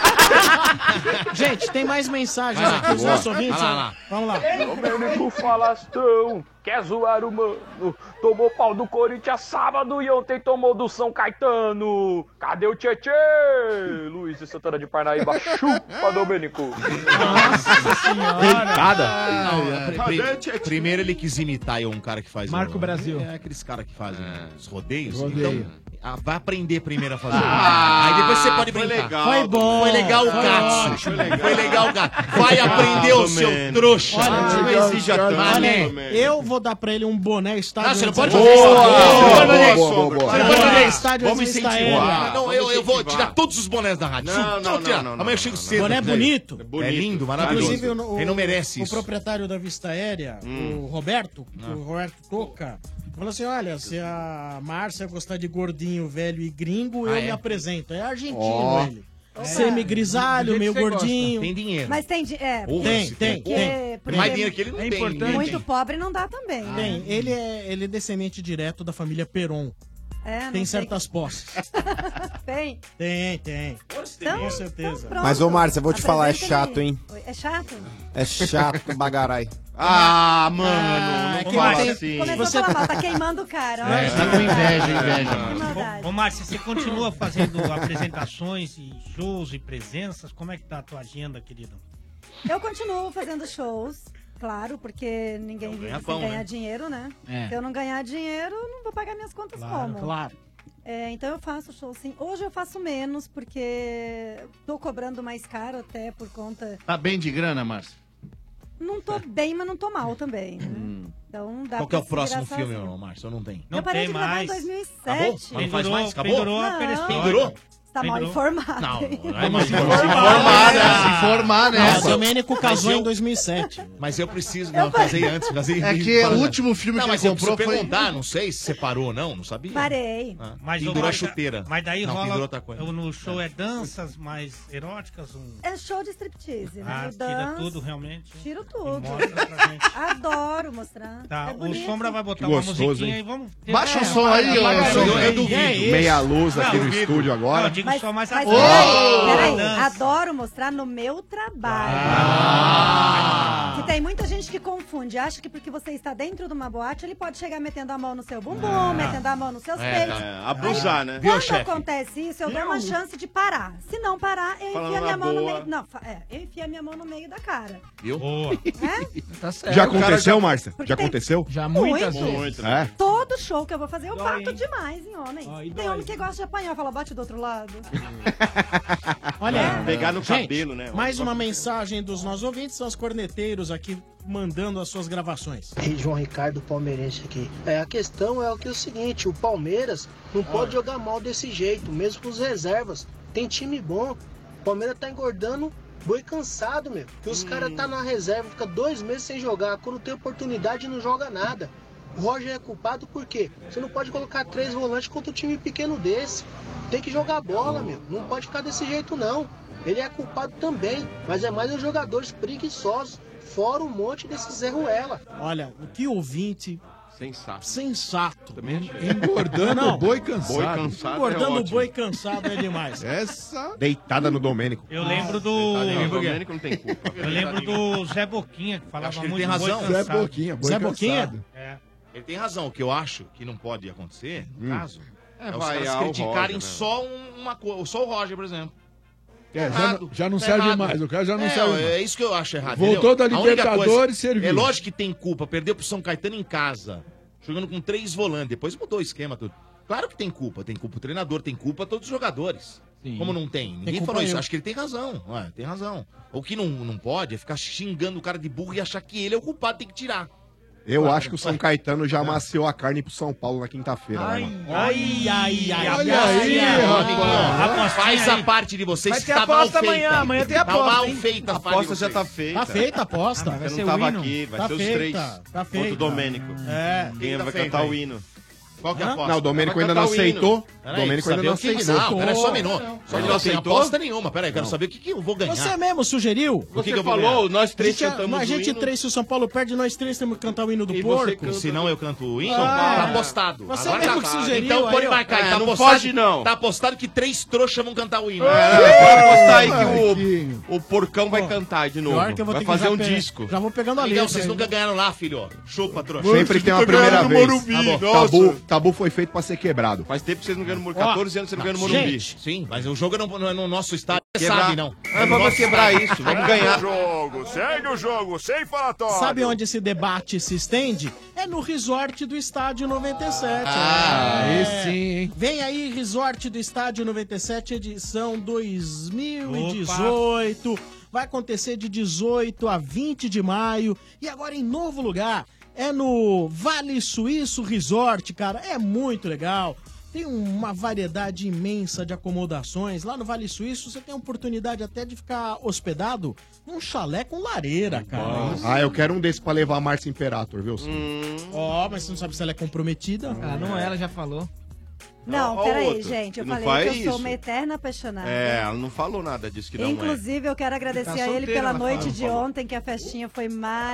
[SPEAKER 1] Gente, tem mais mensagens
[SPEAKER 8] Vai lá,
[SPEAKER 1] aqui dos
[SPEAKER 8] boa.
[SPEAKER 1] nossos ouvintes.
[SPEAKER 8] Vai lá, lá.
[SPEAKER 1] Vamos lá.
[SPEAKER 15] Domênico Falastão, quer zoar o mano? Tomou pau do Corinthians sábado e ontem tomou do São Caetano. Cadê o Tietê? Luiz de Santana de Parnaíba, chupa, Domênico.
[SPEAKER 5] Deitada?
[SPEAKER 8] Não, é, pri- pri-
[SPEAKER 7] Cadê, Tietê?
[SPEAKER 8] primeiro ele quis imitar aí um cara que faz.
[SPEAKER 13] Marco
[SPEAKER 8] o-
[SPEAKER 13] Brasil.
[SPEAKER 8] É aqueles caras que fazem os rodeios.
[SPEAKER 4] Rodeio.
[SPEAKER 8] Então, ah, vai aprender primeiro a fazer. aí depois você pode
[SPEAKER 7] Foi
[SPEAKER 8] brincar.
[SPEAKER 7] legal.
[SPEAKER 1] Foi bom.
[SPEAKER 8] Foi legal o
[SPEAKER 1] Foi
[SPEAKER 8] Katsu.
[SPEAKER 7] Foi legal.
[SPEAKER 8] Foi legal o Katsu. Vai aprender o seu
[SPEAKER 7] Domênico.
[SPEAKER 8] trouxa.
[SPEAKER 1] Olha,
[SPEAKER 7] Não
[SPEAKER 4] legal,
[SPEAKER 7] exija
[SPEAKER 4] cara.
[SPEAKER 7] tanto,
[SPEAKER 1] Olha,
[SPEAKER 7] Domênico.
[SPEAKER 1] eu vou dar pra ele um boné estádio.
[SPEAKER 8] Não, você não
[SPEAKER 1] antes
[SPEAKER 8] pode
[SPEAKER 1] da-
[SPEAKER 8] fazer isso.
[SPEAKER 5] Boa,
[SPEAKER 8] Você não
[SPEAKER 5] boa,
[SPEAKER 8] pode fazer
[SPEAKER 5] boa,
[SPEAKER 8] isso.
[SPEAKER 5] boa, boa.
[SPEAKER 8] Você não
[SPEAKER 1] Boné
[SPEAKER 8] pode fazer isso.
[SPEAKER 1] estádio
[SPEAKER 7] Vamos
[SPEAKER 1] antes da
[SPEAKER 7] incentivar.
[SPEAKER 1] era.
[SPEAKER 8] Não,
[SPEAKER 7] Vamos
[SPEAKER 8] eu, eu vou
[SPEAKER 7] incentivar.
[SPEAKER 8] tirar todos os bonés da rádio.
[SPEAKER 7] Não,
[SPEAKER 8] Tudo,
[SPEAKER 7] não,
[SPEAKER 8] tudo tirar.
[SPEAKER 7] não, não,
[SPEAKER 8] Amanhã eu chego
[SPEAKER 7] não,
[SPEAKER 8] cedo.
[SPEAKER 1] Boné
[SPEAKER 8] com isso aí.
[SPEAKER 1] bonito.
[SPEAKER 7] Bonito.
[SPEAKER 8] É lindo, maravilhoso.
[SPEAKER 1] Inclusive, o,
[SPEAKER 8] Ele não merece
[SPEAKER 1] o
[SPEAKER 8] isso.
[SPEAKER 1] proprietário da Vista Aérea, o Roberto, o Roberto Toca, falou assim: olha, se a Márcia gostar de gordinho, velho e gringo, eu
[SPEAKER 8] Ah, é?
[SPEAKER 1] me apresento. É argentino
[SPEAKER 5] Ó.
[SPEAKER 1] ele. Semi-grisalho,
[SPEAKER 13] Do
[SPEAKER 1] meio
[SPEAKER 13] jeito que você
[SPEAKER 1] gordinho.
[SPEAKER 8] Tem dinheiro.
[SPEAKER 17] Mas tem. di- É,
[SPEAKER 8] Porra,
[SPEAKER 1] Tem,
[SPEAKER 8] se
[SPEAKER 1] tem,
[SPEAKER 17] porque,
[SPEAKER 1] tem.
[SPEAKER 17] porque
[SPEAKER 8] Mais dinheiro que ele não
[SPEAKER 13] É
[SPEAKER 8] tem.
[SPEAKER 13] importante.
[SPEAKER 17] muito pobre não dá também. né?
[SPEAKER 1] Tem. Ele é, ele é descendente direto da família Peron.
[SPEAKER 17] É, não
[SPEAKER 1] Tem
[SPEAKER 17] sei
[SPEAKER 1] certas posses.
[SPEAKER 17] que- Tem.
[SPEAKER 1] Tem, tem.
[SPEAKER 17] Então,
[SPEAKER 1] Com certeza.
[SPEAKER 17] pronto.
[SPEAKER 3] Mas, ô, Márcia, eu vou te falar, é
[SPEAKER 17] Apresenta
[SPEAKER 3] chato,
[SPEAKER 17] ele.
[SPEAKER 3] hein?
[SPEAKER 17] Oi, É chato?
[SPEAKER 3] É chato, bagarai.
[SPEAKER 7] Ah, mano,
[SPEAKER 1] Ah,
[SPEAKER 7] não
[SPEAKER 1] que
[SPEAKER 7] fala
[SPEAKER 1] tem-
[SPEAKER 7] assim.
[SPEAKER 17] Começou
[SPEAKER 1] Você
[SPEAKER 17] a falar
[SPEAKER 1] tá-
[SPEAKER 17] mal, tá queimando o cara.
[SPEAKER 9] É,
[SPEAKER 17] Olha,
[SPEAKER 9] tá com inveja, inveja.
[SPEAKER 17] que maldade.
[SPEAKER 2] Ô, Márcia, você continua fazendo apresentações e shows e presenças? Como é que tá a tua agenda, querido?
[SPEAKER 17] Eu continuo fazendo shows, claro, porque ninguém vive
[SPEAKER 8] ganha
[SPEAKER 17] sem
[SPEAKER 8] pão,
[SPEAKER 17] ganhar
[SPEAKER 8] né?
[SPEAKER 17] dinheiro, né?
[SPEAKER 13] É.
[SPEAKER 17] Se eu não ganhar dinheiro, eu não vou pagar minhas contas como?
[SPEAKER 1] Claro.
[SPEAKER 17] É, então eu faço show sim. Hoje eu faço menos, porque tô cobrando mais caro até por conta...
[SPEAKER 9] Tá bem de grana, Márcia?
[SPEAKER 17] Não tô bem, mas não tô mal também, né? Então dá
[SPEAKER 8] Qual que é
[SPEAKER 17] pra
[SPEAKER 8] o
[SPEAKER 17] se
[SPEAKER 8] próximo
[SPEAKER 17] virar
[SPEAKER 8] filme,
[SPEAKER 17] sozinho.
[SPEAKER 8] Márcio? Eu não tenho.
[SPEAKER 2] Não
[SPEAKER 17] eu parei
[SPEAKER 2] tem
[SPEAKER 17] de gravar
[SPEAKER 2] mais.
[SPEAKER 17] em dois mil e
[SPEAKER 8] Acabou?
[SPEAKER 17] sete.
[SPEAKER 8] Não faz mais? Acabou?
[SPEAKER 2] Pendurou a
[SPEAKER 17] Não.
[SPEAKER 2] perestroika.
[SPEAKER 8] Pendurou?
[SPEAKER 17] Você tá mal
[SPEAKER 2] Pendurou.
[SPEAKER 17] informado.
[SPEAKER 8] Não,
[SPEAKER 17] hein?
[SPEAKER 8] não é mais
[SPEAKER 9] Se informar, né? Se informar,
[SPEAKER 1] Não,
[SPEAKER 9] né?
[SPEAKER 1] o Domênico
[SPEAKER 8] Mas
[SPEAKER 1] casou
[SPEAKER 8] eu-
[SPEAKER 1] em dois mil e sete.
[SPEAKER 8] Mas eu preciso. Não, casei antes. Casei
[SPEAKER 9] É que
[SPEAKER 8] Para-
[SPEAKER 9] o último filme
[SPEAKER 8] Não,
[SPEAKER 9] que
[SPEAKER 8] mas
[SPEAKER 9] ele
[SPEAKER 8] eu preciso
[SPEAKER 9] comprou foi...
[SPEAKER 8] perguntar, não sei se separou ou não, não sabia.
[SPEAKER 17] Parei.
[SPEAKER 8] Ah,
[SPEAKER 2] Mas,
[SPEAKER 8] pendurou
[SPEAKER 2] ô,
[SPEAKER 8] a chuteira.
[SPEAKER 2] Mas daí
[SPEAKER 8] não,
[SPEAKER 2] rola.
[SPEAKER 8] pendurou outra coisa.
[SPEAKER 2] eu- No show é danças mais eróticas? Um...
[SPEAKER 17] É show de striptease, né?
[SPEAKER 2] Ah,
[SPEAKER 17] Eu
[SPEAKER 2] tira
[SPEAKER 17] danço,
[SPEAKER 2] tudo realmente.
[SPEAKER 17] Tiro
[SPEAKER 2] E
[SPEAKER 17] tudo.
[SPEAKER 2] mostra pra gente.
[SPEAKER 17] Adoro mostrar.
[SPEAKER 2] Tá,
[SPEAKER 17] É
[SPEAKER 2] o
[SPEAKER 17] bonito.
[SPEAKER 2] Sombra vai botar
[SPEAKER 5] Que
[SPEAKER 2] uma
[SPEAKER 5] gostoso,
[SPEAKER 2] musiquinha
[SPEAKER 5] hein?
[SPEAKER 2] e vamos.
[SPEAKER 9] Baixa
[SPEAKER 2] É,
[SPEAKER 9] o som aí,
[SPEAKER 2] apaga-
[SPEAKER 9] ô,
[SPEAKER 2] apaga-
[SPEAKER 9] Sombra.
[SPEAKER 2] eu duvido.
[SPEAKER 5] Meia luz aqui
[SPEAKER 2] Não,
[SPEAKER 5] no
[SPEAKER 2] duvido.
[SPEAKER 5] estúdio
[SPEAKER 2] Não,
[SPEAKER 5] agora.
[SPEAKER 2] eu digo
[SPEAKER 17] Mas,
[SPEAKER 2] só mais
[SPEAKER 17] mas
[SPEAKER 2] agora.
[SPEAKER 17] peraí, peraí,
[SPEAKER 2] Dança.
[SPEAKER 17] adoro mostrar no meu trabalho.
[SPEAKER 2] Ah.
[SPEAKER 17] Que E tem muita gente que confunde, acha que porque você está dentro de uma boate, ele pode chegar metendo a mão no seu bumbum,
[SPEAKER 7] Ah.
[SPEAKER 17] metendo a mão nos seus
[SPEAKER 7] É,
[SPEAKER 17] peitos.
[SPEAKER 7] é, abusar,
[SPEAKER 17] Aí,
[SPEAKER 7] né?
[SPEAKER 17] Quando
[SPEAKER 7] Viu, chefe?
[SPEAKER 17] acontece isso, eu dou uma chance de parar. Se não parar, eu
[SPEAKER 7] Falando
[SPEAKER 17] enfio a minha
[SPEAKER 7] na
[SPEAKER 17] mão no
[SPEAKER 7] boa.
[SPEAKER 17] meio. Não, fa- é, eu enfio a minha mão no meio da cara.
[SPEAKER 8] Viu?
[SPEAKER 2] Boa.
[SPEAKER 13] Tá certo.
[SPEAKER 5] Já
[SPEAKER 13] O cara
[SPEAKER 5] aconteceu,
[SPEAKER 13] já-
[SPEAKER 5] Márcia?
[SPEAKER 17] Porque
[SPEAKER 5] Já
[SPEAKER 17] tem-
[SPEAKER 5] aconteceu?
[SPEAKER 13] Já
[SPEAKER 17] muitas
[SPEAKER 13] muitas
[SPEAKER 17] vezes.
[SPEAKER 13] vezes.
[SPEAKER 5] É?
[SPEAKER 17] Todo show que eu vou fazer, eu
[SPEAKER 13] Dói,
[SPEAKER 17] bato
[SPEAKER 13] hein?
[SPEAKER 17] demais em homem.
[SPEAKER 13] Ó, e
[SPEAKER 17] Tem
[SPEAKER 13] dói.
[SPEAKER 17] homem que gosta de apanhar, fala, bate do outro lado.
[SPEAKER 1] Olha,
[SPEAKER 7] É, pegar no
[SPEAKER 1] gente,
[SPEAKER 7] cabelo, né?
[SPEAKER 1] Mais uma mensagem dos nossos ouvintes, são os corneteiros aqui mandando as suas gravações.
[SPEAKER 10] E João Ricardo, palmeirense aqui. É, a questão é o que é o seguinte, o Palmeiras não pode jogar mal desse jeito, mesmo com os reservas. Tem time bom. O Palmeiras tá engordando boi cansado, meu. Que os caras tá na reserva, fica dois meses sem jogar. Quando tem oportunidade, não joga nada. O Roger é culpado por quê? Você não pode colocar três volantes contra um time pequeno desse. Tem que jogar bola, meu. Não pode ficar desse jeito, não. Ele é culpado também, mas é mais os jogadores preguiçosos. Fora um monte desses Zé Ruela.
[SPEAKER 1] Olha, o que ouvinte
[SPEAKER 3] sensato.
[SPEAKER 1] Sensato.
[SPEAKER 4] Engordando
[SPEAKER 1] Não.
[SPEAKER 4] o boi cansado.
[SPEAKER 3] Boi cansado
[SPEAKER 1] Engordando
[SPEAKER 3] é
[SPEAKER 1] o
[SPEAKER 3] ótimo.
[SPEAKER 1] boi cansado é demais.
[SPEAKER 4] Essa.
[SPEAKER 5] Deitada no Domênico.
[SPEAKER 2] Eu lembro do.
[SPEAKER 3] Não, o Domênico não tem culpa.
[SPEAKER 2] Eu lembro do Zé Boquinha, que falava
[SPEAKER 8] Acho que ele
[SPEAKER 2] muito
[SPEAKER 8] tem
[SPEAKER 2] do boi
[SPEAKER 8] razão.
[SPEAKER 2] cansado.
[SPEAKER 4] Zé Boquinha, boi
[SPEAKER 1] Zé Boquinha?
[SPEAKER 4] cansado.
[SPEAKER 2] É.
[SPEAKER 8] Ele tem razão. O que eu acho que não pode acontecer, no
[SPEAKER 3] Hum.
[SPEAKER 8] caso,
[SPEAKER 3] É,
[SPEAKER 8] é, os
[SPEAKER 3] vaiar
[SPEAKER 8] caras
[SPEAKER 3] o
[SPEAKER 8] criticarem
[SPEAKER 3] Roger, né?
[SPEAKER 8] só um- uma coisa. Só o Roger, por exemplo.
[SPEAKER 4] É, já
[SPEAKER 8] Errado.
[SPEAKER 4] não- já não
[SPEAKER 8] Tá
[SPEAKER 4] serve
[SPEAKER 8] errado.
[SPEAKER 4] mais, o cara já não
[SPEAKER 8] é,
[SPEAKER 4] serve mais.
[SPEAKER 8] É isso que eu acho errado.
[SPEAKER 4] Voltou
[SPEAKER 8] entendeu?
[SPEAKER 4] da
[SPEAKER 8] A única
[SPEAKER 4] Libertadores
[SPEAKER 8] coisa-
[SPEAKER 4] e serviu.
[SPEAKER 8] É lógico que tem culpa. Perdeu pro São Caetano em casa, jogando com três volantes. Depois mudou o esquema tudo. Claro que tem culpa. Tem culpa o treinador, tem culpa todos os jogadores. Como não tem? Ninguém
[SPEAKER 1] culpa
[SPEAKER 8] falou isso.
[SPEAKER 1] eu.
[SPEAKER 8] Acho que ele tem razão. Ué, tem razão. O que não, não pode é ficar xingando o cara de burro e achar que ele é o culpado, tem que tirar.
[SPEAKER 5] Eu
[SPEAKER 8] Claro.
[SPEAKER 5] acho que o São Caetano já amaciou a carne pro São Paulo na quinta-feira.
[SPEAKER 8] Ai,
[SPEAKER 5] né, mano?
[SPEAKER 1] Ai, ai, ai,
[SPEAKER 4] Olha aí, rapaz.
[SPEAKER 8] Faz a parte de vocês
[SPEAKER 13] Vai
[SPEAKER 8] que
[SPEAKER 13] ter
[SPEAKER 8] tá mal
[SPEAKER 13] aposta
[SPEAKER 8] feita.
[SPEAKER 13] amanhã, amanhã tem
[SPEAKER 8] Tá
[SPEAKER 13] aposta,
[SPEAKER 8] mal
[SPEAKER 13] hein?
[SPEAKER 8] feita a
[SPEAKER 7] A
[SPEAKER 8] parte de
[SPEAKER 7] aposta já
[SPEAKER 8] vocês.
[SPEAKER 7] tá feita.
[SPEAKER 1] Tá feita a aposta.
[SPEAKER 13] Ah, vai
[SPEAKER 7] Eu
[SPEAKER 13] ser
[SPEAKER 7] não
[SPEAKER 13] o
[SPEAKER 7] tava
[SPEAKER 13] hino?
[SPEAKER 7] aqui, vai
[SPEAKER 1] Tá
[SPEAKER 7] ser os
[SPEAKER 1] feita,
[SPEAKER 7] três.
[SPEAKER 1] tá
[SPEAKER 7] Contra
[SPEAKER 1] feita.
[SPEAKER 7] o Domênico.
[SPEAKER 1] É.
[SPEAKER 7] Quem vai
[SPEAKER 8] feita
[SPEAKER 7] cantar
[SPEAKER 8] aí?
[SPEAKER 7] o hino?
[SPEAKER 8] Qual que é a
[SPEAKER 1] Hã?
[SPEAKER 8] aposta?
[SPEAKER 5] Não, o Domênico
[SPEAKER 7] Vai
[SPEAKER 5] ainda não
[SPEAKER 7] cantar o hino.
[SPEAKER 5] aceitou. O
[SPEAKER 8] Peraí,
[SPEAKER 5] Domênico
[SPEAKER 8] saber
[SPEAKER 5] ainda não
[SPEAKER 8] o que que-
[SPEAKER 5] aceitou.
[SPEAKER 8] Não, pera só um minuto. Só
[SPEAKER 7] Ele
[SPEAKER 8] que
[SPEAKER 7] não
[SPEAKER 8] não tem
[SPEAKER 7] aceitou?
[SPEAKER 8] aposta nenhuma. Peraí, quero saber o que, que eu vou ganhar.
[SPEAKER 1] Você mesmo sugeriu?
[SPEAKER 8] O que
[SPEAKER 7] Você
[SPEAKER 8] que eu vou
[SPEAKER 7] falou,
[SPEAKER 8] ganhar?
[SPEAKER 7] nós
[SPEAKER 1] A
[SPEAKER 7] três
[SPEAKER 1] gente,
[SPEAKER 7] cantamos
[SPEAKER 1] a
[SPEAKER 7] o
[SPEAKER 1] gente
[SPEAKER 7] hino.
[SPEAKER 1] três, se o São Paulo perde, nós três temos que cantar o hino do
[SPEAKER 7] E você
[SPEAKER 1] porco.
[SPEAKER 7] canta-
[SPEAKER 8] Se não eu canto o hino,
[SPEAKER 1] Ah,
[SPEAKER 8] tá
[SPEAKER 1] é.
[SPEAKER 8] apostado.
[SPEAKER 1] Você
[SPEAKER 8] Agora
[SPEAKER 1] mesmo
[SPEAKER 8] tá
[SPEAKER 1] que
[SPEAKER 8] claro.
[SPEAKER 1] sugeriu
[SPEAKER 8] Então
[SPEAKER 1] aí,
[SPEAKER 8] pode
[SPEAKER 1] ó.
[SPEAKER 8] marcar.
[SPEAKER 7] É,
[SPEAKER 8] tá
[SPEAKER 7] não
[SPEAKER 8] apostado,
[SPEAKER 7] foge, não.
[SPEAKER 8] Tá apostado que três trouxas vão cantar o hino.
[SPEAKER 7] É, pode apostar aí que
[SPEAKER 4] Marquinhos.
[SPEAKER 7] o, o porcão vai cantar de novo.
[SPEAKER 1] Pior que eu vou
[SPEAKER 7] Vai
[SPEAKER 1] ter que
[SPEAKER 7] fazer
[SPEAKER 1] já
[SPEAKER 7] um
[SPEAKER 1] pe-
[SPEAKER 7] disco.
[SPEAKER 1] Já vou pegando a
[SPEAKER 8] Amigão,
[SPEAKER 1] letra.
[SPEAKER 8] vocês
[SPEAKER 1] aí.
[SPEAKER 8] nunca ganharam lá, filho. Chupa, trouxa.
[SPEAKER 5] Sempre tem uma
[SPEAKER 7] Fica ganhando
[SPEAKER 5] primeira
[SPEAKER 7] no
[SPEAKER 5] vez.
[SPEAKER 7] Morumbi,
[SPEAKER 5] Tá bom.
[SPEAKER 7] nossa.
[SPEAKER 5] Tabu, tabu foi feito pra ser quebrado.
[SPEAKER 7] Faz tempo que vocês não ganham no Morumbi.
[SPEAKER 1] Ó,
[SPEAKER 7] quatorze anos você não ganha no Morumbi.
[SPEAKER 1] gente,
[SPEAKER 8] Sim, mas o jogo não, não é no nosso estádio. Você
[SPEAKER 7] Quebrar-
[SPEAKER 8] sabe, não.
[SPEAKER 7] Ah, vamos quebrar isso, vamos ganhar.
[SPEAKER 5] jogo, segue o jogo, sem falatório.
[SPEAKER 1] Sabe onde esse debate se estende? É no resort do Estádio noventa e sete.
[SPEAKER 4] Ah,
[SPEAKER 1] É.
[SPEAKER 4] aí sim, hein?
[SPEAKER 1] Vem aí, resort do Estádio noventa e sete, edição dois mil e dezoito. Vai acontecer de dezoito a vinte de maio. E agora em novo lugar. É no Vale Suíço Resort, cara. É muito legal. Tem uma variedade imensa de acomodações. Lá no Vale Suíço você tem a oportunidade até de ficar hospedado num chalé com lareira, cara. Isso.
[SPEAKER 5] Ah, eu quero um desses pra levar a Márcia Imperator, viu?
[SPEAKER 1] Ó, mas você não sabe se ela é comprometida?
[SPEAKER 13] Ah, não é, ela já falou.
[SPEAKER 17] Não,
[SPEAKER 7] Ó, ó
[SPEAKER 17] peraí,
[SPEAKER 7] outro,
[SPEAKER 17] gente. Eu
[SPEAKER 7] que não
[SPEAKER 17] falei que
[SPEAKER 7] faz
[SPEAKER 17] eu sou
[SPEAKER 7] isso.
[SPEAKER 17] uma eterna apaixonada.
[SPEAKER 7] É, ela não falou nada disso que não é.
[SPEAKER 17] Inclusive, eu quero agradecer
[SPEAKER 13] Tá
[SPEAKER 17] a ele
[SPEAKER 13] solteira,
[SPEAKER 17] pela
[SPEAKER 13] ela
[SPEAKER 17] noite
[SPEAKER 13] fala,
[SPEAKER 17] de
[SPEAKER 13] falou.
[SPEAKER 17] ontem, que a festinha foi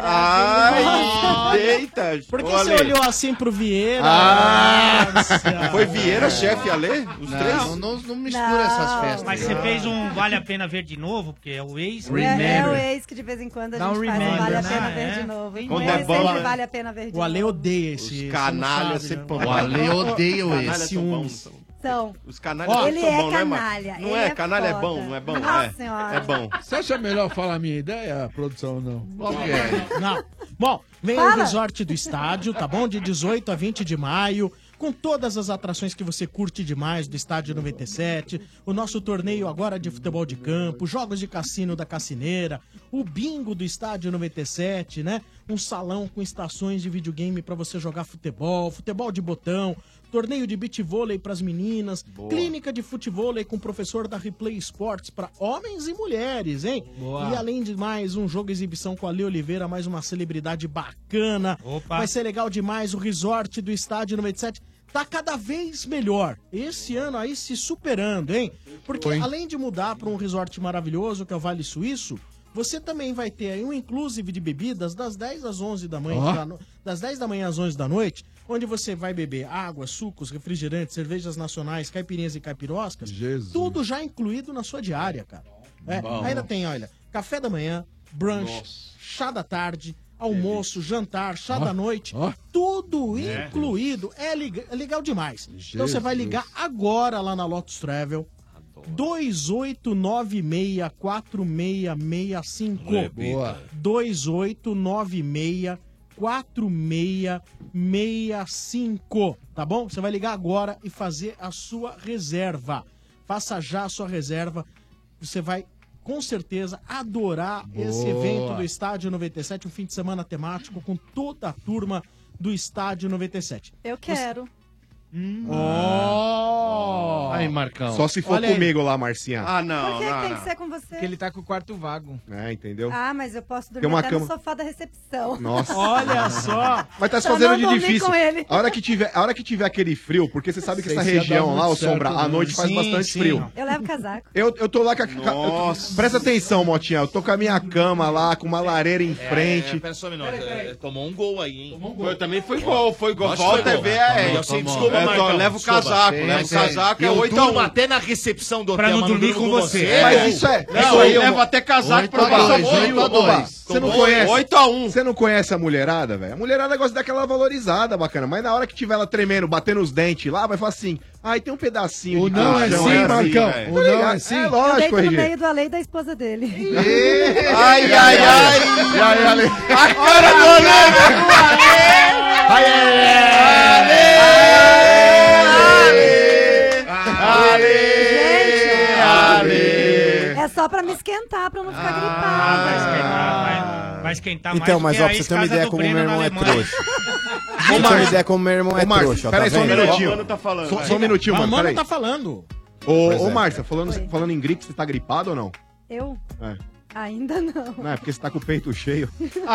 [SPEAKER 17] maravilhosa.
[SPEAKER 7] Ai, eita.
[SPEAKER 1] Por que
[SPEAKER 7] Ô,
[SPEAKER 1] você
[SPEAKER 7] Ale.
[SPEAKER 1] olhou assim pro Vieira?
[SPEAKER 7] Ah,
[SPEAKER 1] Nossa.
[SPEAKER 7] Foi Vieira, chefe, Ale? Os três?
[SPEAKER 9] Não, não, não mistura essas festas.
[SPEAKER 2] Mas você fez um Vale a Pena Ver de novo, porque é o ex.
[SPEAKER 17] É, é o ex que de vez em quando a
[SPEAKER 13] Dá
[SPEAKER 17] gente
[SPEAKER 13] um
[SPEAKER 17] faz um
[SPEAKER 13] remember,
[SPEAKER 17] Vale a
[SPEAKER 2] né?
[SPEAKER 17] Pena Ver
[SPEAKER 2] É.
[SPEAKER 17] de novo. Com
[SPEAKER 7] Quando
[SPEAKER 17] ele
[SPEAKER 7] é bom,
[SPEAKER 17] sempre
[SPEAKER 7] né?
[SPEAKER 17] vale a pena ver de
[SPEAKER 1] O Ale
[SPEAKER 17] novo.
[SPEAKER 1] odeia esse.
[SPEAKER 7] Os canalhas
[SPEAKER 1] você
[SPEAKER 7] sempre
[SPEAKER 1] não sabe,
[SPEAKER 7] pão.
[SPEAKER 1] né?
[SPEAKER 9] O Ale odeia o
[SPEAKER 7] Canalhas
[SPEAKER 9] esse.
[SPEAKER 7] são bons.
[SPEAKER 1] ciúmes.
[SPEAKER 7] são-
[SPEAKER 17] Então,
[SPEAKER 7] Os canalhas
[SPEAKER 1] Ó,
[SPEAKER 7] são
[SPEAKER 17] ele
[SPEAKER 7] bons,
[SPEAKER 17] é
[SPEAKER 7] não é, Mar-
[SPEAKER 17] canalha.
[SPEAKER 7] Não
[SPEAKER 17] ele
[SPEAKER 7] é? Canalha é
[SPEAKER 17] foda.
[SPEAKER 7] bom, não é bom?
[SPEAKER 17] Nossa
[SPEAKER 7] é.
[SPEAKER 17] senhora.
[SPEAKER 7] É bom.
[SPEAKER 4] Você acha melhor falar a minha ideia, produção, ou não?
[SPEAKER 9] Qual que é?
[SPEAKER 1] Não. Bom, vem
[SPEAKER 17] Fala.
[SPEAKER 1] o resort do estádio, tá bom? De dezoito a vinte de maio, com todas as atrações que você curte demais do Estádio noventa e sete, o nosso torneio agora de futebol de campo, jogos de cassino da Cassineira, o bingo do Estádio noventa e sete, né? Um salão com estações de videogame pra você jogar futebol, futebol de botão, torneio de beach vôlei pras meninas, clínica de futevôlei com o professor da Replay Sports pra homens e mulheres, hein?
[SPEAKER 13] Boa.
[SPEAKER 1] E além de mais, um jogo exibição com a Ale Oliveira, mais uma celebridade bacana.
[SPEAKER 2] Opa.
[SPEAKER 1] Vai ser legal demais. O resort do Estádio noventa e sete tá cada vez melhor. Esse ano aí se superando, hein? Porque
[SPEAKER 4] Foi.
[SPEAKER 1] além de mudar para um resort maravilhoso, que é o Vale Suíço, você também vai ter aí um inclusive de bebidas das dez às onze da manhã,
[SPEAKER 4] Ó.
[SPEAKER 1] da no- das dez da manhã às onze da noite, onde você vai beber água, sucos, refrigerantes, cervejas nacionais, caipirinhas e caipiroscas.
[SPEAKER 4] Jesus.
[SPEAKER 1] Tudo já incluído na sua diária, cara. É,
[SPEAKER 9] Bom.
[SPEAKER 1] ainda tem, olha, café da manhã, brunch, chá da tarde, almoço, jantar, chá
[SPEAKER 4] Ó,
[SPEAKER 1] da noite,
[SPEAKER 4] ó.
[SPEAKER 1] tudo
[SPEAKER 4] É.
[SPEAKER 1] incluído. É, lig- é legal demais. Então
[SPEAKER 4] Jesus.
[SPEAKER 1] você vai ligar agora lá na Lotus Travel. dois oito nove seis quatro seis seis cinco.
[SPEAKER 4] Boa.
[SPEAKER 1] dois oito nove seis quatro seis seis cinco. Tá bom? Você vai ligar agora e fazer a sua reserva. Faça já a sua reserva. Você vai, com certeza, adorar esse
[SPEAKER 4] Boa.
[SPEAKER 1] evento do Estádio noventa e sete, um fim de semana temático com toda a turma do Estádio noventa e sete.
[SPEAKER 17] Eu quero.
[SPEAKER 1] Oh!
[SPEAKER 5] Aí, Marcão.
[SPEAKER 12] Só se for
[SPEAKER 17] Olha aí.
[SPEAKER 12] comigo lá, Marcinha.
[SPEAKER 5] Ah, não,
[SPEAKER 17] Por que, que
[SPEAKER 5] não,
[SPEAKER 17] tem
[SPEAKER 5] não.
[SPEAKER 17] que ser com você?
[SPEAKER 13] Porque ele tá com o quarto vago.
[SPEAKER 12] É, entendeu?
[SPEAKER 17] Ah, mas eu posso dormir
[SPEAKER 12] Tem uma
[SPEAKER 17] até
[SPEAKER 12] cama-
[SPEAKER 17] no sofá da recepção.
[SPEAKER 12] Nossa.
[SPEAKER 1] Olha só.
[SPEAKER 12] Mas tá se
[SPEAKER 17] Pra
[SPEAKER 12] fazendo
[SPEAKER 17] não
[SPEAKER 12] de
[SPEAKER 17] dormir
[SPEAKER 12] difícil.
[SPEAKER 17] com ele.
[SPEAKER 12] A hora que tiver, a hora que tiver aquele frio, porque você sabe que
[SPEAKER 4] Sei
[SPEAKER 12] essa
[SPEAKER 4] se ia
[SPEAKER 12] região
[SPEAKER 4] dar
[SPEAKER 12] lá, o
[SPEAKER 4] muito certo,
[SPEAKER 12] Sombra, à
[SPEAKER 4] né?
[SPEAKER 12] noite faz
[SPEAKER 1] Sim,
[SPEAKER 12] bastante
[SPEAKER 1] sim.
[SPEAKER 12] frio.
[SPEAKER 17] Eu levo casaco.
[SPEAKER 12] Eu, eu tô lá com a. com a- eu tô- presta atenção, Motinha. Eu tô com a minha cama lá, com uma lareira em
[SPEAKER 8] É,
[SPEAKER 12] frente.
[SPEAKER 8] pera só um minuto. É, tomou um gol aí, hein?
[SPEAKER 5] Foi, também foi gol, foi gol.
[SPEAKER 8] Lógico que
[SPEAKER 5] Volta
[SPEAKER 8] foi
[SPEAKER 5] e
[SPEAKER 8] gol.
[SPEAKER 5] vê, é.
[SPEAKER 8] Eu sei, desculpa,
[SPEAKER 5] Eu tô-
[SPEAKER 8] Marcão,
[SPEAKER 5] leva o
[SPEAKER 8] desculpa.
[SPEAKER 5] casaco,
[SPEAKER 8] Sim,
[SPEAKER 5] leva o
[SPEAKER 8] sim.
[SPEAKER 5] casaco, é
[SPEAKER 8] Eu
[SPEAKER 5] oito a
[SPEAKER 8] durmo
[SPEAKER 5] um.
[SPEAKER 8] até na recepção do
[SPEAKER 2] Pra
[SPEAKER 8] hotel,
[SPEAKER 2] não
[SPEAKER 8] mas
[SPEAKER 2] dormir
[SPEAKER 8] durmo
[SPEAKER 2] com você.
[SPEAKER 12] É, mas isso é.
[SPEAKER 5] Não,
[SPEAKER 12] isso aí,
[SPEAKER 5] eu
[SPEAKER 12] ô,
[SPEAKER 5] levo até casaco pra
[SPEAKER 4] oito a
[SPEAKER 5] passar
[SPEAKER 4] dois,
[SPEAKER 5] frio.
[SPEAKER 4] oito a
[SPEAKER 12] Oba,
[SPEAKER 4] dois.
[SPEAKER 12] Você não
[SPEAKER 5] Tomou
[SPEAKER 12] conhece.
[SPEAKER 5] oito a um.
[SPEAKER 12] Você não conhece a mulherada, velho? A mulherada gosta daquela valorizada bacana. Mas na hora que tiver ela tremendo, batendo os dentes lá, vai falar assim: ai, tem um pedacinho
[SPEAKER 4] O
[SPEAKER 12] de
[SPEAKER 4] não é
[SPEAKER 12] colchão,
[SPEAKER 4] sim,
[SPEAKER 12] assim,
[SPEAKER 4] Marcão.
[SPEAKER 12] velho.
[SPEAKER 4] O
[SPEAKER 12] Tá
[SPEAKER 4] não
[SPEAKER 12] ligado?
[SPEAKER 4] é sim.
[SPEAKER 12] É
[SPEAKER 17] Eu
[SPEAKER 12] lógico,
[SPEAKER 17] deito no
[SPEAKER 12] R G.
[SPEAKER 17] meio do além da esposa dele.
[SPEAKER 5] Ai, ai, ai.
[SPEAKER 12] E aí, Ale?
[SPEAKER 5] A cara do Ale.
[SPEAKER 12] Ai,
[SPEAKER 17] É só pra me esquentar, pra eu não ficar
[SPEAKER 2] Vai
[SPEAKER 17] gripada.
[SPEAKER 2] esquentar, vai, vai esquentar mais
[SPEAKER 3] Então,
[SPEAKER 2] do
[SPEAKER 3] mas
[SPEAKER 2] que
[SPEAKER 3] ó,
[SPEAKER 2] a
[SPEAKER 3] pra você ter uma
[SPEAKER 2] ex-casa
[SPEAKER 3] ideia
[SPEAKER 2] do
[SPEAKER 3] como meu
[SPEAKER 2] Breno na
[SPEAKER 3] irmão é
[SPEAKER 2] Alemanha.
[SPEAKER 3] trouxa. Pra você ter uma ideia como meu irmão é
[SPEAKER 12] Ô, Márcio,
[SPEAKER 3] trouxa, ó, tá
[SPEAKER 12] peraí só um
[SPEAKER 3] vendo?
[SPEAKER 12] minutinho.
[SPEAKER 5] O Mano tá falando,
[SPEAKER 12] Só,
[SPEAKER 5] vai.
[SPEAKER 12] só um minutinho,
[SPEAKER 1] Mas o
[SPEAKER 12] mano,
[SPEAKER 1] mano
[SPEAKER 12] peraí.
[SPEAKER 1] tá falando.
[SPEAKER 12] Ô,
[SPEAKER 3] Pois
[SPEAKER 12] ô
[SPEAKER 3] é.
[SPEAKER 12] Márcia, falando,
[SPEAKER 17] Oi.
[SPEAKER 12] falando em gripe, você tá gripado ou não?
[SPEAKER 17] Eu?
[SPEAKER 12] É.
[SPEAKER 17] Ainda não.
[SPEAKER 12] Não, é porque você tá com o peito cheio.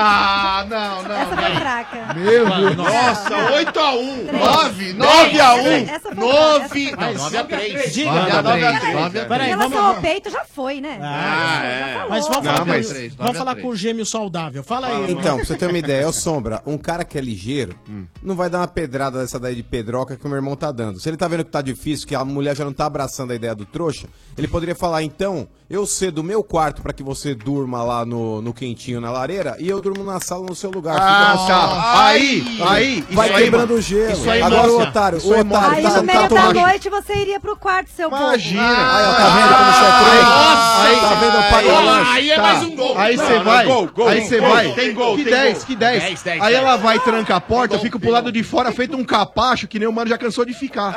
[SPEAKER 5] Ah, não, não.
[SPEAKER 17] Essa foi fraca.
[SPEAKER 4] Meu Deus.
[SPEAKER 5] Nossa, oito a um.
[SPEAKER 17] Três.
[SPEAKER 5] nove, nove a um.
[SPEAKER 17] Essa- essa foi
[SPEAKER 8] nove,
[SPEAKER 17] fraca, essa
[SPEAKER 8] não, nove a três.
[SPEAKER 1] Diga.
[SPEAKER 5] Nove a
[SPEAKER 4] Nove a
[SPEAKER 5] três.
[SPEAKER 4] três.
[SPEAKER 5] Nove a
[SPEAKER 1] Peraí,
[SPEAKER 5] três.
[SPEAKER 17] Em
[SPEAKER 1] vamos-
[SPEAKER 17] relação ao peito, já foi, né?
[SPEAKER 5] Ah,
[SPEAKER 17] Já
[SPEAKER 5] é.
[SPEAKER 17] falou.
[SPEAKER 1] Mas vamos
[SPEAKER 12] Não,
[SPEAKER 1] falar,
[SPEAKER 12] mas-
[SPEAKER 1] com,
[SPEAKER 4] três, nove
[SPEAKER 1] vamos
[SPEAKER 4] a
[SPEAKER 1] falar
[SPEAKER 4] três.
[SPEAKER 1] com o gêmeo saudável. Fala aí. irmão.
[SPEAKER 3] Então, pra você ter uma ideia, ô Sombra, um cara que é ligeiro não vai dar uma pedrada dessa daí de pedroca que o meu irmão tá dando. Se ele tá vendo que tá difícil, que a mulher já não tá abraçando a ideia do trouxa, ele poderia falar, então, eu cedo o meu quarto pra que você durma lá no, no quentinho na lareira e eu durmo na sala no seu lugar.
[SPEAKER 12] Ah,
[SPEAKER 3] Fica-
[SPEAKER 12] tá. Aí, aí.
[SPEAKER 3] Vai
[SPEAKER 12] isso aí,
[SPEAKER 3] quebrando
[SPEAKER 12] mano.
[SPEAKER 3] o gelo.
[SPEAKER 12] Isso aí
[SPEAKER 3] Agora o
[SPEAKER 12] mostra-
[SPEAKER 3] otário,
[SPEAKER 12] isso
[SPEAKER 3] o
[SPEAKER 12] aí
[SPEAKER 3] otário
[SPEAKER 12] mostra-
[SPEAKER 17] Aí
[SPEAKER 3] tá,
[SPEAKER 17] no
[SPEAKER 3] tá
[SPEAKER 17] meio da
[SPEAKER 3] tomando...
[SPEAKER 17] noite você iria pro quarto, seu povo.
[SPEAKER 12] Imagina.
[SPEAKER 3] Aí, ó, tá vendo como você é trouxa? Aí, tá vendo o pai
[SPEAKER 8] Ó,
[SPEAKER 3] lanche?
[SPEAKER 8] aí é
[SPEAKER 12] Tá.
[SPEAKER 8] mais um gol.
[SPEAKER 12] Aí
[SPEAKER 8] Não,
[SPEAKER 12] você
[SPEAKER 8] não,
[SPEAKER 12] vai,
[SPEAKER 8] gol, gol,
[SPEAKER 12] aí você
[SPEAKER 8] gol,
[SPEAKER 12] vai.
[SPEAKER 5] tem gol,
[SPEAKER 12] que
[SPEAKER 5] tem
[SPEAKER 12] dez,
[SPEAKER 5] gol.
[SPEAKER 12] que dez.
[SPEAKER 8] dez, dez,
[SPEAKER 12] Aí
[SPEAKER 8] dez.
[SPEAKER 12] ela vai, tranca a porta, eu
[SPEAKER 8] gol,
[SPEAKER 12] fico
[SPEAKER 8] tem
[SPEAKER 12] pro lado
[SPEAKER 8] gol.
[SPEAKER 12] de fora, feito um capacho, que nem o mano já cansou de ficar.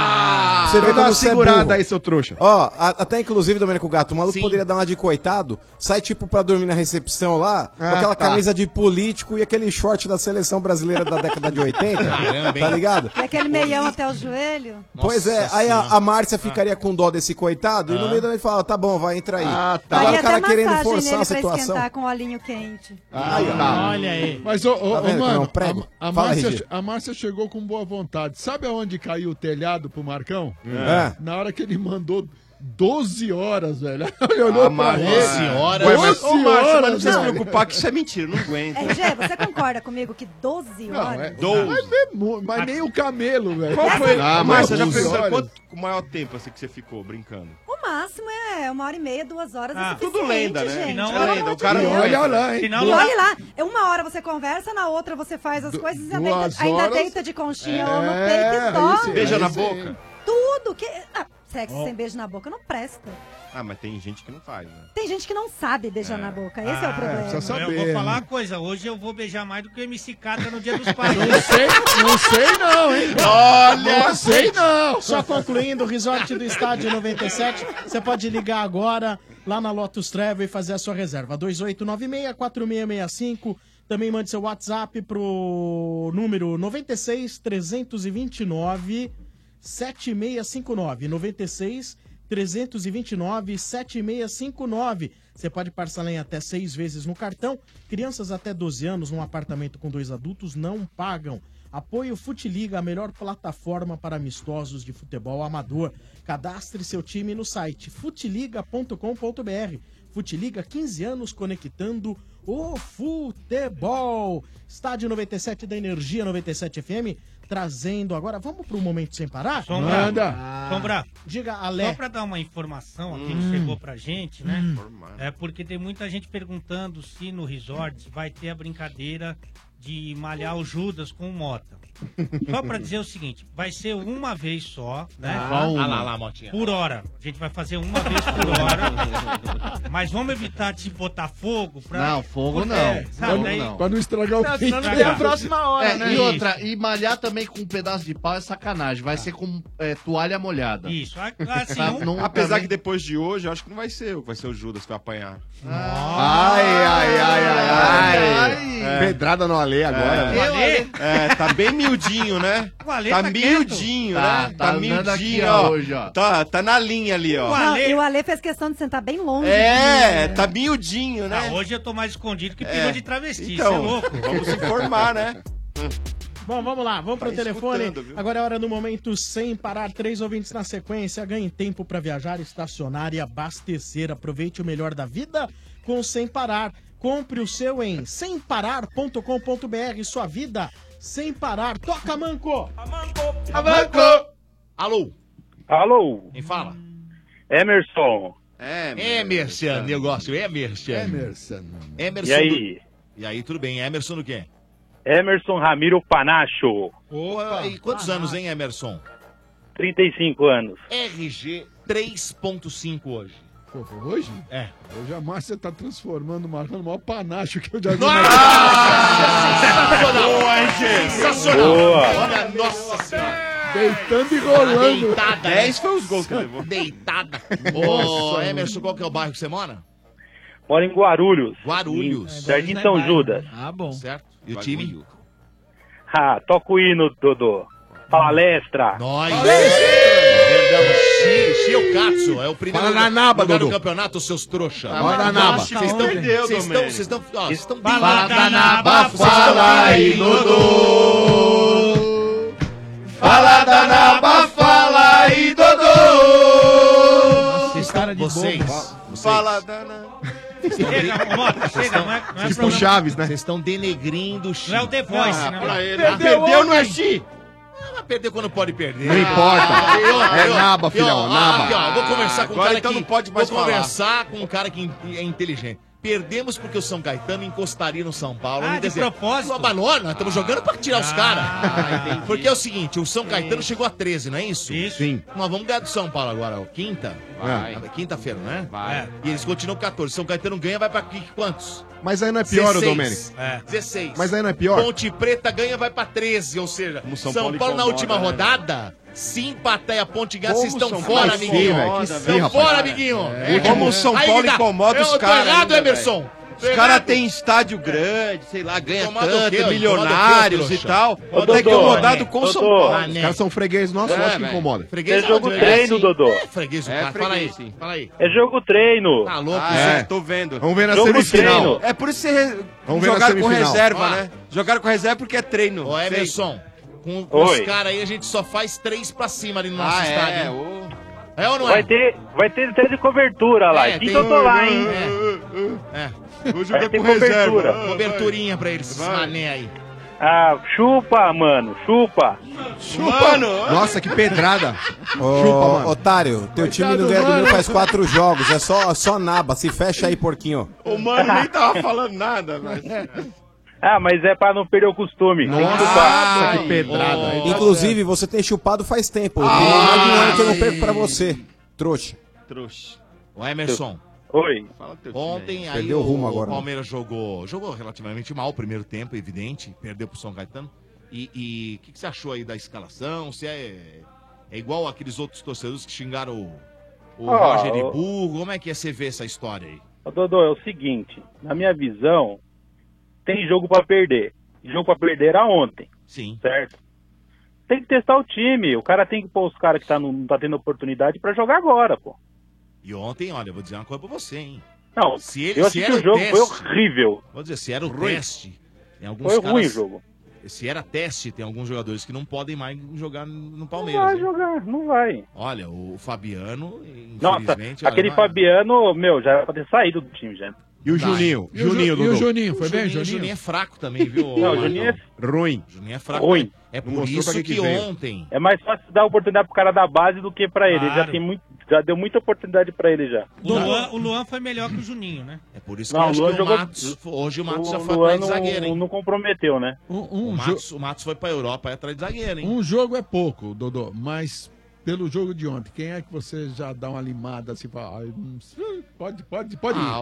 [SPEAKER 5] Ah.
[SPEAKER 3] Você vê
[SPEAKER 12] Vai dar
[SPEAKER 3] como
[SPEAKER 12] uma
[SPEAKER 3] você é
[SPEAKER 12] segurada
[SPEAKER 3] burro.
[SPEAKER 12] aí, seu trouxa.
[SPEAKER 3] Ó, a- até inclusive, Domênico Gato, o maluco
[SPEAKER 8] Sim.
[SPEAKER 3] poderia dar uma de coitado, sai tipo pra dormir na recepção lá,
[SPEAKER 12] Ah,
[SPEAKER 3] com aquela
[SPEAKER 12] tá.
[SPEAKER 3] camisa de político e aquele short da seleção brasileira da década de oitenta,
[SPEAKER 8] Caramba, hein?
[SPEAKER 3] tá ligado?
[SPEAKER 17] E aquele meião até o joelho.
[SPEAKER 3] Pois é,
[SPEAKER 8] Nossa
[SPEAKER 3] aí a,
[SPEAKER 8] Senhora.
[SPEAKER 3] a Márcia ficaria com dó desse coitado e no meio da noite fala, tá bom, vai, entra aí.
[SPEAKER 12] Ah, tá.
[SPEAKER 3] Agora
[SPEAKER 17] Faria
[SPEAKER 3] o cara
[SPEAKER 17] até
[SPEAKER 3] querendo
[SPEAKER 17] massagem
[SPEAKER 3] forçar
[SPEAKER 17] nele
[SPEAKER 3] a
[SPEAKER 17] pra
[SPEAKER 3] situação.
[SPEAKER 17] esquentar com olhinho quente.
[SPEAKER 12] Ah, tá.
[SPEAKER 1] Olha aí.
[SPEAKER 4] Mas, ô, ô,
[SPEAKER 3] Tá
[SPEAKER 4] ô,
[SPEAKER 3] vendo que não é um
[SPEAKER 4] mano,
[SPEAKER 3] prego?
[SPEAKER 4] a, a,
[SPEAKER 3] Fala,
[SPEAKER 4] Márcia,
[SPEAKER 3] R G.
[SPEAKER 4] a Márcia chegou com boa vontade. Sabe aonde caiu o telhado pro Marcão?
[SPEAKER 3] É.
[SPEAKER 4] Na hora que ele mandou doze horas, velho. Ele olhou
[SPEAKER 5] Ah,
[SPEAKER 4] pra
[SPEAKER 5] mas-
[SPEAKER 4] ele.
[SPEAKER 8] doze horas.
[SPEAKER 5] Ué, mas,
[SPEAKER 4] doze
[SPEAKER 5] ô, Márcio, mas não
[SPEAKER 4] horas,
[SPEAKER 5] precisa se
[SPEAKER 4] velho.
[SPEAKER 5] preocupar que isso é mentira, não aguento.
[SPEAKER 17] R G, você concorda comigo que doze
[SPEAKER 4] Não,
[SPEAKER 17] horas?
[SPEAKER 4] é,
[SPEAKER 5] Doze.
[SPEAKER 4] mas, é mu- mas nem o camelo, velho.
[SPEAKER 5] Qual foi?
[SPEAKER 12] Ah,
[SPEAKER 5] Ah,
[SPEAKER 12] mas
[SPEAKER 5] Márcia, já
[SPEAKER 12] doze
[SPEAKER 5] pensou
[SPEAKER 12] horas.
[SPEAKER 5] quanto o maior tempo assim que você ficou brincando?
[SPEAKER 17] O máximo é uma hora e meia, duas horas.
[SPEAKER 2] Ah,
[SPEAKER 17] é
[SPEAKER 5] tudo
[SPEAKER 17] suficiente,
[SPEAKER 5] lenda, né?
[SPEAKER 17] gente.
[SPEAKER 2] Não,
[SPEAKER 17] Pelo
[SPEAKER 5] é lenda,
[SPEAKER 17] amor
[SPEAKER 5] o
[SPEAKER 17] de
[SPEAKER 5] cara
[SPEAKER 17] Deus.
[SPEAKER 5] não
[SPEAKER 4] Olha lá, hein?
[SPEAKER 2] Senão
[SPEAKER 17] E
[SPEAKER 2] não-
[SPEAKER 17] olha lá, uma hora você conversa, na outra você faz as coisas e ainda,
[SPEAKER 4] duas
[SPEAKER 17] ainda
[SPEAKER 4] horas-
[SPEAKER 17] deita de conchinha
[SPEAKER 4] É,
[SPEAKER 17] ou no peito e
[SPEAKER 4] aí
[SPEAKER 17] dorme.
[SPEAKER 4] sim.
[SPEAKER 5] Beija
[SPEAKER 4] Aí
[SPEAKER 5] na
[SPEAKER 4] sim.
[SPEAKER 5] boca?
[SPEAKER 17] Tudo que... Ah, sexo sem beijo na boca não presta.
[SPEAKER 5] Ah, mas tem gente que não faz, né?
[SPEAKER 17] Tem gente que não sabe beijar na boca, esse é o problema.
[SPEAKER 4] precisa saber.
[SPEAKER 2] Eu vou
[SPEAKER 4] né?
[SPEAKER 2] falar uma coisa, hoje eu vou beijar mais do que o M C Catra no Dia dos Pais.
[SPEAKER 4] Não sei, não sei não, hein?
[SPEAKER 1] Olha,
[SPEAKER 4] Não sei não.
[SPEAKER 1] Só concluindo, o resort do Estádio noventa e sete, você pode ligar agora lá na Lotus Travel e fazer a sua reserva. dois oito nove seis quatro seis seis cinco. Também mande seu WhatsApp pro número nove seis, três dois nove, sete seis cinco nove. nove seis, três dois nove, sete seis cinco nove. Você pode parcelar em até seis vezes no cartão. Crianças até doze anos num apartamento com dois adultos não pagam. Apoio Futiliga, a melhor plataforma para amistosos de futebol amador. Cadastre seu time no site futiliga ponto com ponto br. Futiliga, quinze anos conectando o futebol. Estádio noventa e sete da Energia noventa e sete F M. trazendo agora. Vamos pro Momento Sem Parar?
[SPEAKER 2] Sombra.
[SPEAKER 1] Manda.
[SPEAKER 2] Sombra.
[SPEAKER 1] Diga, Ale.
[SPEAKER 2] Só pra dar uma informação aqui
[SPEAKER 1] Hum.
[SPEAKER 2] que chegou pra gente, né?
[SPEAKER 1] Hum.
[SPEAKER 2] É porque tem muita gente perguntando se no resort vai ter a brincadeira de malhar o Judas com o Mota. Só pra dizer o seguinte, vai ser uma vez só, né?
[SPEAKER 8] Ah, ah lá, lá, Motinha.
[SPEAKER 2] Por hora. A gente vai fazer uma vez por hora. Mas vamos evitar de botar fogo pra...
[SPEAKER 9] Não, fogo
[SPEAKER 2] Porque,
[SPEAKER 9] não.
[SPEAKER 2] sabe,
[SPEAKER 9] Fogo
[SPEAKER 2] daí-
[SPEAKER 9] não.
[SPEAKER 4] Pra não estragar o
[SPEAKER 9] Não,
[SPEAKER 4] vídeo.
[SPEAKER 9] senão não tem a
[SPEAKER 13] próxima hora,
[SPEAKER 9] É,
[SPEAKER 13] né?
[SPEAKER 9] e outra, e malhar também com um pedaço de pau é sacanagem. Vai ser com é, toalha molhada.
[SPEAKER 2] Isso, assim,
[SPEAKER 9] Sabe, não-
[SPEAKER 7] Apesar
[SPEAKER 9] também-
[SPEAKER 7] que depois de hoje, eu acho que não vai ser, vai ser o Judas que vai apanhar.
[SPEAKER 12] Ai, ai, ai, ai, ai.
[SPEAKER 7] É.
[SPEAKER 12] Pedrada no Ale agora.
[SPEAKER 7] É.
[SPEAKER 12] né?
[SPEAKER 7] O Ale? É, tá bem miudinho, né?
[SPEAKER 2] O Ale
[SPEAKER 7] tá
[SPEAKER 2] tá
[SPEAKER 7] miudinho,
[SPEAKER 9] Tá,
[SPEAKER 7] né?
[SPEAKER 9] tá andando aqui, ó, hoje, ó.
[SPEAKER 7] Tá, tá na linha ali, ó.
[SPEAKER 17] Não, e o Ale fez questão de sentar bem longe.
[SPEAKER 7] É,
[SPEAKER 17] de mim,
[SPEAKER 7] tá miudinho, né?
[SPEAKER 2] Ah, hoje eu tô mais escondido que
[SPEAKER 7] É.
[SPEAKER 2] perua de travesti,
[SPEAKER 7] Então,
[SPEAKER 2] cê é louco?
[SPEAKER 7] vamos se informar, né?
[SPEAKER 1] Bom, vamos lá, vamos pro
[SPEAKER 7] Tá
[SPEAKER 1] telefone.
[SPEAKER 7] escutando, viu?
[SPEAKER 1] Agora é hora do Momento Sem Parar. Três ouvintes na sequência. Ganhe tempo para viajar, estacionar e abastecer. Aproveite o melhor da vida com Sem Parar. Compre o seu em sem parar ponto com ponto b r. Sua vida sem parar. Toca, Manco!
[SPEAKER 8] Avanco! Alô?
[SPEAKER 21] Alô?
[SPEAKER 8] Quem fala?
[SPEAKER 21] Emerson.
[SPEAKER 8] É, Emerson, negócio, Emerson.
[SPEAKER 4] Emerson.
[SPEAKER 8] Emerson.
[SPEAKER 21] E aí?
[SPEAKER 8] Do... E aí, tudo bem? Emerson do quê?
[SPEAKER 21] Emerson Ramiro Panacho.
[SPEAKER 8] Opa, e quantos anos, hein, Emerson?
[SPEAKER 21] trinta e cinco anos.
[SPEAKER 8] R G três ponto cinco hoje.
[SPEAKER 4] Pô, hoje?
[SPEAKER 8] É.
[SPEAKER 4] Hoje a Márcia tá transformando, marcando o maior panacho que eu já vi.
[SPEAKER 8] Sensacional! Boa, R G! Sensacional!
[SPEAKER 4] Boa.
[SPEAKER 8] Olha, nossa senhora!
[SPEAKER 4] Deitando e rolando.
[SPEAKER 8] Deitada,
[SPEAKER 7] dez foi os gols que levou.
[SPEAKER 8] Deitada. Ô,
[SPEAKER 4] Nossa,
[SPEAKER 8] Emerson, qual que é o bairro que você mora?
[SPEAKER 21] Moro em Guarulhos.
[SPEAKER 8] Guarulhos.
[SPEAKER 21] Em Jardim São Judas.
[SPEAKER 13] Ah, bom.
[SPEAKER 8] Certo. E o time?
[SPEAKER 21] Ah, toca o hino, Dodô. Palestra.
[SPEAKER 8] Nós. Perdão, Chi- Chiocazzo, é o primeiro
[SPEAKER 12] Fala na naba,
[SPEAKER 8] lugar do
[SPEAKER 12] Dodô.
[SPEAKER 8] campeonato, seus trouxa.
[SPEAKER 12] Fala na naba.
[SPEAKER 8] Vocês estão,
[SPEAKER 12] Perdeu,
[SPEAKER 8] vocês estão,
[SPEAKER 12] Domênico.
[SPEAKER 8] vocês estão, ó, vocês estão
[SPEAKER 12] Fala
[SPEAKER 8] bem-
[SPEAKER 12] da naba,
[SPEAKER 8] Vocês
[SPEAKER 12] fala
[SPEAKER 8] estão
[SPEAKER 12] aí,
[SPEAKER 8] bem-
[SPEAKER 12] Dodô. Fala da naba, fala aí, Dodô.
[SPEAKER 8] Vocês estão, vocês, vocês,
[SPEAKER 7] Fala da naba.
[SPEAKER 2] Chega, Mota, chega, não é, não é
[SPEAKER 12] Tipo
[SPEAKER 2] problema.
[SPEAKER 12] Chaves, né?
[SPEAKER 8] Vocês estão denegrindo o Chi.
[SPEAKER 2] Não é o The Voice, né?
[SPEAKER 7] pra ele.
[SPEAKER 8] Ah,
[SPEAKER 7] Perdeu, não é Chi.
[SPEAKER 8] Ah, mas perder quando pode perder.
[SPEAKER 12] Não importa.
[SPEAKER 8] Ah, eu-
[SPEAKER 12] É
[SPEAKER 8] eu-
[SPEAKER 12] naba,
[SPEAKER 8] eu-
[SPEAKER 12] filhão,
[SPEAKER 8] ah,
[SPEAKER 12] naba.
[SPEAKER 8] aqui, ó, vou conversar com um
[SPEAKER 7] Agora
[SPEAKER 8] cara
[SPEAKER 7] então
[SPEAKER 8] que
[SPEAKER 7] não pode mais
[SPEAKER 8] vou
[SPEAKER 7] falar.
[SPEAKER 8] conversar com um cara que é inteligente. Perdemos porque o São Caetano encostaria no São Paulo.
[SPEAKER 2] Ah,
[SPEAKER 8] Quer
[SPEAKER 2] de
[SPEAKER 8] dizer,
[SPEAKER 2] propósito?
[SPEAKER 8] Uma banana, nós estamos jogando pra tirar os caras.
[SPEAKER 7] Ah,
[SPEAKER 8] Porque é o seguinte, o São Caetano chegou a treze, não é isso?
[SPEAKER 2] Isso.
[SPEAKER 12] Sim.
[SPEAKER 8] Nós vamos ganhar do São Paulo agora, ó, quinta.
[SPEAKER 12] Vai.
[SPEAKER 8] Ah, Quinta-feira, né?
[SPEAKER 7] Vai.
[SPEAKER 8] E eles continuam com quatorze. São Caetano ganha, vai pra que- quantos?
[SPEAKER 12] Mas aí não é pior, ô
[SPEAKER 8] dezesseis.
[SPEAKER 12] Domênico.
[SPEAKER 2] É.
[SPEAKER 8] dezesseis.
[SPEAKER 12] Mas aí não é pior?
[SPEAKER 8] Ponte Preta ganha, vai pra treze, ou seja,
[SPEAKER 7] Como
[SPEAKER 8] São,
[SPEAKER 7] São
[SPEAKER 8] Paulo,
[SPEAKER 7] Paulo
[SPEAKER 8] na
[SPEAKER 7] incomoda,
[SPEAKER 8] última
[SPEAKER 7] né?
[SPEAKER 8] rodada, se empatar e a Ponte ganhar,
[SPEAKER 7] Como
[SPEAKER 8] vocês estão
[SPEAKER 7] São
[SPEAKER 8] fora,
[SPEAKER 7] Paulo
[SPEAKER 8] amiguinho.
[SPEAKER 12] incomoda, velho, que
[SPEAKER 8] Estão
[SPEAKER 12] sim, rapaz.
[SPEAKER 8] fora, amiguinho.
[SPEAKER 7] É, como o São
[SPEAKER 8] Aí,
[SPEAKER 7] Paulo
[SPEAKER 8] dá-
[SPEAKER 7] incomoda os
[SPEAKER 8] Eu tô
[SPEAKER 7] caras
[SPEAKER 8] errado,
[SPEAKER 7] ainda,
[SPEAKER 8] Emerson?
[SPEAKER 7] Os caras têm estádio grande, sei lá, ganha
[SPEAKER 8] Incomoda o
[SPEAKER 7] tanto,
[SPEAKER 8] quê?
[SPEAKER 7] milionários
[SPEAKER 8] Incomoda o
[SPEAKER 7] e
[SPEAKER 8] quê,
[SPEAKER 7] tal.
[SPEAKER 21] Ô,
[SPEAKER 7] Tá
[SPEAKER 21] Dodô,
[SPEAKER 7] incomodado
[SPEAKER 21] Mané,
[SPEAKER 7] com o São
[SPEAKER 21] Dodô.
[SPEAKER 7] Paulo.
[SPEAKER 8] Mané.
[SPEAKER 12] Os caras são fregueses nossos,
[SPEAKER 7] É,
[SPEAKER 12] lógico que
[SPEAKER 7] velho.
[SPEAKER 12] incomoda.
[SPEAKER 8] Freguês
[SPEAKER 21] É jogo
[SPEAKER 8] onde?
[SPEAKER 21] treino,
[SPEAKER 8] sim.
[SPEAKER 21] Dodô.
[SPEAKER 8] É freguês, o
[SPEAKER 7] É
[SPEAKER 8] cara. Fala aí,
[SPEAKER 7] freguês, sim.
[SPEAKER 8] fala aí.
[SPEAKER 21] É jogo treino.
[SPEAKER 8] Tá louco,
[SPEAKER 7] Ah,
[SPEAKER 8] Zé?
[SPEAKER 7] é, tô vendo.
[SPEAKER 12] Vamos ver na
[SPEAKER 21] Jogo
[SPEAKER 12] semifinal.
[SPEAKER 21] treino.
[SPEAKER 7] É por isso que você
[SPEAKER 12] Vamos ver na
[SPEAKER 7] jogaram com
[SPEAKER 12] semifinal.
[SPEAKER 7] reserva,
[SPEAKER 8] Ó.
[SPEAKER 7] né? Jogaram com reserva porque é treino.
[SPEAKER 8] Ô,
[SPEAKER 7] Sei.
[SPEAKER 8] Emerson, com
[SPEAKER 21] Oi.
[SPEAKER 8] os caras aí a gente só faz três pra cima ali no nosso
[SPEAKER 7] Ah,
[SPEAKER 8] estádio.
[SPEAKER 7] é.
[SPEAKER 8] hein?
[SPEAKER 7] ô.
[SPEAKER 8] É ou não é?
[SPEAKER 21] Vai ter, vai ter teste de cobertura lá.
[SPEAKER 8] É,
[SPEAKER 21] Quem
[SPEAKER 8] tem
[SPEAKER 21] que eu tô
[SPEAKER 8] um-
[SPEAKER 21] lá, hein?
[SPEAKER 8] É. é.
[SPEAKER 7] Vou
[SPEAKER 21] Vai
[SPEAKER 7] jogar
[SPEAKER 21] ter
[SPEAKER 7] com reserva.
[SPEAKER 21] cobertura.
[SPEAKER 7] Ah,
[SPEAKER 8] Coberturinha pra eles, esses
[SPEAKER 7] Vai.
[SPEAKER 8] mané aí.
[SPEAKER 21] Ah, chupa, mano, chupa.
[SPEAKER 7] Mano,
[SPEAKER 12] Nossa, que pedrada.
[SPEAKER 3] Ô,
[SPEAKER 12] Chupa, mano.
[SPEAKER 3] otário, teu time não
[SPEAKER 12] Coitado,
[SPEAKER 3] ganha do
[SPEAKER 12] mano.
[SPEAKER 3] meu faz quatro jogos, é só, só naba. Se fecha aí, porquinho.
[SPEAKER 7] o mano nem tava falando nada, velho.
[SPEAKER 21] Ah, mas é pra não perder o costume. Tem que chupar.
[SPEAKER 12] Nossa,
[SPEAKER 8] Ai,
[SPEAKER 12] que pedrada.
[SPEAKER 8] ô.
[SPEAKER 12] Aí tá
[SPEAKER 3] Inclusive, você tem chupado faz tempo. Tem
[SPEAKER 8] Ah,
[SPEAKER 3] mais de um ano que eu não perco pra você, trouxa.
[SPEAKER 7] Trouxa.
[SPEAKER 8] Ô, Emerson,
[SPEAKER 21] Oi.
[SPEAKER 7] Fala teu time
[SPEAKER 8] ontem aí
[SPEAKER 3] Perdeu o rumo
[SPEAKER 8] o,
[SPEAKER 3] agora,
[SPEAKER 8] o Palmeiras jogou, jogou relativamente mal o primeiro tempo, evidente, perdeu pro São Caetano. E o que, que você achou aí da escalação? Se é, é igual aqueles outros torcedores que xingaram o, o
[SPEAKER 21] Ah,
[SPEAKER 8] Roger de
[SPEAKER 21] o-
[SPEAKER 8] burro? Como é que é você ver essa história aí?
[SPEAKER 21] Ô, Dodô, é o seguinte. Na minha visão, tem jogo pra perder. Jogo pra perder era ontem,
[SPEAKER 8] Sim.
[SPEAKER 21] certo? Tem que testar o time. O cara tem que pôr os caras que tá no- não tá tendo oportunidade pra jogar agora, pô.
[SPEAKER 8] E ontem, olha, eu vou dizer uma coisa pra você, hein?
[SPEAKER 21] Não,
[SPEAKER 8] Se ele,
[SPEAKER 21] eu
[SPEAKER 8] se
[SPEAKER 21] assisti
[SPEAKER 8] era
[SPEAKER 21] o jogo,
[SPEAKER 8] teste,
[SPEAKER 21] foi horrível.
[SPEAKER 8] Vou dizer, se era o
[SPEAKER 21] Ruim.
[SPEAKER 8] teste, tem alguns
[SPEAKER 21] Foi
[SPEAKER 8] caras,
[SPEAKER 21] ruim o jogo.
[SPEAKER 8] Se era teste, tem alguns jogadores que não podem mais jogar no
[SPEAKER 21] Não
[SPEAKER 8] Palmeiras.
[SPEAKER 21] vai
[SPEAKER 8] hein?
[SPEAKER 21] jogar, não vai.
[SPEAKER 8] Olha, o Fabiano,
[SPEAKER 21] Nossa,
[SPEAKER 8] infelizmente...
[SPEAKER 21] aquele
[SPEAKER 8] olha, vai-
[SPEAKER 21] Fabiano, meu, já era pra ter saído do time já.
[SPEAKER 12] E o Juninho?
[SPEAKER 4] E o Ju-
[SPEAKER 12] Juninho,
[SPEAKER 4] e o
[SPEAKER 12] Dudu?
[SPEAKER 4] Juninho, foi bem,
[SPEAKER 8] O
[SPEAKER 4] Juninho?
[SPEAKER 8] Juninho é fraco também, viu?
[SPEAKER 6] Não, o Juninho é
[SPEAKER 12] ruim.
[SPEAKER 8] O Juninho é fraco.
[SPEAKER 6] ruim.
[SPEAKER 8] É
[SPEAKER 12] Não
[SPEAKER 8] por
[SPEAKER 12] mostrou pra
[SPEAKER 8] isso
[SPEAKER 12] que
[SPEAKER 8] que,
[SPEAKER 12] que veio.
[SPEAKER 8] ontem...
[SPEAKER 6] É mais fácil dar oportunidade pro cara da base do que pra ele. Ele já
[SPEAKER 2] Claro.
[SPEAKER 6] tem muito, já deu muita oportunidade pra ele já.
[SPEAKER 2] O Luan, o Luan foi melhor que o Juninho, né?
[SPEAKER 8] É por isso
[SPEAKER 6] Não,
[SPEAKER 8] que eu
[SPEAKER 6] o
[SPEAKER 8] acho
[SPEAKER 6] Luan
[SPEAKER 8] que
[SPEAKER 6] jogou-
[SPEAKER 8] o Matos... Hoje o Matos
[SPEAKER 6] o
[SPEAKER 8] já foi
[SPEAKER 6] Luan
[SPEAKER 8] atrás de zagueiro,
[SPEAKER 6] não,
[SPEAKER 8] hein?
[SPEAKER 6] não comprometeu, né?
[SPEAKER 4] Um, um
[SPEAKER 8] o,
[SPEAKER 4] jo-
[SPEAKER 8] Matos, o Matos foi pra Europa aí atrás de zagueiro, hein?
[SPEAKER 4] Um jogo é pouco, Dodô, mas pelo jogo de ontem, quem é que você já dá uma limada assim, fala, "Ai, hum, pode, pode, pode ir.
[SPEAKER 8] Ah,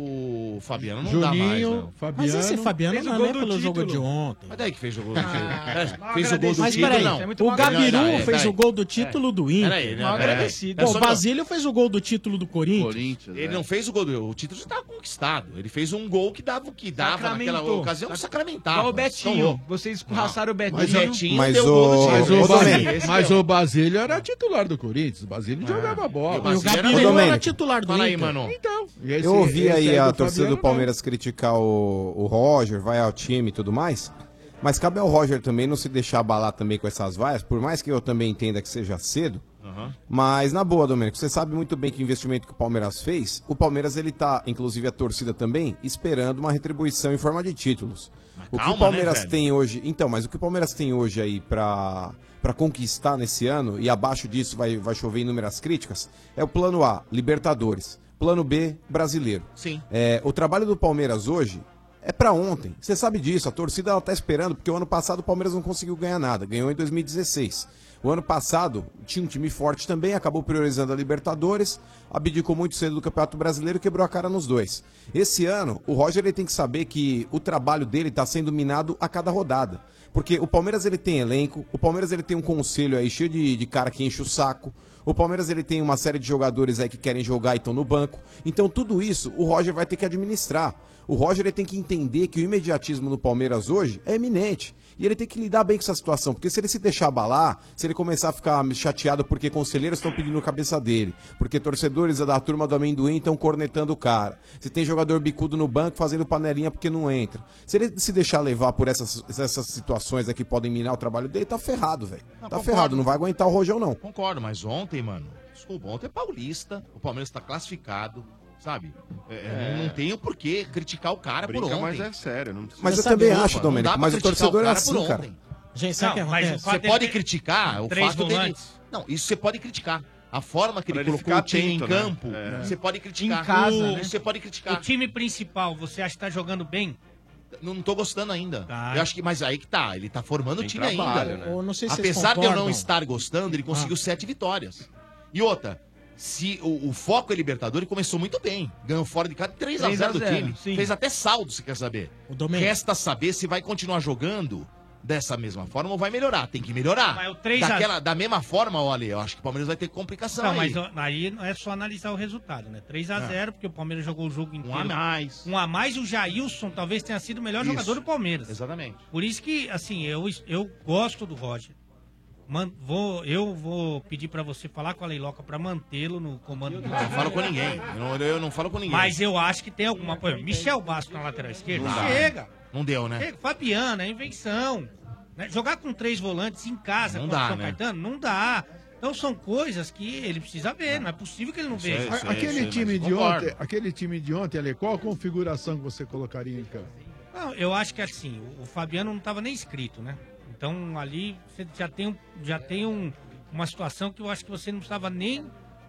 [SPEAKER 8] o Fabiano não dá mais,
[SPEAKER 4] Juninho,
[SPEAKER 8] né?
[SPEAKER 4] Fabiano.
[SPEAKER 1] Mas esse Fabiano
[SPEAKER 4] Fez o
[SPEAKER 1] não é
[SPEAKER 4] gol
[SPEAKER 1] nem
[SPEAKER 4] do
[SPEAKER 1] pelo jogo
[SPEAKER 4] título.
[SPEAKER 1] de ontem.
[SPEAKER 8] Mas daí que fez o gol do título.
[SPEAKER 1] Ah,
[SPEAKER 8] É, fez o gol do
[SPEAKER 1] Mas
[SPEAKER 8] título,
[SPEAKER 1] peraí,
[SPEAKER 8] não.
[SPEAKER 1] o Gabiru
[SPEAKER 8] Não, é,
[SPEAKER 1] fez
[SPEAKER 8] peraí.
[SPEAKER 1] o gol do título do Inter.
[SPEAKER 8] Peraí, né,
[SPEAKER 1] Mal
[SPEAKER 8] peraí.
[SPEAKER 1] agradecido.
[SPEAKER 8] É
[SPEAKER 1] Pô,
[SPEAKER 8] só
[SPEAKER 1] o
[SPEAKER 8] meu-
[SPEAKER 1] Basílio fez o gol do título do Corinthians.
[SPEAKER 8] Ele não fez o gol do... O título já estava conquistado. Ele fez um gol que dava o que dava naquela
[SPEAKER 13] Sacramentou.
[SPEAKER 8] ocasião,
[SPEAKER 13] Sac-
[SPEAKER 8] sacramentava.
[SPEAKER 13] Igual o
[SPEAKER 8] Tão
[SPEAKER 13] Betinho.
[SPEAKER 8] louco.
[SPEAKER 13] Vocês escorraçaram o Betinho.
[SPEAKER 8] Mas o Betinho
[SPEAKER 4] Mas
[SPEAKER 8] deu
[SPEAKER 4] o,
[SPEAKER 8] gol do
[SPEAKER 4] mas,
[SPEAKER 8] título.
[SPEAKER 4] o
[SPEAKER 8] Esse
[SPEAKER 4] Basílio,
[SPEAKER 8] deu. Esse
[SPEAKER 4] mas
[SPEAKER 8] deu.
[SPEAKER 4] o Basílio era titular do Corinthians. O Basílio jogava bola.
[SPEAKER 1] E o Gabiru era titular do
[SPEAKER 8] Fala aí,
[SPEAKER 1] Inter.
[SPEAKER 8] mano.
[SPEAKER 4] Então, e esse-
[SPEAKER 3] Eu ouvi
[SPEAKER 4] esse
[SPEAKER 3] aí a
[SPEAKER 4] do
[SPEAKER 3] torcida
[SPEAKER 4] Fabiano,
[SPEAKER 3] do Palmeiras criticar o, o Roger, vai ao time e tudo mais. Mas cabe ao Roger também não se deixar abalar também com essas vaias, por mais que eu também entenda que seja cedo.
[SPEAKER 8] Aham.
[SPEAKER 3] Mas na boa, Domênico, você sabe muito bem que o investimento que o Palmeiras fez, o Palmeiras ele tá, inclusive a torcida também, esperando uma retribuição em forma de títulos. O que
[SPEAKER 8] calma,
[SPEAKER 3] o Palmeiras
[SPEAKER 8] né, velho?
[SPEAKER 3] tem hoje, então, mas o que o Palmeiras tem hoje aí pra para conquistar nesse ano e abaixo disso vai vai chover inúmeras críticas, é o plano A, Libertadores, plano B, Brasileiro.
[SPEAKER 8] Sim.
[SPEAKER 3] É, o trabalho do Palmeiras hoje é pra ontem. Você sabe disso, a torcida ela tá esperando, porque o ano passado o Palmeiras não conseguiu ganhar nada, ganhou em dois mil e dezesseis. O ano passado tinha um time forte também, acabou priorizando a Libertadores, abdicou muito cedo do Campeonato Brasileiro e quebrou a cara nos dois. Esse ano, o Roger ele tem que saber que o trabalho dele está sendo minado a cada rodada. Porque o Palmeiras ele tem elenco, o Palmeiras ele tem um conselho aí cheio de, de cara que enche o saco, o Palmeiras ele tem uma série de jogadores aí que querem jogar e estão no banco. Então tudo isso o Roger vai ter que administrar. O Roger ele tem que entender que o imediatismo no Palmeiras hoje é eminente. E ele tem que lidar bem com essa situação, porque se ele se deixar abalar, se ele começar a ficar chateado porque conselheiros estão pedindo a cabeça dele, porque torcedores da turma do amendoim estão cornetando o cara, se tem jogador bicudo no banco fazendo panelinha porque não entra. Se ele se deixar levar por essas, essas situações aqui que podem minar o trabalho dele, tá ferrado, velho. Tá
[SPEAKER 8] concordo.
[SPEAKER 3] ferrado, não vai aguentar o Rogel não.
[SPEAKER 8] Concordo, mas ontem, mano, desculpa, ontem é paulista, o Palmeiras tá classificado, sabe? É, é, Não, não tenho por que criticar o cara
[SPEAKER 12] Brinca,
[SPEAKER 8] por ontem.
[SPEAKER 12] mas é sério. Não precisa...
[SPEAKER 3] Mas eu
[SPEAKER 8] Sabe,
[SPEAKER 3] também
[SPEAKER 8] opa,
[SPEAKER 3] acho,
[SPEAKER 8] não dá
[SPEAKER 3] Domênico,
[SPEAKER 8] pra
[SPEAKER 3] mas o
[SPEAKER 8] criticar
[SPEAKER 3] torcedor é
[SPEAKER 8] cara por
[SPEAKER 3] assim, cara.
[SPEAKER 8] ontem.
[SPEAKER 1] Gente, sabe o que
[SPEAKER 8] Não, mas
[SPEAKER 1] acontece?
[SPEAKER 8] você
[SPEAKER 2] fato
[SPEAKER 8] pode
[SPEAKER 2] dele ter
[SPEAKER 8] criticar o
[SPEAKER 2] três
[SPEAKER 8] fato dele...
[SPEAKER 2] volantes.
[SPEAKER 8] Não, isso você pode criticar. A forma que
[SPEAKER 12] Pra
[SPEAKER 8] ele
[SPEAKER 12] ele
[SPEAKER 8] colocou o
[SPEAKER 12] ficar
[SPEAKER 8] time em
[SPEAKER 12] atento, né?
[SPEAKER 8] campo,
[SPEAKER 12] É.
[SPEAKER 8] você pode criticar.
[SPEAKER 13] Em casa,
[SPEAKER 8] O-
[SPEAKER 13] né?
[SPEAKER 8] Você pode
[SPEAKER 2] O
[SPEAKER 8] criticar.
[SPEAKER 2] time principal, você acha que tá jogando bem?
[SPEAKER 8] Não, não tô gostando ainda.
[SPEAKER 2] Tá.
[SPEAKER 8] Eu acho que, mas aí que tá, ele tá formando o
[SPEAKER 12] Tem
[SPEAKER 8] time
[SPEAKER 12] trabalho,
[SPEAKER 8] ainda.
[SPEAKER 12] né?
[SPEAKER 1] Ou não sei se vocês
[SPEAKER 8] Apesar de eu não
[SPEAKER 1] concordam.
[SPEAKER 8] estar gostando, ele conseguiu sete vitórias. E outra, se o, o foco é Libertadores, ele começou muito bem. Ganhou fora de casa três a zero do time.
[SPEAKER 13] sim.
[SPEAKER 8] Fez até saldo, se quer saber.
[SPEAKER 1] O Domênico.
[SPEAKER 8] Resta saber se vai continuar jogando dessa mesma forma ou vai melhorar. Tem que melhorar.
[SPEAKER 2] Mas o três a-
[SPEAKER 8] Daquela, Da mesma forma, olha, eu acho que o Palmeiras vai ter complicação
[SPEAKER 2] Não,
[SPEAKER 8] aí.
[SPEAKER 2] mas ó, aí não é só analisar o resultado, né? três a zero, porque o Palmeiras jogou o jogo inteiro.
[SPEAKER 8] Um a mais.
[SPEAKER 2] Um a mais, o Jailson talvez tenha sido o melhor
[SPEAKER 8] Isso.
[SPEAKER 2] jogador do Palmeiras.
[SPEAKER 8] Exatamente.
[SPEAKER 2] Por isso que, assim, eu, eu gosto do Roger. Man- vou, eu vou pedir pra você falar com a Leiloca pra mantê-lo no comando do
[SPEAKER 8] Eu não falo com ninguém. Eu não, eu não falo com ninguém.
[SPEAKER 2] Mas eu acho que tem alguma coisa. Michel Bastos na lateral esquerda,
[SPEAKER 8] Não dá.
[SPEAKER 2] chega.
[SPEAKER 8] Não deu, né?
[SPEAKER 2] Chega. Fabiana, é invenção. Né? Jogar com três volantes em casa
[SPEAKER 8] Não
[SPEAKER 2] contra o
[SPEAKER 8] dá,
[SPEAKER 2] São
[SPEAKER 8] né?
[SPEAKER 2] Caetano, não dá. Então são coisas que ele precisa ver. Não é possível que ele não veja.
[SPEAKER 4] A- aquele,
[SPEAKER 8] sei,
[SPEAKER 4] time
[SPEAKER 8] mas
[SPEAKER 4] de
[SPEAKER 8] concordo.
[SPEAKER 4] ontem, aquele time de ontem, Ale, qual a configuração que você colocaria em campo?
[SPEAKER 2] Não, eu acho que assim, o- o Fabiano não estava nem inscrito, né? Então ali você já tem, um- já tem um- uma situação que eu acho que você não precisava nem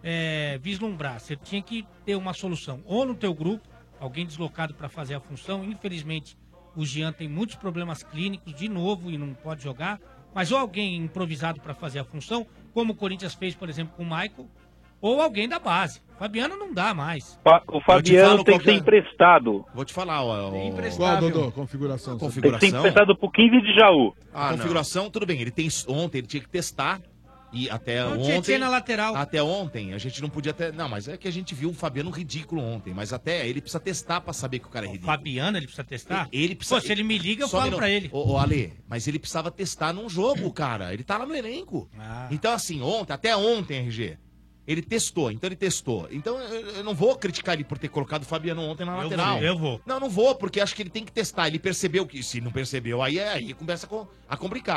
[SPEAKER 2] é, vislumbrar. Você tinha que ter uma solução. Ou no teu grupo, alguém deslocado para fazer a função. Infelizmente, o Jean tem muitos problemas clínicos de novo e não pode jogar. Mas ou alguém improvisado para fazer a função, como o Corinthians fez, por exemplo, com o Michael, ou alguém da base. Fabiano não dá mais.
[SPEAKER 6] Fa- O Fabiano
[SPEAKER 8] falo
[SPEAKER 6] tem que ser
[SPEAKER 8] qualquer-
[SPEAKER 6] emprestado.
[SPEAKER 8] Vou te falar, ó. ó,
[SPEAKER 4] Qual, Dodô? Configuração.
[SPEAKER 8] A
[SPEAKER 6] Tem que ser
[SPEAKER 8] configuração.
[SPEAKER 6] emprestado pro quinze de Jaú.
[SPEAKER 8] A configuração, tudo bem. Ele tem ontem, ele tinha que testar. E até
[SPEAKER 2] Não,
[SPEAKER 8] ontem.
[SPEAKER 2] Tietê na lateral.
[SPEAKER 8] Até ontem, a gente não podia ter. Não, mas é que a gente viu o Fabiano ridículo ontem. Mas até ele precisa testar pra saber que o cara é ridículo.
[SPEAKER 2] Fabiano, ele precisa testar?
[SPEAKER 8] Ele precisa.
[SPEAKER 2] Pô, se ele me liga, eu
[SPEAKER 8] Só um
[SPEAKER 2] falo
[SPEAKER 8] minuto.
[SPEAKER 2] pra ele.
[SPEAKER 8] Ô, ô, Ale, mas ele precisava testar num jogo, cara. Ele tá lá no elenco.
[SPEAKER 2] Ah.
[SPEAKER 8] Então, assim, ontem, até ontem, R G. Ele testou, então ele testou. Então eu eu não vou criticar ele por ter colocado o Fabiano ontem na
[SPEAKER 2] Eu
[SPEAKER 8] lateral.
[SPEAKER 2] vou, eu vou.
[SPEAKER 8] Não, não vou, porque acho que ele tem que testar. Ele percebeu que, se não percebeu, aí, aí começa a com- a complicar.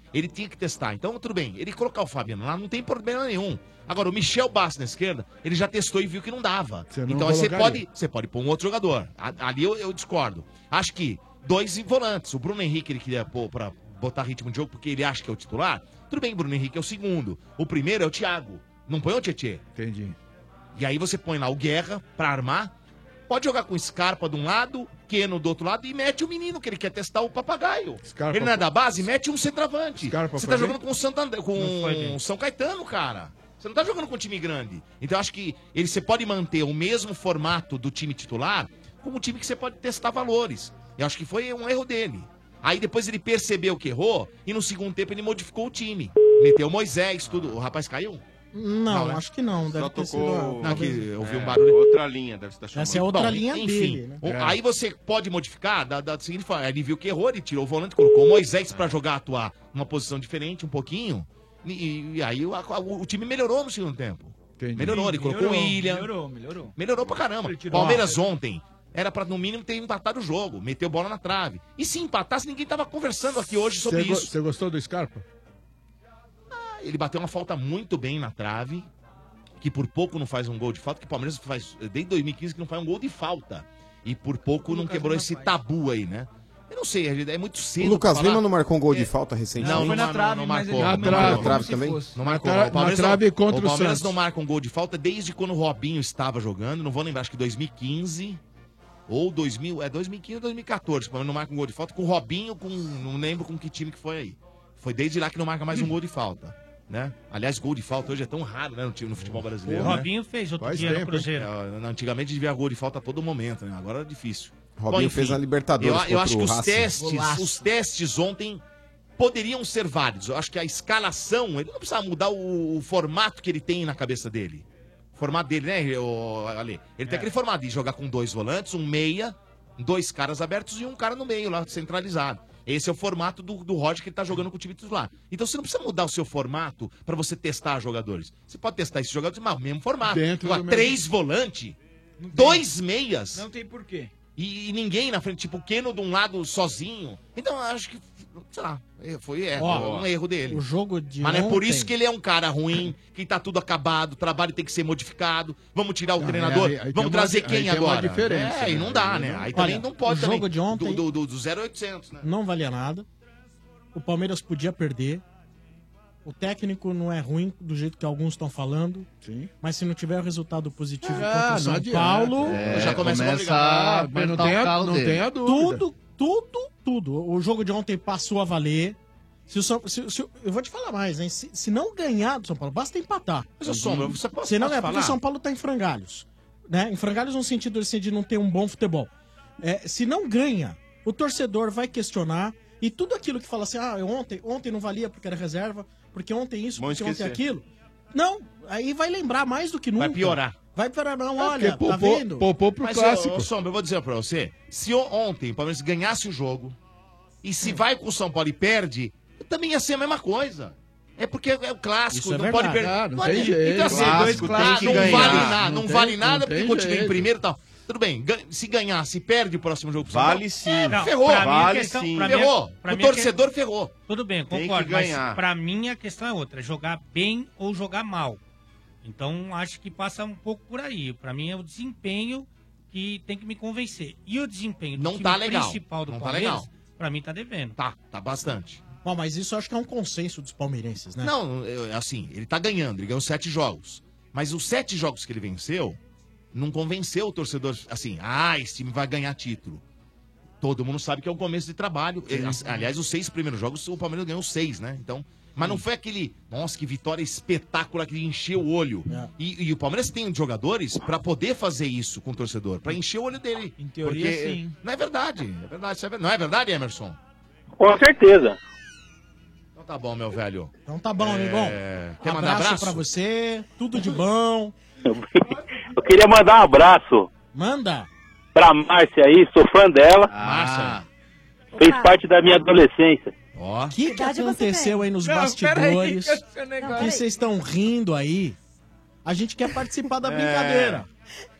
[SPEAKER 8] Ele tinha que testar. Então, tudo bem. Ele colocar o Fabiano lá não tem problema nenhum. Agora, o Michel Bastos na esquerda, ele já testou e viu que não dava.
[SPEAKER 4] não
[SPEAKER 8] Então, aí você
[SPEAKER 4] colocaria.
[SPEAKER 8] pode, você pode pôr um outro jogador. A- Ali eu, eu discordo. Acho que dois volantes. O Bruno Henrique, ele queria pôr pra botar ritmo de jogo porque ele acha que é o titular. Tudo bem, Bruno Henrique é o segundo. O primeiro é o Thiago. Não põe o Tietê.
[SPEAKER 4] Entendi.
[SPEAKER 8] E aí você põe lá o Guerra pra armar. Pode jogar com Scarpa de um lado, Keno do outro lado e mete o menino que ele quer testar o papagaio.
[SPEAKER 4] Scarpa
[SPEAKER 8] ele não é
[SPEAKER 4] foi-
[SPEAKER 8] da base, mete um centroavante.
[SPEAKER 4] Scarpa
[SPEAKER 8] Você
[SPEAKER 4] foi
[SPEAKER 8] tá
[SPEAKER 4] bem?
[SPEAKER 8] jogando com o Santander, com
[SPEAKER 4] Não foi bem.
[SPEAKER 8] o São Caetano, cara. Você não tá jogando com um time grande. Então eu acho que ele, você pode manter o mesmo formato do time titular como um time que você pode testar valores. Eu acho que foi um erro dele. Aí depois ele percebeu que errou e no segundo tempo ele modificou o time. Meteu o Moisés, tudo. O rapaz caiu?
[SPEAKER 1] Não,
[SPEAKER 8] né?
[SPEAKER 1] acho que não. Deve
[SPEAKER 7] Só
[SPEAKER 1] ter
[SPEAKER 7] tocou-
[SPEAKER 1] sido.
[SPEAKER 8] Não, que eu ouvi
[SPEAKER 7] É,
[SPEAKER 8] um barulho.
[SPEAKER 7] outra linha, deve estar chamando.
[SPEAKER 1] Essa é outra
[SPEAKER 8] Bom,
[SPEAKER 1] linha
[SPEAKER 8] enfim,
[SPEAKER 1] dele, né?
[SPEAKER 8] o-
[SPEAKER 1] É.
[SPEAKER 8] Aí você pode modificar da, da seguinte forma. Ele viu que errou, ele tirou o volante, colocou o Moisés pra jogar, atuar numa posição diferente, um pouquinho. E, e aí o, a- o- o time melhorou no segundo tempo. Melhorou, ele colocou o
[SPEAKER 13] Melhorou,
[SPEAKER 8] William.
[SPEAKER 13] melhorou, melhorou.
[SPEAKER 8] Melhorou pra caramba.
[SPEAKER 13] Ele tirou-
[SPEAKER 8] Palmeiras ontem era pra no mínimo ter empatado o jogo, meteu bola na trave. E se empatasse, ninguém tava conversando aqui hoje sobre
[SPEAKER 4] Você go-
[SPEAKER 8] isso.
[SPEAKER 4] Você gostou do Scarpa?
[SPEAKER 8] Ele bateu uma falta muito bem na trave, que por pouco não faz um gol de falta, que o Palmeiras faz desde dois mil e quinze que não faz um gol de falta. E por pouco não quebrou esse tabu aí, né? Eu não sei, é muito cedo.
[SPEAKER 3] O Lucas
[SPEAKER 8] pra falar.
[SPEAKER 3] Lima não marcou um gol de
[SPEAKER 8] É.
[SPEAKER 3] falta recentemente?
[SPEAKER 8] Não,
[SPEAKER 3] Foi
[SPEAKER 8] não,
[SPEAKER 3] na
[SPEAKER 8] não,
[SPEAKER 3] trave,
[SPEAKER 8] não
[SPEAKER 3] mas
[SPEAKER 8] marcou.
[SPEAKER 3] ele
[SPEAKER 8] Não
[SPEAKER 3] Na
[SPEAKER 8] marcou.
[SPEAKER 3] trave, trave também?
[SPEAKER 8] Não
[SPEAKER 3] Na
[SPEAKER 8] marcou.
[SPEAKER 3] tra-
[SPEAKER 8] O Palmeiras
[SPEAKER 4] na trave
[SPEAKER 8] não-
[SPEAKER 4] contra o
[SPEAKER 8] Palmeiras
[SPEAKER 4] Santos.
[SPEAKER 8] não marca um gol de falta desde quando o Robinho estava jogando. Não vou lembrar, acho que dois mil e quinze ou dois mil, é dois mil e quinze ou dois mil e quatorze. O Palmeiras não marca um gol de falta com o Robinho, com não lembro com que time que foi aí. Foi desde lá que não marca mais um gol de falta, né? Aliás, gol de falta hoje é tão raro, né, no, time- no futebol brasileiro.
[SPEAKER 2] O
[SPEAKER 8] né?
[SPEAKER 2] Robinho fez outro
[SPEAKER 8] Faz
[SPEAKER 2] dia no
[SPEAKER 8] tempo,
[SPEAKER 2] Cruzeiro.
[SPEAKER 8] É, antigamente devia gol de falta a todo momento, né? Agora é difícil.
[SPEAKER 3] Robinho fez na Libertadores
[SPEAKER 8] Eu, eu
[SPEAKER 3] contra
[SPEAKER 8] acho que
[SPEAKER 3] o
[SPEAKER 8] os
[SPEAKER 3] Racing.
[SPEAKER 8] testes,
[SPEAKER 3] Golaço.
[SPEAKER 8] os testes ontem poderiam ser válidos. Eu acho que a escalação, ele não precisa mudar o, o formato que ele tem na cabeça dele. O formato dele, né, o, Ale? Ele tem aquele formato de jogar com dois volantes, um meia, dois caras abertos e um cara no meio lá, centralizado. Esse é o formato do, do Roger que ele tá jogando com o time titular. Então você não precisa mudar o seu formato pra você testar jogadores. Você pode testar esses jogadores, mas o mesmo formato.
[SPEAKER 4] Dentro
[SPEAKER 8] Agora,
[SPEAKER 4] do mesmo-
[SPEAKER 8] três volantes, dois meias.
[SPEAKER 13] Não tem porquê.
[SPEAKER 8] E, e ninguém na frente, tipo o Keno de um lado sozinho. Então eu acho que, sei lá, foi é,
[SPEAKER 1] Ó,
[SPEAKER 8] um erro dele.
[SPEAKER 1] O jogo de
[SPEAKER 8] Mas não é por
[SPEAKER 1] ontem-
[SPEAKER 8] isso que ele é um cara ruim, que tá tudo acabado, o trabalho tem que ser modificado. Vamos tirar o
[SPEAKER 4] Não,
[SPEAKER 8] treinador,
[SPEAKER 4] aí- aí tem
[SPEAKER 8] vamos
[SPEAKER 4] uma
[SPEAKER 8] trazer
[SPEAKER 4] di-
[SPEAKER 8] quem
[SPEAKER 4] aí tem uma
[SPEAKER 8] agora?
[SPEAKER 4] diferença,
[SPEAKER 8] é, e
[SPEAKER 4] né?
[SPEAKER 8] não dá,
[SPEAKER 4] Aí
[SPEAKER 8] né?
[SPEAKER 4] não-
[SPEAKER 8] Aí
[SPEAKER 1] Olha,
[SPEAKER 8] também não pode
[SPEAKER 1] o jogo
[SPEAKER 8] também.
[SPEAKER 1] de ontem-
[SPEAKER 8] Do, do, do zero a oitocentos, né?
[SPEAKER 1] Não valia nada. O Palmeiras podia perder. O técnico não é ruim do jeito que alguns estão falando.
[SPEAKER 4] Sim.
[SPEAKER 1] Mas se não tiver o resultado positivo
[SPEAKER 4] Ah,
[SPEAKER 1] contra o
[SPEAKER 4] não
[SPEAKER 1] São
[SPEAKER 4] adianta.
[SPEAKER 1] Paulo,
[SPEAKER 4] É,
[SPEAKER 8] já começa a
[SPEAKER 4] começa
[SPEAKER 8] complicar.
[SPEAKER 4] a
[SPEAKER 8] Ah,
[SPEAKER 4] mas não
[SPEAKER 8] apertar
[SPEAKER 4] tem
[SPEAKER 8] o
[SPEAKER 4] a-
[SPEAKER 8] calo
[SPEAKER 4] não
[SPEAKER 8] dele.
[SPEAKER 4] tem a dúvida.
[SPEAKER 1] tudo, tudo, tudo. O jogo de ontem passou a valer. Se o São, se, se- eu vou te falar mais, hein? Se, se não ganhar do São Paulo, basta empatar.
[SPEAKER 8] Mas, ô, Sombra, você pode-
[SPEAKER 1] Se não
[SPEAKER 8] posso
[SPEAKER 1] ganhar, porque
[SPEAKER 8] falar?
[SPEAKER 1] o São Paulo tá em frangalhos. Né? Em frangalhos no sentido assim, de não ter um bom futebol. É, se não ganha, o torcedor vai questionar. E tudo aquilo que fala assim, ah, ontem, ontem não valia porque era reserva, porque ontem isso,
[SPEAKER 7] Vão
[SPEAKER 1] porque ontem
[SPEAKER 7] esquecer.
[SPEAKER 1] aquilo. Não, aí vai lembrar mais do que nunca.
[SPEAKER 8] Vai piorar.
[SPEAKER 1] Vai piorar, não,
[SPEAKER 8] É,
[SPEAKER 1] olha,
[SPEAKER 8] porque
[SPEAKER 1] tá
[SPEAKER 8] poupou-
[SPEAKER 1] vendo?
[SPEAKER 4] Poupou pro
[SPEAKER 8] Mas,
[SPEAKER 4] clássico.
[SPEAKER 8] ô, ô, Sombra, eu vou dizer pra você. Se o- ontem o Palmeiras ganhasse o jogo, e se vai com o São Paulo e perde, também ia ser a mesma coisa. É porque é o clássico,
[SPEAKER 4] Isso é
[SPEAKER 8] não pode
[SPEAKER 4] verdade.
[SPEAKER 8] perder.
[SPEAKER 4] Ah, não tem
[SPEAKER 8] é-
[SPEAKER 4] jeito.
[SPEAKER 8] Então, assim,
[SPEAKER 4] Clássico
[SPEAKER 8] ah,
[SPEAKER 4] tem que
[SPEAKER 8] não
[SPEAKER 4] ganhar.
[SPEAKER 8] vale nada,
[SPEAKER 4] Não
[SPEAKER 8] não,
[SPEAKER 4] tem-
[SPEAKER 8] vale nada
[SPEAKER 4] não
[SPEAKER 8] porque
[SPEAKER 4] tem
[SPEAKER 8] continua em
[SPEAKER 4] jeito.
[SPEAKER 8] primeiro e tal. Tudo bem, gan- se ganhar, se perde o próximo jogo pro São
[SPEAKER 7] Vale
[SPEAKER 8] Paulo,
[SPEAKER 7] sim.
[SPEAKER 8] é,
[SPEAKER 7] Não,
[SPEAKER 8] ferrou.
[SPEAKER 2] pra mim a
[SPEAKER 8] Vale
[SPEAKER 2] questão-
[SPEAKER 8] sim.
[SPEAKER 2] pra mim a-
[SPEAKER 8] Ferrou.
[SPEAKER 2] pra
[SPEAKER 8] O
[SPEAKER 2] mim a que-
[SPEAKER 8] torcedor ferrou.
[SPEAKER 2] Tudo bem,
[SPEAKER 7] Tem que
[SPEAKER 2] concordo, mas
[SPEAKER 7] ganhar.
[SPEAKER 2] pra mim a questão é outra, é jogar bem ou jogar mal. Então acho que passa um pouco por aí. Pra mim é o desempenho que tem que me convencer. E o desempenho do
[SPEAKER 8] Não
[SPEAKER 2] time
[SPEAKER 8] tá legal.
[SPEAKER 2] principal do
[SPEAKER 8] Não tá
[SPEAKER 2] Palmeiras,
[SPEAKER 8] legal.
[SPEAKER 2] pra mim tá devendo.
[SPEAKER 8] Tá, tá bastante.
[SPEAKER 1] Bom, mas isso eu acho que é um consenso dos palmeirenses, né?
[SPEAKER 8] Não, eu- assim, ele tá ganhando, ele ganhou sete jogos. Mas os sete jogos que ele venceu, não convenceu o torcedor, assim, ah, esse time vai ganhar título. Todo mundo sabe que é o começo de trabalho. Ele- aliás, os seis primeiros jogos, o Palmeiras ganhou seis, né? Então, mas não foi aquele, nossa, que vitória espetacular que encheu o olho.
[SPEAKER 1] É.
[SPEAKER 8] E, e o Palmeiras tem jogadores pra poder fazer isso com o torcedor, pra encher o olho dele. Em
[SPEAKER 13] teoria, sim.
[SPEAKER 8] Não é verdade, é verdade, isso é ver- não é verdade, Emerson?
[SPEAKER 6] Com certeza.
[SPEAKER 8] Então tá bom, meu velho.
[SPEAKER 1] Então tá bom,
[SPEAKER 8] É,
[SPEAKER 1] amigão.
[SPEAKER 8] quer mandar abraço?
[SPEAKER 1] pra você, tudo de bom.
[SPEAKER 6] Eu queria mandar um abraço
[SPEAKER 1] Manda.
[SPEAKER 6] pra Márcia aí, sou fã dela.
[SPEAKER 8] Márcia.
[SPEAKER 6] Fez parte da minha adolescência.
[SPEAKER 8] Ó.
[SPEAKER 1] O que, que
[SPEAKER 17] idade você
[SPEAKER 1] aconteceu aí nos
[SPEAKER 13] Não,
[SPEAKER 1] bastidores?
[SPEAKER 13] peraí, que esse negócio-
[SPEAKER 1] que vocês estão rindo aí? A gente quer participar da brincadeira.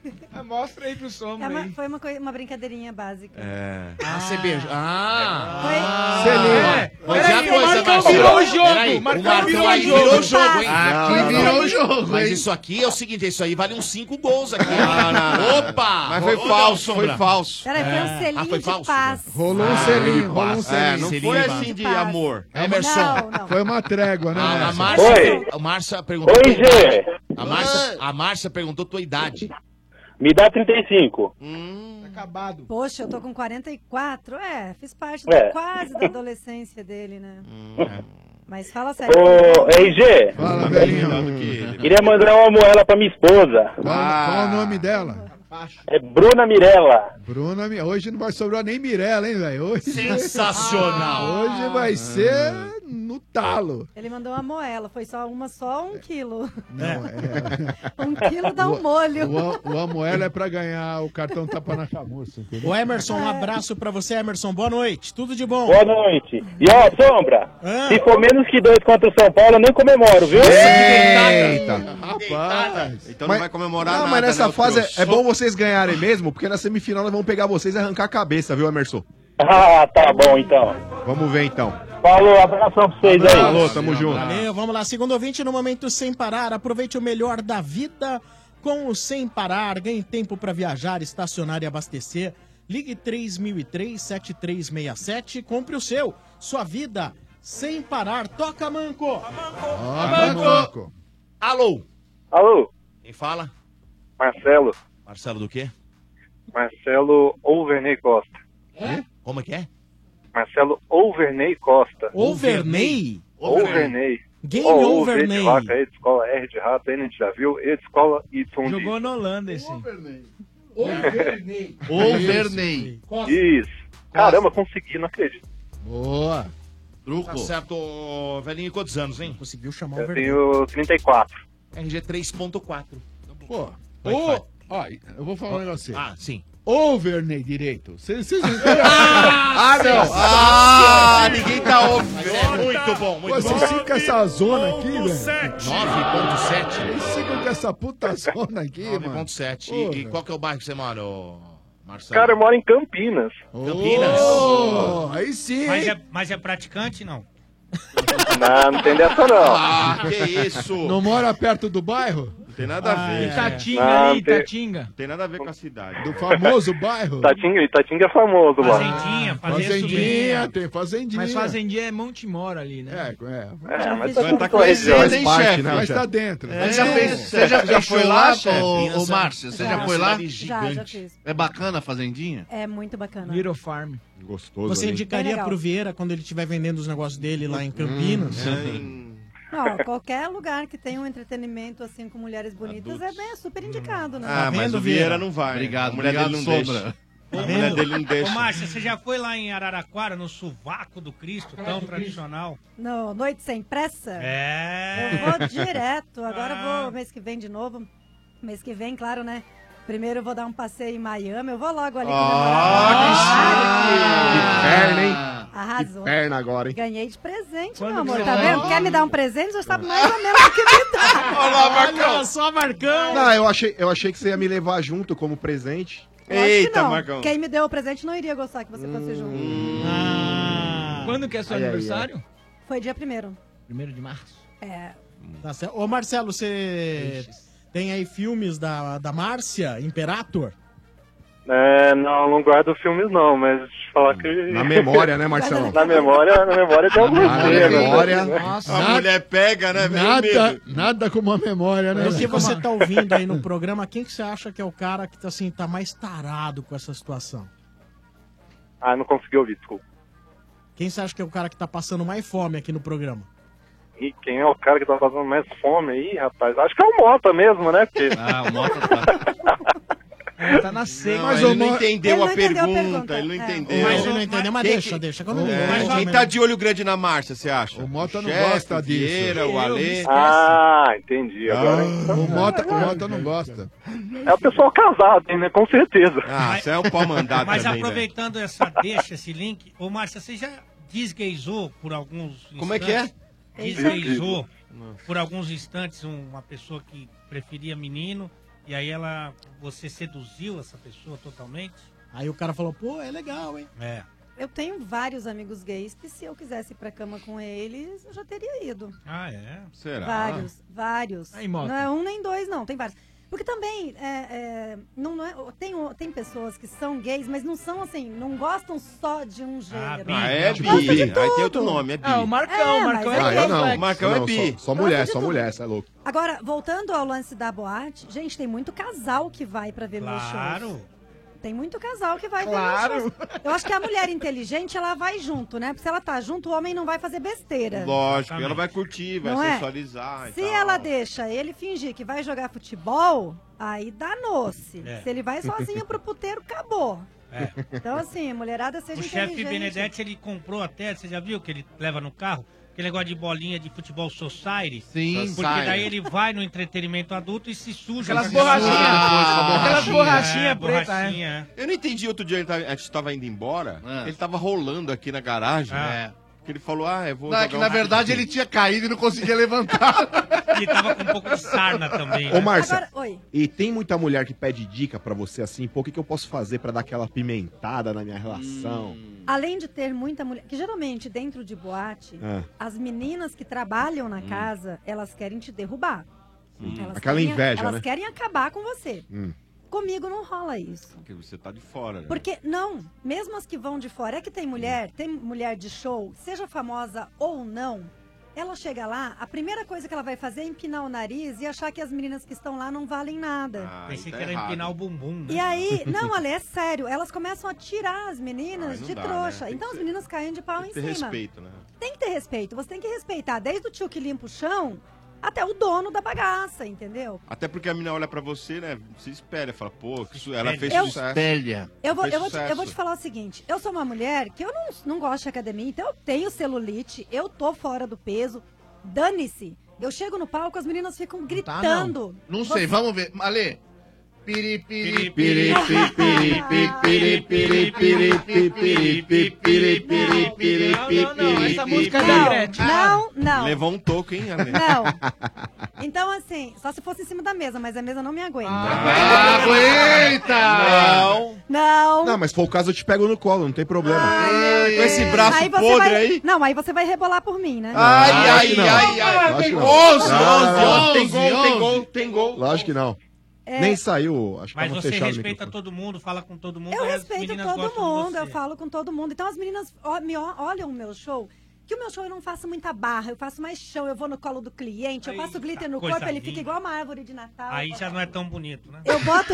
[SPEAKER 13] Mostra aí pro Sombra
[SPEAKER 17] É uma-
[SPEAKER 13] aí.
[SPEAKER 17] foi uma, coi- uma brincadeirinha básica.
[SPEAKER 8] É. Ah, você beijou. Ah!
[SPEAKER 17] Foi-
[SPEAKER 8] Selinho.
[SPEAKER 17] É.
[SPEAKER 8] Mas
[SPEAKER 17] Peraí,
[SPEAKER 8] é a
[SPEAKER 17] o
[SPEAKER 8] coisa,
[SPEAKER 17] Marcão
[SPEAKER 8] Marcelo.
[SPEAKER 17] virou o jogo,
[SPEAKER 8] Peraí,
[SPEAKER 17] o Marcão
[SPEAKER 8] o Marcão
[SPEAKER 17] virou
[SPEAKER 8] aí
[SPEAKER 17] o jogo.
[SPEAKER 8] virou o jogo, hein?
[SPEAKER 17] Aqui
[SPEAKER 8] Não,
[SPEAKER 17] virou
[SPEAKER 8] não.
[SPEAKER 17] o jogo,
[SPEAKER 8] Mas
[SPEAKER 17] hein?
[SPEAKER 8] isso aqui é o seguinte, isso aí vale uns cinco gols aqui.
[SPEAKER 7] Não, não, não.
[SPEAKER 8] Opa!
[SPEAKER 7] Mas foi
[SPEAKER 8] Rolou,
[SPEAKER 7] falso,
[SPEAKER 8] Sombra.
[SPEAKER 7] foi falso.
[SPEAKER 17] Peraí, foi um selinho
[SPEAKER 8] Ah, foi
[SPEAKER 17] de
[SPEAKER 8] falso?
[SPEAKER 17] paz.
[SPEAKER 4] Rolou um
[SPEAKER 8] Ah,
[SPEAKER 4] selinho,
[SPEAKER 8] de
[SPEAKER 4] rolou um
[SPEAKER 8] paz.
[SPEAKER 4] selinho.
[SPEAKER 7] É, não
[SPEAKER 8] Selinho
[SPEAKER 7] foi
[SPEAKER 8] de
[SPEAKER 7] assim
[SPEAKER 8] paz.
[SPEAKER 7] de amor.
[SPEAKER 8] Emerson.
[SPEAKER 17] Não, não.
[SPEAKER 4] Foi uma trégua, né?
[SPEAKER 8] A, a
[SPEAKER 4] Márcia?
[SPEAKER 8] Márcia,
[SPEAKER 6] Oi.
[SPEAKER 8] a Márcia perguntou.
[SPEAKER 6] Oi,
[SPEAKER 8] tua
[SPEAKER 6] Gê.
[SPEAKER 8] idade. A Márcia, a Márcia perguntou tua idade.
[SPEAKER 6] Me dá trinta e cinco.
[SPEAKER 13] Acabado.
[SPEAKER 17] Poxa, eu tô com quarenta e quatro. É, fiz parte
[SPEAKER 6] É.
[SPEAKER 17] da, quase da adolescência dele, né? Mas fala sério.
[SPEAKER 6] Ô, R G,
[SPEAKER 4] Fala, velhinho.
[SPEAKER 6] queria mandar uma moela pra minha esposa.
[SPEAKER 4] Qual, qual o nome dela?
[SPEAKER 6] É Bruna Mirella.
[SPEAKER 4] Bruna, Mi- hoje não vai sobrar nem Mirella, hein, velho? Hoje-
[SPEAKER 8] Sensacional.
[SPEAKER 4] Hoje vai ser no talo.
[SPEAKER 17] Ele mandou uma moela, foi só uma, só um quilo.
[SPEAKER 4] Não, é.
[SPEAKER 17] Um quilo dá um molho.
[SPEAKER 4] O, a- o Amoela é pra ganhar o cartão tapa na camurça, entendeu?
[SPEAKER 1] Ô Emerson, um abraço pra você, Emerson. Boa noite. Tudo de bom.
[SPEAKER 6] Boa noite. E ó, Sombra,
[SPEAKER 1] Ah.
[SPEAKER 6] se for menos que dois contra o São Paulo, eu nem comemoro, viu?
[SPEAKER 12] Eita.
[SPEAKER 4] Rapaz.
[SPEAKER 7] Então
[SPEAKER 12] Mas-
[SPEAKER 7] não vai comemorar
[SPEAKER 12] Não,
[SPEAKER 7] nada,
[SPEAKER 12] mas nessa
[SPEAKER 7] né,
[SPEAKER 12] fase
[SPEAKER 7] trouxa?
[SPEAKER 12] é, é bom vocês ganharem mesmo, porque na semifinal nós vamos pegar vocês e arrancar a cabeça, viu, Emerson?
[SPEAKER 6] Ah, tá bom então.
[SPEAKER 12] Vamos ver então.
[SPEAKER 6] Falou, abração pra vocês aí.
[SPEAKER 12] Falou, tamo junto.
[SPEAKER 1] Valeu, vamos lá. Segundo ouvinte, no momento sem parar. Aproveite o melhor da vida com o Sem Parar. Ganhe tempo para viajar, estacionar e abastecer. Ligue três mil e três, sete três seis sete e compre o seu. Sua vida sem parar. Toca, Manco!
[SPEAKER 4] Ó, Manco.
[SPEAKER 8] Alô?
[SPEAKER 6] Alô,
[SPEAKER 8] Quem fala?
[SPEAKER 6] Marcelo.
[SPEAKER 8] Marcelo do quê?
[SPEAKER 6] Marcelo Overney Costa.
[SPEAKER 8] Como é que é?
[SPEAKER 6] Marcelo Overney Costa.
[SPEAKER 1] Overney?
[SPEAKER 6] Overney.
[SPEAKER 1] Game
[SPEAKER 6] Ó,
[SPEAKER 1] over,
[SPEAKER 6] O, V
[SPEAKER 1] Ney.
[SPEAKER 6] de vaca, E de escola, R de rato, N de navio, E de escola, Y de...
[SPEAKER 13] Jogou na Holanda esse.
[SPEAKER 9] Overney.
[SPEAKER 6] Isso. Caramba, consegui, não acredito.
[SPEAKER 4] Boa.
[SPEAKER 8] Tá certo, velhinho, quantos anos, hein?
[SPEAKER 1] Conseguiu chamar
[SPEAKER 6] Eu tenho trinta e quatro.
[SPEAKER 8] R G três ponto quatro.
[SPEAKER 4] Pô,
[SPEAKER 8] Vai que
[SPEAKER 4] ô,
[SPEAKER 8] vai.
[SPEAKER 4] ó, eu vou falar um negócio.
[SPEAKER 8] Ah, sim.
[SPEAKER 4] Overney direito. Vocês vocês não
[SPEAKER 7] Ah, não. Ah, ninguém tá ouvindo.
[SPEAKER 8] Mas é muito bom, muito
[SPEAKER 4] Pô,
[SPEAKER 8] bom.
[SPEAKER 4] vocês ficam com essa zona aqui, velho.
[SPEAKER 8] nove ponto sete.
[SPEAKER 4] Vocês ficam com essa puta zona aqui,
[SPEAKER 8] nove
[SPEAKER 4] mano.
[SPEAKER 8] ponto sete.
[SPEAKER 4] Porra.
[SPEAKER 8] E, e qual que é o bairro que você mora, ô, Marcelo?
[SPEAKER 6] Cara, eu moro em Campinas.
[SPEAKER 8] Campinas?
[SPEAKER 4] Oh, aí sim,
[SPEAKER 2] Mas
[SPEAKER 4] hein?
[SPEAKER 2] é, mas é praticante, não?
[SPEAKER 6] Não, não tem dessa não.
[SPEAKER 7] Ah, que isso.
[SPEAKER 4] Não mora perto do bairro?
[SPEAKER 7] Não tem nada a ver.
[SPEAKER 13] Itatinga
[SPEAKER 6] Não,
[SPEAKER 13] ali,
[SPEAKER 6] tem-
[SPEAKER 13] Itatinga.
[SPEAKER 7] Não tem nada a ver com a cidade.
[SPEAKER 4] Do famoso bairro?
[SPEAKER 6] Itatinga, Itatinga é famoso lá.
[SPEAKER 2] Fazendinha, fazenda
[SPEAKER 4] Fazendinha,
[SPEAKER 2] sobrinha.
[SPEAKER 4] tem fazendinha.
[SPEAKER 13] Mas Fazendinha é Montemor ali, né?
[SPEAKER 4] É, é.
[SPEAKER 6] É, mas
[SPEAKER 10] Tá
[SPEAKER 6] tá
[SPEAKER 7] Tá
[SPEAKER 6] com a região.
[SPEAKER 7] conhecendo, hein,
[SPEAKER 12] parte,
[SPEAKER 7] chefe?
[SPEAKER 12] né?
[SPEAKER 4] Mas tá dentro.
[SPEAKER 9] Você já, fez, você já, já foi lá, ô, ô Márcio? Você já
[SPEAKER 17] Já.
[SPEAKER 9] foi lá?
[SPEAKER 17] Já, já fiz.
[SPEAKER 9] É bacana a fazendinha?
[SPEAKER 17] É muito bacana.
[SPEAKER 13] Little Farm.
[SPEAKER 12] Gostoso.
[SPEAKER 1] Você
[SPEAKER 12] ali.
[SPEAKER 1] indicaria
[SPEAKER 17] legal.
[SPEAKER 1] pro Vieira quando ele estiver vendendo os negócios dele lá em Campinas?
[SPEAKER 17] Não, qualquer lugar que tenha um entretenimento assim com mulheres bonitas é bem é super indicado, né?
[SPEAKER 7] Ah, mas
[SPEAKER 1] vendo,
[SPEAKER 7] o Vieira
[SPEAKER 1] Vieira?
[SPEAKER 7] não vai.
[SPEAKER 9] Obrigado,
[SPEAKER 7] A mulher
[SPEAKER 9] obrigado,
[SPEAKER 7] dele não
[SPEAKER 9] Sombra.
[SPEAKER 7] deixa. A mulher dele não
[SPEAKER 2] Ô,
[SPEAKER 7] deixa.
[SPEAKER 2] Márcia, você já foi lá em Araraquara, no sovaco do Cristo, tão tradicional?
[SPEAKER 17] No Noite Sem Pressa?
[SPEAKER 2] É.
[SPEAKER 17] Eu vou direto. Agora eu
[SPEAKER 2] Ah.
[SPEAKER 17] vou mês que vem de novo. Mês que vem, claro, né? Primeiro eu vou dar um passeio em Miami. Eu vou logo ali
[SPEAKER 12] Que perna, hein?
[SPEAKER 17] Arrasou.
[SPEAKER 12] Que perna agora, hein?
[SPEAKER 17] Ganhei de presente,
[SPEAKER 13] Quando
[SPEAKER 17] meu amor.
[SPEAKER 13] que
[SPEAKER 17] Tá
[SPEAKER 13] você
[SPEAKER 17] vendo?
[SPEAKER 13] vai?
[SPEAKER 17] Quer me dar um presente? Já sabe mais ou menos o que me dá.
[SPEAKER 1] Olha só, Marcão!
[SPEAKER 12] Não, eu achei, eu achei que você ia me levar junto como presente.
[SPEAKER 17] Lógico que
[SPEAKER 7] Eita,
[SPEAKER 17] não.
[SPEAKER 7] Marcão.
[SPEAKER 17] Quem me deu o presente não iria gostar que você fosse junto.
[SPEAKER 1] Ah,
[SPEAKER 13] Quando que é seu
[SPEAKER 12] Ai, ai,
[SPEAKER 13] aniversário?
[SPEAKER 17] Foi dia primeiro.
[SPEAKER 13] Primeiro de março.
[SPEAKER 17] É.
[SPEAKER 1] tá certo. Ô, Marcelo, você tem aí filmes da, da Márcia, Imperator?
[SPEAKER 6] É, não, não guardo filmes não, mas te falar que...
[SPEAKER 12] Na memória, né, Marcelão?
[SPEAKER 6] Na memória, na memória tem algumas
[SPEAKER 12] Na
[SPEAKER 6] cenas,
[SPEAKER 12] memória.
[SPEAKER 6] né?
[SPEAKER 13] Nossa.
[SPEAKER 7] A mulher pega, né? Vem
[SPEAKER 4] Nada,
[SPEAKER 7] medo.
[SPEAKER 4] nada como a memória, né?
[SPEAKER 1] Do que você tá ouvindo aí no programa, quem que você acha que é o cara que tá, assim, tá mais tarado com essa situação?
[SPEAKER 6] Ah, não consegui ouvir, desculpa.
[SPEAKER 1] Quem você acha que é o cara que tá passando mais fome aqui no programa?
[SPEAKER 6] E quem é o cara que tá fazendo mais fome aí, rapaz? Acho que é o Mota mesmo, né? Porque...
[SPEAKER 9] Ah, o Mota tá.
[SPEAKER 13] É, tá na seca.
[SPEAKER 7] Não,
[SPEAKER 4] Mas
[SPEAKER 7] ele
[SPEAKER 4] o
[SPEAKER 7] não
[SPEAKER 4] Mo-
[SPEAKER 7] entendeu
[SPEAKER 17] Ele não
[SPEAKER 7] a
[SPEAKER 17] entendeu a
[SPEAKER 7] pergunta,
[SPEAKER 17] pergunta.
[SPEAKER 7] ele não
[SPEAKER 17] É.
[SPEAKER 7] entendeu.
[SPEAKER 1] Mas ele não entendeu, mas
[SPEAKER 7] Quem
[SPEAKER 1] deixa,
[SPEAKER 7] que-
[SPEAKER 1] deixa. Quando
[SPEAKER 7] É,
[SPEAKER 1] liga,
[SPEAKER 7] quem tá de olho grande na Márcia, você acha?
[SPEAKER 4] O Mota não
[SPEAKER 7] Chefe,
[SPEAKER 4] gosta
[SPEAKER 7] o
[SPEAKER 4] disso.
[SPEAKER 7] Vieira, o
[SPEAKER 13] Eu
[SPEAKER 7] Alê.
[SPEAKER 13] me-
[SPEAKER 6] Ah, entendi. Agora
[SPEAKER 4] O Mota, o Mota não gosta.
[SPEAKER 6] é o pessoal casado, hein, né? Com certeza.
[SPEAKER 7] Ah, você é um pau mandado
[SPEAKER 2] Mas
[SPEAKER 7] também, velho.
[SPEAKER 2] aproveitando essa deixa, esse link, ô Márcia, você já desgaysou por alguns instantes?
[SPEAKER 7] Como é que é?
[SPEAKER 2] Desgaysou por alguns instantes uma pessoa que preferia menino E aí ela, você seduziu essa pessoa totalmente?
[SPEAKER 1] Aí o cara falou, pô, é legal, hein?
[SPEAKER 2] É.
[SPEAKER 17] Eu tenho vários amigos gays que se eu quisesse ir pra cama com eles, eu já teria ido.
[SPEAKER 2] Ah, é?
[SPEAKER 12] Será?
[SPEAKER 17] Vários, vários.
[SPEAKER 2] Aí, Mota.
[SPEAKER 17] Não é um nem dois, não, tem vários. Porque também, é, é, não, não é, tem, tem pessoas que são gays, mas não são assim, não gostam só de um gênero.
[SPEAKER 7] Ah, é bi.
[SPEAKER 17] Gostam de
[SPEAKER 7] Aí tem outro
[SPEAKER 17] tudo.
[SPEAKER 7] nome, é bi.
[SPEAKER 13] Ah, o Marcão,
[SPEAKER 17] É,
[SPEAKER 13] o Marcão
[SPEAKER 17] mas
[SPEAKER 13] é
[SPEAKER 17] é
[SPEAKER 12] Ah, eu
[SPEAKER 17] gay.
[SPEAKER 12] não.
[SPEAKER 7] O Marcão é
[SPEAKER 12] Não,
[SPEAKER 7] bi.
[SPEAKER 12] Só, só mulher,
[SPEAKER 17] de
[SPEAKER 12] só
[SPEAKER 17] tudo.
[SPEAKER 12] mulher, você é louco.
[SPEAKER 17] Agora, voltando ao lance da boate, gente, tem muito casal que vai pra ver meus shows.
[SPEAKER 2] Claro.
[SPEAKER 17] Tem muito casal que vai
[SPEAKER 13] Claro.
[SPEAKER 17] ver meus shows. Eu acho que a mulher inteligente, ela vai junto, né? Porque se ela tá junto, o homem não vai fazer besteira.
[SPEAKER 7] Lógico, ela vai curtir, vai
[SPEAKER 17] Não é?
[SPEAKER 7] sensualizar e
[SPEAKER 17] Se
[SPEAKER 7] tal.
[SPEAKER 17] ela deixa ele fingir que vai jogar futebol, aí danou-se.
[SPEAKER 2] É.
[SPEAKER 17] Se ele vai sozinho pro puteiro, acabou.
[SPEAKER 2] É.
[SPEAKER 17] Então, assim, mulherada seja
[SPEAKER 2] O chefe
[SPEAKER 17] inteligente.
[SPEAKER 2] Benedetti, ele comprou até, você já viu que ele leva no carro? Aquele negócio de bolinha de futebol society.
[SPEAKER 9] Sim,
[SPEAKER 2] Porque
[SPEAKER 9] Society.
[SPEAKER 2] daí ele vai no entretenimento adulto e se suja.
[SPEAKER 13] Aquelas
[SPEAKER 2] com aquela-
[SPEAKER 13] borrachinhas.
[SPEAKER 2] Ah,
[SPEAKER 13] Aquelas borrachinhas
[SPEAKER 2] é,
[SPEAKER 13] pretas,
[SPEAKER 2] borrachinha,
[SPEAKER 7] Eu não entendi outro dia, ele tava- a gente tava indo embora,
[SPEAKER 9] É.
[SPEAKER 7] ele tava rolando aqui na garagem.
[SPEAKER 9] É.
[SPEAKER 7] Que ele falou, ah, eu vou
[SPEAKER 9] Não, é
[SPEAKER 7] jogar
[SPEAKER 9] que
[SPEAKER 7] um
[SPEAKER 9] na verdade
[SPEAKER 7] pouquinho.
[SPEAKER 9] ele tinha caído e não conseguia levantar.
[SPEAKER 2] é. Ele tava com um pouco de sarna também.
[SPEAKER 12] Ô,
[SPEAKER 2] né?
[SPEAKER 12] Márcia,
[SPEAKER 17] Agora, oi.
[SPEAKER 12] e tem muita mulher que pede dica pra você assim, pô, o que, que eu posso fazer pra dar aquela pimentada na minha relação?
[SPEAKER 9] Hum.
[SPEAKER 17] Além de ter muita mulher... Que geralmente, dentro de boate,
[SPEAKER 12] É.
[SPEAKER 17] as meninas que trabalham
[SPEAKER 9] Hum.
[SPEAKER 17] na casa, elas querem te derrubar. Elas
[SPEAKER 12] Aquela
[SPEAKER 17] querem-
[SPEAKER 12] inveja,
[SPEAKER 17] Elas
[SPEAKER 12] né?
[SPEAKER 17] querem acabar com você.
[SPEAKER 12] Hum.
[SPEAKER 17] Comigo não rola isso.
[SPEAKER 7] Porque você tá de fora, né?
[SPEAKER 17] Porque, não, mesmo as que vão de fora, é que tem mulher, tem mulher de show, seja famosa ou não, ela chega lá, a primeira coisa que ela vai fazer é empinar o nariz e achar que as meninas que estão lá não valem nada.
[SPEAKER 7] Ah,
[SPEAKER 2] Pensei
[SPEAKER 7] aí tá
[SPEAKER 2] que era
[SPEAKER 7] errado.
[SPEAKER 2] empinar o bumbum, né?
[SPEAKER 17] E aí, não, Ale, é sério, elas começam a tirar as meninas
[SPEAKER 7] Ai, não
[SPEAKER 17] de
[SPEAKER 7] dá,
[SPEAKER 17] trouxa.
[SPEAKER 7] né? Tem
[SPEAKER 17] Então
[SPEAKER 7] que
[SPEAKER 17] as
[SPEAKER 7] ser-
[SPEAKER 17] meninas caem de pau
[SPEAKER 7] Tem
[SPEAKER 17] em
[SPEAKER 7] que ter
[SPEAKER 17] cima.
[SPEAKER 7] respeito, né?
[SPEAKER 17] Tem que ter respeito, você tem que respeitar, desde o tio que limpa o chão até o dono da bagaça, entendeu?
[SPEAKER 7] Até porque a menina olha pra você, né? Se espelha, fala, pô, que su- ela fez
[SPEAKER 17] Eu-
[SPEAKER 7] sucesso.
[SPEAKER 9] Espelha.
[SPEAKER 17] Eu vou,
[SPEAKER 7] Fez
[SPEAKER 17] eu, vou te,
[SPEAKER 7] sucesso.
[SPEAKER 17] eu vou te falar o seguinte, eu sou uma mulher que eu não, não gosto de academia, então eu tenho celulite, eu tô fora do peso, dane-se. Eu chego no palco, as meninas ficam gritando.
[SPEAKER 9] Não sei,
[SPEAKER 17] Você-
[SPEAKER 9] vamos ver. Ale. Piri, piri,
[SPEAKER 12] Piri, piri, piri, piri, piri, piri, piri, piri, piri, piri, piri, piri,
[SPEAKER 13] Não, não, não, essa
[SPEAKER 12] piri,
[SPEAKER 13] música é
[SPEAKER 12] piri.
[SPEAKER 13] da Gretchen.
[SPEAKER 17] Não, não.
[SPEAKER 7] Levou um toco, hein, Ale?
[SPEAKER 17] Não. Então, assim, só se fosse em cima da mesa, mas a mesa não me aguenta.
[SPEAKER 9] Ah, aguenta!
[SPEAKER 7] Não.
[SPEAKER 17] Não.
[SPEAKER 12] Não, mas se for o caso, eu te pego no colo, não tem problema.
[SPEAKER 7] Com esse braço
[SPEAKER 17] Aí você
[SPEAKER 7] podre
[SPEAKER 17] vai...
[SPEAKER 7] aí.
[SPEAKER 17] Não, aí você vai rebolar por mim, né?
[SPEAKER 7] Ai,
[SPEAKER 12] Lógico
[SPEAKER 7] ai,
[SPEAKER 12] que não.
[SPEAKER 7] ai, ai.
[SPEAKER 12] Lógico que não.
[SPEAKER 7] onze,
[SPEAKER 12] Não, não, não.
[SPEAKER 7] onze, tem gol, tem
[SPEAKER 9] onze.
[SPEAKER 7] gol, tem gol.
[SPEAKER 12] Lógico que não.
[SPEAKER 17] É.
[SPEAKER 12] Nem saiu, acho que
[SPEAKER 2] Mas
[SPEAKER 12] tava
[SPEAKER 2] você
[SPEAKER 12] fechado o
[SPEAKER 2] respeita
[SPEAKER 12] microfone.
[SPEAKER 2] todo mundo, fala com todo mundo.
[SPEAKER 17] Eu
[SPEAKER 2] aí as
[SPEAKER 17] respeito
[SPEAKER 2] meninas
[SPEAKER 17] todo
[SPEAKER 2] gostam de
[SPEAKER 17] mundo,
[SPEAKER 2] você.
[SPEAKER 17] eu falo com todo mundo. Então as meninas ó, me ó- olham o meu show, que o meu show eu não faço muita barra, eu faço mais chão, eu vou no colo do cliente, eu
[SPEAKER 2] Eita,
[SPEAKER 17] passo glitter no
[SPEAKER 2] coisa
[SPEAKER 17] corpo, ele
[SPEAKER 2] linda.
[SPEAKER 17] fica igual uma árvore de Natal.
[SPEAKER 2] Aí já não é tão bonito, né?
[SPEAKER 17] Eu boto.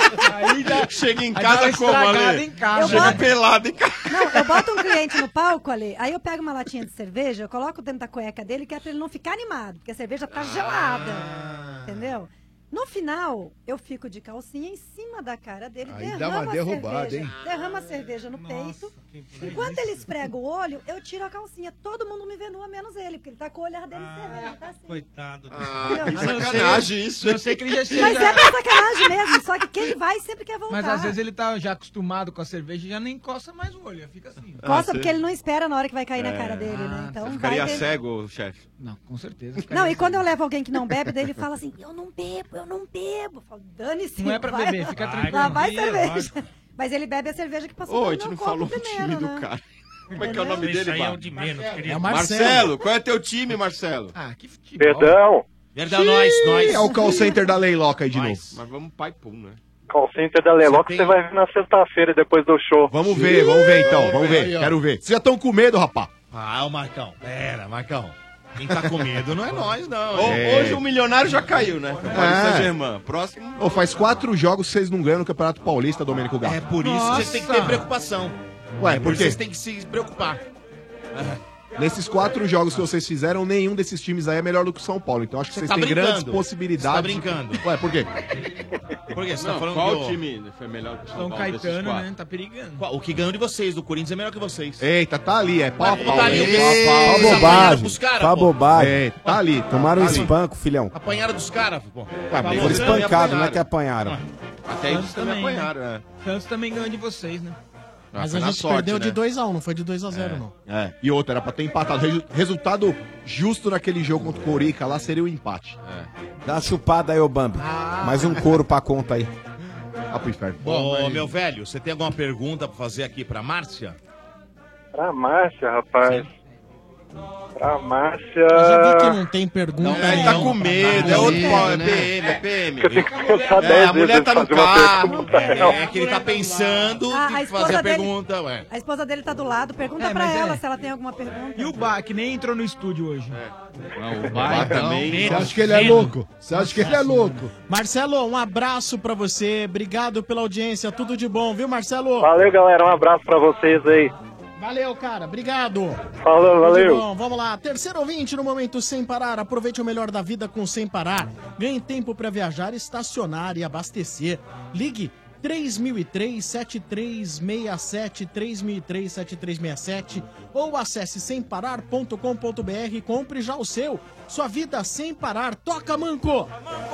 [SPEAKER 13] Aí já,
[SPEAKER 7] Chega em
[SPEAKER 13] aí dá uma
[SPEAKER 7] casa como,
[SPEAKER 13] estragada
[SPEAKER 7] Ale?
[SPEAKER 13] em casa.
[SPEAKER 17] Eu
[SPEAKER 7] Chega
[SPEAKER 17] boto-
[SPEAKER 7] pelado em casa.
[SPEAKER 17] Não, eu boto um cliente no palco ali, aí eu pego uma latinha de cerveja, eu coloco dentro da cueca dele, que é pra ele não ficar animado, porque a cerveja tá gelada. Entendeu? No final, eu fico de calcinha em cima da cara dele,
[SPEAKER 4] Aí dá
[SPEAKER 17] derrama
[SPEAKER 4] uma
[SPEAKER 17] a
[SPEAKER 4] derrubada,
[SPEAKER 17] cerveja,
[SPEAKER 4] hein?
[SPEAKER 17] derrama a cerveja no peito. Enquanto ele esfrega o olho, eu tiro a calcinha. Todo mundo me vê nua, menos ele, porque ele tá com o olho ardendo de cerveja, tá assim.
[SPEAKER 2] Coitado.
[SPEAKER 7] Ah, que
[SPEAKER 17] Não,
[SPEAKER 7] sacanagem isso.
[SPEAKER 13] Eu sei que ele já chega.
[SPEAKER 17] Mas é pra sacanagem mesmo, só que quem vai sempre quer voltar.
[SPEAKER 13] Mas às vezes ele tá já acostumado com a cerveja e já nem encosta mais o olho, fica assim.
[SPEAKER 17] Costa
[SPEAKER 7] Ah,
[SPEAKER 17] porque
[SPEAKER 7] você-
[SPEAKER 17] ele não espera na hora que vai cair na
[SPEAKER 7] É.
[SPEAKER 17] cara dele, né?
[SPEAKER 13] Ah,
[SPEAKER 17] Então
[SPEAKER 7] Você
[SPEAKER 17] vai
[SPEAKER 7] ficaria
[SPEAKER 17] ter-
[SPEAKER 7] cego, chefe.
[SPEAKER 13] Não, com certeza.
[SPEAKER 17] Não,
[SPEAKER 13] ficaria
[SPEAKER 17] e quando eu
[SPEAKER 13] assim.
[SPEAKER 17] levo alguém que não bebe, daí ele fala assim, eu não bebo, eu não bebo. Eu falo, dane-se.
[SPEAKER 13] Não é pra
[SPEAKER 17] vai
[SPEAKER 13] beber,
[SPEAKER 17] lá.
[SPEAKER 13] fica
[SPEAKER 2] Vai,
[SPEAKER 13] tranquilo.
[SPEAKER 17] Lá vai
[SPEAKER 2] Bebia,
[SPEAKER 17] cerveja.
[SPEAKER 2] lógico.
[SPEAKER 17] Mas ele bebe a cerveja que passou
[SPEAKER 7] Ô, a
[SPEAKER 17] pelo
[SPEAKER 7] gente
[SPEAKER 17] meu
[SPEAKER 7] não
[SPEAKER 17] corpo
[SPEAKER 7] falou o
[SPEAKER 17] primeiro,
[SPEAKER 7] time do
[SPEAKER 17] né?
[SPEAKER 7] cara. Como é que é o nome
[SPEAKER 2] Isso
[SPEAKER 7] dele,
[SPEAKER 2] aí é
[SPEAKER 7] Bar?
[SPEAKER 2] o de menos, querido.
[SPEAKER 1] É o
[SPEAKER 7] Marcelo.
[SPEAKER 1] Marcelo.
[SPEAKER 7] Qual é teu time, Marcelo?
[SPEAKER 13] Ah, que futebol.
[SPEAKER 6] Perdão,
[SPEAKER 8] Verdão, nós, nós.
[SPEAKER 12] É o call center da Leiloca aí de novo.
[SPEAKER 8] Nós.
[SPEAKER 7] Mas vamos pai pum, né?
[SPEAKER 6] call center da Leloc,
[SPEAKER 8] Você
[SPEAKER 6] você
[SPEAKER 8] tem-
[SPEAKER 6] vai ver na sexta-feira depois do show.
[SPEAKER 12] Vamos ver, vamos ver então,
[SPEAKER 8] Vamos
[SPEAKER 12] vamos
[SPEAKER 8] ver
[SPEAKER 12] ver,
[SPEAKER 8] aí, ó.
[SPEAKER 12] quero ver. Vocês já estão com medo, rapá?
[SPEAKER 8] Ah, o Marcão. Pera, Marcão. Quem tá com medo não é nós, não.
[SPEAKER 7] Ô,
[SPEAKER 12] É.
[SPEAKER 7] Hoje o milionário já caiu, né? O Paris
[SPEAKER 12] É.
[SPEAKER 7] Saint-Germain. Próximo.
[SPEAKER 12] Ô, faz quatro jogos que vocês não ganham no Campeonato Paulista, Domênico Gato.
[SPEAKER 8] É por isso que vocês têm que ter preocupação.
[SPEAKER 12] Ué,
[SPEAKER 8] é
[SPEAKER 12] por
[SPEAKER 8] isso
[SPEAKER 12] quê?
[SPEAKER 8] que vocês têm que se preocupar.
[SPEAKER 12] Nesses quatro jogos que vocês fizeram, nenhum desses times aí é melhor do que o São Paulo. Então acho que
[SPEAKER 8] Você
[SPEAKER 12] vocês
[SPEAKER 8] tá
[SPEAKER 12] têm
[SPEAKER 8] brincando.
[SPEAKER 12] grandes possibilidades.
[SPEAKER 8] Você tá brincando.
[SPEAKER 12] Ué, por quê?
[SPEAKER 8] Por quê? Você tá
[SPEAKER 7] Não,
[SPEAKER 8] falando
[SPEAKER 7] qual
[SPEAKER 8] que o-
[SPEAKER 7] time foi melhor que o São
[SPEAKER 13] São
[SPEAKER 7] Paulo desses
[SPEAKER 13] Caetano,
[SPEAKER 7] quatro?
[SPEAKER 13] né? Tá perigando.
[SPEAKER 8] Qual- O que ganhou de vocês, do Corinthians, é melhor que vocês.
[SPEAKER 12] Eita, tá ali, é pau a pau.
[SPEAKER 8] Tá ali,
[SPEAKER 12] hein?
[SPEAKER 8] o quê?
[SPEAKER 12] Pau a pau.
[SPEAKER 8] Vocês
[SPEAKER 5] Fala
[SPEAKER 8] apanharam
[SPEAKER 5] bobagem.
[SPEAKER 8] pros caras,
[SPEAKER 5] Fala
[SPEAKER 8] pô.
[SPEAKER 5] bobagem.
[SPEAKER 12] É, tá ali.
[SPEAKER 5] Tomaram um
[SPEAKER 12] tá ali.
[SPEAKER 5] espanco, filhão.
[SPEAKER 8] Apanharam dos caras, pô.
[SPEAKER 12] Tá bem.
[SPEAKER 5] Foram
[SPEAKER 7] Vocês também
[SPEAKER 5] espancados, não é
[SPEAKER 7] apanharam.
[SPEAKER 5] que apanharam.
[SPEAKER 7] Até eles
[SPEAKER 13] Santos
[SPEAKER 7] também
[SPEAKER 13] também,
[SPEAKER 7] apanharam, né?
[SPEAKER 13] Santos também ganhou de vocês, né?
[SPEAKER 1] Mas
[SPEAKER 12] foi
[SPEAKER 1] a
[SPEAKER 12] na
[SPEAKER 1] gente
[SPEAKER 12] sorte,
[SPEAKER 1] perdeu
[SPEAKER 12] né?
[SPEAKER 1] de dois a um, não foi de dois a zero, não.
[SPEAKER 12] É, e outra, era pra ter empatado. Resu- Resultado justo naquele jogo contra o Corica lá seria o empate.
[SPEAKER 3] Dá uma chupada aí, ô Bambi. Mais um couro pra conta aí.
[SPEAKER 12] Ah, pro inferno.
[SPEAKER 8] Ô, meu velho, você tem alguma pergunta pra fazer aqui pra Márcia?
[SPEAKER 6] Pra Márcia, rapaz. Pra Márcia.
[SPEAKER 1] Eu já vi que não tem pergunta.
[SPEAKER 7] Não, ele tá com medo, é outro pau, é P M, é P M.
[SPEAKER 6] Eu tenho que pensar
[SPEAKER 8] É,
[SPEAKER 6] dez
[SPEAKER 8] a mulher
[SPEAKER 6] vezes
[SPEAKER 8] tá no
[SPEAKER 6] antes de fazer uma
[SPEAKER 8] carro,
[SPEAKER 6] pergunta.
[SPEAKER 8] é, é que ele tá pensando
[SPEAKER 17] Ah, a
[SPEAKER 8] em
[SPEAKER 17] esposa
[SPEAKER 8] fazer a
[SPEAKER 17] dele-
[SPEAKER 8] pergunta, ué.
[SPEAKER 17] A esposa dele tá do lado, pergunta
[SPEAKER 13] É,
[SPEAKER 17] pra
[SPEAKER 13] mas
[SPEAKER 17] ela
[SPEAKER 13] é.
[SPEAKER 17] se ela tem alguma pergunta.
[SPEAKER 13] E o Bá, que nem entrou no estúdio hoje.
[SPEAKER 8] Não,
[SPEAKER 4] o Bá também. Você acha que ele é louco? Você acha que ele é louco?
[SPEAKER 1] Marcelo, um abraço pra você. Obrigado pela audiência. Tudo de bom, viu, Marcelo?
[SPEAKER 6] Valeu, galera. Um abraço pra vocês aí.
[SPEAKER 1] Valeu, cara. Obrigado.
[SPEAKER 6] Falou,
[SPEAKER 1] Tudo
[SPEAKER 6] valeu.
[SPEAKER 1] de bom. Vamos lá. Terceiro ouvinte no Momento Sem Parar. Aproveite o melhor da vida com Sem Parar. Ganhe tempo pra viajar, estacionar e abastecer. Ligue três mil e três, sete três seis sete, três mil e três, sete três seis sete ou acesse sem parar ponto com ponto b r e compre já o seu. Sua vida sem parar. Toca, Manco!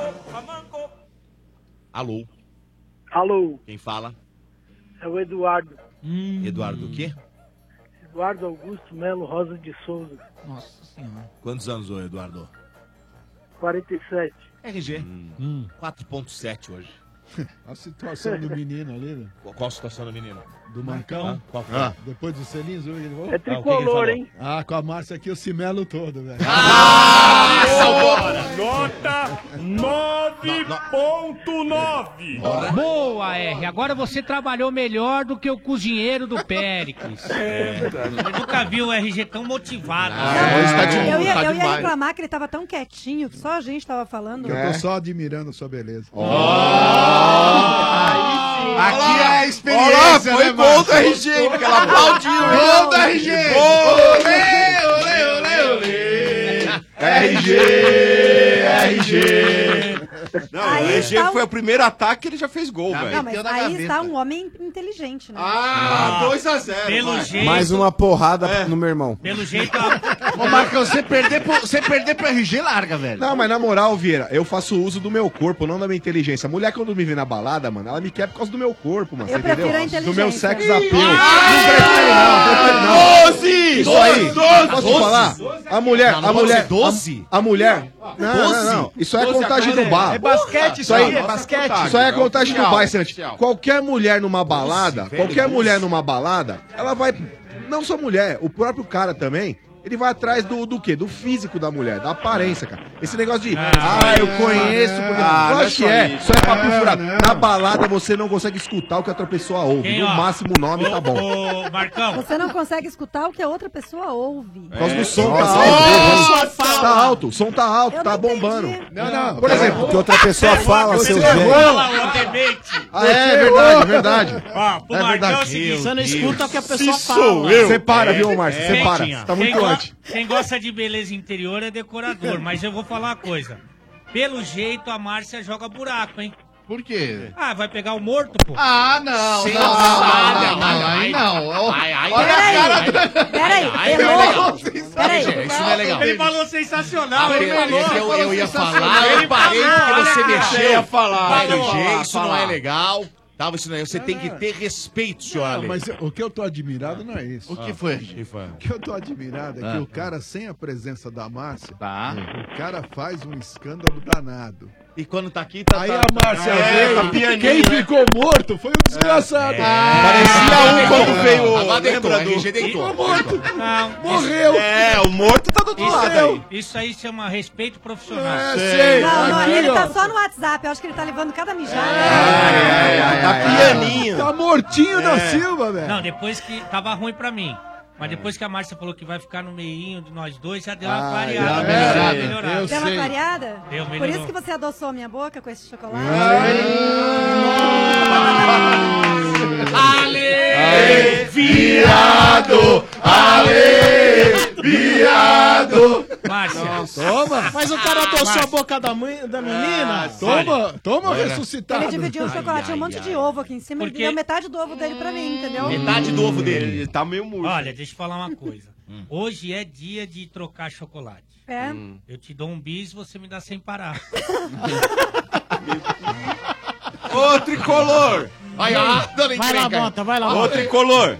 [SPEAKER 8] Alô,
[SPEAKER 10] Alô,
[SPEAKER 8] quem fala?
[SPEAKER 10] é o Eduardo.
[SPEAKER 8] Eduardo o quê?
[SPEAKER 10] Eduardo Augusto Melo Rosa de Souza,
[SPEAKER 13] Nossa senhora.
[SPEAKER 8] Quantos anos, ô Eduardo?
[SPEAKER 10] quarenta e sete.
[SPEAKER 8] R G. Hum. quatro ponto sete hoje.
[SPEAKER 4] A situação do menino ali, né?
[SPEAKER 8] Qual, qual a situação do menino?
[SPEAKER 4] Do Mancão.
[SPEAKER 8] Ah, qual foi?
[SPEAKER 4] Ah, depois do Selinho, ele falou.
[SPEAKER 10] É tricolor, hein?
[SPEAKER 4] Ah, com a Márcia aqui, o cimelo todo, velho.
[SPEAKER 8] Ah,
[SPEAKER 5] Nota nove ponto nove.
[SPEAKER 2] Boa, R. Agora você trabalhou melhor do que o cozinheiro do Péricles.
[SPEAKER 5] É verdade.
[SPEAKER 2] Eu nunca vi o R G tão motivado.
[SPEAKER 17] eu ia, eu ia reclamar que ele tava tão quietinho, que só a gente tava falando.
[SPEAKER 4] Eu tô só admirando a sua beleza.
[SPEAKER 5] Aqui é a experiência,
[SPEAKER 7] Olha lá, foi
[SPEAKER 5] né,
[SPEAKER 7] gol
[SPEAKER 5] Márcio?
[SPEAKER 7] do R G, hein, porque ela aplaudiu, hein?
[SPEAKER 5] Gol do R G!
[SPEAKER 7] Olê,
[SPEAKER 5] olê, olê, olê!
[SPEAKER 7] R G, R G. Não, o
[SPEAKER 17] Aí
[SPEAKER 7] R G
[SPEAKER 17] está um-
[SPEAKER 7] foi o primeiro ataque que ele já fez gol, velho.
[SPEAKER 17] Não, mas aí está um homem inteligente, né?
[SPEAKER 7] Ah, dois a zero.
[SPEAKER 2] Pelo
[SPEAKER 7] vai.
[SPEAKER 2] jeito-
[SPEAKER 3] Mais uma porrada no meu irmão.
[SPEAKER 2] Pelo jeito, a-
[SPEAKER 9] Ô, Marcão, você perder pro, você perder pro R G, larga, velho.
[SPEAKER 12] Não, mas na moral, Vieira, eu faço uso do meu corpo, não da minha inteligência. A mulher, quando me vê na balada, mano, ela me quer por causa do meu corpo, mano.
[SPEAKER 17] Eu
[SPEAKER 12] você entendeu?
[SPEAKER 17] prefiro a inteligência.
[SPEAKER 12] Do meu sex appeal. Não prefere, não, prefere não.
[SPEAKER 7] doze!
[SPEAKER 12] Isso aí,
[SPEAKER 7] doze!
[SPEAKER 12] posso
[SPEAKER 7] doze!
[SPEAKER 12] falar? A mulher,
[SPEAKER 8] Não, não
[SPEAKER 12] a
[SPEAKER 8] pode
[SPEAKER 12] mulher,
[SPEAKER 8] ser doze?
[SPEAKER 12] A, a mulher. Não, não,
[SPEAKER 8] doze?
[SPEAKER 12] não. Isso é
[SPEAKER 5] doze
[SPEAKER 12] contagem
[SPEAKER 5] agora
[SPEAKER 12] do bar.
[SPEAKER 5] é basquete isso aí, é basquete.
[SPEAKER 12] Isso aí é contagem do
[SPEAKER 7] Oficial,
[SPEAKER 12] bar, Santi.
[SPEAKER 7] oficial.
[SPEAKER 12] Qualquer mulher numa balada,
[SPEAKER 8] velho,
[SPEAKER 12] qualquer
[SPEAKER 8] doze.
[SPEAKER 12] mulher numa balada, ela vai. Não só mulher, o próprio cara também. Ele vai atrás do, do quê? Do físico da mulher, da aparência, cara. Esse negócio de, ah, eu conheço, porque.
[SPEAKER 7] Ah, não é
[SPEAKER 12] Lógico
[SPEAKER 7] só
[SPEAKER 12] que é.
[SPEAKER 7] isso.
[SPEAKER 12] Isso é papo furado. Na balada você não consegue escutar o que a outra pessoa ouve.
[SPEAKER 2] Quem,
[SPEAKER 12] No
[SPEAKER 2] ó?
[SPEAKER 12] máximo o nome tá bom.
[SPEAKER 2] Ô, Marcão,
[SPEAKER 17] Você não consegue escutar o que a outra pessoa ouve.
[SPEAKER 12] Por causa do som,
[SPEAKER 3] Nossa,
[SPEAKER 12] tá alto.
[SPEAKER 3] nossa,
[SPEAKER 12] Tá alto, o som tá alto,
[SPEAKER 17] Eu
[SPEAKER 12] tá
[SPEAKER 17] não
[SPEAKER 12] bombando.
[SPEAKER 17] entendi.
[SPEAKER 12] Não, não. Por exemplo,
[SPEAKER 3] O que outra pessoa fala, seu
[SPEAKER 12] você
[SPEAKER 3] gênio.
[SPEAKER 2] fala o debate.
[SPEAKER 12] Ah, é verdade, é verdade.
[SPEAKER 2] Ó, pro
[SPEAKER 12] É
[SPEAKER 2] Marcão é o
[SPEAKER 12] verdade.
[SPEAKER 2] seguinte.
[SPEAKER 1] Você não escuta o que a pessoa
[SPEAKER 5] Se
[SPEAKER 1] fala.
[SPEAKER 5] sou eu.
[SPEAKER 12] Separa,
[SPEAKER 8] É,
[SPEAKER 12] viu, Márcio?
[SPEAKER 8] é,
[SPEAKER 12] Separa.
[SPEAKER 8] tinha.
[SPEAKER 12] Você tá
[SPEAKER 2] Quem,
[SPEAKER 12] muito
[SPEAKER 2] go-
[SPEAKER 12] antes.
[SPEAKER 2] quem gosta de beleza interior é decorador, mas eu vou falar uma coisa. Pelo jeito, a Márcia joga buraco, hein?
[SPEAKER 9] Por quê?
[SPEAKER 2] Ah, vai pegar o morto, pô.
[SPEAKER 9] Ah, não,
[SPEAKER 8] Sim,
[SPEAKER 9] não, não,
[SPEAKER 8] ai,
[SPEAKER 9] não, não,
[SPEAKER 8] ai,
[SPEAKER 9] aí não. Ó,
[SPEAKER 8] ai, ai,
[SPEAKER 9] Olha a
[SPEAKER 17] Peraí,
[SPEAKER 9] cara do...
[SPEAKER 17] peraí,
[SPEAKER 8] ai,
[SPEAKER 17] errou. Peraí.
[SPEAKER 8] Isso não é legal.
[SPEAKER 2] Ele falou sensacional,
[SPEAKER 8] Ah,
[SPEAKER 2] ele
[SPEAKER 8] eu,
[SPEAKER 2] falou.
[SPEAKER 8] eu, eu ia falar,
[SPEAKER 2] Ele
[SPEAKER 8] eu parei
[SPEAKER 2] falou,
[SPEAKER 8] porque você
[SPEAKER 2] olha,
[SPEAKER 8] mexeu.
[SPEAKER 7] você ia falar,
[SPEAKER 8] R G,
[SPEAKER 7] falar,
[SPEAKER 8] isso não
[SPEAKER 7] falar.
[SPEAKER 8] é legal. Tá, isso não é, você tem que ter respeito, senhor
[SPEAKER 4] Não,
[SPEAKER 8] Ale.
[SPEAKER 4] mas o que eu tô admirado não é isso.
[SPEAKER 9] O que foi?
[SPEAKER 8] Que foi?
[SPEAKER 4] O que eu tô admirado é que o cara, sem a presença da Márcia,
[SPEAKER 9] Tá.
[SPEAKER 4] o cara faz um escândalo danado.
[SPEAKER 8] E quando tá aqui, tá...
[SPEAKER 4] Aí
[SPEAKER 8] tá,
[SPEAKER 4] a Márcia
[SPEAKER 7] é,
[SPEAKER 4] veio,
[SPEAKER 7] tá pianinho,
[SPEAKER 4] quem
[SPEAKER 7] né?
[SPEAKER 4] ficou morto foi o desgraçado.
[SPEAKER 7] Parecia um quando veio.
[SPEAKER 8] Agora deitou,
[SPEAKER 7] Lembra
[SPEAKER 8] R G
[SPEAKER 7] do...
[SPEAKER 8] deitou.
[SPEAKER 4] Morto,
[SPEAKER 2] Não,
[SPEAKER 4] morreu.
[SPEAKER 7] É, o morto tá do outro lado aí.
[SPEAKER 2] isso, isso aí chama respeito profissional.
[SPEAKER 4] É, sei.
[SPEAKER 17] Não, não,
[SPEAKER 4] Aqui,
[SPEAKER 17] ele
[SPEAKER 4] ó.
[SPEAKER 17] tá só no WhatsApp. Eu acho que ele tá levando cada mijada.
[SPEAKER 7] Tá pianinho.
[SPEAKER 4] Tá mortinho da Silva, velho.
[SPEAKER 2] Não, depois que tava ruim pra mim. Mas depois que a Márcia falou que vai ficar no meinho de nós dois, já deu uma clareada.
[SPEAKER 4] já
[SPEAKER 2] melhorada,
[SPEAKER 4] sei.
[SPEAKER 2] melhorada.
[SPEAKER 4] Eu
[SPEAKER 17] Deu uma
[SPEAKER 4] sei.
[SPEAKER 17] clareada?
[SPEAKER 2] Deu,
[SPEAKER 17] Por
[SPEAKER 2] melhorou.
[SPEAKER 17] isso que você adoçou a minha boca com esse chocolate?
[SPEAKER 8] Ale!
[SPEAKER 5] Viado! Ale! Viado!
[SPEAKER 2] Márcia,
[SPEAKER 4] Toma,
[SPEAKER 1] Mas o cara adoçou a boca da, mãe, da menina.
[SPEAKER 4] toma, toma
[SPEAKER 2] Olha.
[SPEAKER 4] ressuscitado.
[SPEAKER 17] Ele dividiu o chocolate, tinha um monte de ovo aqui em cima. Ele
[SPEAKER 2] Porque-
[SPEAKER 17] deu metade do ovo dele pra mim, entendeu?
[SPEAKER 8] Metade do ovo dele.
[SPEAKER 7] Ele tá meio murcho.
[SPEAKER 2] olha, deixa eu falar uma coisa. Hoje é dia de trocar chocolate.
[SPEAKER 17] É.
[SPEAKER 2] Eu te dou um bis, você me dá sem parar.
[SPEAKER 7] Ô, tricolor!
[SPEAKER 8] Aí, ó, a dona
[SPEAKER 1] Vai lá,
[SPEAKER 8] encrenca.
[SPEAKER 1] Mota, vai lá,
[SPEAKER 7] Ô,
[SPEAKER 1] Mota.
[SPEAKER 7] tricolor.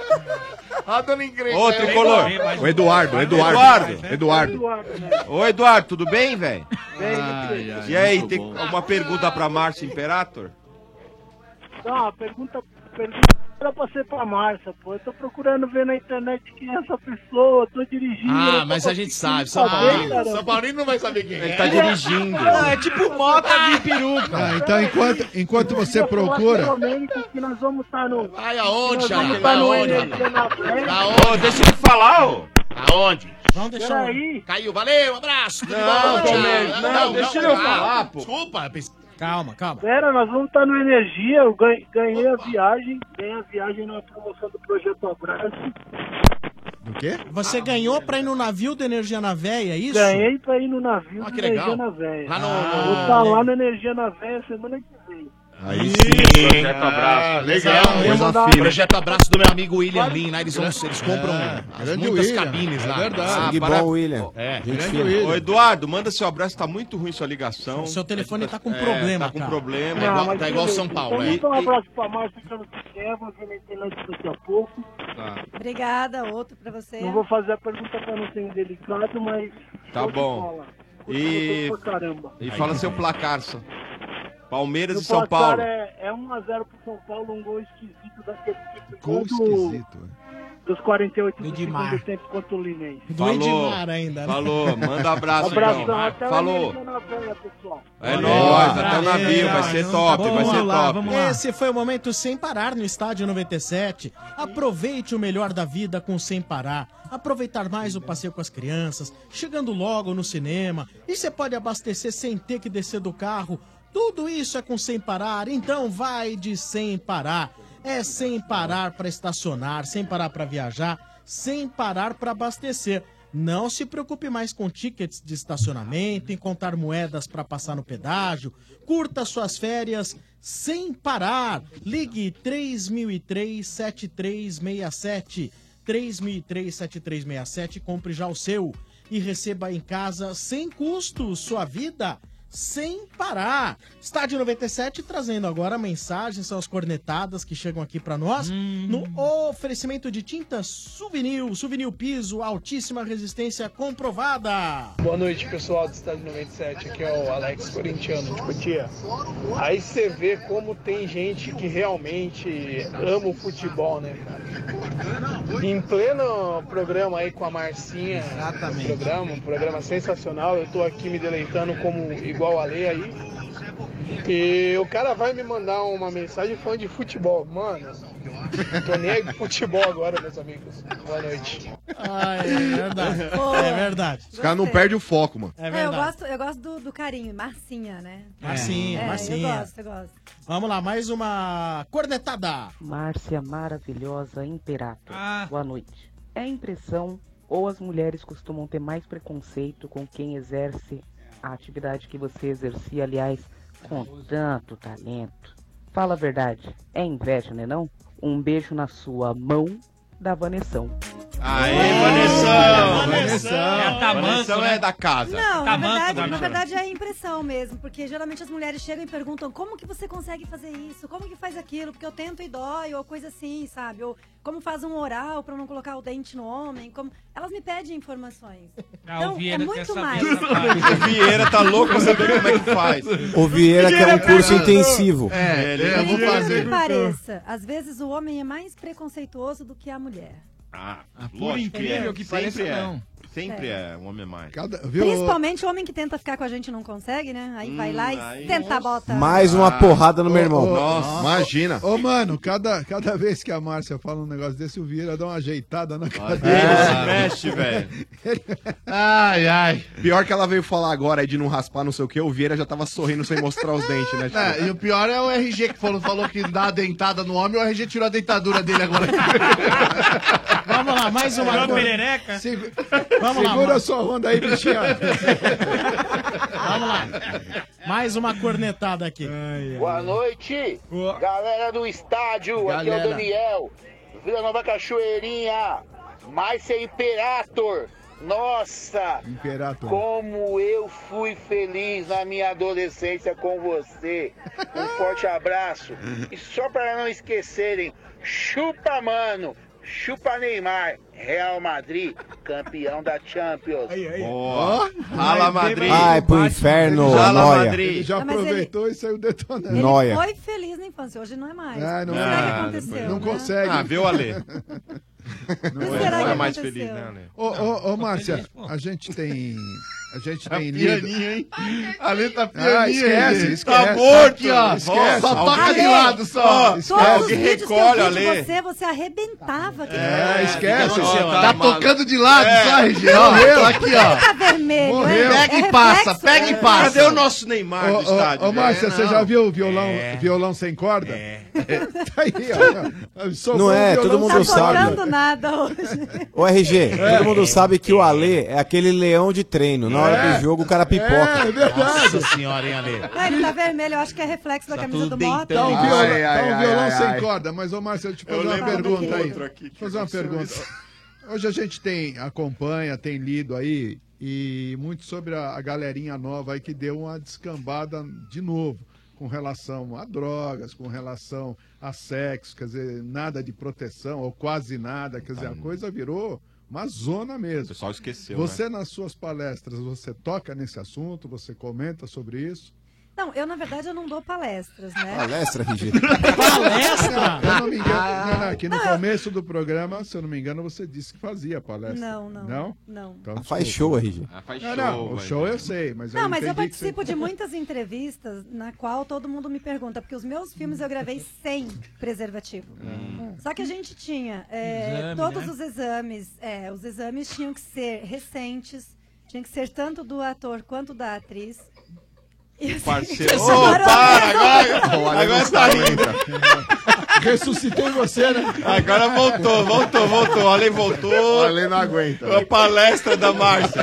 [SPEAKER 8] A dona encrenca.
[SPEAKER 7] Ô, tricolor.
[SPEAKER 12] O Eduardo, o Eduardo.
[SPEAKER 7] Eduardo.
[SPEAKER 12] Eduardo.
[SPEAKER 7] Ô, Eduardo, tudo bem, velho?
[SPEAKER 10] Ai, ai,
[SPEAKER 7] E aí,
[SPEAKER 10] muito
[SPEAKER 7] tem
[SPEAKER 10] bom.
[SPEAKER 7] alguma pergunta pra Márcio Imperator?
[SPEAKER 10] Não, a pergunta, pergunta era pra ser pra Márcia, pô. Eu tô procurando ver na internet quem é essa pessoa, tô dirigindo. eu
[SPEAKER 8] Ah,
[SPEAKER 10] tô
[SPEAKER 8] mas a gente sabe. São
[SPEAKER 10] saber,
[SPEAKER 8] Paulino.
[SPEAKER 10] caramba.
[SPEAKER 8] São Paulino não vai saber quem é.
[SPEAKER 7] Ele tá dirigindo.
[SPEAKER 13] Ah, é tipo Mota de peruca.
[SPEAKER 4] Ah, então, enquanto, enquanto você
[SPEAKER 10] Eu queria falar
[SPEAKER 4] procura.
[SPEAKER 10] com o Domênico que nós vamos estar no.
[SPEAKER 8] Vai aonde,
[SPEAKER 10] nós
[SPEAKER 8] Xará?
[SPEAKER 10] vamos
[SPEAKER 8] Vai
[SPEAKER 10] estar no
[SPEAKER 8] aonde,
[SPEAKER 10] Energia na Fé.
[SPEAKER 8] Aonde?
[SPEAKER 7] Ô, deixa ele falar, ô.
[SPEAKER 8] Aonde?
[SPEAKER 1] Vamos deixar.
[SPEAKER 10] Peraí.
[SPEAKER 8] Caiu, valeu, um abraço. tudo
[SPEAKER 7] Não,
[SPEAKER 8] bom,
[SPEAKER 7] Domênico,
[SPEAKER 8] tchau.
[SPEAKER 7] não, deixa eu falar, pô.
[SPEAKER 8] Desculpa, pensei-
[SPEAKER 1] Calma, calma.
[SPEAKER 10] Pera, nós vamos estar no Energia. Eu ganhei, ganhei a viagem. Ganhei a viagem na promoção do Projeto Abraço.
[SPEAKER 4] Do quê?
[SPEAKER 1] Você ganhou pra ir no navio do Energia na Véia, é isso?
[SPEAKER 10] Ganhei pra ir no navio
[SPEAKER 8] Ah,
[SPEAKER 10] do
[SPEAKER 8] que
[SPEAKER 10] Energia
[SPEAKER 8] legal.
[SPEAKER 10] na Véia.
[SPEAKER 8] Lá no-
[SPEAKER 10] Eu
[SPEAKER 8] no-
[SPEAKER 10] Vou estar lá no Energia na Véia semana que vem.
[SPEAKER 12] Aí
[SPEAKER 7] Projeto
[SPEAKER 8] Ah,
[SPEAKER 7] Abraço.
[SPEAKER 8] legal.
[SPEAKER 10] Coisa
[SPEAKER 8] Coisa
[SPEAKER 10] fina.
[SPEAKER 8] Projeto Abraço do meu amigo William Lin. Lá eles, vão, eles compram
[SPEAKER 4] É,
[SPEAKER 8] as,
[SPEAKER 4] grande
[SPEAKER 8] muitas
[SPEAKER 4] William,
[SPEAKER 8] cabines
[SPEAKER 4] é
[SPEAKER 8] lá.
[SPEAKER 4] verdade.
[SPEAKER 3] Sangue
[SPEAKER 7] para-
[SPEAKER 3] bom, William.
[SPEAKER 8] É.
[SPEAKER 3] Gente
[SPEAKER 4] Grande
[SPEAKER 3] fina.
[SPEAKER 4] William.
[SPEAKER 7] Ô, Eduardo, manda seu abraço, tá muito ruim sua ligação.
[SPEAKER 1] O seu telefone tá com
[SPEAKER 7] É,
[SPEAKER 1] problema,
[SPEAKER 7] Tá com
[SPEAKER 1] cara.
[SPEAKER 7] problema.
[SPEAKER 8] Tá igual-
[SPEAKER 10] mas
[SPEAKER 8] tá igual
[SPEAKER 10] beleza.
[SPEAKER 8] São Paulo,
[SPEAKER 10] Então,
[SPEAKER 8] é.
[SPEAKER 10] então um abraço pra Márcia que eu não sei quem é, vou ver na internet daqui a pouco.
[SPEAKER 17] Obrigada, outro pra você.
[SPEAKER 10] Não vou fazer a pergunta pra não ser indelicado, mas.
[SPEAKER 7] Tá
[SPEAKER 10] show de
[SPEAKER 7] bom.
[SPEAKER 10] bola.
[SPEAKER 7] E-
[SPEAKER 10] Gostei pra caramba.
[SPEAKER 7] E fala seu placar, só. Palmeiras
[SPEAKER 10] No
[SPEAKER 7] e São
[SPEAKER 10] placar
[SPEAKER 7] Paulo.
[SPEAKER 10] É, é um a zero pro São Paulo, um gol esquisito daquele tipo.
[SPEAKER 4] Gol
[SPEAKER 10] do-
[SPEAKER 4] esquisito.
[SPEAKER 10] Dos quarenta e oito do
[SPEAKER 1] Edmar.
[SPEAKER 10] segundo tempo contra o Linense.
[SPEAKER 1] Do
[SPEAKER 7] Falou.
[SPEAKER 1] Edmar ainda, né?
[SPEAKER 7] Falou, manda abraço,
[SPEAKER 10] Abração,
[SPEAKER 7] então.
[SPEAKER 10] até o
[SPEAKER 7] Falou.
[SPEAKER 10] Energia na Véia, pessoal.
[SPEAKER 7] É
[SPEAKER 1] Valeu.
[SPEAKER 7] nóis, até o
[SPEAKER 1] Valeu,
[SPEAKER 7] navio, vai ser
[SPEAKER 1] não
[SPEAKER 7] top,
[SPEAKER 1] tá
[SPEAKER 7] vai
[SPEAKER 1] bom.
[SPEAKER 7] ser
[SPEAKER 1] Vamos lá,
[SPEAKER 7] top.
[SPEAKER 1] vamos lá. Esse foi o momento Sem Parar no Estádio noventa e sete. Aproveite o melhor da vida com Sem Parar. Aproveitar mais o passeio com as crianças, chegando logo no cinema. E você pode abastecer sem ter que descer do carro. Tudo isso é com Sem Parar, então vai de Sem Parar. É sem parar para estacionar, sem parar para viajar, sem parar para abastecer. Não se preocupe mais com tickets de estacionamento, em contar moedas para passar no pedágio. Curta suas férias sem parar. Ligue três mil e três, sete três seis sete. três mil e três, sete três seis sete. Compre já o seu e receba em casa sem custo sua vida sem parar. Estádio noventa e sete trazendo agora mensagens, são as cornetadas que chegam aqui pra nós no oferecimento de tinta Souvenir, Souvenir Piso, altíssima resistência comprovada.
[SPEAKER 14] Boa noite, pessoal do Estádio noventa e sete. Aqui é o Alex Corintiano de Cotia. Aí você vê como tem gente que realmente ama o futebol, né, cara? Em pleno programa aí com a Marcinha,
[SPEAKER 1] Exatamente.
[SPEAKER 14] programa, um programa sensacional. Eu tô aqui me deleitando como igual a Lei aí. E o cara vai me mandar uma mensagem falando de futebol. Mano, tô nem aí com futebol agora, meus amigos. Boa noite.
[SPEAKER 1] Ah, é verdade. É verdade.
[SPEAKER 12] Os caras não perdem o foco, mano.
[SPEAKER 1] É
[SPEAKER 17] É, eu
[SPEAKER 1] verdade.
[SPEAKER 17] gosto, eu gosto do, do carinho, Marcinha, né?
[SPEAKER 1] Marcinha,
[SPEAKER 17] É,
[SPEAKER 1] Marcinha.
[SPEAKER 17] eu gosto, eu gosto.
[SPEAKER 1] Vamos lá, mais uma cornetada.
[SPEAKER 22] Márcia maravilhosa Imperator.
[SPEAKER 2] Ah.
[SPEAKER 22] Boa noite. É impressão ou as mulheres costumam ter mais preconceito com quem exerce a atividade que você exercia, aliás, com tanto talento? Fala a verdade, é inveja, né não? Um beijo na sua mão da Vanessão.
[SPEAKER 7] Aê,
[SPEAKER 1] Vanessão!
[SPEAKER 7] Vanessão!
[SPEAKER 2] É tamanco,
[SPEAKER 7] Vanessão
[SPEAKER 2] né?
[SPEAKER 7] é da casa.
[SPEAKER 17] Não, na
[SPEAKER 2] Tamanco,
[SPEAKER 17] verdade,
[SPEAKER 2] Dona
[SPEAKER 17] na
[SPEAKER 2] Flor.
[SPEAKER 17] verdade é impressão mesmo, porque geralmente as mulheres chegam e perguntam como que você consegue fazer isso, como que faz aquilo, porque eu tento e dói, ou coisa assim, sabe? Ou como faz um oral pra não colocar o dente no homem, como... Elas me pedem informações.
[SPEAKER 2] Ah,
[SPEAKER 17] Então,
[SPEAKER 2] o Vieira
[SPEAKER 17] é
[SPEAKER 2] quer
[SPEAKER 17] muito
[SPEAKER 2] saber
[SPEAKER 17] mais.
[SPEAKER 2] essa parte.
[SPEAKER 7] O Vieira tá louco pra saber como é que faz.
[SPEAKER 3] O Vieira quer um curso intensivo.
[SPEAKER 4] É,
[SPEAKER 7] Ele-
[SPEAKER 4] eu vou
[SPEAKER 17] Por incrível
[SPEAKER 4] fazer.
[SPEAKER 17] que pareça, às vezes o homem é mais preconceituoso do que a mulher.
[SPEAKER 7] Ah,
[SPEAKER 13] por
[SPEAKER 7] lógico
[SPEAKER 13] incrível
[SPEAKER 7] que,
[SPEAKER 13] que
[SPEAKER 7] é.
[SPEAKER 13] pareça,
[SPEAKER 7] Sempre é.
[SPEAKER 13] não.
[SPEAKER 7] Sempre é. um homem mais.
[SPEAKER 4] Cada, viu?
[SPEAKER 17] Principalmente o homem que tenta ficar com a gente e não consegue, né? Aí vai lá e
[SPEAKER 7] Hum, aí-
[SPEAKER 17] tenta a bota.
[SPEAKER 3] Mais uma
[SPEAKER 7] Ah.
[SPEAKER 3] porrada no meu irmão.
[SPEAKER 4] Ô, ô,
[SPEAKER 12] Nossa, imagina.
[SPEAKER 4] Ô, mano, cada, cada vez que a Márcia fala um negócio desse, o Vieira dá uma ajeitada na
[SPEAKER 7] Ele
[SPEAKER 4] cadeira.
[SPEAKER 7] se mexe, velho.
[SPEAKER 12] Ai, ai. Pior que ela veio falar agora aí de não raspar, não sei o que, o Vieira já tava sorrindo sem mostrar os dentes, né? Tipo,
[SPEAKER 9] É, e o pior é o R G que falou, falou que dá a dentada no homem, o R G tirou a dentadura dele agora.
[SPEAKER 1] Vamos lá, mais uma
[SPEAKER 2] Tirou a
[SPEAKER 1] cor-
[SPEAKER 2] perereca?
[SPEAKER 4] Segu-
[SPEAKER 1] Vamos lá,
[SPEAKER 4] Segura
[SPEAKER 1] ma-
[SPEAKER 4] a sua onda aí, bichinha.
[SPEAKER 1] Vamos lá. Mais uma cornetada aqui.
[SPEAKER 23] Boa noite,
[SPEAKER 1] Boa.
[SPEAKER 23] galera do estádio. Aqui é
[SPEAKER 4] Galera.
[SPEAKER 23] o Daniel, Vila Nova Cachoeirinha, Márcia Imperator. Nossa,
[SPEAKER 4] Imperator.
[SPEAKER 23] como eu fui feliz na minha adolescência com você. Um forte abraço. E só para não esquecerem, chupa, mano. Chupa, Neymar. Real Madrid, campeão da Champions.
[SPEAKER 7] Ó, rala Madrid.
[SPEAKER 3] Ai, pro inferno,
[SPEAKER 7] Rala
[SPEAKER 3] Noia.
[SPEAKER 7] Madrid.
[SPEAKER 4] Ele já
[SPEAKER 17] Não, mas ele-
[SPEAKER 4] aproveitou e saiu detonando.
[SPEAKER 17] Ele
[SPEAKER 3] Noia.
[SPEAKER 17] foi feliz na infância, hoje não é mais.
[SPEAKER 4] Ah, não
[SPEAKER 17] o que
[SPEAKER 4] é.
[SPEAKER 17] será que
[SPEAKER 7] Ah,
[SPEAKER 17] aconteceu?
[SPEAKER 7] depois-
[SPEAKER 4] Não
[SPEAKER 17] né?
[SPEAKER 4] consegue.
[SPEAKER 7] Ah, viu, Ale?
[SPEAKER 4] Não
[SPEAKER 7] Hoje
[SPEAKER 17] será
[SPEAKER 7] não
[SPEAKER 17] que
[SPEAKER 7] é mais
[SPEAKER 17] aconteceu?
[SPEAKER 7] feliz, né, Ale?
[SPEAKER 4] Ô, ô, ô, Márcia,
[SPEAKER 2] feliz, pô.
[SPEAKER 4] a gente tem. A gente
[SPEAKER 9] Tá
[SPEAKER 4] tem lido.
[SPEAKER 9] pianinho, hein? Ali tá pianinho.
[SPEAKER 4] Ah, esquece,
[SPEAKER 9] hein?
[SPEAKER 4] esquece.
[SPEAKER 9] Tá morto, aqui, ó.
[SPEAKER 4] Esquece.
[SPEAKER 9] Só toca
[SPEAKER 17] Ale,
[SPEAKER 9] de lado, só.
[SPEAKER 17] Todos os
[SPEAKER 7] Alguém
[SPEAKER 17] vídeos que
[SPEAKER 7] recolhe,
[SPEAKER 17] eu vi de
[SPEAKER 7] Ale.
[SPEAKER 17] você, você arrebentava. Que
[SPEAKER 4] É, esquece.
[SPEAKER 7] fica no-
[SPEAKER 9] Tá tocando de lado,
[SPEAKER 7] É.
[SPEAKER 9] só, R G. Ó,
[SPEAKER 4] Morreu.
[SPEAKER 9] tá aqui,
[SPEAKER 17] Ele
[SPEAKER 9] ó.
[SPEAKER 17] tá vermelho,
[SPEAKER 4] Morreu.
[SPEAKER 17] é-
[SPEAKER 9] Pega
[SPEAKER 17] é
[SPEAKER 9] e passa,
[SPEAKER 17] reflexo,
[SPEAKER 9] pega e
[SPEAKER 17] é.
[SPEAKER 9] passa.
[SPEAKER 7] Cadê o nosso Neymar
[SPEAKER 4] Ô,
[SPEAKER 7] do estádio?
[SPEAKER 4] ô, ô, Márcia,
[SPEAKER 7] É,
[SPEAKER 4] você
[SPEAKER 7] não.
[SPEAKER 4] já viu o violão,
[SPEAKER 7] É.
[SPEAKER 4] violão sem corda?
[SPEAKER 7] É.
[SPEAKER 4] Tá aí, ó. Sobrou
[SPEAKER 3] Não é,
[SPEAKER 4] um violão
[SPEAKER 3] todo mundo
[SPEAKER 4] sem
[SPEAKER 17] Tá
[SPEAKER 3] sabe.
[SPEAKER 17] tocando nada hoje.
[SPEAKER 3] Ô R G, todo mundo sabe que o Ale é aquele leão de treino. Na hora
[SPEAKER 4] É.
[SPEAKER 3] do jogo o cara
[SPEAKER 4] É,
[SPEAKER 3] pipoca.
[SPEAKER 4] é verdade.
[SPEAKER 8] Nossa senhora, hein, Ale?
[SPEAKER 17] Não, ele tá vermelho, eu acho que é reflexo da
[SPEAKER 8] Tá
[SPEAKER 17] camisa
[SPEAKER 8] tudo
[SPEAKER 17] do Mota.
[SPEAKER 8] deitando.
[SPEAKER 4] Tá um
[SPEAKER 8] Ai,
[SPEAKER 4] violão,
[SPEAKER 9] ai,
[SPEAKER 4] tá um
[SPEAKER 9] ai,
[SPEAKER 4] violão
[SPEAKER 9] ai,
[SPEAKER 4] sem
[SPEAKER 9] ai.
[SPEAKER 4] corda, mas, ô Márcio, deixa eu te
[SPEAKER 7] Eu
[SPEAKER 4] fazer uma
[SPEAKER 7] lembro
[SPEAKER 4] pergunta
[SPEAKER 7] do
[SPEAKER 4] aí.
[SPEAKER 7] outro aqui que
[SPEAKER 4] Deixa eu fazer uma
[SPEAKER 7] aconteceu
[SPEAKER 4] pergunta.
[SPEAKER 7] isso.
[SPEAKER 4] Hoje a gente tem, acompanha, tem lido aí, e muito sobre a, a galerinha nova aí que deu uma descambada de novo, com relação a drogas, com relação a sexo, quer dizer, nada de proteção, ou quase nada, quer dizer, a coisa virou uma zona
[SPEAKER 7] O
[SPEAKER 4] mesmo.
[SPEAKER 7] pessoal esqueceu,
[SPEAKER 4] Você,
[SPEAKER 7] né?
[SPEAKER 4] nas suas palestras, você toca nesse assunto, você comenta sobre isso?
[SPEAKER 17] Não, eu na verdade eu não dou palestras, né?
[SPEAKER 3] Palestra, R G.
[SPEAKER 1] Palestra?
[SPEAKER 4] Eu não me engano,
[SPEAKER 17] Ah.
[SPEAKER 4] não, não, aqui no começo do programa, se eu não me engano, você disse que fazia palestra.
[SPEAKER 17] Não, não.
[SPEAKER 4] Não?
[SPEAKER 17] Não.
[SPEAKER 4] Então,
[SPEAKER 3] Ah, faz
[SPEAKER 4] desculpa.
[SPEAKER 3] show, R G.
[SPEAKER 7] Ah, faz
[SPEAKER 4] Não,
[SPEAKER 7] show,
[SPEAKER 4] não, o
[SPEAKER 7] vai.
[SPEAKER 4] show eu sei, mas eu
[SPEAKER 17] Não, mas eu
[SPEAKER 4] entendi que você-
[SPEAKER 17] participo de muitas entrevistas na qual todo mundo me pergunta, porque os meus filmes eu gravei sem preservativo. Só que a gente tinha é,
[SPEAKER 13] Exame,
[SPEAKER 17] todos
[SPEAKER 13] né?
[SPEAKER 17] os exames, é, os exames tinham que ser recentes, tinha que ser tanto do ator quanto da atriz. E, assim,
[SPEAKER 7] Parceiro. Ô,
[SPEAKER 17] agora-
[SPEAKER 7] para, agora, agora tá rindo.
[SPEAKER 4] Ressuscitei você, né?
[SPEAKER 7] Agora voltou, voltou, voltou. O Ale voltou.
[SPEAKER 5] O Ale não aguenta.
[SPEAKER 7] A palestra da Márcia.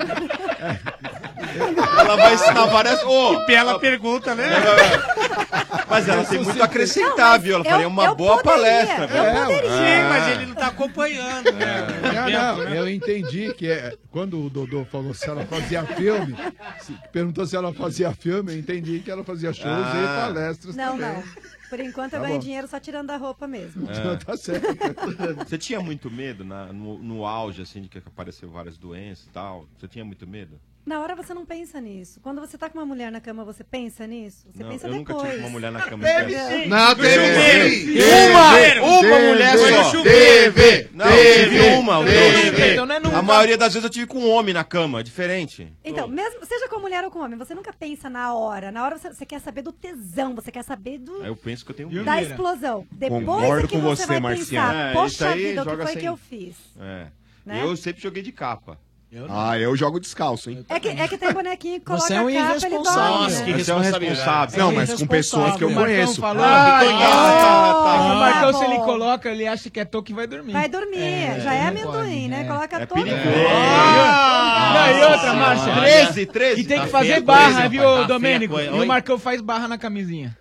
[SPEAKER 7] Ela vai ensinar várias. Ô,
[SPEAKER 2] Bela pergunta, né?
[SPEAKER 7] mas ela tem muito a acrescentar, viu? Ela
[SPEAKER 17] eu-
[SPEAKER 7] faria uma
[SPEAKER 17] eu
[SPEAKER 7] boa
[SPEAKER 17] poderia,
[SPEAKER 7] palestra,
[SPEAKER 17] eu
[SPEAKER 7] velho.
[SPEAKER 17] poderia.
[SPEAKER 2] Sim, mas ele não tá acompanhando, né?
[SPEAKER 4] Não, não, eu entendi que é, quando o Dodô falou se ela fazia filme, se- perguntou se ela fazia filme, eu entendi que ela fazia shows
[SPEAKER 7] Ah.
[SPEAKER 4] e palestras
[SPEAKER 17] Não,
[SPEAKER 4] também.
[SPEAKER 17] não. Por enquanto eu
[SPEAKER 4] Tá
[SPEAKER 17] ganho
[SPEAKER 4] bom.
[SPEAKER 17] dinheiro só tirando a roupa mesmo.
[SPEAKER 7] É.
[SPEAKER 4] Tá certo.
[SPEAKER 7] Você tinha muito medo na- no, no auge, assim, de que apareceu várias doenças e tal? Você tinha muito medo?
[SPEAKER 17] Na hora você não pensa nisso. Quando você tá com uma mulher na cama, você pensa nisso? Você
[SPEAKER 7] Não,
[SPEAKER 17] pensa
[SPEAKER 7] eu
[SPEAKER 17] depois.
[SPEAKER 7] nunca tive uma mulher na cama.
[SPEAKER 17] Teve
[SPEAKER 7] inteira.
[SPEAKER 17] sim.
[SPEAKER 9] Não, teve sim.
[SPEAKER 7] Uma! Uma mulher só!
[SPEAKER 9] Teve!
[SPEAKER 7] Não, tive uma, o
[SPEAKER 9] teve.
[SPEAKER 7] doce.
[SPEAKER 13] Então não é nunca.
[SPEAKER 7] A maioria das vezes eu tive com um homem na cama, diferente.
[SPEAKER 17] Então, mesmo, seja com mulher ou com homem, você nunca pensa na hora. Na hora você, você quer saber do tesão, você quer saber do,
[SPEAKER 7] Aí eu penso que eu tenho
[SPEAKER 13] E o
[SPEAKER 7] medo.
[SPEAKER 17] da
[SPEAKER 13] Mira?
[SPEAKER 17] explosão. Depois
[SPEAKER 5] Concordo
[SPEAKER 17] é que
[SPEAKER 5] com
[SPEAKER 17] você,
[SPEAKER 5] você,
[SPEAKER 17] vai
[SPEAKER 5] Marciano.
[SPEAKER 17] pensar,
[SPEAKER 7] É, isso
[SPEAKER 17] poxa
[SPEAKER 7] aí
[SPEAKER 17] vida, o que
[SPEAKER 7] joga
[SPEAKER 17] foi
[SPEAKER 7] sem-
[SPEAKER 17] que eu fiz?
[SPEAKER 7] É.
[SPEAKER 17] Né?
[SPEAKER 7] Eu sempre joguei de capa.
[SPEAKER 5] Ah, eu jogo descalço, hein?
[SPEAKER 17] É que, é que tem bonequinho que coloca
[SPEAKER 1] Você é um
[SPEAKER 17] a capa, ele
[SPEAKER 1] irresponsável.
[SPEAKER 17] dorme,
[SPEAKER 8] Nossa,
[SPEAKER 17] né?
[SPEAKER 8] que
[SPEAKER 7] Você é um responsável.
[SPEAKER 5] Não, mas com pessoas que eu
[SPEAKER 13] O Marcão
[SPEAKER 5] conheço.
[SPEAKER 13] falou,
[SPEAKER 8] Ah,
[SPEAKER 13] que
[SPEAKER 8] ah,
[SPEAKER 7] tá.
[SPEAKER 13] o Marcão,
[SPEAKER 17] tá
[SPEAKER 13] se ele
[SPEAKER 17] bom.
[SPEAKER 13] coloca, ele acha que é toque e vai dormir.
[SPEAKER 17] Vai dormir, já é
[SPEAKER 13] não
[SPEAKER 17] amendoim,
[SPEAKER 13] pode,
[SPEAKER 17] né?
[SPEAKER 13] é.
[SPEAKER 17] Coloca
[SPEAKER 7] É
[SPEAKER 17] todo
[SPEAKER 7] perigoso.
[SPEAKER 13] Não, e outra, Márcia?
[SPEAKER 7] treze, treze.
[SPEAKER 13] E tem que
[SPEAKER 8] Tá
[SPEAKER 13] fazer
[SPEAKER 8] feia a
[SPEAKER 13] barra,
[SPEAKER 8] coisa,
[SPEAKER 13] viu,
[SPEAKER 8] rapaz, tá
[SPEAKER 13] Domênico?
[SPEAKER 8] feia a coisa.
[SPEAKER 13] E o
[SPEAKER 8] Oi?
[SPEAKER 13] Marcão faz barra na camisinha.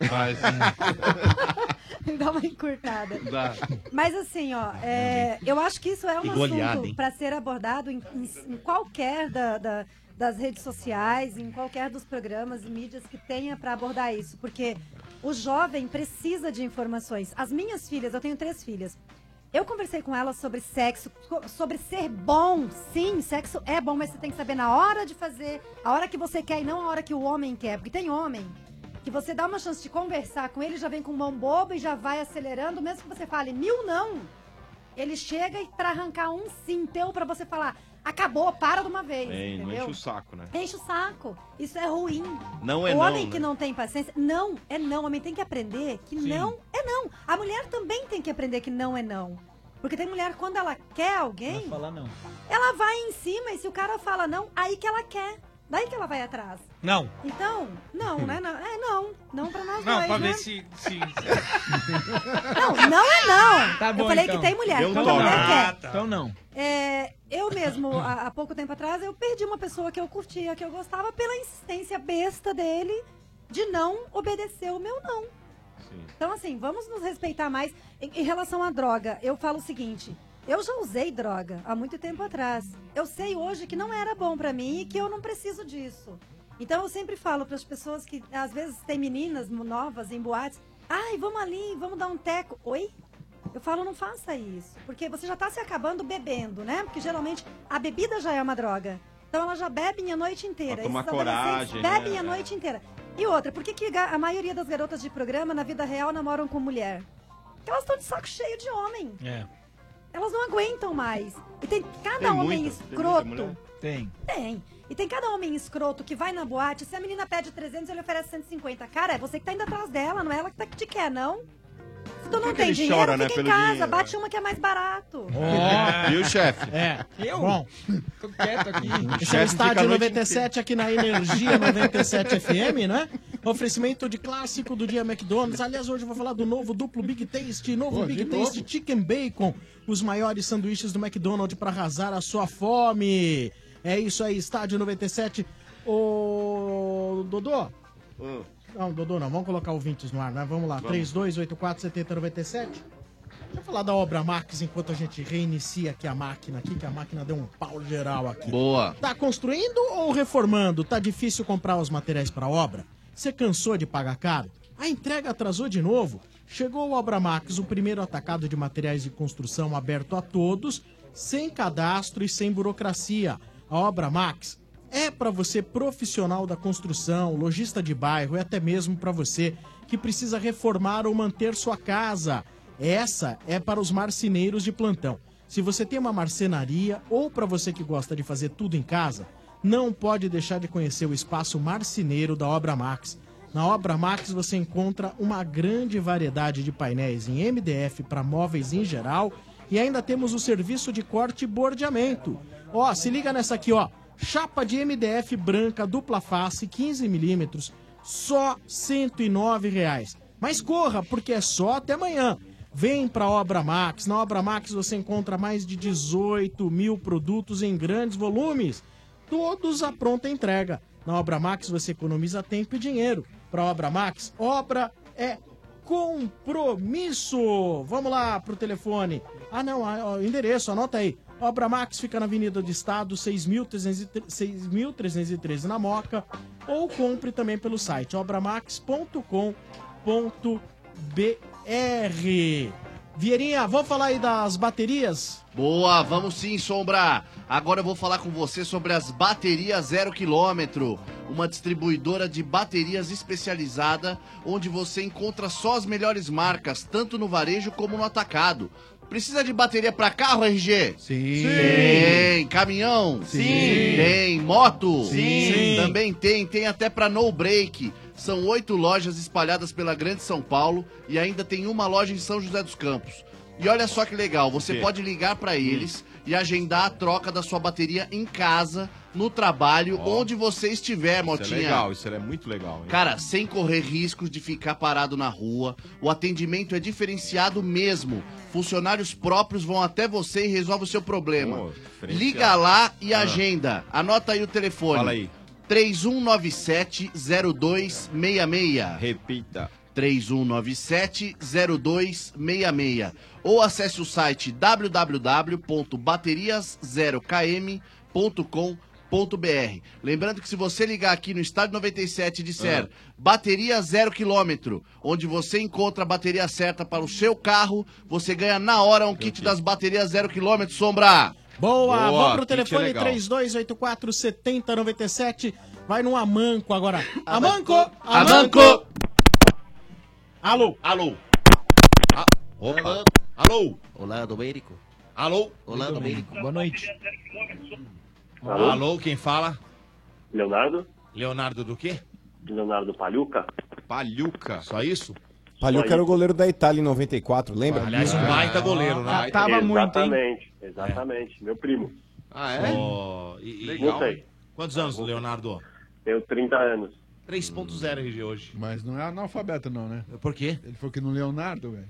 [SPEAKER 17] Dá uma encurtada.
[SPEAKER 8] Dá.
[SPEAKER 17] Mas assim, ó, é, eu acho que isso é um
[SPEAKER 8] E goleada,
[SPEAKER 17] assunto
[SPEAKER 8] hein?
[SPEAKER 17] para ser abordado em, em- em qualquer da- da- das redes sociais, em qualquer dos programas e mídias que tenha para abordar isso, porque o jovem precisa de informações. As minhas filhas, eu tenho três filhas. Eu conversei com elas sobre sexo, co- sobre ser bom. Sim, sexo é bom, mas você tem que saber na hora de fazer, a hora que você quer e não a hora que o homem quer. Porque tem homem que você dá uma chance de conversar com ele, já vem com mão boba e já vai acelerando, mesmo que você fale mil não. Ele chega e pra arrancar um sim teu pra você falar, acabou, para de uma vez,
[SPEAKER 7] É, não
[SPEAKER 17] entendeu?
[SPEAKER 7] enche o saco, né?
[SPEAKER 17] Enche o saco. Isso é ruim.
[SPEAKER 7] Não é
[SPEAKER 17] o
[SPEAKER 7] não,
[SPEAKER 17] homem
[SPEAKER 7] né?
[SPEAKER 17] que não tem paciência, não, é não. O homem tem que aprender que não é não. A mulher também tem que aprender que não é não. Porque tem mulher, quando ela quer alguém,
[SPEAKER 13] Vai falar não.
[SPEAKER 17] ela vai em cima e se o cara fala não, aí que ela quer. Daí que ela vai atrás.
[SPEAKER 2] Não.
[SPEAKER 17] Então, não, né? Não, é não. Não pra nós
[SPEAKER 2] Não,
[SPEAKER 17] dois,
[SPEAKER 2] pra
[SPEAKER 17] né?
[SPEAKER 2] ver se. se...
[SPEAKER 17] Não, não é não.
[SPEAKER 13] Tá bom,
[SPEAKER 17] eu falei
[SPEAKER 13] então.
[SPEAKER 17] que tem mulher.
[SPEAKER 7] Deu um
[SPEAKER 17] Quando a
[SPEAKER 7] toque.
[SPEAKER 17] mulher
[SPEAKER 2] Ah,
[SPEAKER 17] quer.
[SPEAKER 2] tá.
[SPEAKER 13] Então não.
[SPEAKER 17] É, eu mesmo, há, há pouco tempo atrás, eu perdi uma pessoa que eu curtia, que eu gostava, pela insistência besta dele de não obedecer o meu não. Então, assim, vamos nos respeitar mais. Em, em relação à droga, eu falo o seguinte: Eu já usei droga há muito tempo atrás. Eu sei hoje que não era bom pra mim e que eu não preciso disso. Então eu sempre falo para as pessoas que às vezes tem meninas novas em boates, ai, vamos ali, vamos dar um teco. Oi? Eu falo, não faça isso, porque você já tá se acabando bebendo, né? Porque geralmente a bebida já é uma droga. Então elas já bebem a noite inteira.
[SPEAKER 7] Pra tomar
[SPEAKER 17] Esses adolescentes
[SPEAKER 7] coragem,
[SPEAKER 17] bebem
[SPEAKER 7] né?
[SPEAKER 17] a noite inteira. E outra, por que, que a maioria das garotas de programa na vida real namoram com mulher? Porque elas estão de saco cheio de homem.
[SPEAKER 2] É.
[SPEAKER 17] Elas não aguentam mais. E tem cada
[SPEAKER 7] Tem
[SPEAKER 17] homem
[SPEAKER 7] muita, tem
[SPEAKER 17] escroto.
[SPEAKER 7] muita mulher?
[SPEAKER 13] Tem.
[SPEAKER 17] Tem. E tem cada homem escroto que vai na boate, se a menina pede trezentos, ele oferece cento e cinquenta. Cara, é você que tá indo atrás dela, não é ela que tá que te quer, não. Se tu não
[SPEAKER 7] que
[SPEAKER 17] tem
[SPEAKER 7] ele
[SPEAKER 17] dinheiro,
[SPEAKER 7] chora, né,
[SPEAKER 17] fica em
[SPEAKER 7] pelo
[SPEAKER 17] casa,
[SPEAKER 7] dinheiro,
[SPEAKER 17] bate uma que é mais barato.
[SPEAKER 7] Ó. Viu, chefe?
[SPEAKER 1] É.
[SPEAKER 13] Eu?
[SPEAKER 1] Bom,
[SPEAKER 13] Tô quieto aqui.
[SPEAKER 1] esse é o
[SPEAKER 7] chefe fica a
[SPEAKER 1] Estádio
[SPEAKER 7] noite
[SPEAKER 1] noventa e sete aqui na Energia noventa e sete F M, né? Oferecimento de clássico do dia McDonald's. Aliás, hoje eu vou falar do novo duplo Big Taste, novo
[SPEAKER 4] Pô,
[SPEAKER 1] Big
[SPEAKER 4] de
[SPEAKER 1] Taste
[SPEAKER 4] novo?
[SPEAKER 1] Chicken Bacon. Os maiores sanduíches do McDonald's para arrasar a sua fome. É isso aí, Estádio noventa e sete. Ô, Dodô.
[SPEAKER 7] Hum.
[SPEAKER 1] Não, Dodô não, vamos colocar ouvintes no ar, né? Vamos lá,
[SPEAKER 7] Vamos.
[SPEAKER 1] três dois oito quatro sete zero nove sete. Deixa eu falar da obra Max enquanto a gente reinicia aqui a máquina aqui, que a máquina deu um pau geral aqui.
[SPEAKER 9] Boa.
[SPEAKER 1] Tá construindo ou reformando? Tá difícil comprar os materiais para obra? Você cansou de pagar caro? A entrega atrasou de novo? Chegou o Obra Max, o primeiro atacado de materiais de construção aberto a todos, sem cadastro e sem burocracia. A Obra Max é para você profissional da construção, lojista de bairro e até mesmo para você que precisa reformar ou manter sua casa. Essa é para os marceneiros de plantão. Se você tem uma marcenaria ou para você que gosta de fazer tudo em casa, não pode deixar de conhecer o espaço marceneiro da Obra Max. Na Obra Max você encontra uma grande variedade de painéis em M D F para móveis em geral e ainda temos o serviço de corte e bordeamento. Ó, se liga nessa aqui, ó. Chapa de M D F branca dupla face quinze milímetros, só cento e nove reais. Mas corra, porque é só até amanhã. Vem para a Obra Max. Na Obra Max você encontra mais de dezoito mil produtos em grandes volumes, todos à pronta entrega. Na Obra Max você economiza tempo e dinheiro. Para a Obra Max, obra é compromisso. Vamos lá pro telefone. Ah, não, o endereço, anota aí. Obra Max fica na Avenida do Estado, seis mil trezentos e treze na Moca. Ou compre também pelo site obramax ponto com ponto br. Vieirinha, vamos falar aí das baterias?
[SPEAKER 9] Boa, vamos sim, Sombra. Agora eu vou falar com você sobre as baterias zero quilômetro, uma distribuidora de baterias especializada, onde você encontra só as melhores marcas, tanto no varejo como no atacado. Precisa de bateria para carro, R G?
[SPEAKER 4] Sim.
[SPEAKER 9] Tem. Caminhão?
[SPEAKER 4] Sim.
[SPEAKER 9] Tem. Moto?
[SPEAKER 4] Sim.
[SPEAKER 9] Também tem. Tem até para no break. São oito lojas espalhadas pela Grande São Paulo e ainda tem uma loja em São José dos Campos. E olha só que legal, você
[SPEAKER 7] quê?
[SPEAKER 9] pode ligar para eles e agendar a troca da sua bateria em casa, no trabalho,
[SPEAKER 7] Ó.
[SPEAKER 9] onde você estiver, Motinha.
[SPEAKER 7] Isso é legal, isso é muito legal. Hein?
[SPEAKER 9] Cara, sem correr riscos de ficar parado na rua, o atendimento é diferenciado mesmo. Funcionários próprios vão até você e resolvem o seu problema.
[SPEAKER 7] Pô, diferenciado.
[SPEAKER 9] Liga lá e
[SPEAKER 7] Ah.
[SPEAKER 9] agenda. Anota aí o telefone.
[SPEAKER 7] Fala aí.
[SPEAKER 9] três um nove sete zero dois seis seis.
[SPEAKER 7] Repita.
[SPEAKER 9] três um nove sete zero dois seis seis. Ou acesse o site w w w ponto baterias zero k m ponto com ponto b r. Lembrando que se você ligar aqui no Estádio noventa e sete e disser
[SPEAKER 7] Ah.
[SPEAKER 9] bateria zero quilômetro, onde você encontra a bateria certa para o seu carro, você ganha na hora um kit das baterias zero quilômetro, Sombra.
[SPEAKER 1] Boa,
[SPEAKER 7] Boa,
[SPEAKER 1] vamos pro
[SPEAKER 7] kit
[SPEAKER 1] telefone
[SPEAKER 7] legal.
[SPEAKER 1] três dois oito quatro sete zero nove sete. Vai no Amanco agora. Amanco!
[SPEAKER 9] Amanco!
[SPEAKER 1] Alô?
[SPEAKER 8] Alô? Ah, opa. Alô?
[SPEAKER 11] Olá, Domênico.
[SPEAKER 8] Alô?
[SPEAKER 11] Olá, Domênico.
[SPEAKER 13] Boa noite.
[SPEAKER 8] Alô? Alô, quem fala?
[SPEAKER 16] Leonardo?
[SPEAKER 8] Leonardo do quê?
[SPEAKER 16] Leonardo Paluca?
[SPEAKER 7] Paluca.
[SPEAKER 8] Só isso?
[SPEAKER 3] Paluca era o goleiro da Itália em noventa e quatro, lembra?
[SPEAKER 8] Aliás, um baita goleiro, né?
[SPEAKER 13] Ah, tava muito, hein?
[SPEAKER 16] Exatamente, exatamente. Meu primo.
[SPEAKER 7] Ah, é?
[SPEAKER 8] Oh, e- e-
[SPEAKER 7] Legal.
[SPEAKER 16] Não sei.
[SPEAKER 8] Quantos anos, Leonardo?
[SPEAKER 16] Tenho trinta anos.
[SPEAKER 8] três ponto zero R G hoje.
[SPEAKER 4] Mas não é analfabeto, não, né?
[SPEAKER 8] Por quê?
[SPEAKER 4] Ele falou que no Leonardo, velho.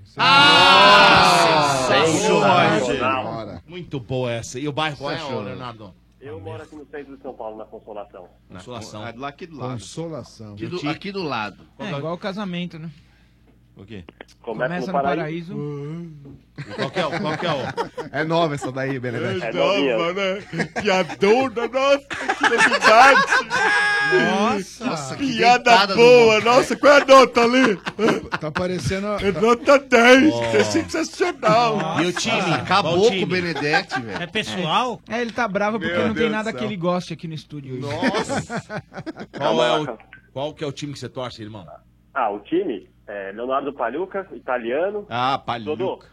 [SPEAKER 8] Ah!
[SPEAKER 16] Sensacional.
[SPEAKER 8] Sensacional. Muito boa essa. E o bairro qual é, ô,
[SPEAKER 4] Sensacional.
[SPEAKER 8] Leonardo?
[SPEAKER 16] Eu moro aqui no centro de São Paulo, na Consolação.
[SPEAKER 8] Consolação.
[SPEAKER 7] É lá aqui do lado.
[SPEAKER 4] Consolação.
[SPEAKER 9] Aqui do, aqui do lado.
[SPEAKER 13] É igual o casamento, né?
[SPEAKER 7] O quê?
[SPEAKER 16] Começa,
[SPEAKER 13] Começa
[SPEAKER 16] no
[SPEAKER 13] no
[SPEAKER 16] paraíso.
[SPEAKER 13] paraíso.
[SPEAKER 8] Qual que é o... Qual que é o...
[SPEAKER 12] É nova essa daí, Benedetti.
[SPEAKER 16] É novinha.
[SPEAKER 5] né? Piadona, nossa, que novidade.
[SPEAKER 2] Nossa.
[SPEAKER 9] Nossa, que
[SPEAKER 5] Piada
[SPEAKER 9] deitada do
[SPEAKER 5] boa,
[SPEAKER 9] mundo.
[SPEAKER 5] nossa, qual é a nota ali?
[SPEAKER 4] Tá parecendo.
[SPEAKER 5] É nota dez,
[SPEAKER 8] Oh.
[SPEAKER 5] é sensacional.
[SPEAKER 8] E o time?
[SPEAKER 9] Acabou
[SPEAKER 8] Qual
[SPEAKER 9] com
[SPEAKER 8] time?
[SPEAKER 9] o Benedetti, velho.
[SPEAKER 2] É pessoal?
[SPEAKER 13] É, ele tá bravo porque
[SPEAKER 5] Meu
[SPEAKER 13] não
[SPEAKER 5] Deus
[SPEAKER 13] tem
[SPEAKER 5] do
[SPEAKER 13] nada
[SPEAKER 5] céu.
[SPEAKER 13] que ele goste aqui no estúdio hoje.
[SPEAKER 8] Nossa. Qual é o... Qual que é o time que você torce, irmão?
[SPEAKER 16] Ah, o time? É Leonardo Paluca, italiano.
[SPEAKER 7] Ah,
[SPEAKER 16] Dodô.
[SPEAKER 7] Paluca.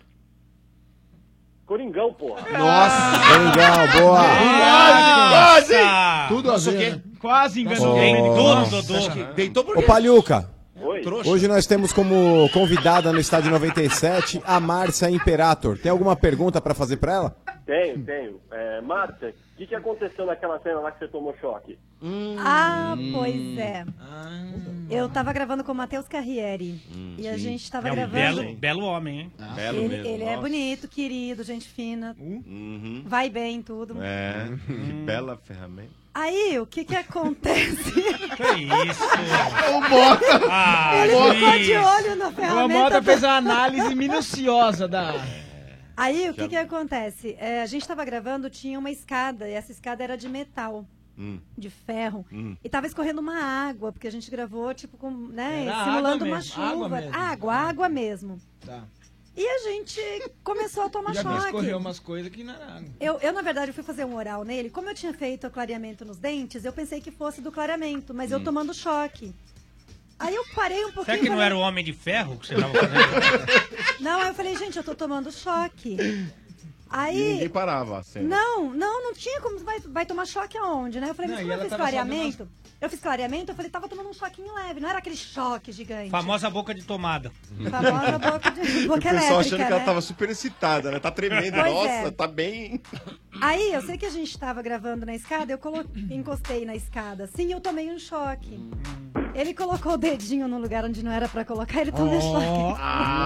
[SPEAKER 16] Coringão, porra.
[SPEAKER 12] Nossa, legal, boa.
[SPEAKER 5] Quase!
[SPEAKER 4] Tudo a
[SPEAKER 8] Nossa, o
[SPEAKER 4] ver.
[SPEAKER 8] quê?
[SPEAKER 4] Né?
[SPEAKER 13] Quase enganou
[SPEAKER 1] Oh.
[SPEAKER 13] o Domênico.
[SPEAKER 2] Tudo, Dodô.
[SPEAKER 8] Deitou por
[SPEAKER 1] Ô,
[SPEAKER 8] quê?
[SPEAKER 1] Palhuca,
[SPEAKER 16] Oi.
[SPEAKER 8] Trouxa.
[SPEAKER 1] hoje nós temos como convidada no Estádio noventa e sete a Márcia Imperator. Tem alguma pergunta pra fazer pra ela?
[SPEAKER 16] Tenho, tenho. É, Márcia, o que, que aconteceu naquela cena lá que você tomou choque?
[SPEAKER 17] Ah, pois é. Eu tava gravando com o Matheus Carrieri. e a
[SPEAKER 7] sim.
[SPEAKER 17] gente tava
[SPEAKER 2] É um
[SPEAKER 17] gravando.
[SPEAKER 2] belo, belo homem, hein?
[SPEAKER 7] Belo
[SPEAKER 17] ele
[SPEAKER 7] mesmo.
[SPEAKER 17] ele é
[SPEAKER 7] nossa.
[SPEAKER 17] bonito, querido, gente fina.
[SPEAKER 7] Uhum.
[SPEAKER 17] Vai bem, tudo.
[SPEAKER 7] É, que bela ferramenta.
[SPEAKER 17] Aí, o que que acontece?
[SPEAKER 2] Que isso?
[SPEAKER 4] O Mota.
[SPEAKER 2] Ah,
[SPEAKER 17] Ele ficou
[SPEAKER 2] Luiz.
[SPEAKER 17] de olho na
[SPEAKER 13] O
[SPEAKER 17] ferramenta.
[SPEAKER 13] Amota fez uma análise minuciosa da...
[SPEAKER 17] Aí, o que que acontece? É, a gente tava gravando, tinha uma escada, e essa escada era de metal.
[SPEAKER 7] Hum.
[SPEAKER 17] De ferro.
[SPEAKER 7] Hum.
[SPEAKER 17] E tava escorrendo uma água, porque a gente gravou, tipo, com, né,
[SPEAKER 13] Era
[SPEAKER 17] simulando
[SPEAKER 13] água
[SPEAKER 17] uma
[SPEAKER 13] mesmo, água
[SPEAKER 17] chuva.
[SPEAKER 13] mesmo.
[SPEAKER 17] Água, água mesmo.
[SPEAKER 13] Tá.
[SPEAKER 17] E a gente começou a tomar
[SPEAKER 13] Já
[SPEAKER 17] choque.
[SPEAKER 13] escorreu umas coisas que não era água.
[SPEAKER 17] Eu, eu, na verdade, fui fazer um oral nele. Como eu tinha feito o clareamento nos dentes, eu pensei que fosse do clareamento, mas eu tomando choque. Aí eu parei um pouquinho.
[SPEAKER 2] Será que
[SPEAKER 17] e
[SPEAKER 2] não
[SPEAKER 17] falei,
[SPEAKER 2] era o Homem de Ferro que você tava fazendo?
[SPEAKER 17] Não, aí eu falei, gente, eu tô tomando choque.
[SPEAKER 7] E
[SPEAKER 17] Aí.
[SPEAKER 7] ninguém parava a cena.
[SPEAKER 17] Não, não, não tinha como. Vai, vai tomar choque aonde, né? Eu falei,
[SPEAKER 13] Não,
[SPEAKER 17] mas
[SPEAKER 13] e
[SPEAKER 17] como eu
[SPEAKER 13] ela
[SPEAKER 17] fiz
[SPEAKER 13] tava só
[SPEAKER 17] clareamento? Eu fiz clareamento, eu falei, tava tomando um choquinho leve, não era aquele choque gigante.
[SPEAKER 2] Famosa boca de tomada.
[SPEAKER 17] Famosa boca, de, boca
[SPEAKER 7] O pessoal
[SPEAKER 17] elétrica,
[SPEAKER 7] achando que
[SPEAKER 17] né?
[SPEAKER 7] ela tava super excitada, né? Tá tremendo.
[SPEAKER 17] Pois
[SPEAKER 7] Nossa,
[SPEAKER 17] é.
[SPEAKER 7] tá bem.
[SPEAKER 17] Aí, eu sei que a gente tava gravando na escada, eu colo... encostei na escada, assim, e eu tomei um choque. Ele colocou o dedinho no lugar onde não era pra colocar, ele tomou um choque.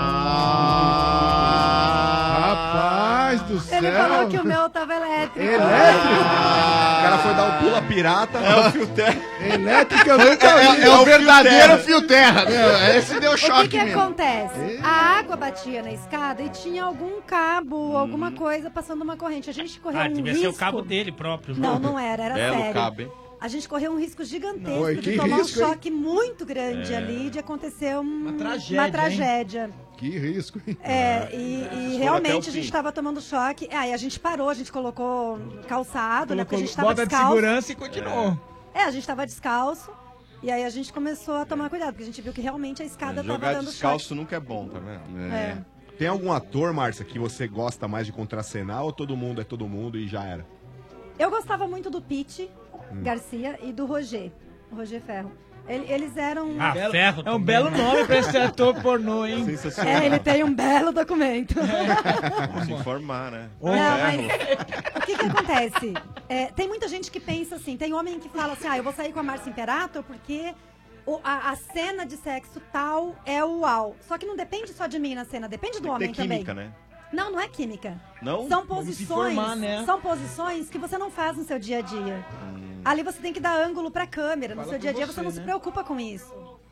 [SPEAKER 4] Rapaz do céu.
[SPEAKER 17] Ele falou que o meu tava elétrico.
[SPEAKER 12] Elétrico? O cara foi dar o pula pirata.
[SPEAKER 7] É o fio terra.
[SPEAKER 4] Elétrica eu nunca
[SPEAKER 9] É,
[SPEAKER 4] vi.
[SPEAKER 9] é o verdadeiro fio terra. Meu, esse deu
[SPEAKER 17] O que
[SPEAKER 9] choque
[SPEAKER 17] que
[SPEAKER 9] mesmo.
[SPEAKER 17] acontece? A água batia na escada e tinha algum cabo, alguma coisa passando uma corrente. A gente correu
[SPEAKER 2] Ah,
[SPEAKER 17] um
[SPEAKER 2] devia
[SPEAKER 17] risco.
[SPEAKER 2] ser o cabo dele próprio.
[SPEAKER 17] Não, não era, era
[SPEAKER 7] Belo
[SPEAKER 17] sério.
[SPEAKER 7] cabo, hein?
[SPEAKER 17] A gente correu um risco gigantesco
[SPEAKER 4] Oi,
[SPEAKER 17] de
[SPEAKER 4] que
[SPEAKER 17] tomar
[SPEAKER 4] risco,
[SPEAKER 17] um
[SPEAKER 4] hein?
[SPEAKER 17] choque muito grande
[SPEAKER 7] É.
[SPEAKER 17] ali, de acontecer um- uma
[SPEAKER 13] tragédia, hein?
[SPEAKER 17] tragédia.
[SPEAKER 4] Que risco, hein?
[SPEAKER 17] É, e, e
[SPEAKER 7] até o
[SPEAKER 17] realmente a gente
[SPEAKER 7] fim.
[SPEAKER 17] estava tomando choque. Aí a gente parou, a gente colocou calçado, né? Porque a
[SPEAKER 13] Colocou
[SPEAKER 17] gente estava
[SPEAKER 13] bota de
[SPEAKER 17] descalço.
[SPEAKER 13] segurança e continuou.
[SPEAKER 17] É, a gente estava descalço. E aí a gente começou a tomar cuidado, porque a gente viu que realmente a escada estava
[SPEAKER 7] Jogar
[SPEAKER 17] dando
[SPEAKER 7] descalço
[SPEAKER 17] choque.
[SPEAKER 7] nunca é bom, tá vendo?
[SPEAKER 17] É.
[SPEAKER 12] Tem algum ator, Márcia, que você gosta mais de contracenar ou todo mundo é todo mundo e já era?
[SPEAKER 17] Eu gostava muito do Pete
[SPEAKER 12] Hum.
[SPEAKER 17] Garcia e do Roger, o Roger Ferro. Ele- eles eram.
[SPEAKER 2] Ah,
[SPEAKER 13] Belo-
[SPEAKER 2] Ferro
[SPEAKER 13] É um
[SPEAKER 2] também,
[SPEAKER 13] belo
[SPEAKER 2] né?
[SPEAKER 13] nome pra esse ator pornô, hein?
[SPEAKER 7] Sensacional.
[SPEAKER 17] É, ele tem um belo documento.
[SPEAKER 7] Vamos se informar, né?
[SPEAKER 17] Não,
[SPEAKER 7] Ferro.
[SPEAKER 17] mas o que que acontece? É, tem muita gente que pensa assim, tem homem que fala assim, ah, eu vou sair com a Márcia Imperator porque o- a, a cena de sexo tal é o uau. Só que não depende só de mim na cena, depende do
[SPEAKER 7] Tem que
[SPEAKER 17] homem
[SPEAKER 7] ter química,
[SPEAKER 17] também.
[SPEAKER 7] né?
[SPEAKER 17] Não, não é química.
[SPEAKER 7] Não?
[SPEAKER 17] São
[SPEAKER 13] Vamos se
[SPEAKER 17] posições,
[SPEAKER 13] informar, né?
[SPEAKER 17] são posições que você não faz no seu dia a dia. Ali você tem que dar ângulo pra câmera. No
[SPEAKER 13] Fala
[SPEAKER 17] seu dia a
[SPEAKER 13] por
[SPEAKER 17] dia você,
[SPEAKER 13] você,
[SPEAKER 17] não se
[SPEAKER 13] né?
[SPEAKER 17] preocupa com isso.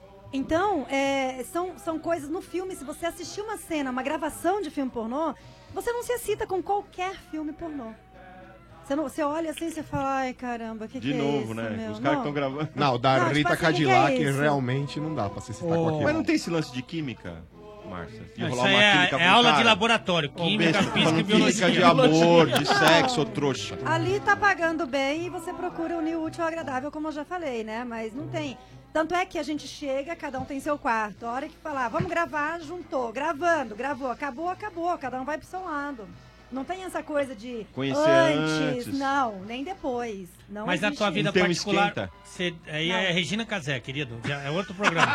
[SPEAKER 17] Então, é, são, são coisas no filme. Se você assistir uma cena, uma gravação de filme pornô, você não se excita com qualquer filme pornô. Você, não, você olha assim e você fala, ai caramba, o que,
[SPEAKER 7] De
[SPEAKER 17] que é
[SPEAKER 7] novo,
[SPEAKER 17] isso,
[SPEAKER 7] né?
[SPEAKER 17] meu?
[SPEAKER 7] Os caras que
[SPEAKER 17] Não.
[SPEAKER 7] estão gravando.
[SPEAKER 12] Não, o da
[SPEAKER 17] Não, tipo
[SPEAKER 12] Rita
[SPEAKER 17] assim,
[SPEAKER 12] Cadillac
[SPEAKER 17] que que é isso?
[SPEAKER 12] realmente não dá pra se citar
[SPEAKER 13] Oh.
[SPEAKER 12] com aquilo.
[SPEAKER 7] Mas não tem esse lance de química, Márcia? De
[SPEAKER 2] Não,
[SPEAKER 7] rolar
[SPEAKER 2] isso
[SPEAKER 7] uma
[SPEAKER 2] aí é-
[SPEAKER 7] química
[SPEAKER 2] é
[SPEAKER 7] pro
[SPEAKER 2] aula
[SPEAKER 7] cara?
[SPEAKER 2] de laboratório,
[SPEAKER 7] Ô,
[SPEAKER 2] química,
[SPEAKER 7] besta,
[SPEAKER 2] física e
[SPEAKER 7] falando
[SPEAKER 2] biologia.
[SPEAKER 7] Química de amor, de sexo, ô trouxa.
[SPEAKER 17] Ali tá pagando bem e você procura unir o útil ao agradável, como eu já falei, né? Mas não tem. Tanto é que a gente chega, cada um tem seu quarto. A hora que falar, vamos gravar, juntou. Gravando, gravou, acabou, acabou. Cada um vai pro seu lado. Não tem essa coisa de
[SPEAKER 7] Conhecer
[SPEAKER 17] antes,
[SPEAKER 7] antes.
[SPEAKER 17] não, nem depois. Não
[SPEAKER 2] Mas na
[SPEAKER 17] existe
[SPEAKER 2] tua vida
[SPEAKER 7] Não tem um
[SPEAKER 2] particular,
[SPEAKER 7] esquenta?
[SPEAKER 2] você, aí
[SPEAKER 17] Não.
[SPEAKER 2] é Regina Casé, querido. Já é outro programa.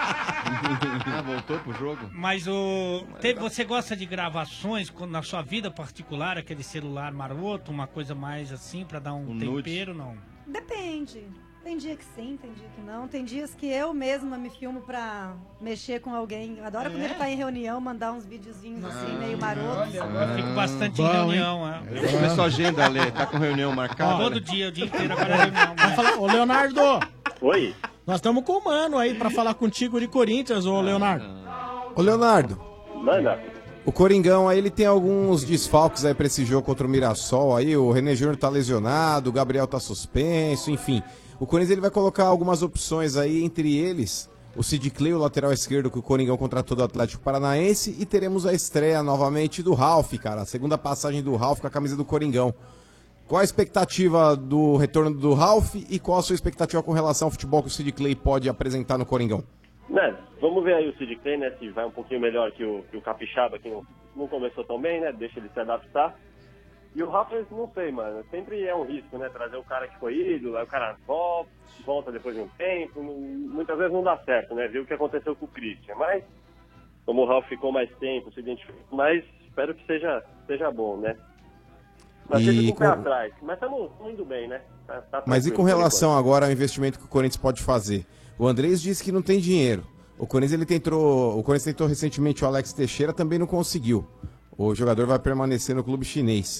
[SPEAKER 7] Ah, voltou pro jogo?
[SPEAKER 2] Mas o. Teve, você gosta de gravações quando- na sua vida particular, aquele celular maroto, uma coisa mais assim, pra dar um,
[SPEAKER 7] Um nude.
[SPEAKER 2] tempero, não?
[SPEAKER 17] Depende. Tem dia que sim, tem dia que não. Tem dias que eu mesma me filmo pra mexer com alguém. Eu adoro quando ele tá em reunião, mandar uns videozinhos assim, meio marotos.
[SPEAKER 2] Eu fico bastante
[SPEAKER 4] bom,
[SPEAKER 2] em
[SPEAKER 4] hein?
[SPEAKER 2] reunião, é.
[SPEAKER 7] Eu vi sua agenda, Lê. Tá com reunião marcada?
[SPEAKER 2] Todo dia, o dia inteiro, agora é reunião.
[SPEAKER 1] Vamos falar- Ô, Leonardo,
[SPEAKER 16] Oi?
[SPEAKER 1] nós estamos com o mano aí pra falar contigo de Corinthians, ô Leonardo.
[SPEAKER 3] Ô, Leonardo.
[SPEAKER 16] Manda.
[SPEAKER 3] O Coringão aí, ele tem alguns desfalques aí pra esse jogo contra o Mirassol aí. O René Júnior tá lesionado, o Gabriel tá suspenso, enfim. O Corinthians ele vai colocar algumas opções aí, entre eles o Sid Clay, o lateral esquerdo que o Coringão contratou do Atlético Paranaense, e teremos a estreia novamente do Ralf, cara, a segunda passagem do Ralf com a camisa do Coringão. Qual a expectativa do retorno do Ralf e qual a sua expectativa com relação ao futebol que o Sid Clay pode apresentar no Coringão?
[SPEAKER 16] Né, vamos ver aí o Sid Clay, né, se vai um pouquinho melhor que o, que o Capixaba, que não, não começou tão bem, né, deixa ele se adaptar. E o Rafa, não sei, mano, sempre é um risco, né, trazer o cara que foi ídolo, aí o cara volta, volta depois de um tempo, não, muitas vezes não dá certo, né, viu o que aconteceu com o Christian, mas como o Ralf ficou mais tempo, se identificou mais, espero que seja, seja bom, né. Mas
[SPEAKER 3] E
[SPEAKER 16] sempre com o pé
[SPEAKER 3] com-
[SPEAKER 16] atrás, mas estamos indo bem, né. Tá, tá
[SPEAKER 3] Mas e
[SPEAKER 16] tranquilo
[SPEAKER 3] com
[SPEAKER 16] por
[SPEAKER 3] relação
[SPEAKER 16] enquanto.
[SPEAKER 3] agora ao investimento que o Corinthians pode fazer? O Andrés disse que não tem dinheiro. O Corinthians ele tentou, o Corinthians tentou recentemente o Alex Teixeira, também não conseguiu. O jogador vai permanecer no clube chinês.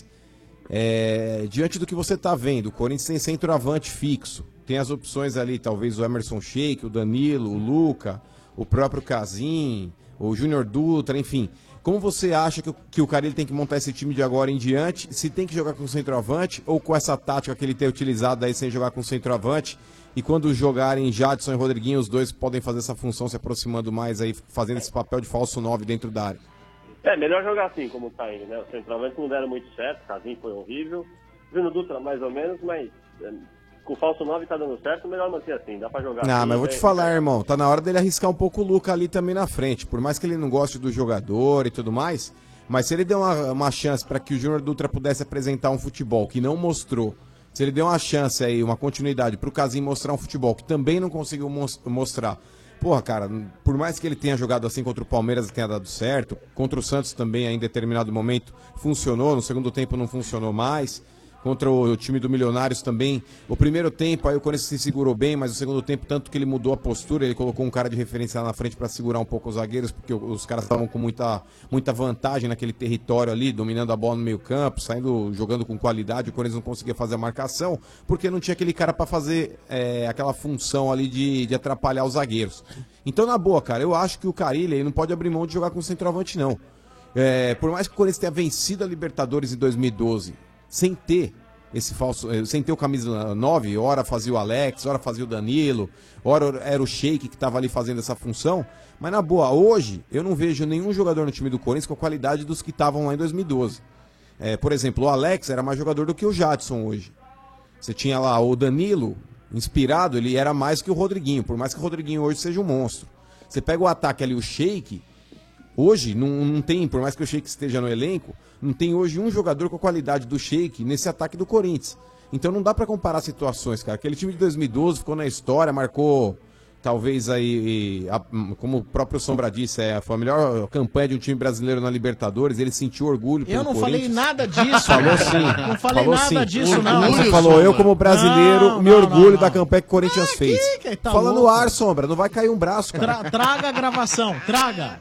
[SPEAKER 3] É, diante do que você está vendo, o Corinthians tem centroavante fixo. Tem as opções ali, talvez o Emerson Sheik, o Danilo, o Luca, o próprio Casim, o Júnior Dutra, enfim. Como você acha que o, que o Carille tem que montar esse time de agora em diante? Se tem que jogar com centroavante ou com essa tática que ele tem utilizado aí sem jogar com centroavante? E quando jogarem Jadson e Rodriguinho, os dois podem fazer essa função se aproximando mais aí, fazendo esse papel de falso nove dentro da área.
[SPEAKER 16] É, melhor jogar assim, como tá indo, né? Os centroavantes não deram muito certo, o Casim foi horrível. Júnior Dutra mais ou menos, mas é, com o falso nove tá dando certo, melhor manter assim, dá pra jogar
[SPEAKER 3] Ah,
[SPEAKER 16] assim.
[SPEAKER 3] mas eu vou
[SPEAKER 16] né?
[SPEAKER 3] te falar, irmão, tá na hora dele arriscar um pouco o Luca ali também na frente. Por mais que ele não goste do jogador e tudo mais, mas se ele der uma, uma chance para que o Júnior Dutra pudesse apresentar um futebol que não mostrou, se ele der uma chance aí, uma continuidade pro Casim mostrar um futebol que também não conseguiu mos- mostrar. Porra, cara, por mais que ele tenha jogado assim contra o Palmeiras e tenha dado certo, contra o Santos também em determinado momento funcionou, no segundo tempo não funcionou mais. Contra o time do Milionários também. O primeiro tempo, aí o Corinthians se segurou bem, mas o segundo tempo, tanto que ele mudou a postura, ele colocou um cara de referência lá na frente para segurar um pouco os zagueiros, porque os caras estavam com muita, muita vantagem naquele território ali, dominando a bola no meio campo, saindo, jogando com qualidade. O Corinthians não conseguia fazer a marcação, porque não tinha aquele cara para fazer é, aquela função ali de, de atrapalhar os zagueiros. Então, na boa, cara, eu acho que o Carille ele não pode abrir mão de jogar com centroavante, não. É, por mais que o Corinthians tenha vencido a Libertadores em dois mil e doze, sem ter esse falso, eh, sem ter o camisa nove, ora fazia o Alex, ora fazia o Danilo, ora era o Sheik que estava ali fazendo essa função, mas na boa, hoje eu não vejo nenhum jogador no time do Corinthians com a qualidade dos que estavam lá em dois mil e doze. É, por exemplo, o Alex era mais jogador do que o Jadson hoje. Você tinha lá o Danilo, inspirado, ele era mais que o Rodriguinho, por mais que o Rodriguinho hoje seja um monstro. Você pega o ataque ali, o Sheik, hoje não, não tem, por mais que o Sheik esteja no elenco, não tem hoje um jogador com a qualidade do Sheik nesse ataque do Corinthians. Então não dá pra comparar situações, cara. Aquele time de dois mil e doze ficou na história, marcou talvez aí, a- como o próprio Sombra disse, é, foi a melhor campanha de um time brasileiro na Libertadores, ele sentiu orgulho pelo
[SPEAKER 1] Eu não
[SPEAKER 3] Corinthians.
[SPEAKER 1] falei nada disso.
[SPEAKER 3] Falou sim.
[SPEAKER 1] Não falei
[SPEAKER 3] Falou
[SPEAKER 1] nada
[SPEAKER 3] sim.
[SPEAKER 1] disso, não.
[SPEAKER 3] Você falou, eu como brasileiro,
[SPEAKER 1] Não,
[SPEAKER 3] me
[SPEAKER 1] não,
[SPEAKER 3] orgulho
[SPEAKER 1] não,
[SPEAKER 3] da
[SPEAKER 1] não.
[SPEAKER 3] campanha que o Corinthians fez.
[SPEAKER 1] que tá
[SPEAKER 3] Fala no
[SPEAKER 1] louco.
[SPEAKER 3] ar, Sombra, não vai cair um braço, cara.
[SPEAKER 1] Tra- traga a gravação, traga.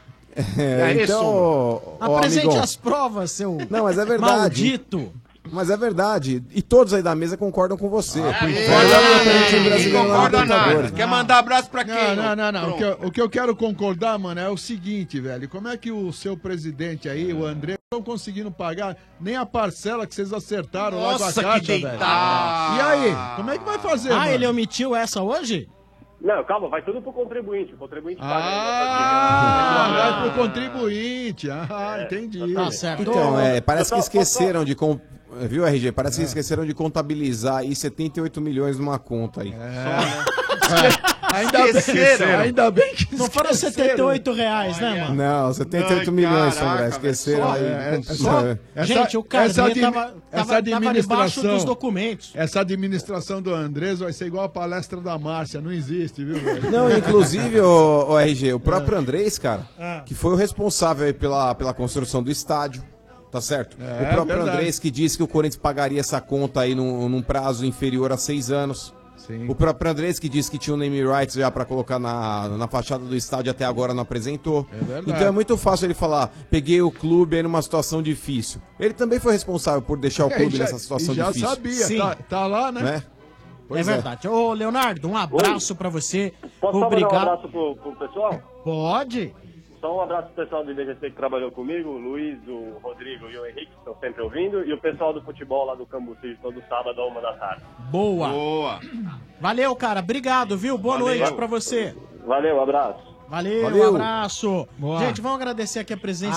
[SPEAKER 3] É, então, ô, ô,
[SPEAKER 1] Apresente
[SPEAKER 3] amigão.
[SPEAKER 1] as provas, seu
[SPEAKER 3] Não, mas é verdade.
[SPEAKER 1] maldito.
[SPEAKER 3] Mas é verdade. E todos aí da mesa concordam com você.
[SPEAKER 4] Ah,
[SPEAKER 3] Por
[SPEAKER 4] é,
[SPEAKER 3] fora da
[SPEAKER 4] é,
[SPEAKER 3] campanha do time
[SPEAKER 4] é,
[SPEAKER 3] brasileiro
[SPEAKER 4] não
[SPEAKER 3] na
[SPEAKER 4] concorda
[SPEAKER 3] Libertadores.
[SPEAKER 4] nada.
[SPEAKER 5] Quer mandar abraço pra quem?
[SPEAKER 4] Não, não, não. não. O, que
[SPEAKER 5] Pronto.
[SPEAKER 4] eu, o que eu quero concordar, mano, é o seguinte, velho. Como é que o seu presidente aí, o André, não estão conseguindo pagar nem a parcela que vocês acertaram lá com a
[SPEAKER 5] Nossa, que
[SPEAKER 4] caixa, velho?
[SPEAKER 5] deitado.
[SPEAKER 4] E aí? Como é que vai fazer,
[SPEAKER 1] Ah,
[SPEAKER 4] mano?
[SPEAKER 1] ele omitiu essa hoje?
[SPEAKER 16] Não, calma, vai tudo pro contribuinte, o contribuinte paga.
[SPEAKER 4] Ah, vai pro contribuinte. Ah, entendi.
[SPEAKER 1] Tá certo.
[SPEAKER 3] Então, é, parece que
[SPEAKER 16] Só- só-
[SPEAKER 3] esqueceram de... Com... Viu, R G? Parece que esqueceram de contabilizar aí setenta e oito milhões numa conta aí.
[SPEAKER 4] Ainda bem,
[SPEAKER 5] Esqueceram.
[SPEAKER 4] ainda bem que
[SPEAKER 1] Não foram setenta e oito reais, né, mano?
[SPEAKER 3] Não, setenta e oito
[SPEAKER 5] Ai,
[SPEAKER 3] milhões,
[SPEAKER 5] caraca,
[SPEAKER 3] Sombra. Esqueceram
[SPEAKER 4] Só-
[SPEAKER 3] aí.
[SPEAKER 4] é, é só- essa-
[SPEAKER 1] Gente, o Carnê
[SPEAKER 4] essa admi-
[SPEAKER 1] tava,
[SPEAKER 4] essa
[SPEAKER 1] tava, tava debaixo
[SPEAKER 4] administração-
[SPEAKER 1] dos documentos.
[SPEAKER 4] Essa administração do Andrés vai ser igual a palestra da Márcia, não existe, viu, velho?
[SPEAKER 3] Não, inclusive, o, o R G, o próprio Andrés, cara,
[SPEAKER 1] Ah.
[SPEAKER 3] que foi o responsável aí pela, pela construção do estádio, tá certo?
[SPEAKER 4] É,
[SPEAKER 3] o próprio
[SPEAKER 4] verdade.
[SPEAKER 3] Andrés que disse que o Corinthians pagaria essa conta aí num, num prazo inferior a seis anos.
[SPEAKER 4] Sim.
[SPEAKER 3] O próprio Andrés que disse que tinha o name rights já pra colocar na, na fachada do estádio, até agora não apresentou.
[SPEAKER 4] É verdade.
[SPEAKER 3] Então é muito fácil ele falar, peguei o clube aí numa situação difícil. Ele também foi responsável por deixar o
[SPEAKER 4] É,
[SPEAKER 3] clube
[SPEAKER 4] e já-
[SPEAKER 3] nessa situação
[SPEAKER 4] e já
[SPEAKER 3] difícil.
[SPEAKER 4] sabia,
[SPEAKER 1] Sim.
[SPEAKER 4] tá, tá lá, né?
[SPEAKER 3] Né? Pois
[SPEAKER 1] é verdade. Ô, Leonardo, um abraço pra você.
[SPEAKER 16] Posso só mandar um
[SPEAKER 1] Obrigado.
[SPEAKER 16] abraço pro, pro pessoal?
[SPEAKER 1] Pode?
[SPEAKER 16] Só um abraço pro pessoal do I B G C que trabalhou comigo, o Luiz, o Rodrigo e o Henrique, que estão sempre ouvindo, e o pessoal do futebol lá do Cambuci, todo sábado, a uma da tarde.
[SPEAKER 1] Boa.
[SPEAKER 16] Boa.
[SPEAKER 1] Valeu, cara. Obrigado, viu? Boa
[SPEAKER 16] Valeu.
[SPEAKER 1] noite pra você.
[SPEAKER 16] Valeu, abraço.
[SPEAKER 1] Valeu,
[SPEAKER 16] Valeu.
[SPEAKER 1] um abraço.
[SPEAKER 16] Boa.
[SPEAKER 1] Gente, vamos agradecer aqui a presença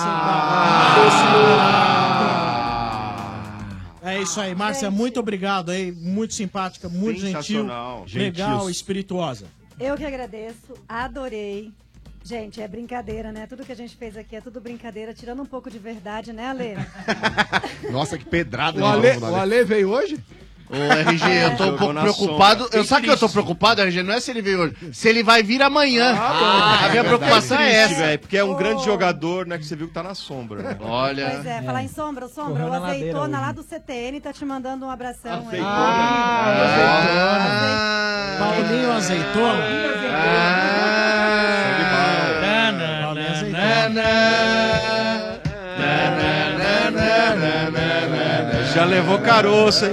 [SPEAKER 1] da... É isso aí, Márcia, muito obrigado aí. Muito simpática, muito gentil.
[SPEAKER 9] Sensacional.
[SPEAKER 1] Legal,
[SPEAKER 9] Gentil.
[SPEAKER 1] espirituosa.
[SPEAKER 17] Eu que agradeço, adorei. Gente, é brincadeira, né? Tudo que a gente fez aqui é tudo brincadeira, tirando um pouco de verdade, né, Ale?
[SPEAKER 12] Nossa, que pedrada.
[SPEAKER 4] O Ale, o Ale veio hoje?
[SPEAKER 9] Ô, R G, eu tô um
[SPEAKER 12] Jogou
[SPEAKER 9] pouco
[SPEAKER 12] na
[SPEAKER 9] preocupado.
[SPEAKER 12] sombra.
[SPEAKER 9] Eu sabe que eu tô preocupado, R G? Não é se ele veio hoje, se ele vai vir amanhã.
[SPEAKER 7] Ah,
[SPEAKER 9] a minha preocupação é essa.
[SPEAKER 7] velho, porque é um grande jogador, né, que você viu que tá na sombra. Né?
[SPEAKER 9] Olha.
[SPEAKER 17] Pois é, falar em sombra, o Sombra,
[SPEAKER 7] Correu
[SPEAKER 17] o
[SPEAKER 7] na ladeira
[SPEAKER 17] Azeitona
[SPEAKER 7] hoje.
[SPEAKER 17] lá do C T N tá te mandando um abração aí.
[SPEAKER 1] Ah, Paulinho Azeitona. Paulinho
[SPEAKER 7] Já levou caroço, hein?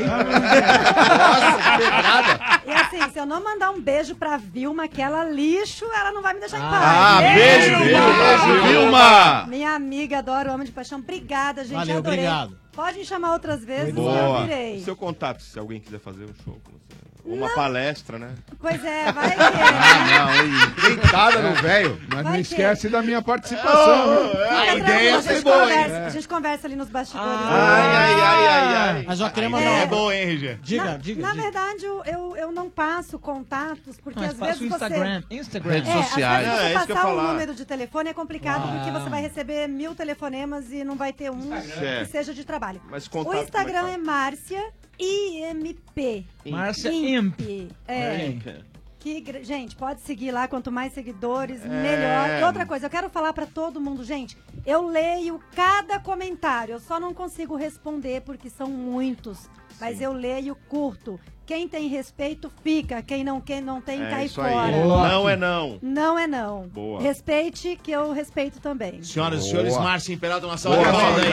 [SPEAKER 17] E assim, se eu não mandar um beijo pra Vilma, aquela lixo, ela não vai me deixar em paz.
[SPEAKER 7] Ah, beijo, Vilma! Vilma!
[SPEAKER 17] Minha amiga, adoro Homem de Paixão. Obrigada, gente,
[SPEAKER 7] Valeu,
[SPEAKER 17] adorei.
[SPEAKER 7] obrigado.
[SPEAKER 17] Pode me chamar outras vezes, eu
[SPEAKER 7] Boa.
[SPEAKER 17] virei.
[SPEAKER 7] Seu contato, se alguém quiser fazer um show com você. Ou uma palestra, né?
[SPEAKER 17] Pois é, vai que é.
[SPEAKER 12] Deitada no velho.
[SPEAKER 4] Mas
[SPEAKER 17] Vai
[SPEAKER 4] não
[SPEAKER 17] que-
[SPEAKER 4] esquece da minha participação. viu?
[SPEAKER 17] Fica tranquilo, a gente conversa- A gente conversa ali nos bastidores.
[SPEAKER 7] Ai, ai, ai, ai, ai.
[SPEAKER 1] Mas eu queria
[SPEAKER 7] Aí
[SPEAKER 1] mandar
[SPEAKER 7] é
[SPEAKER 1] um-
[SPEAKER 7] bom, hein, R G?
[SPEAKER 1] Diga,
[SPEAKER 17] na,
[SPEAKER 1] diga,
[SPEAKER 17] Na
[SPEAKER 1] diga.
[SPEAKER 17] verdade, eu, eu, eu não passo contatos, porque
[SPEAKER 13] Mas
[SPEAKER 17] às
[SPEAKER 13] passa
[SPEAKER 17] vezes
[SPEAKER 13] o Instagram.
[SPEAKER 17] você...
[SPEAKER 13] Instagram.
[SPEAKER 17] É,
[SPEAKER 13] Redes
[SPEAKER 17] às vezes
[SPEAKER 13] sociais.
[SPEAKER 17] você
[SPEAKER 13] É, isso que eu ia
[SPEAKER 17] passar um
[SPEAKER 13] falar.
[SPEAKER 17] número de telefone é complicado,
[SPEAKER 7] Ah.
[SPEAKER 17] porque você vai receber mil telefonemas e não vai ter um que
[SPEAKER 7] Certo.
[SPEAKER 17] seja de trabalho.
[SPEAKER 7] Mas
[SPEAKER 17] O
[SPEAKER 7] contato,
[SPEAKER 17] Instagram
[SPEAKER 7] como é
[SPEAKER 17] é Márcia I M P.
[SPEAKER 13] Márcia
[SPEAKER 17] Imp.
[SPEAKER 13] Imp.
[SPEAKER 17] É.
[SPEAKER 13] Imp.
[SPEAKER 17] Que, gra- gente, pode seguir lá, quanto mais seguidores,
[SPEAKER 7] É.
[SPEAKER 17] melhor. E outra coisa, eu quero falar pra todo mundo, gente, eu leio cada comentário, eu só não consigo responder porque são muitos, mas eu leio, curto. Quem tem respeito, fica. Quem não, quem não tem,
[SPEAKER 7] É
[SPEAKER 17] cai
[SPEAKER 7] isso aí.
[SPEAKER 17] fora.
[SPEAKER 7] Não é não.
[SPEAKER 17] Não é não.
[SPEAKER 7] Boa.
[SPEAKER 17] Respeite, que eu respeito também.
[SPEAKER 8] Senhoras e
[SPEAKER 7] Boa.
[SPEAKER 8] senhores, Márcia Imperato, uma salva
[SPEAKER 7] Boa,
[SPEAKER 8] de palmas aí.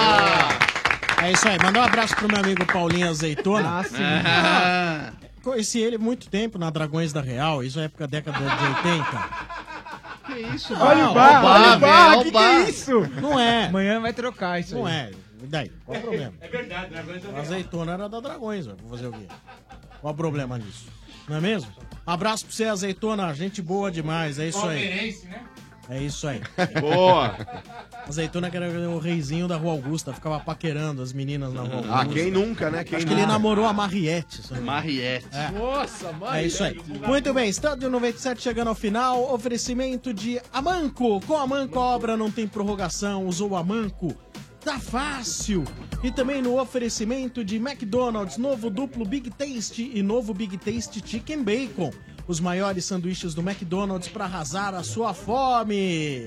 [SPEAKER 1] É isso aí, mandar um abraço pro meu amigo Paulinho Azeitona.
[SPEAKER 8] Ah, sim.
[SPEAKER 1] Ah. Conheci ele há muito tempo na Dragões da Real, isso é época década de oitenta.
[SPEAKER 13] Que isso,
[SPEAKER 1] Olha o
[SPEAKER 13] bar,
[SPEAKER 1] olha o bar,
[SPEAKER 13] que que é isso?
[SPEAKER 1] Não é.
[SPEAKER 13] Amanhã vai trocar isso
[SPEAKER 1] Não
[SPEAKER 13] aí.
[SPEAKER 1] é. E daí? Qual o problema?
[SPEAKER 2] É verdade, Dragões da
[SPEAKER 1] A
[SPEAKER 2] Real.
[SPEAKER 1] azeitona era da Dragões, ó. Vou fazer o quê? Qual o problema nisso? Não é mesmo? Abraço pra você, azeitona. Gente boa demais, é isso aí.
[SPEAKER 2] Palmeirense, né?
[SPEAKER 1] É isso aí.
[SPEAKER 7] Boa.
[SPEAKER 1] Azeitona que era o reizinho da Rua Augusta, ficava paquerando as meninas na Rua Augusta.
[SPEAKER 12] Ah, quem nunca, né? Quem
[SPEAKER 1] Acho que ele
[SPEAKER 12] nunca?
[SPEAKER 1] namorou a Mariette. se eu não me engano.
[SPEAKER 9] Mariette.
[SPEAKER 1] É.
[SPEAKER 4] Nossa, mano.
[SPEAKER 1] É isso aí. Muito bem, Estádio noventa e sete chegando ao final. Oferecimento de Amanco. Com Amanco a obra não tem prorrogação. Usou o Amanco. Tá fácil. E também no oferecimento de McDonald's, novo duplo Big Taste e novo Big Taste Chicken Bacon. Os maiores sanduíches do McDonald's para arrasar a sua fome.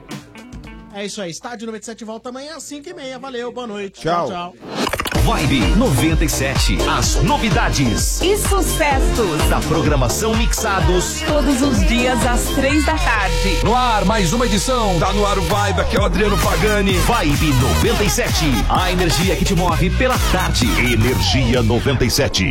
[SPEAKER 1] É isso aí. Estádio noventa e sete volta amanhã às cinco e meia. Valeu, boa noite.
[SPEAKER 11] Tchau.
[SPEAKER 1] Tchau, tchau.
[SPEAKER 11] Vibe noventa e sete. As novidades
[SPEAKER 18] E sucessos
[SPEAKER 11] da programação mixados.
[SPEAKER 18] todos os dias às três da tarde.
[SPEAKER 11] No ar, mais uma edição. Tá no ar o Vibe, aqui é o Adriano Pagani. Vibe noventa e sete. A energia que te move pela tarde. Energia noventa e sete.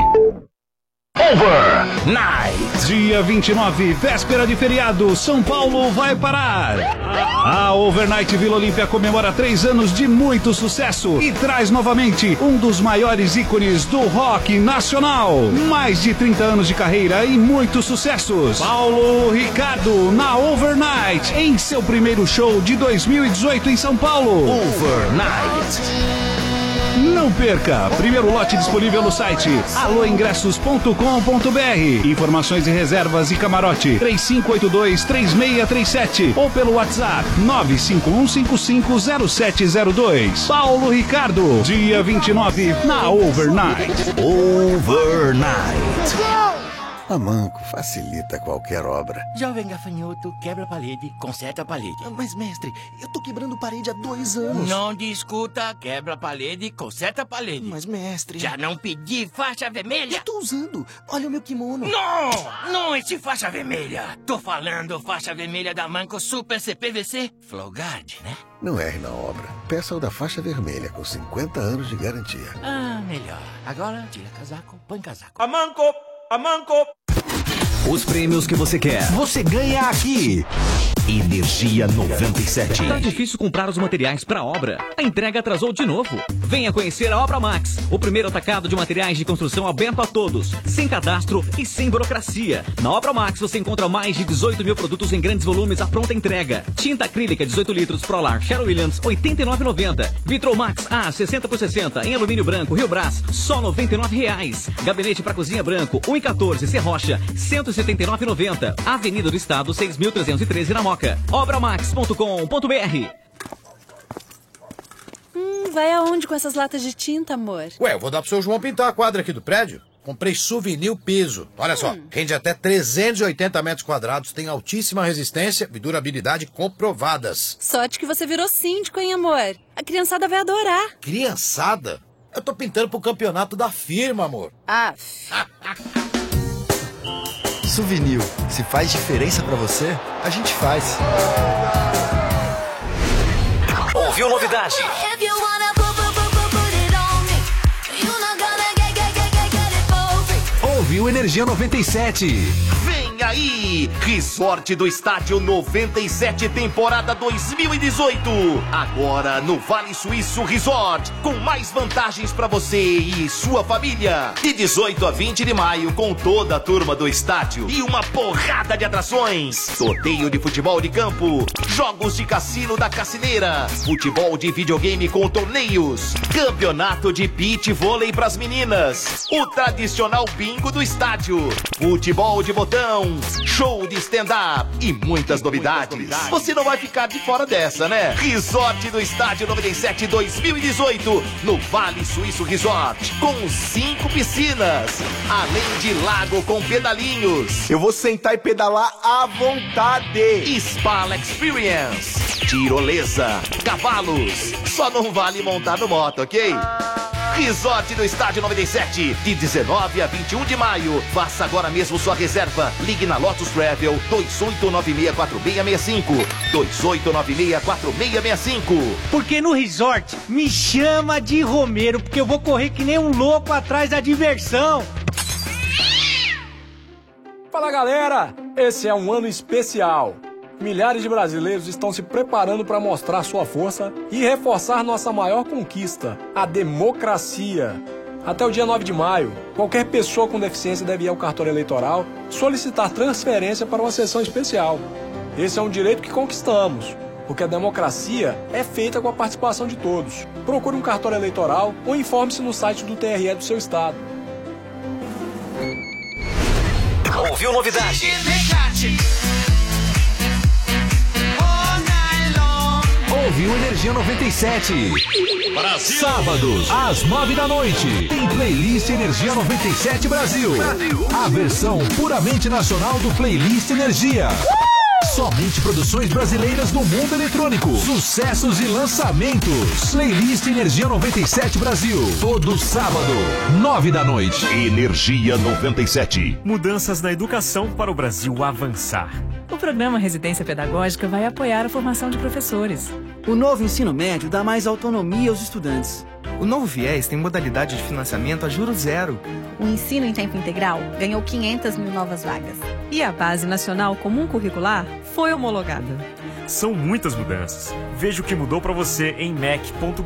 [SPEAKER 11] Overnight.
[SPEAKER 19] Dia vinte e nove, véspera de feriado, São Paulo vai parar. A Overnight Vila Olímpia comemora três anos de muito sucesso e traz novamente um dos maiores ícones do rock nacional. Mais de trinta anos de carreira e muitos sucessos. Paulo Ricardo na Overnight, em seu primeiro show de dois mil e dezoito em São Paulo.
[SPEAKER 11] Overnight.
[SPEAKER 19] Não perca! Primeiro lote disponível no site alô ingressos ponto com ponto br. Informações e reservas e camarote três cinco oito dois, três seis três sete ou pelo WhatsApp nove cinco um cinco cinco zero sete zero dois. Paulo Ricardo, dia vinte e nove na Overnight.
[SPEAKER 11] Overnight.
[SPEAKER 24] A Manco facilita qualquer obra.
[SPEAKER 25] Jovem gafanhoto, quebra a parede, conserta a parede.
[SPEAKER 24] Mas, mestre, eu tô quebrando parede há dois anos.
[SPEAKER 25] Não discuta, quebra a parede, conserta a parede.
[SPEAKER 24] Mas, mestre...
[SPEAKER 25] Já não pedi faixa vermelha?
[SPEAKER 24] Eu tô usando. Olha o meu kimono.
[SPEAKER 25] Não! Não esse faixa vermelha. Tô falando faixa vermelha da Manco Super C P V C Flowguard, né?
[SPEAKER 24] Não erre na obra. Peça o da faixa vermelha com cinquenta anos de garantia.
[SPEAKER 25] Ah, melhor. Agora, tira casaco, põe casaco.
[SPEAKER 15] A Manco! A Manco!
[SPEAKER 11] Os prêmios que você quer, você ganha aqui. Energia noventa e sete.
[SPEAKER 6] Tá difícil comprar os materiais para obra? A entrega atrasou de novo. Venha conhecer a Obra Max, o primeiro atacado de materiais de construção aberto a todos, sem cadastro e sem burocracia. Na Obra Max você encontra mais de dezoito mil produtos em grandes volumes à pronta entrega. Tinta acrílica dezoito litros Prolar Sherwin Williams oitenta e nove reais e noventa centavos. Vitromax A sessenta por sessenta em alumínio branco Rio Brás só noventa e nove reais. Gabinete para cozinha branco um e quatorze Serrocha cento e setenta e nove reais e noventa centavos. Avenida do Estado seis mil trezentos e treze na Moca. obra max ponto com ponto br.
[SPEAKER 10] Hum, vai aonde com essas latas de tinta, amor?
[SPEAKER 14] Ué, eu vou dar pro seu João pintar a quadra aqui do prédio. Comprei Souvenir Piso. Olha hum. só, rende até trezentos e oitenta metros quadrados, tem altíssima resistência e durabilidade comprovadas.
[SPEAKER 10] Sorte que você virou síndico, hein, amor? A criançada vai adorar.
[SPEAKER 14] Criançada? Eu tô pintando pro campeonato da firma, amor.
[SPEAKER 10] Ah.
[SPEAKER 20] Souvenir, se faz diferença pra você, a gente faz.
[SPEAKER 11] Ouviu novidade? Ouviu Energia noventa e sete.
[SPEAKER 8] Vem aí! Resort do Estádio noventa e sete, temporada dois mil e dezoito. Agora no Vale Suíço Resort, com mais vantagens para você e sua família. De dezoito a vinte de maio, com toda a turma do estádio e uma porrada de atrações. Sorteio de futebol de campo, jogos de cassino da Cassineira, futebol de videogame com torneios, campeonato de beach vôlei pras meninas, o tradicional bingo do estádio, futebol de botão, show de stand-up e muitas novidades. Você não vai ficar de fora dessa, né? Resort do Estádio noventa e sete dois mil e dezoito, no Vale Suíço Resort, com cinco piscinas, além de lago com pedalinhos.
[SPEAKER 12] Eu vou sentar e pedalar à vontade.
[SPEAKER 8] Spa Experience, tirolesa, cavalos. Só não vale montar no moto, ok? Resort do Estádio noventa e sete, de dezenove a vinte e um de maio. Faça agora mesmo sua reserva. Ligue na Lotus Travel dois oito nove seis quatro seis seis cinco. dois oito nove seis quatro seis seis cinco.
[SPEAKER 2] Porque no resort me chama de Romero, porque eu vou correr que nem um louco atrás da diversão.
[SPEAKER 21] Fala galera, esse é um ano especial. Milhares de brasileiros estão se preparando para mostrar sua força e reforçar nossa maior conquista, a democracia. Até o dia nove de maio, qualquer pessoa com deficiência deve ir ao cartório eleitoral solicitar transferência para uma sessão especial. Esse é um direito que conquistamos, porque a democracia é feita com a participação de todos. Procure um cartório eleitoral ou informe-se no site do T R E do seu estado.
[SPEAKER 11] Ouviu novidade? Ouviu Energia noventa e sete. Brasil. Sábados, às nove da noite, tem playlist Energia noventa e sete Brasil. Brasil. A versão puramente nacional do Playlist Energia. Somente produções brasileiras do mundo eletrônico. Sucessos e lançamentos. Playlist Energia noventa e sete Brasil. Todo sábado, nove da noite. Energia noventa e sete.
[SPEAKER 26] Mudanças na educação para o Brasil avançar.
[SPEAKER 27] O programa Residência Pedagógica vai apoiar a formação de professores.
[SPEAKER 28] O novo ensino médio dá mais autonomia aos estudantes.
[SPEAKER 29] O novo Fies tem modalidade de financiamento a juros zero.
[SPEAKER 30] O ensino em tempo integral ganhou quinhentas mil novas vagas.
[SPEAKER 27] E a Base Nacional Comum Curricular foi homologada.
[SPEAKER 26] São muitas mudanças. Veja o que mudou para você em mec ponto